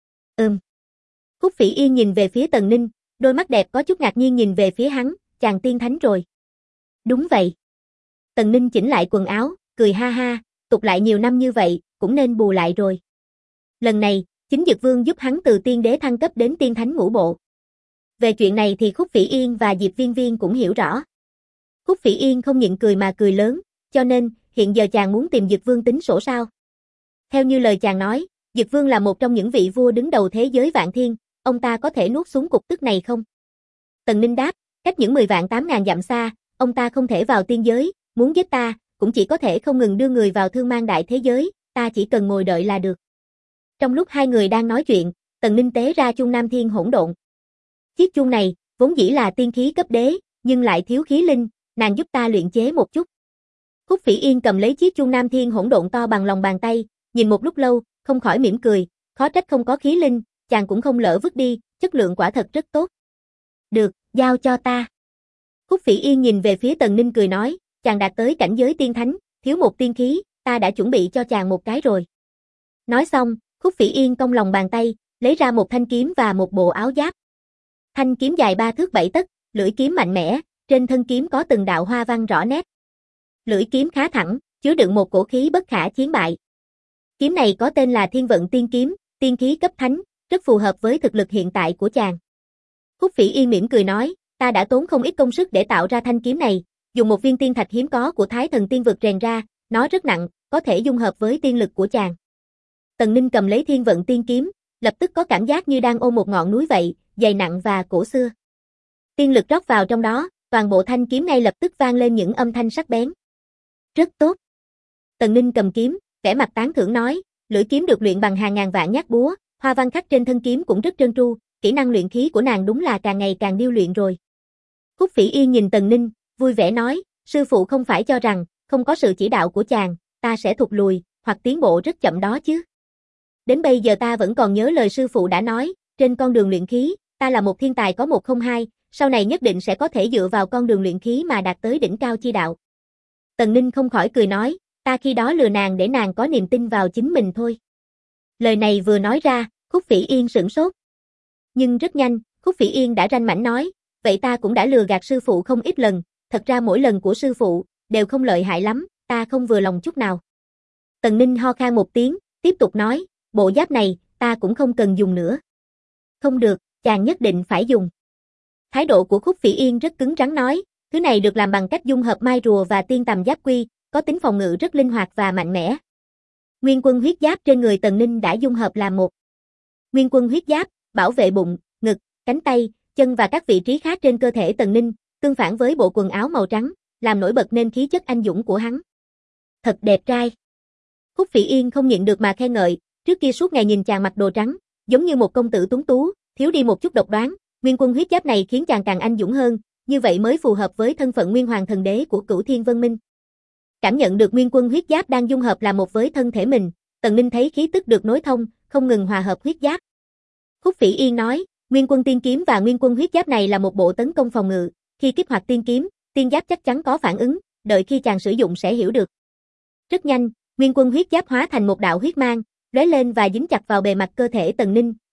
Khúc Phỉ Yên nhìn về phía Tần Ninh, đôi mắt đẹp có chút ngạc nhiên nhìn về phía hắn, chàng tiên thánh rồi. Đúng vậy. Tần Ninh chỉnh lại quần áo, cười ha ha, tục lại nhiều năm như vậy, cũng nên bù lại rồi. Lần này, chính Dực Vương giúp hắn từ tiên đế thăng cấp đến tiên thánh ngũ bộ. Về chuyện này thì Khúc Phỉ Yên và Diệp Viên Viên cũng hiểu rõ. Khúc Phỉ Yên không nhịn cười mà cười lớn, cho nên, hiện giờ chàng muốn tìm Dực Vương tính sổ sao? Theo như lời chàng nói, Dực Vương là một trong những vị vua đứng đầu thế giới vạn thiên, ông ta có thể nuốt xuống cục tức này không? Tần Ninh đáp, cách những 10 vạn 8.000 dặm xa, ông ta không thể vào tiên giới, muốn giết ta, cũng chỉ có thể không ngừng đưa người vào thương mang đại thế giới, ta chỉ cần ngồi đợi là được. Trong lúc hai người đang nói chuyện, Tần Ninh tế ra Trung Nam Thiên Hỗn Độn. Chiếc chuông này, vốn dĩ là tiên khí cấp đế, nhưng lại thiếu khí linh, nàng giúp ta luyện chế một chút. Khúc Phỉ Yên cầm lấy chiếc chuông Nam Thiên Hỗn Độn to bằng lòng bàn tay, nhìn một lúc lâu, không khỏi mỉm cười, khó trách không có khí linh, chàng cũng không lỡ vứt đi, chất lượng quả thật rất tốt. Được, giao cho ta. Khúc Phỉ Yên nhìn về phía Tần Ninh cười nói, chàng đạt tới cảnh giới tiên thánh, thiếu một tiên khí, ta đã chuẩn bị cho chàng một cái rồi. Nói xong, Khúc Phỉ Yên cong lòng bàn tay, lấy ra một thanh kiếm và một bộ áo giáp. Thanh kiếm dài 3 thước 7 tấc, lưỡi kiếm mạnh mẽ, trên thân kiếm có từng đạo hoa văn rõ nét. Lưỡi kiếm khá thẳng, chứa đựng một cổ khí bất khả chiến bại. Kiếm này có tên là Thiên Vận Tiên Kiếm, tiên khí cấp thánh, rất phù hợp với thực lực hiện tại của chàng. Khúc Phỉ Yên mỉm cười nói, ta đã tốn không ít công sức để tạo ra thanh kiếm này, dùng một viên tiên thạch hiếm có của Thái Thần Tiên Vực rèn ra, nó rất nặng, có thể dung hợp với tiên lực của chàng. Tần Ninh cầm lấy Thiên Vận Tiên Kiếm, lập tức có cảm giác như đang ôm một ngọn núi vậy, dày nặng và cổ xưa. Tiên lực rót vào trong đó, toàn bộ thanh kiếm ngay lập tức vang lên những âm thanh sắc bén. Rất tốt. Tần Ninh cầm kiếm, vẻ mặt tán thưởng nói, lưỡi kiếm được luyện bằng hàng ngàn vạn nhát búa, hoa văn khắc trên thân kiếm cũng rất trơn tru, kỹ năng luyện khí của nàng đúng là càng ngày càng điêu luyện rồi. Khúc Phỉ Yên nhìn Tần Ninh, vui vẻ nói, sư phụ không phải cho rằng, không có sự chỉ đạo của chàng, ta sẽ thụt lùi, hoặc tiến bộ rất chậm đó chứ. Đến bây giờ ta vẫn còn nhớ lời sư phụ đã nói, trên con đường luyện khí, ta là một thiên tài có 102, sau này nhất định sẽ có thể dựa vào con đường luyện khí mà đạt tới đỉnh cao chi đạo. Tần Ninh không khỏi cười nói, ta khi đó lừa nàng để nàng có niềm tin vào chính mình thôi. Lời này vừa nói ra, Khúc Phỉ Yên sửng sốt. Nhưng rất nhanh, Khúc Phỉ Yên đã ranh mãnh nói, vậy ta cũng đã lừa gạt sư phụ không ít lần, thật ra mỗi lần của sư phụ, đều không lợi hại lắm, ta không vừa lòng chút nào. Tần Ninh ho khan một tiếng, tiếp tục nói, bộ giáp này, ta cũng không cần dùng nữa. Không được, chàng nhất định phải dùng. Thái độ của Khúc Phỉ Yên rất cứng rắn nói, thứ này được làm bằng cách dung hợp mai rùa và tiên tầm giáp quy, có tính phòng ngự rất linh hoạt và mạnh mẽ. Nguyên Quân huyết giáp trên người Tần Ninh đã dung hợp làm một. Nguyên Quân huyết giáp, bảo vệ bụng, ngực, cánh tay, chân và các vị trí khác trên cơ thể Tần Ninh, tương phản với bộ quần áo màu trắng, làm nổi bật nên khí chất anh dũng của hắn. Thật đẹp trai. Khúc Phỉ Yên không nhịn được mà khen ngợi, trước kia suốt ngày nhìn chàng mặc đồ trắng, giống như một công tử tuấn tú, thiếu đi một chút độc đoán, Nguyên Quân huyết giáp này khiến chàng càng anh dũng hơn, như vậy mới phù hợp với thân phận Nguyên Hoàng thần đế của Cửu Thiên Vân Minh. Cảm nhận được Nguyên Quân huyết giáp đang dung hợp là một với thân thể mình, Tần Ninh thấy khí tức được nối thông, không ngừng hòa hợp huyết giáp. Khúc Phỉ Yên nói, Nguyên Quân tiên kiếm và Nguyên Quân huyết giáp này là một bộ tấn công phòng ngự, khi kích hoạt tiên kiếm, tiên giáp chắc chắn có phản ứng, đợi khi chàng sử dụng sẽ hiểu được. Rất nhanh, Nguyên Quân huyết giáp hóa thành một đạo huyết mang, lóe lên và dính chặt vào bề mặt cơ thể Tần Ninh,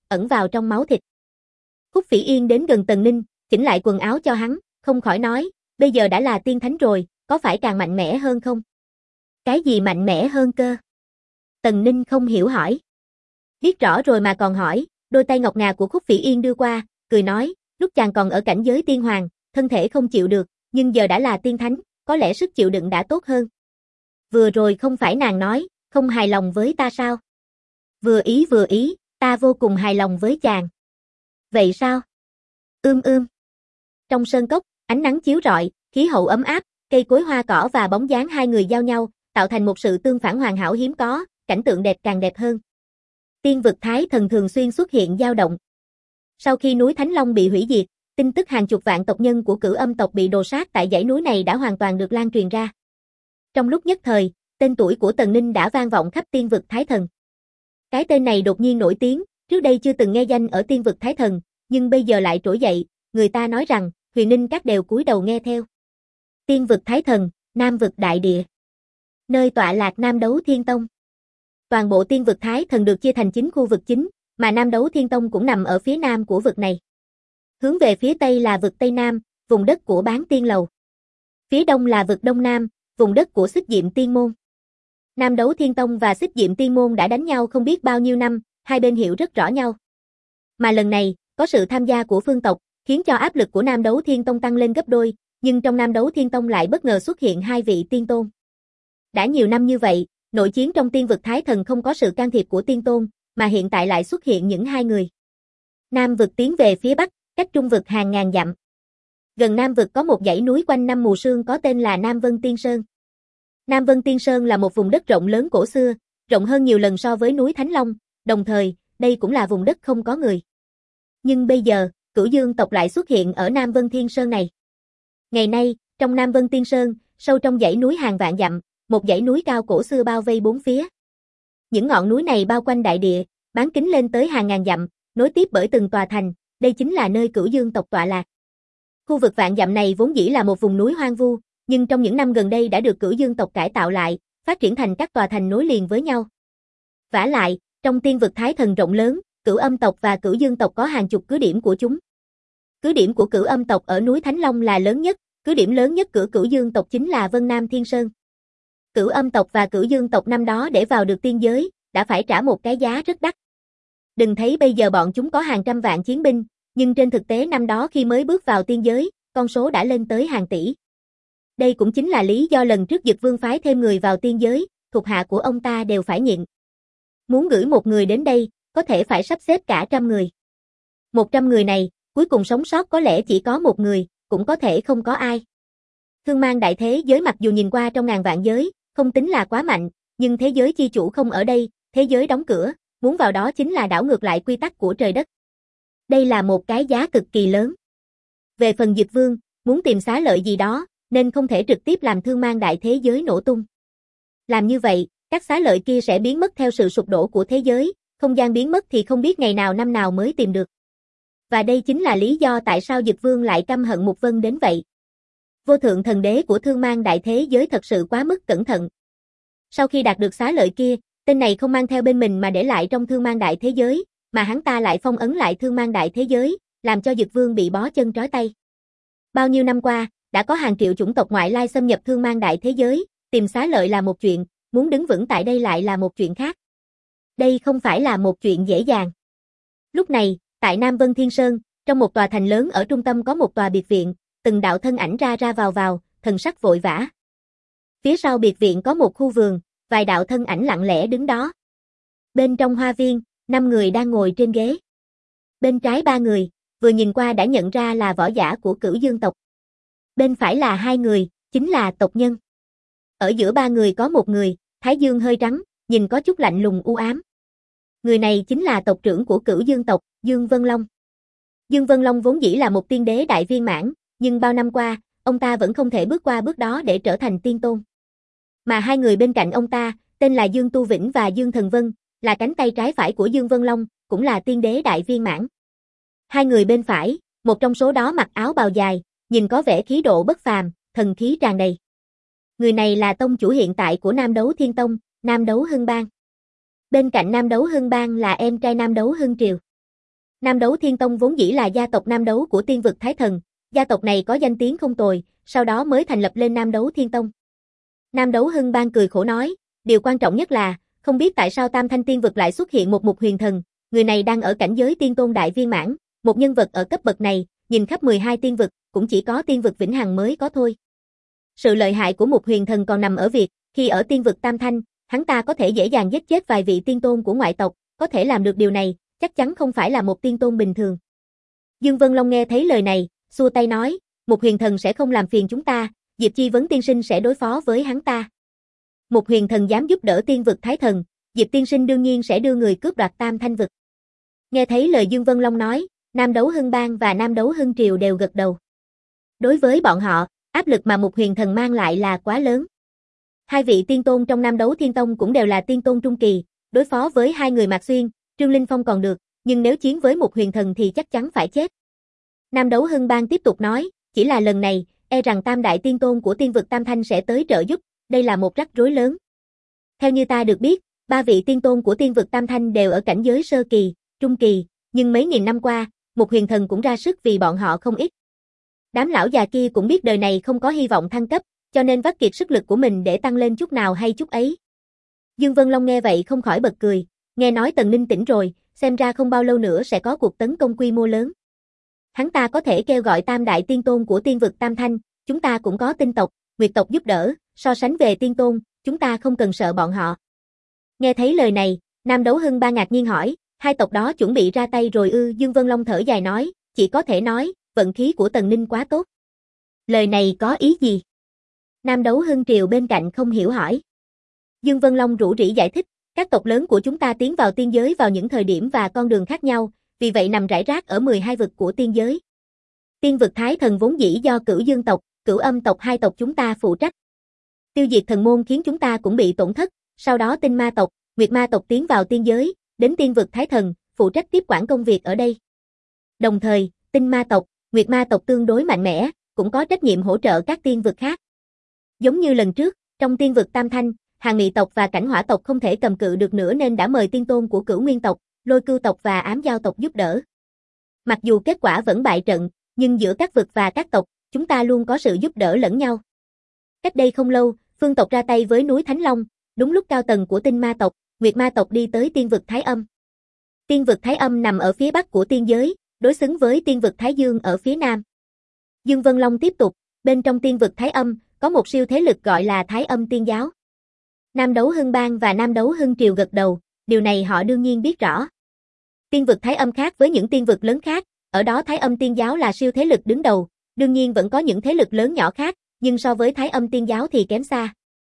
ẩn vào trong máu thịt. Khúc Phỉ Yên đến gần Tần Ninh, chỉnh lại quần áo cho hắn, không khỏi nói, bây giờ đã là tiên thánh rồi, có phải càng mạnh mẽ hơn không? Cái gì mạnh mẽ hơn cơ? Tần Ninh không hiểu hỏi. Biết rõ rồi mà còn hỏi, đôi tay ngọc ngà của Khúc Phỉ Yên đưa qua, cười nói, lúc chàng còn ở cảnh giới tiên hoàng, thân thể không chịu được, nhưng giờ đã là tiên thánh, có lẽ sức chịu đựng đã tốt hơn. Vừa rồi không phải nàng nói, không hài lòng với ta sao? Vừa ý, ta vô cùng hài lòng với chàng. Vậy sao? Trong sơn cốc, ánh nắng chiếu rọi, khí hậu ấm áp, cây cối hoa cỏ và bóng dáng hai người giao nhau, tạo thành một sự tương phản hoàn hảo hiếm có, cảnh tượng đẹp càng đẹp hơn. Tiên vực Thái Thần thường xuyên xuất hiện dao động. Sau khi núi Thánh Long bị hủy diệt, tin tức hàng chục vạn tộc nhân của Cửu Âm tộc bị đồ sát tại dãy núi này đã hoàn toàn được lan truyền ra. Trong lúc nhất thời, tên tuổi của Tần Ninh đã vang vọng khắp tiên vực Thái Thần. Cái tên này đột nhiên nổi tiếng, trước đây chưa từng nghe danh ở tiên vực Thái Thần, nhưng bây giờ lại trỗi dậy, người ta nói rằng, Huyền Ninh các đều cúi đầu nghe theo. Tiên vực Thái Thần, Nam vực Đại Địa. Nơi tọa lạc Nam Đấu Thiên Tông. Toàn bộ tiên vực Thái Thần được chia thành 9 khu vực chính, mà Nam Đấu Thiên Tông cũng nằm ở phía nam của vực này. Hướng về phía tây là vực Tây Nam, vùng đất của Bán Tiên Lầu. Phía đông là vực Đông Nam, vùng đất của Xích Diệm Tiên Môn. Nam Đấu Thiên Tông và Xích Diệm Tiên Môn đã đánh nhau không biết bao nhiêu năm, hai bên hiểu rất rõ nhau. Mà lần này, có sự tham gia của phương tộc, khiến cho áp lực của Nam Đấu Thiên Tông tăng lên gấp đôi, nhưng trong Nam Đấu Thiên Tông lại bất ngờ xuất hiện hai vị tiên tôn. Đã nhiều năm như vậy, nội chiến trong tiên vực Thái Thần không có sự can thiệp của tiên tôn, mà hiện tại lại xuất hiện những hai người. Nam vực tiến về phía bắc, cách trung vực hàng ngàn dặm. Gần Nam vực có một dãy núi quanh năm mù sương có tên là Nam Vân Tiên Sơn. Nam Vân Tiên Sơn là một vùng đất rộng lớn cổ xưa, rộng hơn nhiều lần so với núi Thánh Long, đồng thời, đây cũng là vùng đất không có người. Nhưng bây giờ, Cửu Dương tộc lại xuất hiện ở Nam Vân Thiên Sơn này. Ngày nay, trong Nam Vân Tiên Sơn, sâu trong dãy núi hàng vạn dặm, một dãy núi cao cổ xưa bao vây bốn phía. Những ngọn núi này bao quanh đại địa, bán kính lên tới hàng ngàn dặm, nối tiếp bởi từng tòa thành, đây chính là nơi Cửu Dương tộc tọa lạc. Khu vực vạn dặm này vốn dĩ là một vùng núi hoang vu, nhưng trong những năm gần đây đã được Cửu Dương tộc cải tạo lại, phát triển thành các tòa thành nối liền với nhau. Vả lại, trong tiên vực Thái Thần rộng lớn, Cửu Âm tộc và Cửu Dương tộc có hàng chục cứ điểm của chúng. Cứ điểm của Cửu Âm tộc ở núi Thánh Long là lớn nhất, cứ điểm lớn nhất của Cửu Dương tộc chính là Vân Nam Thiên Sơn. Cửu Âm tộc và Cửu Dương tộc năm đó để vào được tiên giới, đã phải trả một cái giá rất đắt. Đừng thấy bây giờ bọn chúng có hàng trăm vạn chiến binh, nhưng trên thực tế năm đó khi mới bước vào tiên giới, con số đã lên tới hàng tỷ. Đây cũng chính là lý do lần trước Dực Vương phái thêm người vào tiên giới, thuộc hạ của ông ta đều phải nhịn. Muốn gửi một người đến đây, có thể phải sắp xếp cả 100 người. 100 người này, cuối cùng sống sót có lẽ chỉ có một người, cũng có thể không có ai. Thương mang đại thế giới mặc dù nhìn qua trong ngàn vạn giới, không tính là quá mạnh, nhưng thế giới chi chủ không ở đây, thế giới đóng cửa, muốn vào đó chính là đảo ngược lại quy tắc của trời đất. Đây là một cái giá cực kỳ lớn. Về phần Dực Vương, muốn tìm xá lợi gì đó, nên không thể trực tiếp làm thương mang đại thế giới nổ tung. Làm như vậy, các xá lợi kia sẽ biến mất theo sự sụp đổ của thế giới, không gian biến mất thì không biết ngày nào năm nào mới tìm được. Và đây chính là lý do tại sao Dực Vương lại căm hận Mục Vân đến vậy. Vô thượng thần đế của thương mang đại thế giới thật sự quá mức cẩn thận. Sau khi đạt được xá lợi kia, tên này không mang theo bên mình mà để lại trong thương mang đại thế giới, mà hắn ta lại phong ấn lại thương mang đại thế giới, làm cho Dực Vương bị bó chân trói tay. Bao nhiêu năm qua, đã có hàng triệu chủng tộc ngoại lai xâm nhập thương mang đại thế giới, tìm xá lợi là một chuyện, muốn đứng vững tại đây lại là một chuyện khác. Đây không phải là một chuyện dễ dàng. Lúc này, tại Nam Vân Thiên Sơn, trong một tòa thành lớn ở trung tâm có một tòa biệt viện, từng đạo thân ảnh ra ra vào, thần sắc vội vã. Phía sau biệt viện có một khu vườn, vài đạo thân ảnh lặng lẽ đứng đó. Bên trong hoa viên, 5 người đang ngồi trên ghế. Bên trái 3 người, vừa nhìn qua đã nhận ra là võ giả của Cửu Dương tộc. Bên phải là 2 người, chính là tộc nhân. Ở giữa 3 người có một người, thái dương hơi trắng, nhìn có chút lạnh lùng u ám. Người này chính là tộc trưởng của Cửu Dương tộc, Dương Vân Long. Dương Vân Long vốn dĩ là một tiên đế đại viên mãn, nhưng bao năm qua, ông ta vẫn không thể bước qua bước đó để trở thành tiên tôn. Mà 2 người bên cạnh ông ta, tên là Dương Tu Vĩnh và Dương Thần Vân, là cánh tay trái phải của Dương Vân Long, cũng là tiên đế đại viên mãn. 2 người bên phải, một trong số đó mặc áo bào dài, nhìn có vẻ khí độ bất phàm, thần khí tràn đầy. Người này là tông chủ hiện tại của Nam Đấu Thiên Tông, Nam Đấu Hưng Bang. Bên cạnh Nam Đấu Hưng Bang là em trai Nam Đấu Hưng Triều. Nam Đấu Thiên Tông vốn dĩ là gia tộc Nam Đấu của Tiên vực Thái Thần, gia tộc này có danh tiếng không tồi, sau đó mới thành lập lên Nam Đấu Thiên Tông. Nam Đấu Hưng Bang cười khổ nói, điều quan trọng nhất là, không biết tại sao Tam Thanh Tiên vực lại xuất hiện một Mục Huyền Thần, người này đang ở cảnh giới tiên tôn đại viên mãn, một nhân vật ở cấp bậc này, nhìn khắp 12 tiên vực, cũng chỉ có tiên vực Vĩnh Hằng mới có thôi. Sự lợi hại của Mục Huyền Thần còn nằm ở việc, khi ở tiên vực Tam Thanh, hắn ta có thể dễ dàng giết chết vài vị tiên tôn của ngoại tộc, có thể làm được điều này, chắc chắn không phải là một tiên tôn bình thường. Dương Vân Long nghe thấy lời này, xua tay nói, Mục Huyền Thần sẽ không làm phiền chúng ta, Diệp Chi Vấn tiên sinh sẽ đối phó với hắn ta. Mục Huyền Thần dám giúp đỡ tiên vực Thái Thần, Diệp tiên sinh đương nhiên sẽ đưa người cướp đoạt Tam Thanh vực. Nghe thấy lời Dương Vân Long nói, Nam Đấu Hưng Bang và Nam Đấu Hưng Triều đều gật đầu. Đối với bọn họ, áp lực mà Mục Huyền Thần mang lại là quá lớn. Hai vị tiên tôn trong Nam Đấu Thiên Tông cũng đều là tiên tôn trung kỳ, đối phó với hai người Mạc Xuyên, Trương Linh Phong còn được, nhưng nếu chiến với Mục Huyền Thần thì chắc chắn phải chết. Nam Đấu Hưng Bang tiếp tục nói, chỉ là lần này, e rằng tam đại tiên tôn của tiên vực Tam Thanh sẽ tới trợ giúp, đây là một rắc rối lớn. Theo như ta được biết, ba vị tiên tôn của tiên vực Tam Thanh đều ở cảnh giới sơ kỳ, trung kỳ, nhưng mấy nghìn năm qua, Mục Huyền Thần cũng ra sức vì bọn họ không ít. Đám lão già kia cũng biết đời này không có hy vọng thăng cấp, cho nên vắt kiệt sức lực của mình để tăng lên chút nào hay chút ấy. Dương Vân Long nghe vậy không khỏi bật cười, nghe nói Tần Ninh tỉnh rồi, xem ra không bao lâu nữa sẽ có cuộc tấn công quy mô lớn. Hắn ta có thể kêu gọi tam đại tiên tôn của tiên vực Tam Thanh, chúng ta cũng có tinh tộc, nguyệt tộc giúp đỡ, so sánh về tiên tôn, chúng ta không cần sợ bọn họ. Nghe thấy lời này, Nam Đấu Hưng Bang ngạc nhiên hỏi, hai tộc đó chuẩn bị ra tay rồi ư? Dương Vân Long thở dài nói, chỉ có thể nói, vận khí của Tần Ninh quá tốt. Lời này có ý gì? Nam Đấu Hưng Triều bên cạnh không hiểu hỏi. Dương Vân Long rủ rỉ giải thích, các tộc lớn của chúng ta tiến vào tiên giới vào những thời điểm và con đường khác nhau, vì vậy nằm rải rác ở 12 vực của tiên giới. Tiên vực Thái Thần vốn dĩ do Cửu Dương tộc, Cửu Âm tộc hai tộc chúng ta phụ trách. Tiêu diệt thần môn khiến chúng ta cũng bị tổn thất, sau đó Tinh Ma tộc, Nguyệt Ma tộc tiến vào tiên giới, đến tiên vực Thái Thần, phụ trách tiếp quản công việc ở đây. Đồng thời, Tinh Ma tộc, Nguyệt Ma tộc tương đối mạnh mẽ, cũng có trách nhiệm hỗ trợ các tiên vực khác. Giống như lần trước, trong tiên vực Tam Thanh, Hàng Mị tộc và Cảnh Hỏa tộc không thể cầm cự được nữa nên đã mời tiên tôn của Cửu Nguyên tộc, Lôi Cưu tộc và Ám Giao tộc giúp đỡ. Mặc dù kết quả vẫn bại trận, nhưng giữa các vực và các tộc, chúng ta luôn có sự giúp đỡ lẫn nhau. Cách đây không lâu, Phương tộc ra tay với núi Thánh Long, đúng lúc cao tầng của Tinh Ma tộc, Nguyệt Ma tộc đi tới tiên vực Thái Âm. Tiên vực Thái Âm nằm ở phía bắc của tiên giới, đối xứng với tiên vực Thái Dương ở phía nam. Dương Vân Long tiếp tục, bên trong tiên vực Thái Âm, có một siêu thế lực gọi là Thái Âm Tiên Giáo. Nam Đấu Hưng Bang và Nam Đấu Hưng Triều gật đầu, điều này họ đương nhiên biết rõ. Tiên vực Thái Âm khác với những tiên vực lớn khác, ở đó Thái Âm Tiên Giáo là siêu thế lực đứng đầu, đương nhiên vẫn có những thế lực lớn nhỏ khác, nhưng so với Thái Âm Tiên Giáo thì kém xa.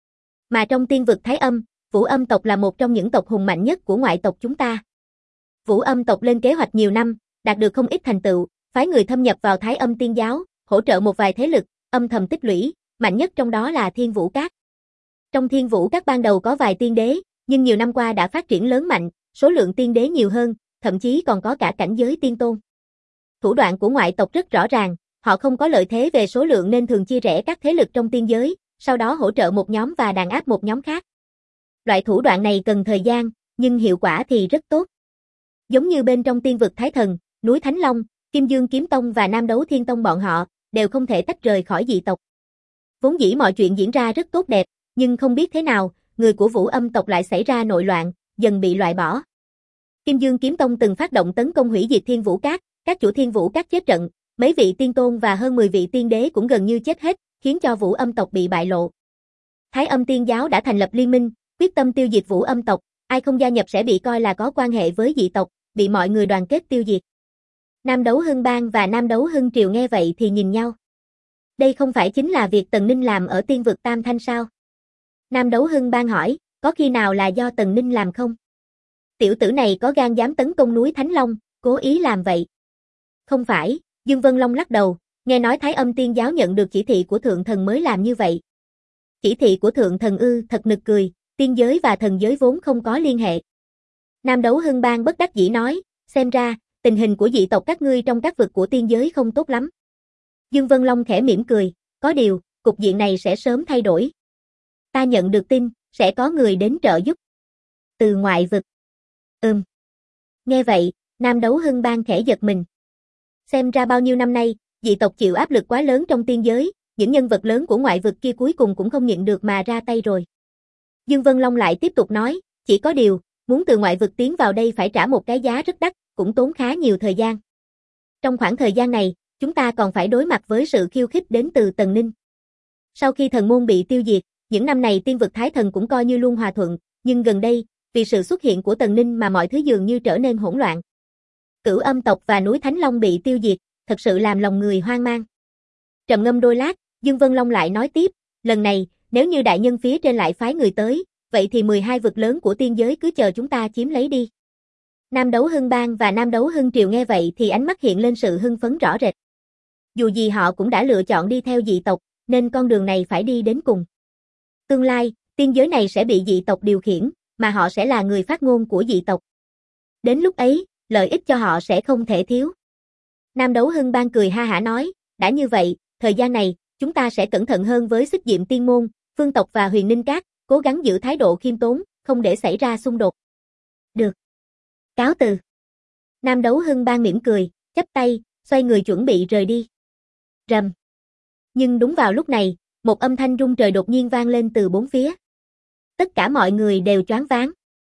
Mà trong tiên vực Thái Âm, Vũ Âm tộc là một trong những tộc hùng mạnh nhất của ngoại tộc chúng ta. Vũ Âm tộc lên kế hoạch nhiều năm, đạt được không ít thành tựu, phái người thâm nhập vào Thái Âm Tiên Giáo, hỗ trợ một vài thế lực, âm thầm tích lũy, mạnh nhất trong đó là Thiên Vũ Các. Trong Thiên Vũ Các ban đầu có vài tiên đế, nhưng nhiều năm qua đã phát triển lớn mạnh, số lượng tiên đế nhiều hơn, thậm chí còn có cả cảnh giới tiên tôn. Thủ đoạn của ngoại tộc rất rõ ràng, họ không có lợi thế về số lượng nên thường chia rẽ các thế lực trong tiên giới, sau đó hỗ trợ một nhóm và đàn áp một nhóm khác. Loại thủ đoạn này cần thời gian, nhưng hiệu quả thì rất tốt. Giống như bên trong tiên vực Thái Thần, núi Thánh Long, Kim Dương Kiếm Tông và Nam Đấu Thiên Tông bọn họ, đều không thể tách rời khỏi dị tộc. Vốn dĩ mọi chuyện diễn ra rất tốt đẹp, nhưng không biết thế nào, người của Vũ Âm tộc lại xảy ra nội loạn, dần bị loại bỏ. Kim Dương Kiếm Tông từng phát động tấn công hủy diệt Thiên Vũ các chủ Thiên Vũ các chết trận, mấy vị tiên tôn và hơn 10 vị tiên đế cũng gần như chết hết, khiến cho Vũ Âm tộc bị bại lộ. Thái Âm Tiên Giáo đã thành lập liên minh, quyết tâm tiêu diệt Vũ Âm tộc, ai không gia nhập sẽ bị coi là có quan hệ với dị tộc, bị mọi người đoàn kết tiêu diệt. Nam Đấu Hưng Bang và Nam Đấu Hưng Triều nghe vậy thì nhìn nhau. Đây không phải chính là việc Tần Ninh làm ở tiên vực Tam Thanh sao? Nam Đấu Hưng Bang hỏi, có khi nào là do Tần Ninh làm không? Tiểu tử này có gan dám tấn công núi Thánh Long, cố ý làm vậy. Không phải, Dương Vân Long lắc đầu, nghe nói Thái Âm Tiên Giáo nhận được chỉ thị của Thượng Thần mới làm như vậy. Chỉ thị của Thượng Thần ư? Thật nực cười, tiên giới và thần giới vốn không có liên hệ. Nam Đấu Hưng Bang bất đắc dĩ nói, xem ra, tình hình của dị tộc các ngươi trong các vực của tiên giới không tốt lắm. Dương Vân Long khẽ mỉm cười, có điều, cục diện này sẽ sớm thay đổi. Ta nhận được tin, sẽ có người đến trợ giúp. Từ ngoại vực. Nghe vậy, Nam Đấu Hưng Bang khẽ giật mình. Xem ra bao nhiêu năm nay, dị tộc chịu áp lực quá lớn trong tiên giới, những nhân vật lớn của ngoại vực kia cuối cùng cũng không nhịn được mà ra tay rồi. Dương Vân Long lại tiếp tục nói, chỉ có điều, muốn từ ngoại vực tiến vào đây phải trả một cái giá rất đắt, cũng tốn khá nhiều thời gian. Trong khoảng thời gian này, chúng ta còn phải đối mặt với sự khiêu khích đến từ Tần Ninh. Sau khi thần môn bị tiêu diệt, những năm này tiên vực Thái Thần cũng coi như luôn hòa thuận, nhưng gần đây, vì sự xuất hiện của Tần Ninh mà mọi thứ dường như trở nên hỗn loạn. Cửu Âm tộc và núi Thánh Long bị tiêu diệt, thật sự làm lòng người hoang mang. Trầm ngâm đôi lát, Dương Vân Long lại nói tiếp, lần này, nếu như đại nhân phía trên lại phái người tới, vậy thì 12 vực lớn của tiên giới cứ chờ chúng ta chiếm lấy đi. Nam Đấu Hưng Bang và Nam Đấu Hưng Triều nghe vậy thì ánh mắt hiện lên sự hưng phấn rõ rệt. Dù gì họ cũng đã lựa chọn đi theo dị tộc, nên con đường này phải đi đến cùng. Tương lai, tiên giới này sẽ bị dị tộc điều khiển, mà họ sẽ là người phát ngôn của dị tộc. Đến lúc ấy, lợi ích cho họ sẽ không thể thiếu. Nam Đấu Hưng Bang cười ha hả nói, đã như vậy, thời gian này, chúng ta sẽ cẩn thận hơn với Xích Diệm Tiên Môn, Phương tộc và Huyền Ninh Các, cố gắng giữ thái độ khiêm tốn, không để xảy ra xung đột. Được. Cáo từ. Nam Đấu Hưng Bang mỉm cười, chắp tay, xoay người chuẩn bị rời đi. Rầm. Nhưng đúng vào lúc này, một âm thanh rung trời đột nhiên vang lên từ bốn phía. Tất cả mọi người đều choáng váng.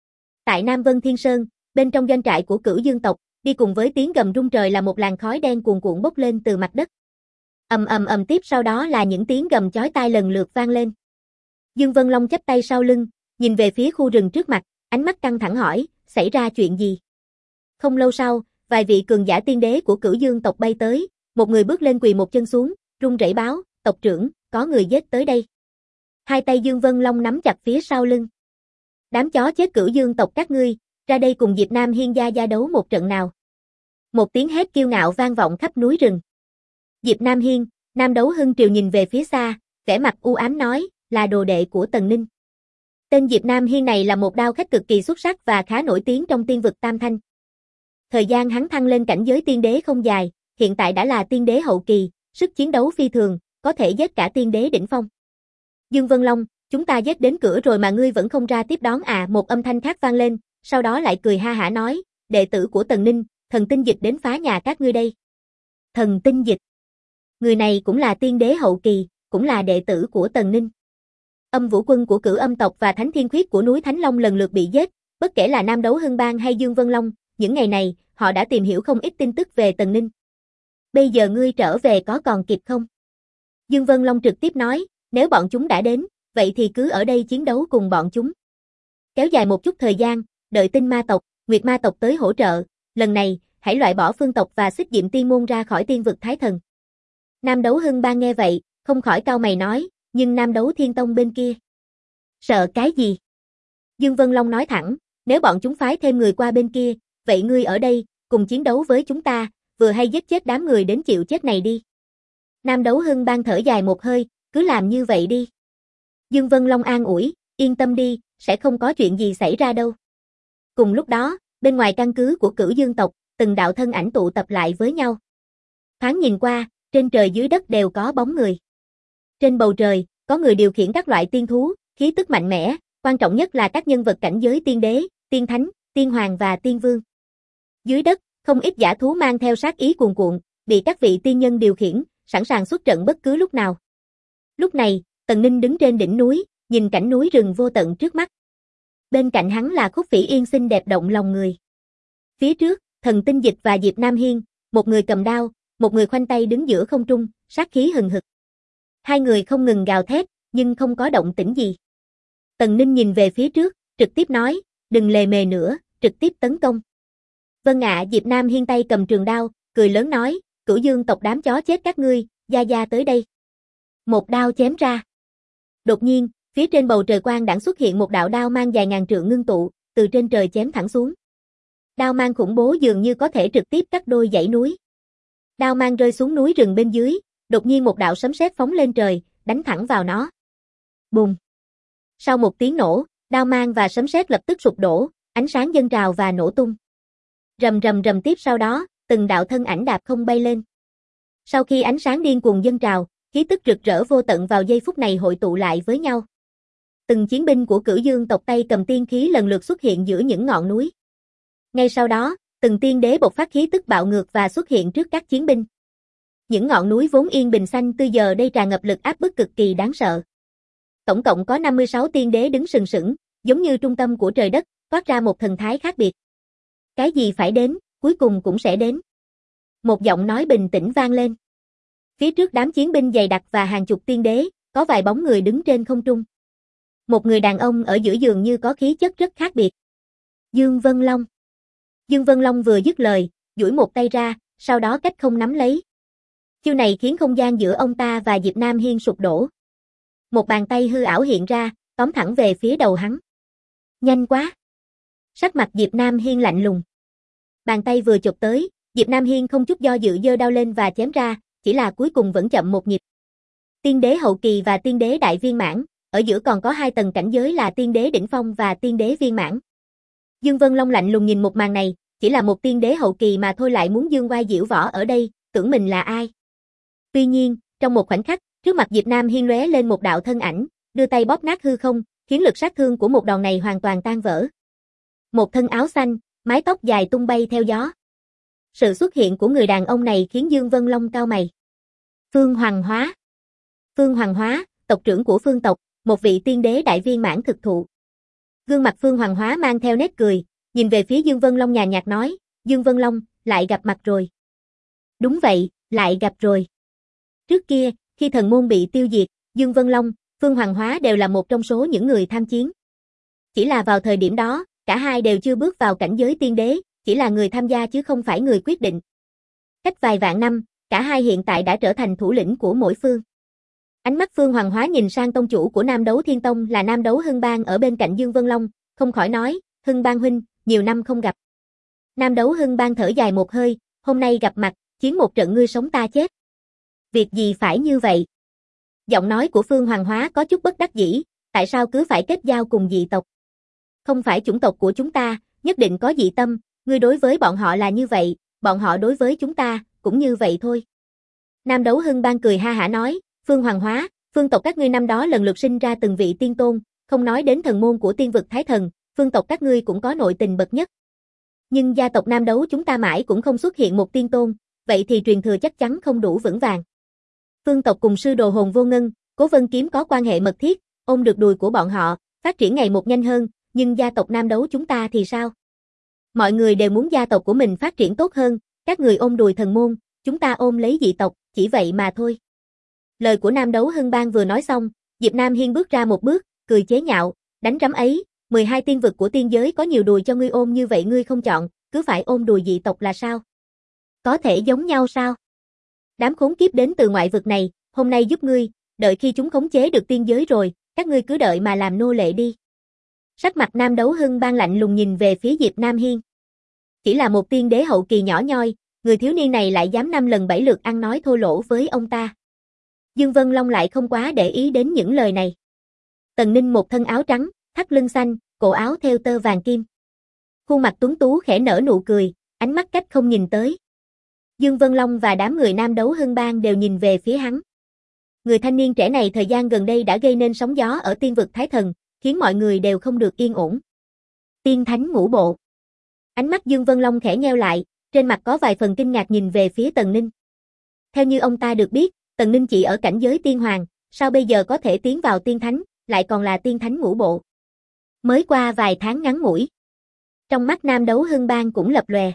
Tại Nam Vân Thiên Sơn, bên trong doanh trại của Cửu Dương tộc, đi cùng với tiếng gầm rung trời là một làn khói đen cuồn cuộn bốc lên từ mặt đất. Ầm ầm ầm, tiếp sau đó là những tiếng gầm chói tai lần lượt vang lên. Dương Vân Long chắp tay sau lưng, nhìn về phía khu rừng trước mặt, ánh mắt căng thẳng hỏi, xảy ra chuyện gì? Không lâu sau, vài vị cường giả tiên đế của Cửu Dương tộc bay tới, một người bước lên quỳ một chân xuống, run rẩy báo, tộc trưởng, có người giết tới đây. Hai tay Dương Vân Long nắm chặt phía sau lưng. Đám chó chết Cửu Dương tộc các ngươi, ra đây cùng Diệp Nam Hiên gia đấu một trận nào. Một tiếng hét kiêu ngạo vang vọng khắp núi rừng. Diệp Nam Hiên, Nam Đấu Hưng Triều nhìn về phía xa, vẻ mặt u ám nói, là đồ đệ của Tần Ninh. Tên Diệp Nam Hiên này là một đao khách cực kỳ xuất sắc và khá nổi tiếng trong tiên vực Tam Thanh. Thời gian hắn thăng lên cảnh giới tiên đế không dài, hiện tại đã là tiên đế hậu kỳ, sức chiến đấu phi thường, có thể giết cả tiên đế đỉnh phong. Dương Vân Long, chúng ta giết đến cửa rồi mà ngươi vẫn không ra tiếp đón à? Một âm thanh khác vang lên, sau đó lại cười ha hả nói, đệ tử của Tần Ninh, Thần Tinh Dịch đến phá nhà các ngươi đây. Thần Tinh Dịch. Người này cũng là tiên đế hậu kỳ, cũng là đệ tử của Tần Ninh. Âm Vũ quân của Cửu Âm tộc và Thánh Thiên Khuyết của núi Thánh Long lần lượt bị giết, bất kể là Nam Đấu Hưng Bang hay Dương Vân Long, những ngày này, họ đã tìm hiểu không ít tin tức về Tần Ninh. Bây giờ ngươi trở về có còn kịp không? Dương Vân Long trực tiếp nói, nếu bọn chúng đã đến, vậy thì cứ ở đây chiến đấu cùng bọn chúng. Kéo dài một chút thời gian, đợi Tinh Ma tộc, Nguyệt Ma tộc tới hỗ trợ, lần này, hãy loại bỏ Phương tộc và Xích Diệm Tiên môn ra khỏi tiên vực Thái Thần. Nam Đấu Hưng Bang nghe vậy, không khỏi cau mày nói, nhưng Nam Đấu Thiên Tông bên kia. Sợ cái gì? Dương Vân Long nói thẳng, nếu bọn chúng phái thêm người qua bên kia, vậy ngươi ở đây, cùng chiến đấu với chúng ta, vừa hay giết chết đám người đến chịu chết này đi. Nam Đấu Hưng Bang thở dài một hơi, cứ làm như vậy đi. Dương Vân Long an ủi, yên tâm đi, sẽ không có chuyện gì xảy ra đâu. Cùng lúc đó, bên ngoài căn cứ của Cửu Dương tộc, từng đạo thân ảnh tụ tập lại với nhau. Thoáng nhìn qua, trên trời dưới đất đều có bóng người. Trên bầu trời, có người điều khiển các loại tiên thú, khí tức mạnh mẽ, quan trọng nhất là các nhân vật cảnh giới tiên đế, tiên thánh, tiên hoàng và tiên vương. Dưới đất, không ít dã thú mang theo sát ý cuồn cuộn, bị các vị tiên nhân điều khiển, sẵn sàng xuất trận bất cứ lúc nào. Lúc này, Tần Ninh đứng trên đỉnh núi, nhìn cảnh núi rừng vô tận trước mắt. Bên cạnh hắn là Khúc Phỉ Yên xinh đẹp động lòng người. Phía trước, Thần Tinh Dịch và Diệp Nam Hiên, một người cầm đao, một người khoanh tay đứng giữa không trung, sát khí hừng hực. Hai người không ngừng gào thét, nhưng không có động tĩnh gì. Tần Ninh nhìn về phía trước, trực tiếp nói, đừng lề mề nữa, trực tiếp tấn công. Vâng ạ. Diệp Nam Hiên tay cầm trường đao, cười lớn nói, Cửu Dương tộc đám chó chết các ngươi, gia tới đây. Một đao chém ra. Đột nhiên, phía trên bầu trời quang đãng xuất hiện một đạo đao mang dài ngàn trượng ngưng tụ, từ trên trời chém thẳng xuống. Đao mang khủng bố dường như có thể trực tiếp cắt đôi dãy núi. Đao mang rơi xuống núi rừng bên dưới, đột nhiên một đạo sấm sét phóng lên trời, đánh thẳng vào nó. Bùng. Sau một tiếng nổ, đao mang và sấm sét lập tức sụp đổ, ánh sáng dâng trào và nổ tung. Rầm rầm rầm, tiếp sau đó, từng đạo thân ảnh đạp không bay lên. Sau khi ánh sáng điên cuồng dâng trào, khí tức rực rỡ vô tận vào giây phút này hội tụ lại với nhau. Từng chiến binh của Cửu Dương tộc tay cầm tiên khí lần lượt xuất hiện giữa những ngọn núi. Ngay sau đó, Từng tiên đế bộc phát khí tức bạo ngược và xuất hiện trước các chiến binh. Những ngọn núi vốn yên bình xanh tươi giờ đây tràn ngập lực áp bức cực kỳ đáng sợ. Tổng cộng có 56 tiên đế đứng sừng sững, giống như trung tâm của trời đất, toát ra một thần thái khác biệt. Cái gì phải đến, cuối cùng cũng sẽ đến. Một giọng nói bình tĩnh vang lên. Phía trước đám chiến binh dày đặc và hàng chục tiên đế, có vài bóng người đứng trên không trung. Một người đàn ông ở giữa dường như có khí chất rất khác biệt. Dương Vân Long. Dương Vân Long vừa dứt lời, duỗi một tay ra, sau đó cách không nắm lấy. Chiêu này khiến không gian giữa ông ta và Diệp Nam Hiên sụp đổ. Một bàn tay hư ảo hiện ra, tóm thẳng về phía đầu hắn. Nhanh quá! Sắc mặt Diệp Nam Hiên lạnh lùng. Bàn tay vừa chụp tới, Diệp Nam Hiên không chút do dự giơ đao lên và chém ra, chỉ là cuối cùng vẫn chậm một nhịp. Tiên đế hậu kỳ và tiên đế đại viên mãn, ở giữa còn có 2 tầng cảnh giới là tiên đế đỉnh phong và tiên đế viên mãn. Dương Vân Long lạnh lùng nhìn một màn này, chỉ là một tiên đế hậu kỳ mà thôi lại muốn dương oai diễu võ ở đây, tưởng mình là ai. Tuy nhiên, trong một khoảnh khắc, trước mặt Diệp Nam Hiên lóe lên một đạo thân ảnh, đưa tay bóp nát hư không, khiến lực sát thương của một đòn này hoàn toàn tan vỡ. Một thân áo xanh, mái tóc dài tung bay theo gió. Sự xuất hiện của người đàn ông này khiến Dương Vân Long cau mày. Phương Hoàng Hóa. Phương Hoàng Hóa, tộc trưởng của Phương tộc, một vị tiên đế đại viên mãn thực thụ. Gương mặt Phương Hoàng Hóa mang theo nét cười, nhìn về phía Dương Vân Long nhàn nhạt nói, Dương Vân Long, lại gặp mặt rồi. Đúng vậy, lại gặp rồi. Trước kia, khi thần môn bị tiêu diệt, Dương Vân Long, Phương Hoàng Hóa đều là một trong số những người tham chiến. Chỉ là vào thời điểm đó, cả hai đều chưa bước vào cảnh giới tiên đế, chỉ là người tham gia chứ không phải người quyết định. Cách vài vạn năm, cả hai hiện tại đã trở thành thủ lĩnh của mỗi phương. Ánh mắt Phương Hoàng Hóa nhìn sang tông chủ của Nam Đấu Thiên Tông là Nam Đấu Hưng Bang ở bên cạnh Dương Vân Long, không khỏi nói, Hưng Bang huynh, nhiều năm không gặp. Nam Đấu Hưng Bang thở dài một hơi, hôm nay gặp mặt, chiến một trận ngươi sống ta chết. Việc gì phải như vậy? Giọng nói của Phương Hoàng Hóa có chút bất đắc dĩ, tại sao cứ phải kết giao cùng dị tộc? Không phải chủng tộc của chúng ta, nhất định có dị tâm, ngươi đối với bọn họ là như vậy, bọn họ đối với chúng ta, cũng như vậy thôi. Nam Đấu Hưng Bang cười ha hả nói, Phương Hoàng Hóa, phương tộc các ngươi năm đó lần lượt sinh ra từng vị tiên tôn, không nói đến thần môn của tiên vực Thái Thần, phương tộc các ngươi cũng có nội tình bậc nhất. Nhưng gia tộc Nam Đấu chúng ta mãi cũng không xuất hiện một tiên tôn, vậy thì truyền thừa chắc chắn không đủ vững vàng. Phương tộc cùng sư đồ Hồn Vô Ngân, Cố Vân Kiếm có quan hệ mật thiết, ôm được đùi của bọn họ, phát triển ngày một nhanh hơn, nhưng gia tộc Nam Đấu chúng ta thì sao? Mọi người đều muốn gia tộc của mình phát triển tốt hơn, các người ôm đùi thần môn, chúng ta ôm lấy dị tộc, chỉ vậy mà thôi. Lời của Nam Đấu Hưng Bang vừa nói xong, Diệp Nam Hiên bước ra một bước, cười chế nhạo, đánh rắm ấy, 12 tiên vực của tiên giới có nhiều đùi cho ngươi ôm như vậy ngươi không chọn, cứ phải ôm đùi dị tộc là sao? Có thể giống nhau sao? Đám khốn kiếp đến từ ngoại vực này, hôm nay giúp ngươi, đợi khi chúng khống chế được tiên giới rồi, các ngươi cứ đợi mà làm nô lệ đi. Sắc mặt Nam Đấu Hưng Bang lạnh lùng nhìn về phía Diệp Nam Hiên. Chỉ là một tiên đế hậu kỳ nhỏ nhoi, người thiếu niên này lại dám 5 lần 7 lượt ăn nói thô lỗ với ông ta. Dương Vân Long lại không quá để ý đến những lời này. Tần Ninh một thân áo trắng, thắt lưng xanh, cổ áo thêu tơ vàng kim. Khuôn mặt tuấn tú khẽ nở nụ cười, ánh mắt cách không nhìn tới. Dương Vân Long và đám người Nam Đấu Hưng Bang đều nhìn về phía hắn. Người thanh niên trẻ này thời gian gần đây đã gây nên sóng gió ở tiên vực Thái Thần, khiến mọi người đều không được yên ổn. Tiên Thánh Ngũ Bộ. Ánh mắt Dương Vân Long khẽ nheo lại, trên mặt có vài phần kinh ngạc nhìn về phía Tần Ninh. Theo như ông ta được biết, Tần Ninh chỉ ở cảnh giới tiên hoàng, sao bây giờ có thể tiến vào tiên thánh, lại còn là tiên thánh ngũ bộ. Mới qua vài tháng ngắn ngủi. Trong mắt Nam Đấu Hưng Bang cũng lập lòe.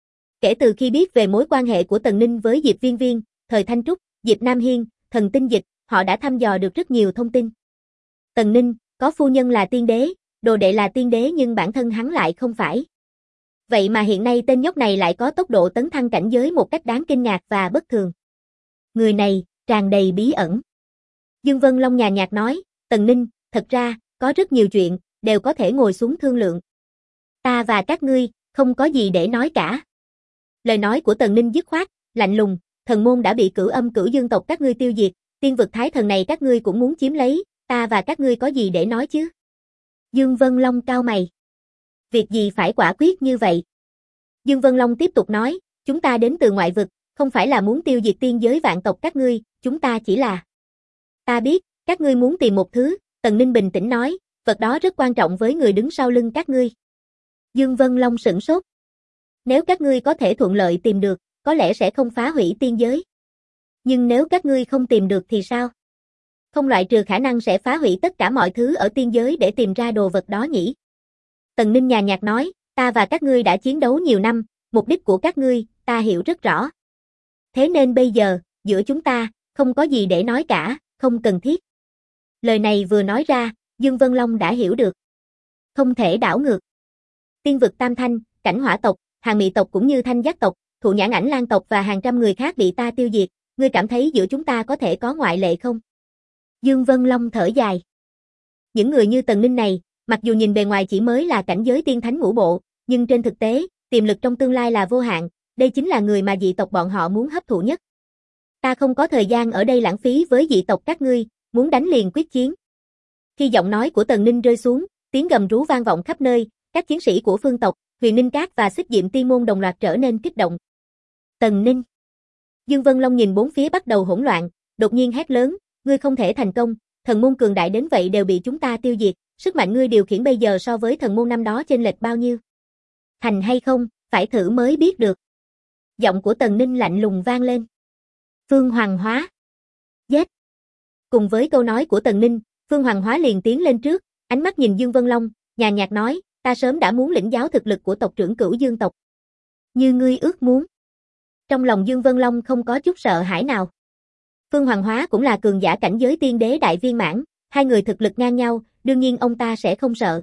Kể từ khi biết về mối quan hệ của Tần Ninh với Diệp Viên Viên, Thời Thanh Trúc, Diệp Nam Hiên, Thần Tinh Dịch, họ đã thăm dò được rất nhiều thông tin. Tần Ninh, có phu nhân là tiên đế, đồ đệ là tiên đế nhưng bản thân hắn lại không phải. Vậy mà hiện nay tên nhóc này lại có tốc độ tấn thăng cảnh giới một cách đáng kinh ngạc và bất thường. Người này, tràn đầy bí ẩn. Dương Vân Long nhàn nhạt nói, Tần Ninh, thật ra, có rất nhiều chuyện, đều có thể ngồi xuống thương lượng. Ta và các ngươi, không có gì để nói cả. Lời nói của Tần Ninh dứt khoát, lạnh lùng, thần môn đã bị Cửu Âm Cửu Dương tộc các ngươi tiêu diệt, tiên vực Thái Thần này các ngươi cũng muốn chiếm lấy, ta và các ngươi có gì để nói chứ? Dương Vân Long cau mày. Việc gì phải quả quyết như vậy? Dương Vân Long tiếp tục nói, chúng ta đến từ ngoại vực, không phải là muốn tiêu diệt tiên giới vạn tộc các ngươi, chúng ta chỉ là... Ta biết, các ngươi muốn tìm một thứ, Tần Ninh bình tĩnh nói, vật đó rất quan trọng với người đứng sau lưng các ngươi. Dương Vân Long sửng sốt. Nếu các ngươi có thể thuận lợi tìm được, có lẽ sẽ không phá hủy tiên giới. Nhưng nếu các ngươi không tìm được thì sao? Không loại trừ khả năng sẽ phá hủy tất cả mọi thứ ở tiên giới để tìm ra đồ vật đó nhỉ? Tần Ninh nhàn nhạt nói, ta và các ngươi đã chiến đấu nhiều năm, mục đích của các ngươi, ta hiểu rất rõ. Thế nên bây giờ, giữa chúng ta, không có gì để nói cả, không cần thiết. Lời này vừa nói ra, Dương Vân Long đã hiểu được. Không thể đảo ngược. Tiên vực Tam Thanh, Cảnh Hỏa tộc, Hàng Mị tộc cũng như Thanh Giác tộc, Thụ Nhãn Ảnh Lang tộc và hàng trăm người khác bị ta tiêu diệt, ngươi cảm thấy giữa chúng ta có thể có ngoại lệ không? Dương Vân Long thở dài. Những người như Tần Ninh này, mặc dù nhìn bề ngoài chỉ mới là cảnh giới tiên thánh ngũ bộ, nhưng trên thực tế, tiềm lực trong tương lai là vô hạn, đây chính là người mà dị tộc bọn họ muốn hấp thụ nhất. Ta không có thời gian ở đây lãng phí với dị tộc các ngươi, muốn đánh liền quyết chiến. Khi giọng nói của Tần Ninh rơi xuống, tiếng gầm rú vang vọng khắp nơi, các chiến sĩ của Phương tộc, Huyền Ninh Các và Xích Diệm Tiên môn đồng loạt trở nên kích động. Tần Ninh. Dương Vân Long nhìn bốn phía bắt đầu hỗn loạn, đột nhiên hét lớn, ngươi không thể thành công, thần môn cường đại đến vậy đều bị chúng ta tiêu diệt, sức mạnh ngươi điều khiển bây giờ so với thần môn năm đó chênh lệch bao nhiêu? Thành hay không, phải thử mới biết được. Giọng của Tần Ninh lạnh lùng vang lên. Phương Hoàng Hóa. Giết. Cùng với câu nói của Tần Ninh, Phương Hoàng Hóa liền tiến lên trước, ánh mắt nhìn Dương Vân Long, nhàn nhạt nói, ta sớm đã muốn lĩnh giáo thực lực của tộc trưởng Cửu Dương tộc. Như ngươi ước muốn. Trong lòng Dương Vân Long không có chút sợ hãi nào. Phương Hoàng Hóa cũng là cường giả cảnh giới tiên đế đại viên mãn, hai người thực lực ngang nhau, đương nhiên ông ta sẽ không sợ.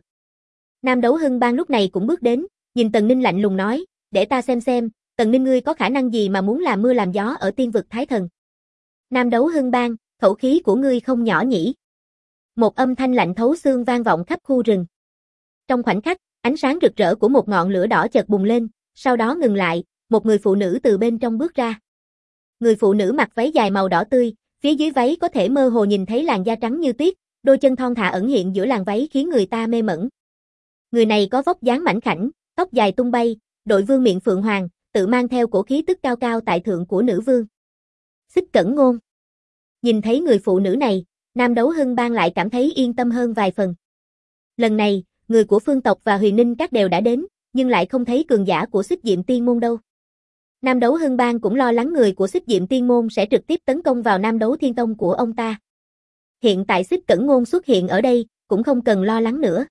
Nam Đấu Hưng Bang lúc này cũng bước đến, nhìn Tần Ninh lạnh lùng nói, để ta xem, Tần Ninh ngươi có khả năng gì mà muốn làm mưa làm gió ở tiên vực Thái Thần. Nam Đấu Hưng Bang, khẩu khí của ngươi không nhỏ nhỉ. Một âm thanh lạnh thấu xương vang vọng khắp khu rừng. Trong khoảnh khắc, ánh sáng rực rỡ của một ngọn lửa đỏ chợt bùng lên, sau đó ngừng lại, một người phụ nữ từ bên trong bước ra. Người phụ nữ mặc váy dài màu đỏ tươi, phía dưới váy có thể mơ hồ nhìn thấy làn da trắng như tuyết, đôi chân thon thả ẩn hiện giữa làn váy khiến người ta mê mẩn. Người này có vóc dáng mảnh khảnh, tóc dài tung bay, đội vương miện phượng hoàng, tự mang theo cổ khí tức cao cao tại thượng của nữ vương. Xích Cẩn Ngôn. Nhìn thấy người phụ nữ này, Nam Đấu Hưng Bang lại cảm thấy yên tâm hơn vài phần. Lần này, người của Phương tộc và Huyền Ninh Các đều đã đến, nhưng lại không thấy cường giả của Xích Diệm Tiên môn đâu. Nam Đấu Hưng Bang cũng lo lắng người của Xích Diệm Tiên môn sẽ trực tiếp tấn công vào Nam Đấu Thiên Tông của ông ta. Hiện tại Xích Cẩn Ngôn xuất hiện ở đây, cũng không cần lo lắng nữa.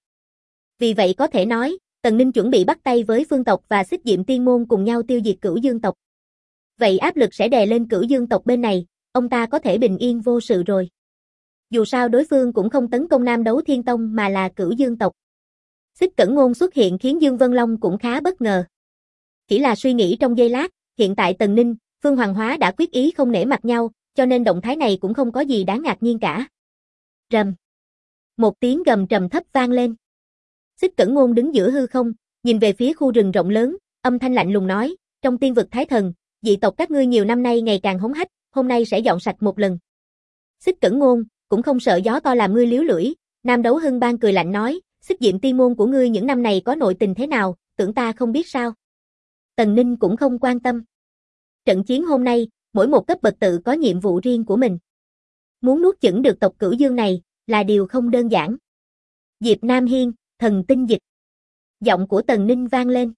Vì vậy có thể nói, Tần Ninh chuẩn bị bắt tay với Phương tộc và Xích Diệm Tiên môn cùng nhau tiêu diệt Cửu Dương tộc. Vậy áp lực sẽ đè lên Cửu Dương tộc bên này, ông ta có thể bình yên vô sự rồi. Dù sao đối phương cũng không tấn công Nam Đấu Thiên Tông mà là Cửu Dương tộc. Xích Cẩn Ngôn xuất hiện khiến Dương Vân Long cũng khá bất ngờ. Chỉ là suy nghĩ trong giây lát, hiện tại Tần Ninh, Phương Hoàng Hóa đã quyết ý không nể mặt nhau, cho nên động thái này cũng không có gì đáng ngạc nhiên cả. Rầm. Một tiếng gầm trầm thấp vang lên. Xích Cẩn Ngôn đứng giữa hư không, nhìn về phía khu rừng rộng lớn, âm thanh lạnh lùng nói, trong tiên vực Thái Thần, dị tộc các ngươi nhiều năm nay ngày càng hống hách, hôm nay sẽ dọn sạch một lần. Xích Cẩn Ngôn, cũng không sợ gió to làm ngươi liếu lưỡi, Nam Đấu Hưng Bang cười lạnh nói, Xích Diệm Tiên môn của ngươi những năm này có nội tình thế nào, tưởng ta không biết sao. Tần Ninh cũng không quan tâm. Trận chiến hôm nay, mỗi một cấp bậc tự có nhiệm vụ riêng của mình. Muốn nuốt chửng được tộc Cửu Dương này, là điều không đơn giản. Diệp Nam Hiên, thần tinh dịch. Giọng của Tần Ninh vang lên.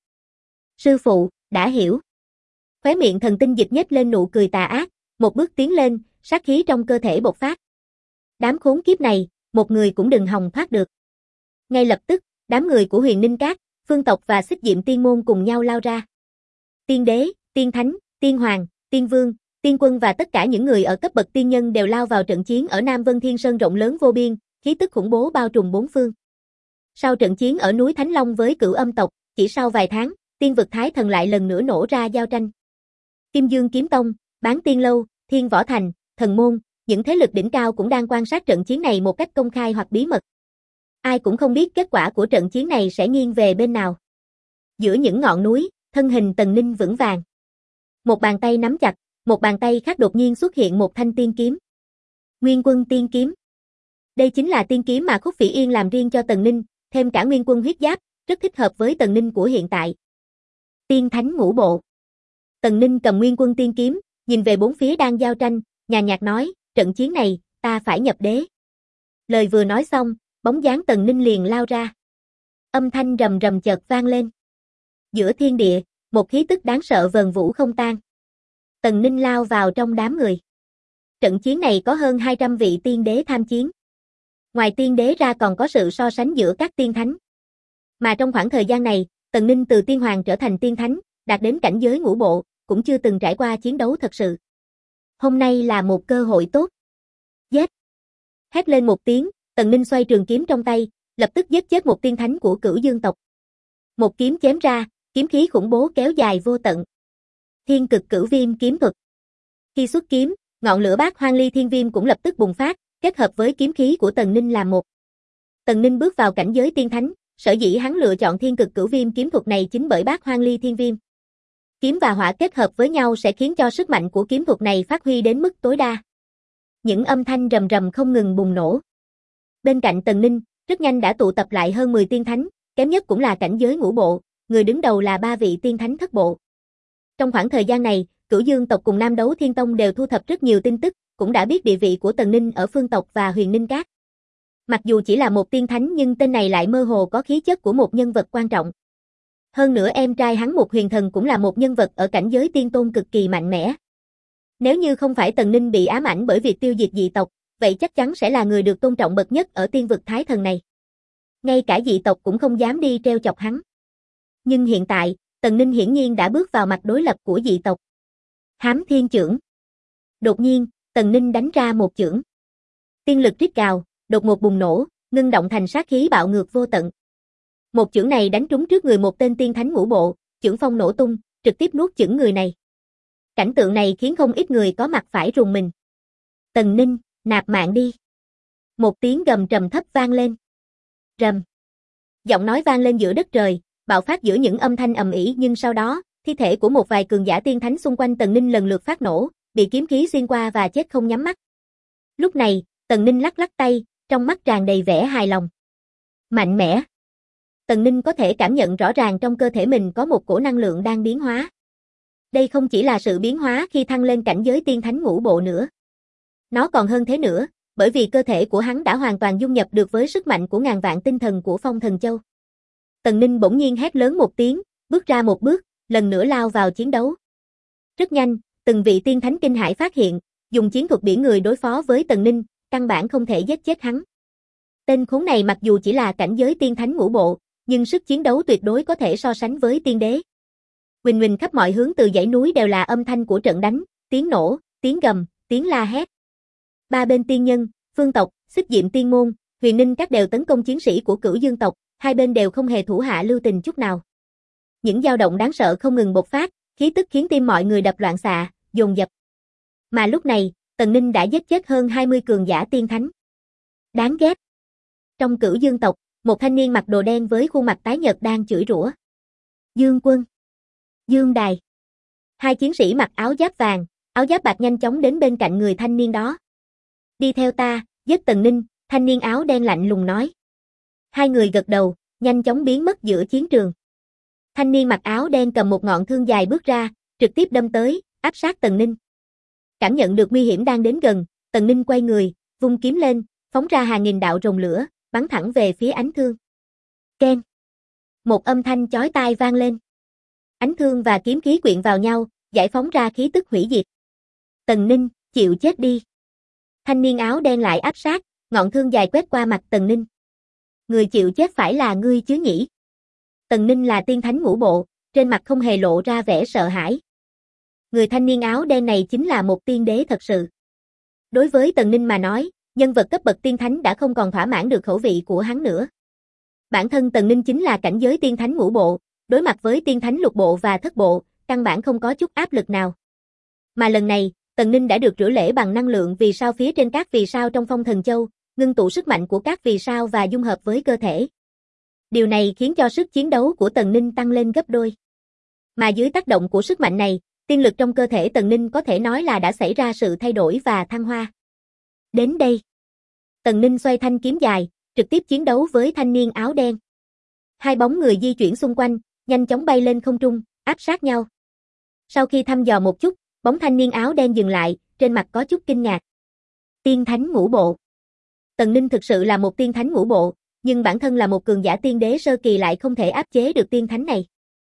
Sư phụ, đã hiểu. Khóe miệng thần tinh dịch nhếch lên nụ cười tà ác, một bước tiến lên, sát khí trong cơ thể bộc phát. Đám khốn kiếp này, một người cũng đừng hòng thoát được. Ngay lập tức, đám người của Huyền Ninh Các, Phương tộc và Xích Diệm Tiên môn cùng nhau lao ra. Tiên đế, tiên thánh, tiên hoàng, tiên vương, tiên quân và tất cả những người ở cấp bậc tiên nhân đều lao vào trận chiến ở Nam Vân Thiên Sơn rộng lớn vô biên, khí tức khủng bố bao trùm bốn phương. Sau trận chiến ở núi Thánh Long với Cửu Âm tộc, chỉ sau vài tháng, tiên vực Thái Thần lại lần nữa nổ ra giao tranh. Kim Dương Kiếm Tông, Bán Tiên Lâu, Thiên Võ Thành, Thần Môn, những thế lực đỉnh cao cũng đang quan sát trận chiến này một cách công khai hoặc bí mật. Ai cũng không biết kết quả của trận chiến này sẽ nghiêng về bên nào. Giữa những ngọn núi, thân hình Tần Ninh vững vàng. Một bàn tay nắm chặt, một bàn tay khác đột nhiên xuất hiện một thanh tiên kiếm. Nguyên Quân Tiên Kiếm. Đây chính là tiên kiếm mà Khúc Phỉ Yên làm riêng cho Tần Ninh, thêm cả Nguyên Quân huyết giáp, rất thích hợp với Tần Ninh của hiện tại. Tiên Thánh Ngũ Bộ. Tần Ninh cầm Nguyên Quân Tiên Kiếm, nhìn về bốn phía đang giao tranh, nhàn nhạt nói, trận chiến này, ta phải nhập đế. Lời vừa nói xong, bóng dáng Tần Ninh liền lao ra. Âm thanh rầm rầm chợt vang lên. Giữa thiên địa, một khí tức đáng sợ vần vũ không tan. Tần Ninh lao vào trong đám người. Trận chiến này có hơn 200 vị tiên đế tham chiến. Ngoài tiên đế ra còn có sự so sánh giữa các tiên thánh. Mà trong khoảng thời gian này, Tần Ninh từ tiên hoàng trở thành tiên thánh, đạt đến cảnh giới ngũ bộ, cũng chưa từng trải qua chiến đấu thật sự. Hôm nay là một cơ hội tốt. Giết! Hét lên một tiếng, Tần Ninh xoay trường kiếm trong tay, lập tức giết chết một tiên thánh của Cửu Dương tộc. Một kiếm chém ra, kiếm khí khủng bố kéo dài vô tận. Thiên cực cửu viêm kiếm thuật. Khi xuất kiếm, ngọn lửa bát hoang ly thiên viêm cũng lập tức bùng phát, kết hợp với kiếm khí của Tần Ninh làm một. Tần Ninh bước vào cảnh giới tiên thánh, sở dĩ hắn lựa chọn thiên cực cửu viêm kiếm thuật này chính bởi bát hoang ly thiên viêm. Kiếm và hỏa kết hợp với nhau sẽ khiến cho sức mạnh của kiếm thuật này phát huy đến mức tối đa. Những âm thanh rầm rầm không ngừng bùng nổ. Bên cạnh Tần Ninh, rất nhanh đã tụ tập lại hơn 10 tiên thánh, kém nhất cũng là cảnh giới ngũ bộ, người đứng đầu là 3 vị tiên thánh thất bộ. Trong khoảng thời gian này, Cửu Dương tộc cùng Nam Đấu Thiên Tông đều thu thập rất nhiều tin tức, cũng đã biết địa vị của Tần Ninh ở Phương tộc và Huyền Ninh Các. Mặc dù chỉ là một tiên thánh nhưng tên này lại mơ hồ có khí chất của một nhân vật quan trọng. Hơn nữa em trai hắn một huyền thần cũng là một nhân vật ở cảnh giới tiên tôn cực kỳ mạnh mẽ. Nếu như không phải Tần Ninh bị ám ảnh bởi việc tiêu diệt dị tộc, vậy chắc chắn sẽ là người được tôn trọng bậc nhất ở tiên vực Thái Thần này. Ngay cả dị tộc cũng không dám đi treo chọc hắn. Nhưng hiện tại, Tần Ninh hiển nhiên đã bước vào mặt đối lập của dị tộc. Hám thiên chưởng. Đột nhiên, Tần Ninh đánh ra một chưởng. Tiên lực rít gào, đột ngột bùng nổ, ngưng động thành sát khí bạo ngược vô tận. Một chưởng này đánh trúng trước người một tên tiên thánh ngũ bộ, chưởng phong nổ tung, trực tiếp nuốt chửng người này. Cảnh tượng này khiến không ít người có mặt phải rùng mình. Tần Ninh, nạp mạng đi. Một tiếng gầm trầm thấp vang lên. Rầm. Giọng nói vang lên giữa đất trời, bạo phát giữa những âm thanh ầm ĩ, nhưng sau đó, thi thể của một vài cường giả tiên thánh xung quanh Tần Ninh lần lượt phát nổ, bị kiếm khí xuyên qua và chết không nhắm mắt. Lúc này, Tần Ninh lắc lắc tay, trong mắt tràn đầy vẻ hài lòng. Mạnh mẽ. Tần Ninh có thể cảm nhận rõ ràng trong cơ thể mình có một cổ năng lượng đang biến hóa. Đây không chỉ là sự biến hóa khi thăng lên cảnh giới tiên thánh ngũ bộ nữa. Nó còn hơn thế nữa, bởi vì cơ thể của hắn đã hoàn toàn dung nhập được với sức mạnh của ngàn vạn tinh thần của Phong Thần Châu. Tần Ninh bỗng nhiên hét lớn một tiếng, bước ra một bước, lần nữa lao vào chiến đấu. Rất nhanh, từng vị tiên thánh kinh hãi phát hiện, dùng chiến thuật biển người đối phó với Tần Ninh, căn bản không thể giết chết hắn. Tên khốn này mặc dù chỉ là cảnh giới tiên thánh ngũ bộ, nhưng sức chiến đấu tuyệt đối có thể so sánh với tiên đế. Huỳnh huỳnh khắp mọi hướng từ dãy núi đều là âm thanh của trận đánh, tiếng nổ, tiếng gầm, tiếng la hét. Ba bên tiên nhân, Phương tộc, Xích Diệm Tiên môn, Huyền Ninh Các đều tấn công chiến sĩ của Cửu Dương tộc, hai bên đều không hề thủ hạ lưu tình chút nào. Những dao động đáng sợ không ngừng bộc phát, khí tức khiến tim mọi người đập loạn xạ, dồn dập. Mà lúc này, Tần Ninh đã giết chết hơn 20 cường giả tiên thánh. Đáng ghét. Trong Cửu Dương tộc, một thanh niên mặc đồ đen với khuôn mặt tái nhợt đang chửi rủa. Dương Quân, Dương Đài. Hai chiến sĩ mặc áo giáp vàng, áo giáp bạc nhanh chóng đến bên cạnh người thanh niên đó. Đi theo ta, giết Tần Ninh, thanh niên áo đen lạnh lùng nói. Hai người gật đầu, nhanh chóng biến mất giữa chiến trường. Thanh niên mặc áo đen cầm một ngọn thương dài bước ra, trực tiếp đâm tới, áp sát Tần Ninh. Cảm nhận được nguy hiểm đang đến gần, Tần Ninh quay người, vung kiếm lên, phóng ra hàng nghìn đạo rồng lửa, bắn thẳng về phía ánh thương. Keng. Một âm thanh chói tai vang lên. Ánh thương và kiếm khí quyện vào nhau, giải phóng ra khí tức hủy diệt. Tần Ninh, chịu chết đi. Thanh niên áo đen lại áp sát, ngọn thương dài quét qua mặt Tần Ninh. Người chịu chết phải là ngươi chứ nhỉ? Tần Ninh là tiên thánh ngũ bộ, trên mặt không hề lộ ra vẻ sợ hãi. Người thanh niên áo đen này chính là một tiên đế thật sự. Đối với Tần Ninh mà nói, nhân vật cấp bậc tiên thánh đã không còn thỏa mãn được khẩu vị của hắn nữa. Bản thân Tần Ninh chính là cảnh giới tiên thánh ngũ bộ, đối mặt với tiên thánh lục bộ và thất bộ, căn bản không có chút áp lực nào. Mà lần này, Tần Ninh đã được rửa lễ bằng năng lượng vì sao phía trên các vì sao trong Phong Thần Châu, ngưng tụ sức mạnh của các vì sao và dung hợp với cơ thể. Điều này khiến cho sức chiến đấu của Tần Ninh tăng lên gấp đôi. Mà dưới tác động của sức mạnh này, tiên lực trong cơ thể Tần Ninh có thể nói là đã xảy ra sự thay đổi và thăng hoa. Đến đây, Tần Ninh xoay thanh kiếm dài, trực tiếp chiến đấu với thanh niên áo đen. Hai bóng người di chuyển xung quanh, nhanh chóng bay lên không trung, áp sát nhau. Sau khi thăm dò một chút, bóng thanh niên áo đen dừng lại, trên mặt có chút kinh ngạc. Tiên thánh ngũ bộ. Tần Ninh thực sự là một tiên thánh ngũ bộ, nhưng bản thân là một cường giả tiên đế sơ kỳ lại không thể áp chế được tiên thánh này.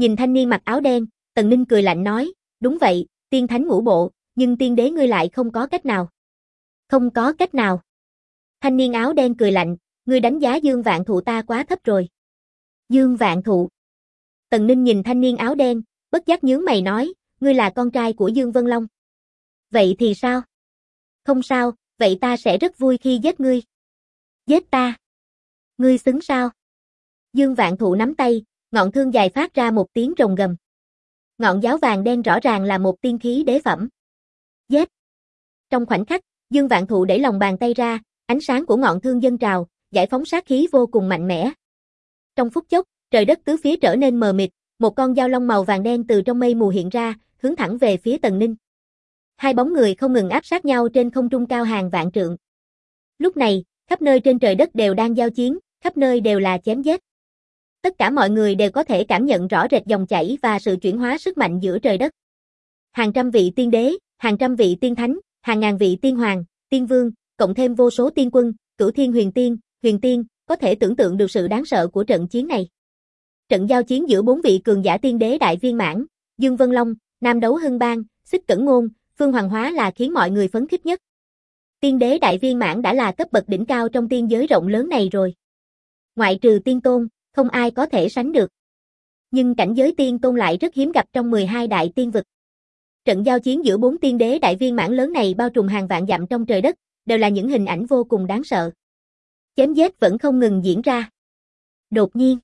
Nhìn thanh niên mặc áo đen, Tần Ninh cười lạnh nói, đúng vậy, tiên thánh ngũ bộ, nhưng tiên đế ngươi lại không có cách nào. Không có cách nào. Thanh niên áo đen cười lạnh, ngươi đánh giá Dương Vạn Thụ ta quá thấp rồi. Dương Vạn Thụ. Tần Ninh nhìn thanh niên áo đen, bất giác nhướng mày nói, ngươi là con trai của Dương Vân Long. Vậy thì sao? Không sao, vậy ta sẽ rất vui khi giết ngươi. Giết ta? Ngươi xứng sao? Dương Vạn Thụ nắm tay, ngọn thương dài phát ra một tiếng rồng gầm. Ngọn giáo vàng đen rõ ràng là một tiên khí đế phẩm. Giết! Trong khoảnh khắc, Dương Vạn Thụ đẩy lòng bàn tay ra, ánh sáng của ngọn thương dâng trào, giải phóng sát khí vô cùng mạnh mẽ. Trong phút chốc, trời đất tứ phía trở nên mờ mịt, một con dao long màu vàng đen từ trong mây mù hiện ra, hướng thẳng về phía Tần Ninh. Hai bóng người không ngừng áp sát nhau trên không trung cao hàng vạn trượng. Lúc này, khắp nơi trên trời đất đều đang giao chiến, khắp nơi đều là chém giết. Tất cả mọi người đều có thể cảm nhận rõ rệt dòng chảy và sự chuyển hóa sức mạnh giữa trời đất. Hàng trăm vị tiên đế, hàng trăm vị tiên thánh, hàng ngàn vị tiên hoàng, tiên vương, cộng thêm vô số tiên quân, cửu thiên huyền tiên, có thể tưởng tượng được sự đáng sợ của trận chiến này. Trận giao chiến giữa bốn vị cường giả tiên đế đại viên mãn, Dương Vân Long, Nam Đấu Hưng Bang, Xích Cẩn Ngôn, Phương Hoàng Hóa là khiến mọi người phấn khích nhất. Tiên đế đại viên mãn đã là cấp bậc đỉnh cao trong tiên giới rộng lớn này rồi. Ngoại trừ tiên tôn, không ai có thể sánh được. Nhưng cảnh giới tiên tôn lại rất hiếm gặp trong 12 đại tiên vực. Trận giao chiến giữa bốn tiên đế đại viên mãn lớn này bao trùm hàng vạn dặm trong trời đất, đều là những hình ảnh vô cùng đáng sợ. Chém giết vẫn không ngừng diễn ra. Đột nhiên,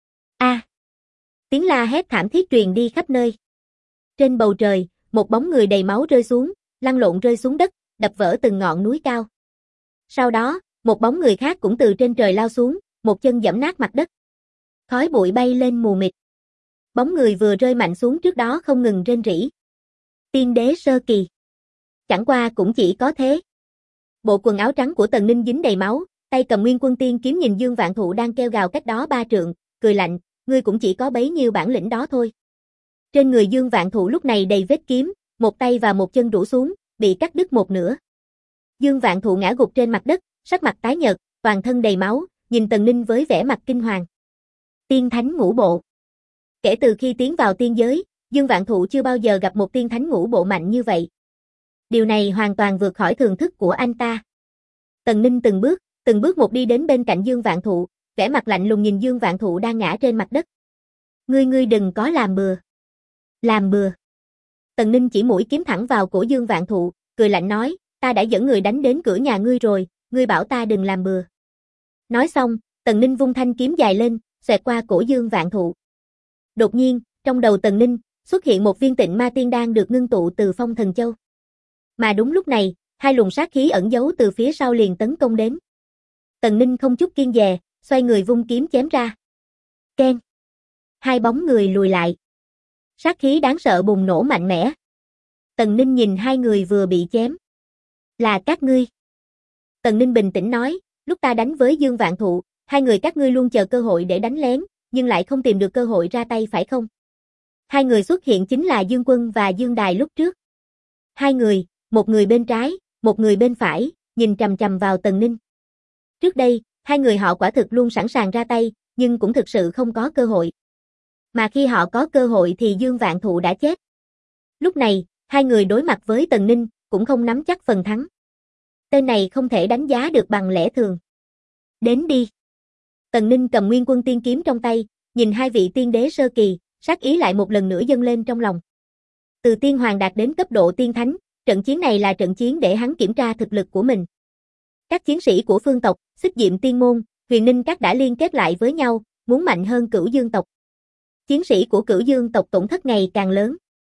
tiếng la hét thảm thiết truyền đi khắp nơi. Trên bầu trời, một bóng người đầy máu rơi xuống, lăn lộn rơi xuống đất, đập vỡ từng ngọn núi cao. Sau đó, một bóng người khác cũng từ trên trời lao xuống, một chân giẫm nát mặt đất. Khói bụi bay lên mù mịt. Bóng người vừa rơi mạnh xuống trước đó không ngừng rên rỉ. Tiên đế sơ kỳ. Chẳng qua cũng chỉ có thế. Bộ quần áo trắng của Tần Ninh dính đầy máu, tay cầm Nguyên Quân Tiên kiếm nhìn Dương Vạn Thụ đang kêu gào cách đó 3 trượng, cười lạnh, ngươi cũng chỉ có bấy nhiêu bản lĩnh đó thôi. Trên người Dương Vạn Thụ lúc này đầy vết kiếm, một tay và một chân rũ xuống, bị cắt đứt một nửa. Dương Vạn Thụ ngã gục trên mặt đất, sắc mặt tái nhợt, toàn thân đầy máu, nhìn Tần Ninh với vẻ mặt kinh hoàng. Tiên thánh ngũ bộ. Kể từ khi tiến vào tiên giới, Dương Vạn Thụ chưa bao giờ gặp một tiên thánh ngũ bộ mạnh như vậy. Điều này hoàn toàn vượt khỏi thường thức của anh ta. Tần Ninh từng bước một đi đến bên cạnh Dương Vạn Thụ, vẻ mặt lạnh lùng nhìn Dương Vạn Thụ đang ngã trên mặt đất. Ngươi đừng có làm bừa. Làm bừa. Tần Ninh chỉ mũi kiếm thẳng vào cổ Dương Vạn Thụ, cười lạnh nói, ta đã dẫn người đánh đến cửa nhà ngươi rồi, ngươi bảo ta đừng làm bừa. Nói xong, Tần Ninh vung thanh kiếm dài lên, xoẹt qua cổ Dương Vạn Thụ. Đột nhiên, trong đầu Tần Ninh, xuất hiện một viên Tịnh Ma Tiên Đan được ngưng tụ từ Phong Thần Châu. Mà đúng lúc này, hai luồng sát khí ẩn giấu từ phía sau liền tấn công đến. Tần Ninh không chút kiêng dè, xoay người vung kiếm chém ra. Keng. Hai bóng người lùi lại. Sát khí đáng sợ bùng nổ mạnh mẽ. Tần Ninh nhìn hai người vừa bị chém. Là các ngươi. Tần Ninh bình tĩnh nói, lúc ta đánh với Dương Vạn Thụ, hai người các ngươi luôn chờ cơ hội để đánh lén, nhưng lại không tìm được cơ hội ra tay phải không? Hai người xuất hiện chính là Dương Quân và Dương Đài lúc trước. Hai người, một người bên trái, một người bên phải, nhìn chằm chằm vào Tần Ninh. Trước đây, hai người họ quả thực luôn sẵn sàng ra tay, nhưng cũng thực sự không có cơ hội. Mà khi họ có cơ hội thì Dương Vạn Thụ đã chết. Lúc này, hai người đối mặt với Tần Ninh, cũng không nắm chắc phần thắng. Tên này không thể đánh giá được bằng lẽ thường. Đến đi. Tần Ninh cầm Nguyên Quân Tiên kiếm trong tay, nhìn hai vị tiên đế sơ kỳ, sát ý lại một lần nữa dâng lên trong lòng. Từ tiên hoàng đạt đến cấp độ tiên thánh, trận chiến này là trận chiến để hắn kiểm tra thực lực của mình. Các chiến sĩ của Phương tộc, Xích Diệm Tiên môn, Huyền Ninh các đã liên kết lại với nhau, muốn mạnh hơn Cửu Dương tộc. Chiến sĩ của Cửu Dương tộc tổn thất ngày càng lớn.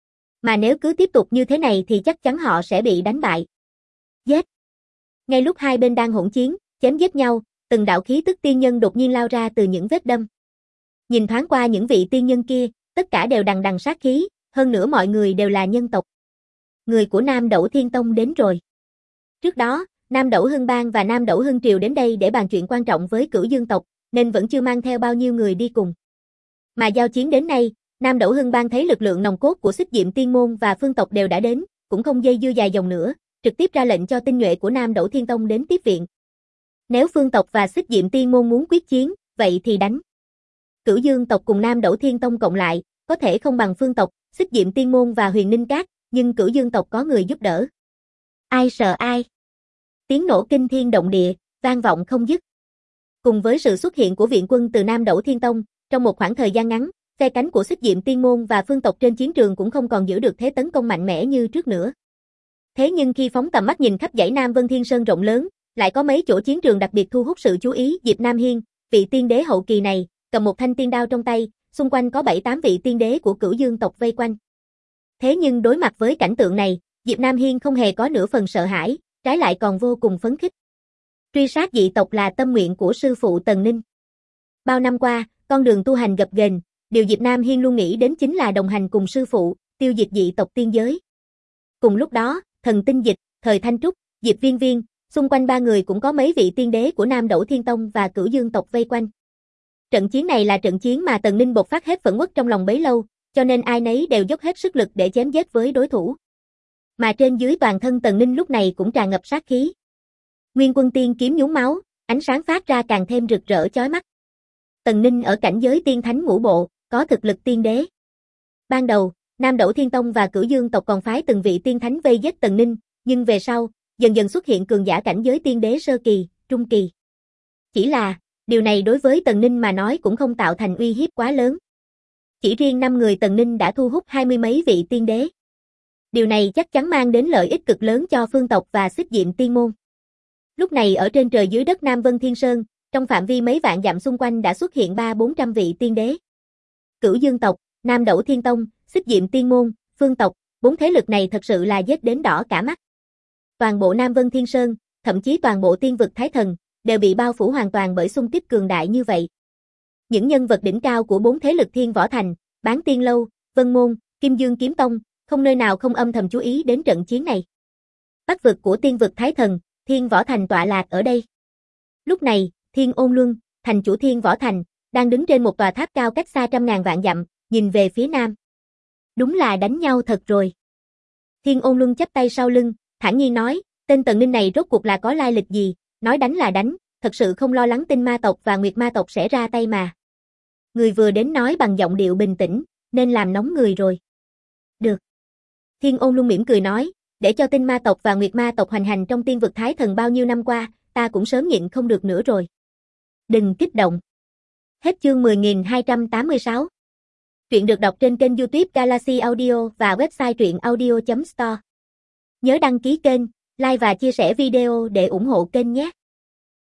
Mà nếu cứ tiếp tục như thế này thì chắc chắn họ sẽ bị đánh bại. Giết! Ngay lúc hai bên đang hỗn chiến, chém giết nhau, từng đạo khí tức tiên nhân đột nhiên lao ra từ những vết đâm. Nhìn thoáng qua những vị tiên nhân kia, tất cả đều đằng đằng sát khí, hơn nữa mọi người đều là nhân tộc. Người của Nam Đẩu Thiên Tông đến rồi. Trước đó, Nam Đẩu Hưng Bang và Nam Đẩu Hưng Triều đến đây để bàn chuyện quan trọng với Cửu Dương tộc, nên vẫn chưa mang theo bao nhiêu người đi cùng. Mà giao chiến đến nay, Nam Đẩu Hưng Bang thấy lực lượng nòng cốt của Xích Diệm Tiên môn và Phương tộc đều đã đến, cũng không dây dưa dài dòng nữa, trực tiếp ra lệnh cho tinh nhuệ của Nam Đẩu Thiên Tông đến tiếp viện. Nếu Phương tộc và Xích Diệm Tiên môn muốn quyết chiến, vậy thì đánh. Cửu Dương tộc cùng Nam Đẩu Thiên Tông cộng lại, có thể không bằng Phương tộc, Xích Diệm Tiên Môn và Huyền Ninh Các, nhưng Cửu Dương tộc có người giúp đỡ. Ai sợ ai? Tiếng nổ kinh thiên động địa, vang vọng không dứt. Cùng với sự xuất hiện của viện quân từ Nam Đẩu Thiên Tông, trong một khoảng thời gian ngắn, phe cánh của Xích Diệm Tiên Môn và Phương tộc trên chiến trường cũng không còn giữ được thế tấn công mạnh mẽ như trước nữa. Thế nhưng khi phóng tầm mắt nhìn khắp dãy Nam Vân Thiên Sơn rộng lớn, lại có mấy chỗ chiến trường đặc biệt thu hút sự chú ý. Diệp Nam Hiên, vị tiên đế hậu kỳ này, cầm một thanh tiên đao trong tay, xung quanh có 7-8 vị tiên đế của Cửu Dương tộc vây quanh. Thế nhưng đối mặt với cảnh tượng này, Diệp Nam Hiên không hề có nửa phần sợ hãi, trái lại còn vô cùng phấn khích. Truy sát dị tộc là tâm nguyện của sư phụ Tần Ninh. Bao năm qua, con đường tu hành gập ghềnh, điều Diệp Nam Hiên luôn nghĩ đến chính là đồng hành cùng sư phụ, tiêu diệt dị tộc tiên giới. Cùng lúc đó, Thần Tinh Dịch, Thời Thanh Trúc, Diệp Viên Viên, xung quanh ba người cũng có mấy vị tiên đế của Nam Đẩu Thiên Tông và Cửu Dương tộc vây quanh. Trận chiến này là trận chiến mà Tần Ninh bộc phát hết phẫn uất trong lòng bấy lâu, cho nên ai nấy đều dốc hết sức lực để chém giết với đối thủ. Mà trên dưới toàn thân Tần Ninh lúc này cũng tràn ngập sát khí. Nguyên Quân Tiên kiếm nhuốm máu, ánh sáng phát ra càng thêm rực rỡ chói mắt. Tần Ninh ở cảnh giới tiên thánh ngũ bộ, có thực lực tiên đế. Ban đầu, Nam Đẩu Thiên Tông và Cửu Dương tộc còn phái từng vị tiên thánh vây giết Tần Ninh, nhưng về sau, dần dần xuất hiện cường giả cảnh giới tiên đế sơ kỳ, trung kỳ. Chỉ là, điều này đối với Tần Ninh mà nói cũng không tạo thành uy hiếp quá lớn. Chỉ riêng 5 người Tần Ninh đã thu hút 20 mấy vị tiên đế. Điều này chắc chắn mang đến lợi ích cực lớn cho Phương tộc và Xích Diệm Tiên Môn. Lúc này ở trên trời dưới đất Nam Vân Thiên Sơn, trong phạm vi mấy vạn dặm xung quanh đã xuất hiện 300-400 vị tiên đế. Cửu Dương tộc, Nam Đẩu Thiên Tông, Xích Diệm Tiên Môn, Phương tộc, 4 thế lực này thật sự là giết đến đỏ cả mắt. Toàn bộ Nam Vân Thiên Sơn, thậm chí toàn bộ tiên vực Thái Thần, đều bị bao phủ hoàn toàn bởi xung kích cường đại như vậy. Những nhân vật đỉnh cao của 4 thế lực Thiên Võ Thành, Bán Tiên Lâu, Vân Môn, Kim Dương Kiếm Tông, không nơi nào không âm thầm chú ý đến trận chiến này. Bắc vực của tiên vực Thái Thần, Thiên Võ Thành tọa lạc ở đây. Lúc này, Thiên Ôn Luân, thành chủ Thiên Võ Thành, đang đứng trên một tòa tháp cao cách xa trăm ngàn vạn dặm, nhìn về phía nam. Đúng là đánh nhau thật rồi. Thiên Ôn Luân chắp tay sau lưng, thản nhiên nói, tên Tần Ninh này rốt cuộc là có lai lịch gì, nói đánh là đánh, thật sự không lo lắng Tinh Ma tộc và Nguyệt Ma tộc sẽ ra tay mà. Người vừa đến nói bằng giọng điệu bình tĩnh, nên làm nóng người rồi. Được. Thiên Ôn Luân mỉm cười nói, để cho Tinh Ma tộc và Nguyệt Ma tộc hoành hành trong tiên vực Thái Thần bao nhiêu năm qua, ta cũng sớm nhịn không được nữa rồi. Đừng kích động. Hết chương 10.286. Truyện được đọc trên kênh YouTube Galaxy Audio và website truyệnaudio.store. Nhớ đăng ký kênh, like và chia sẻ video để ủng hộ kênh nhé.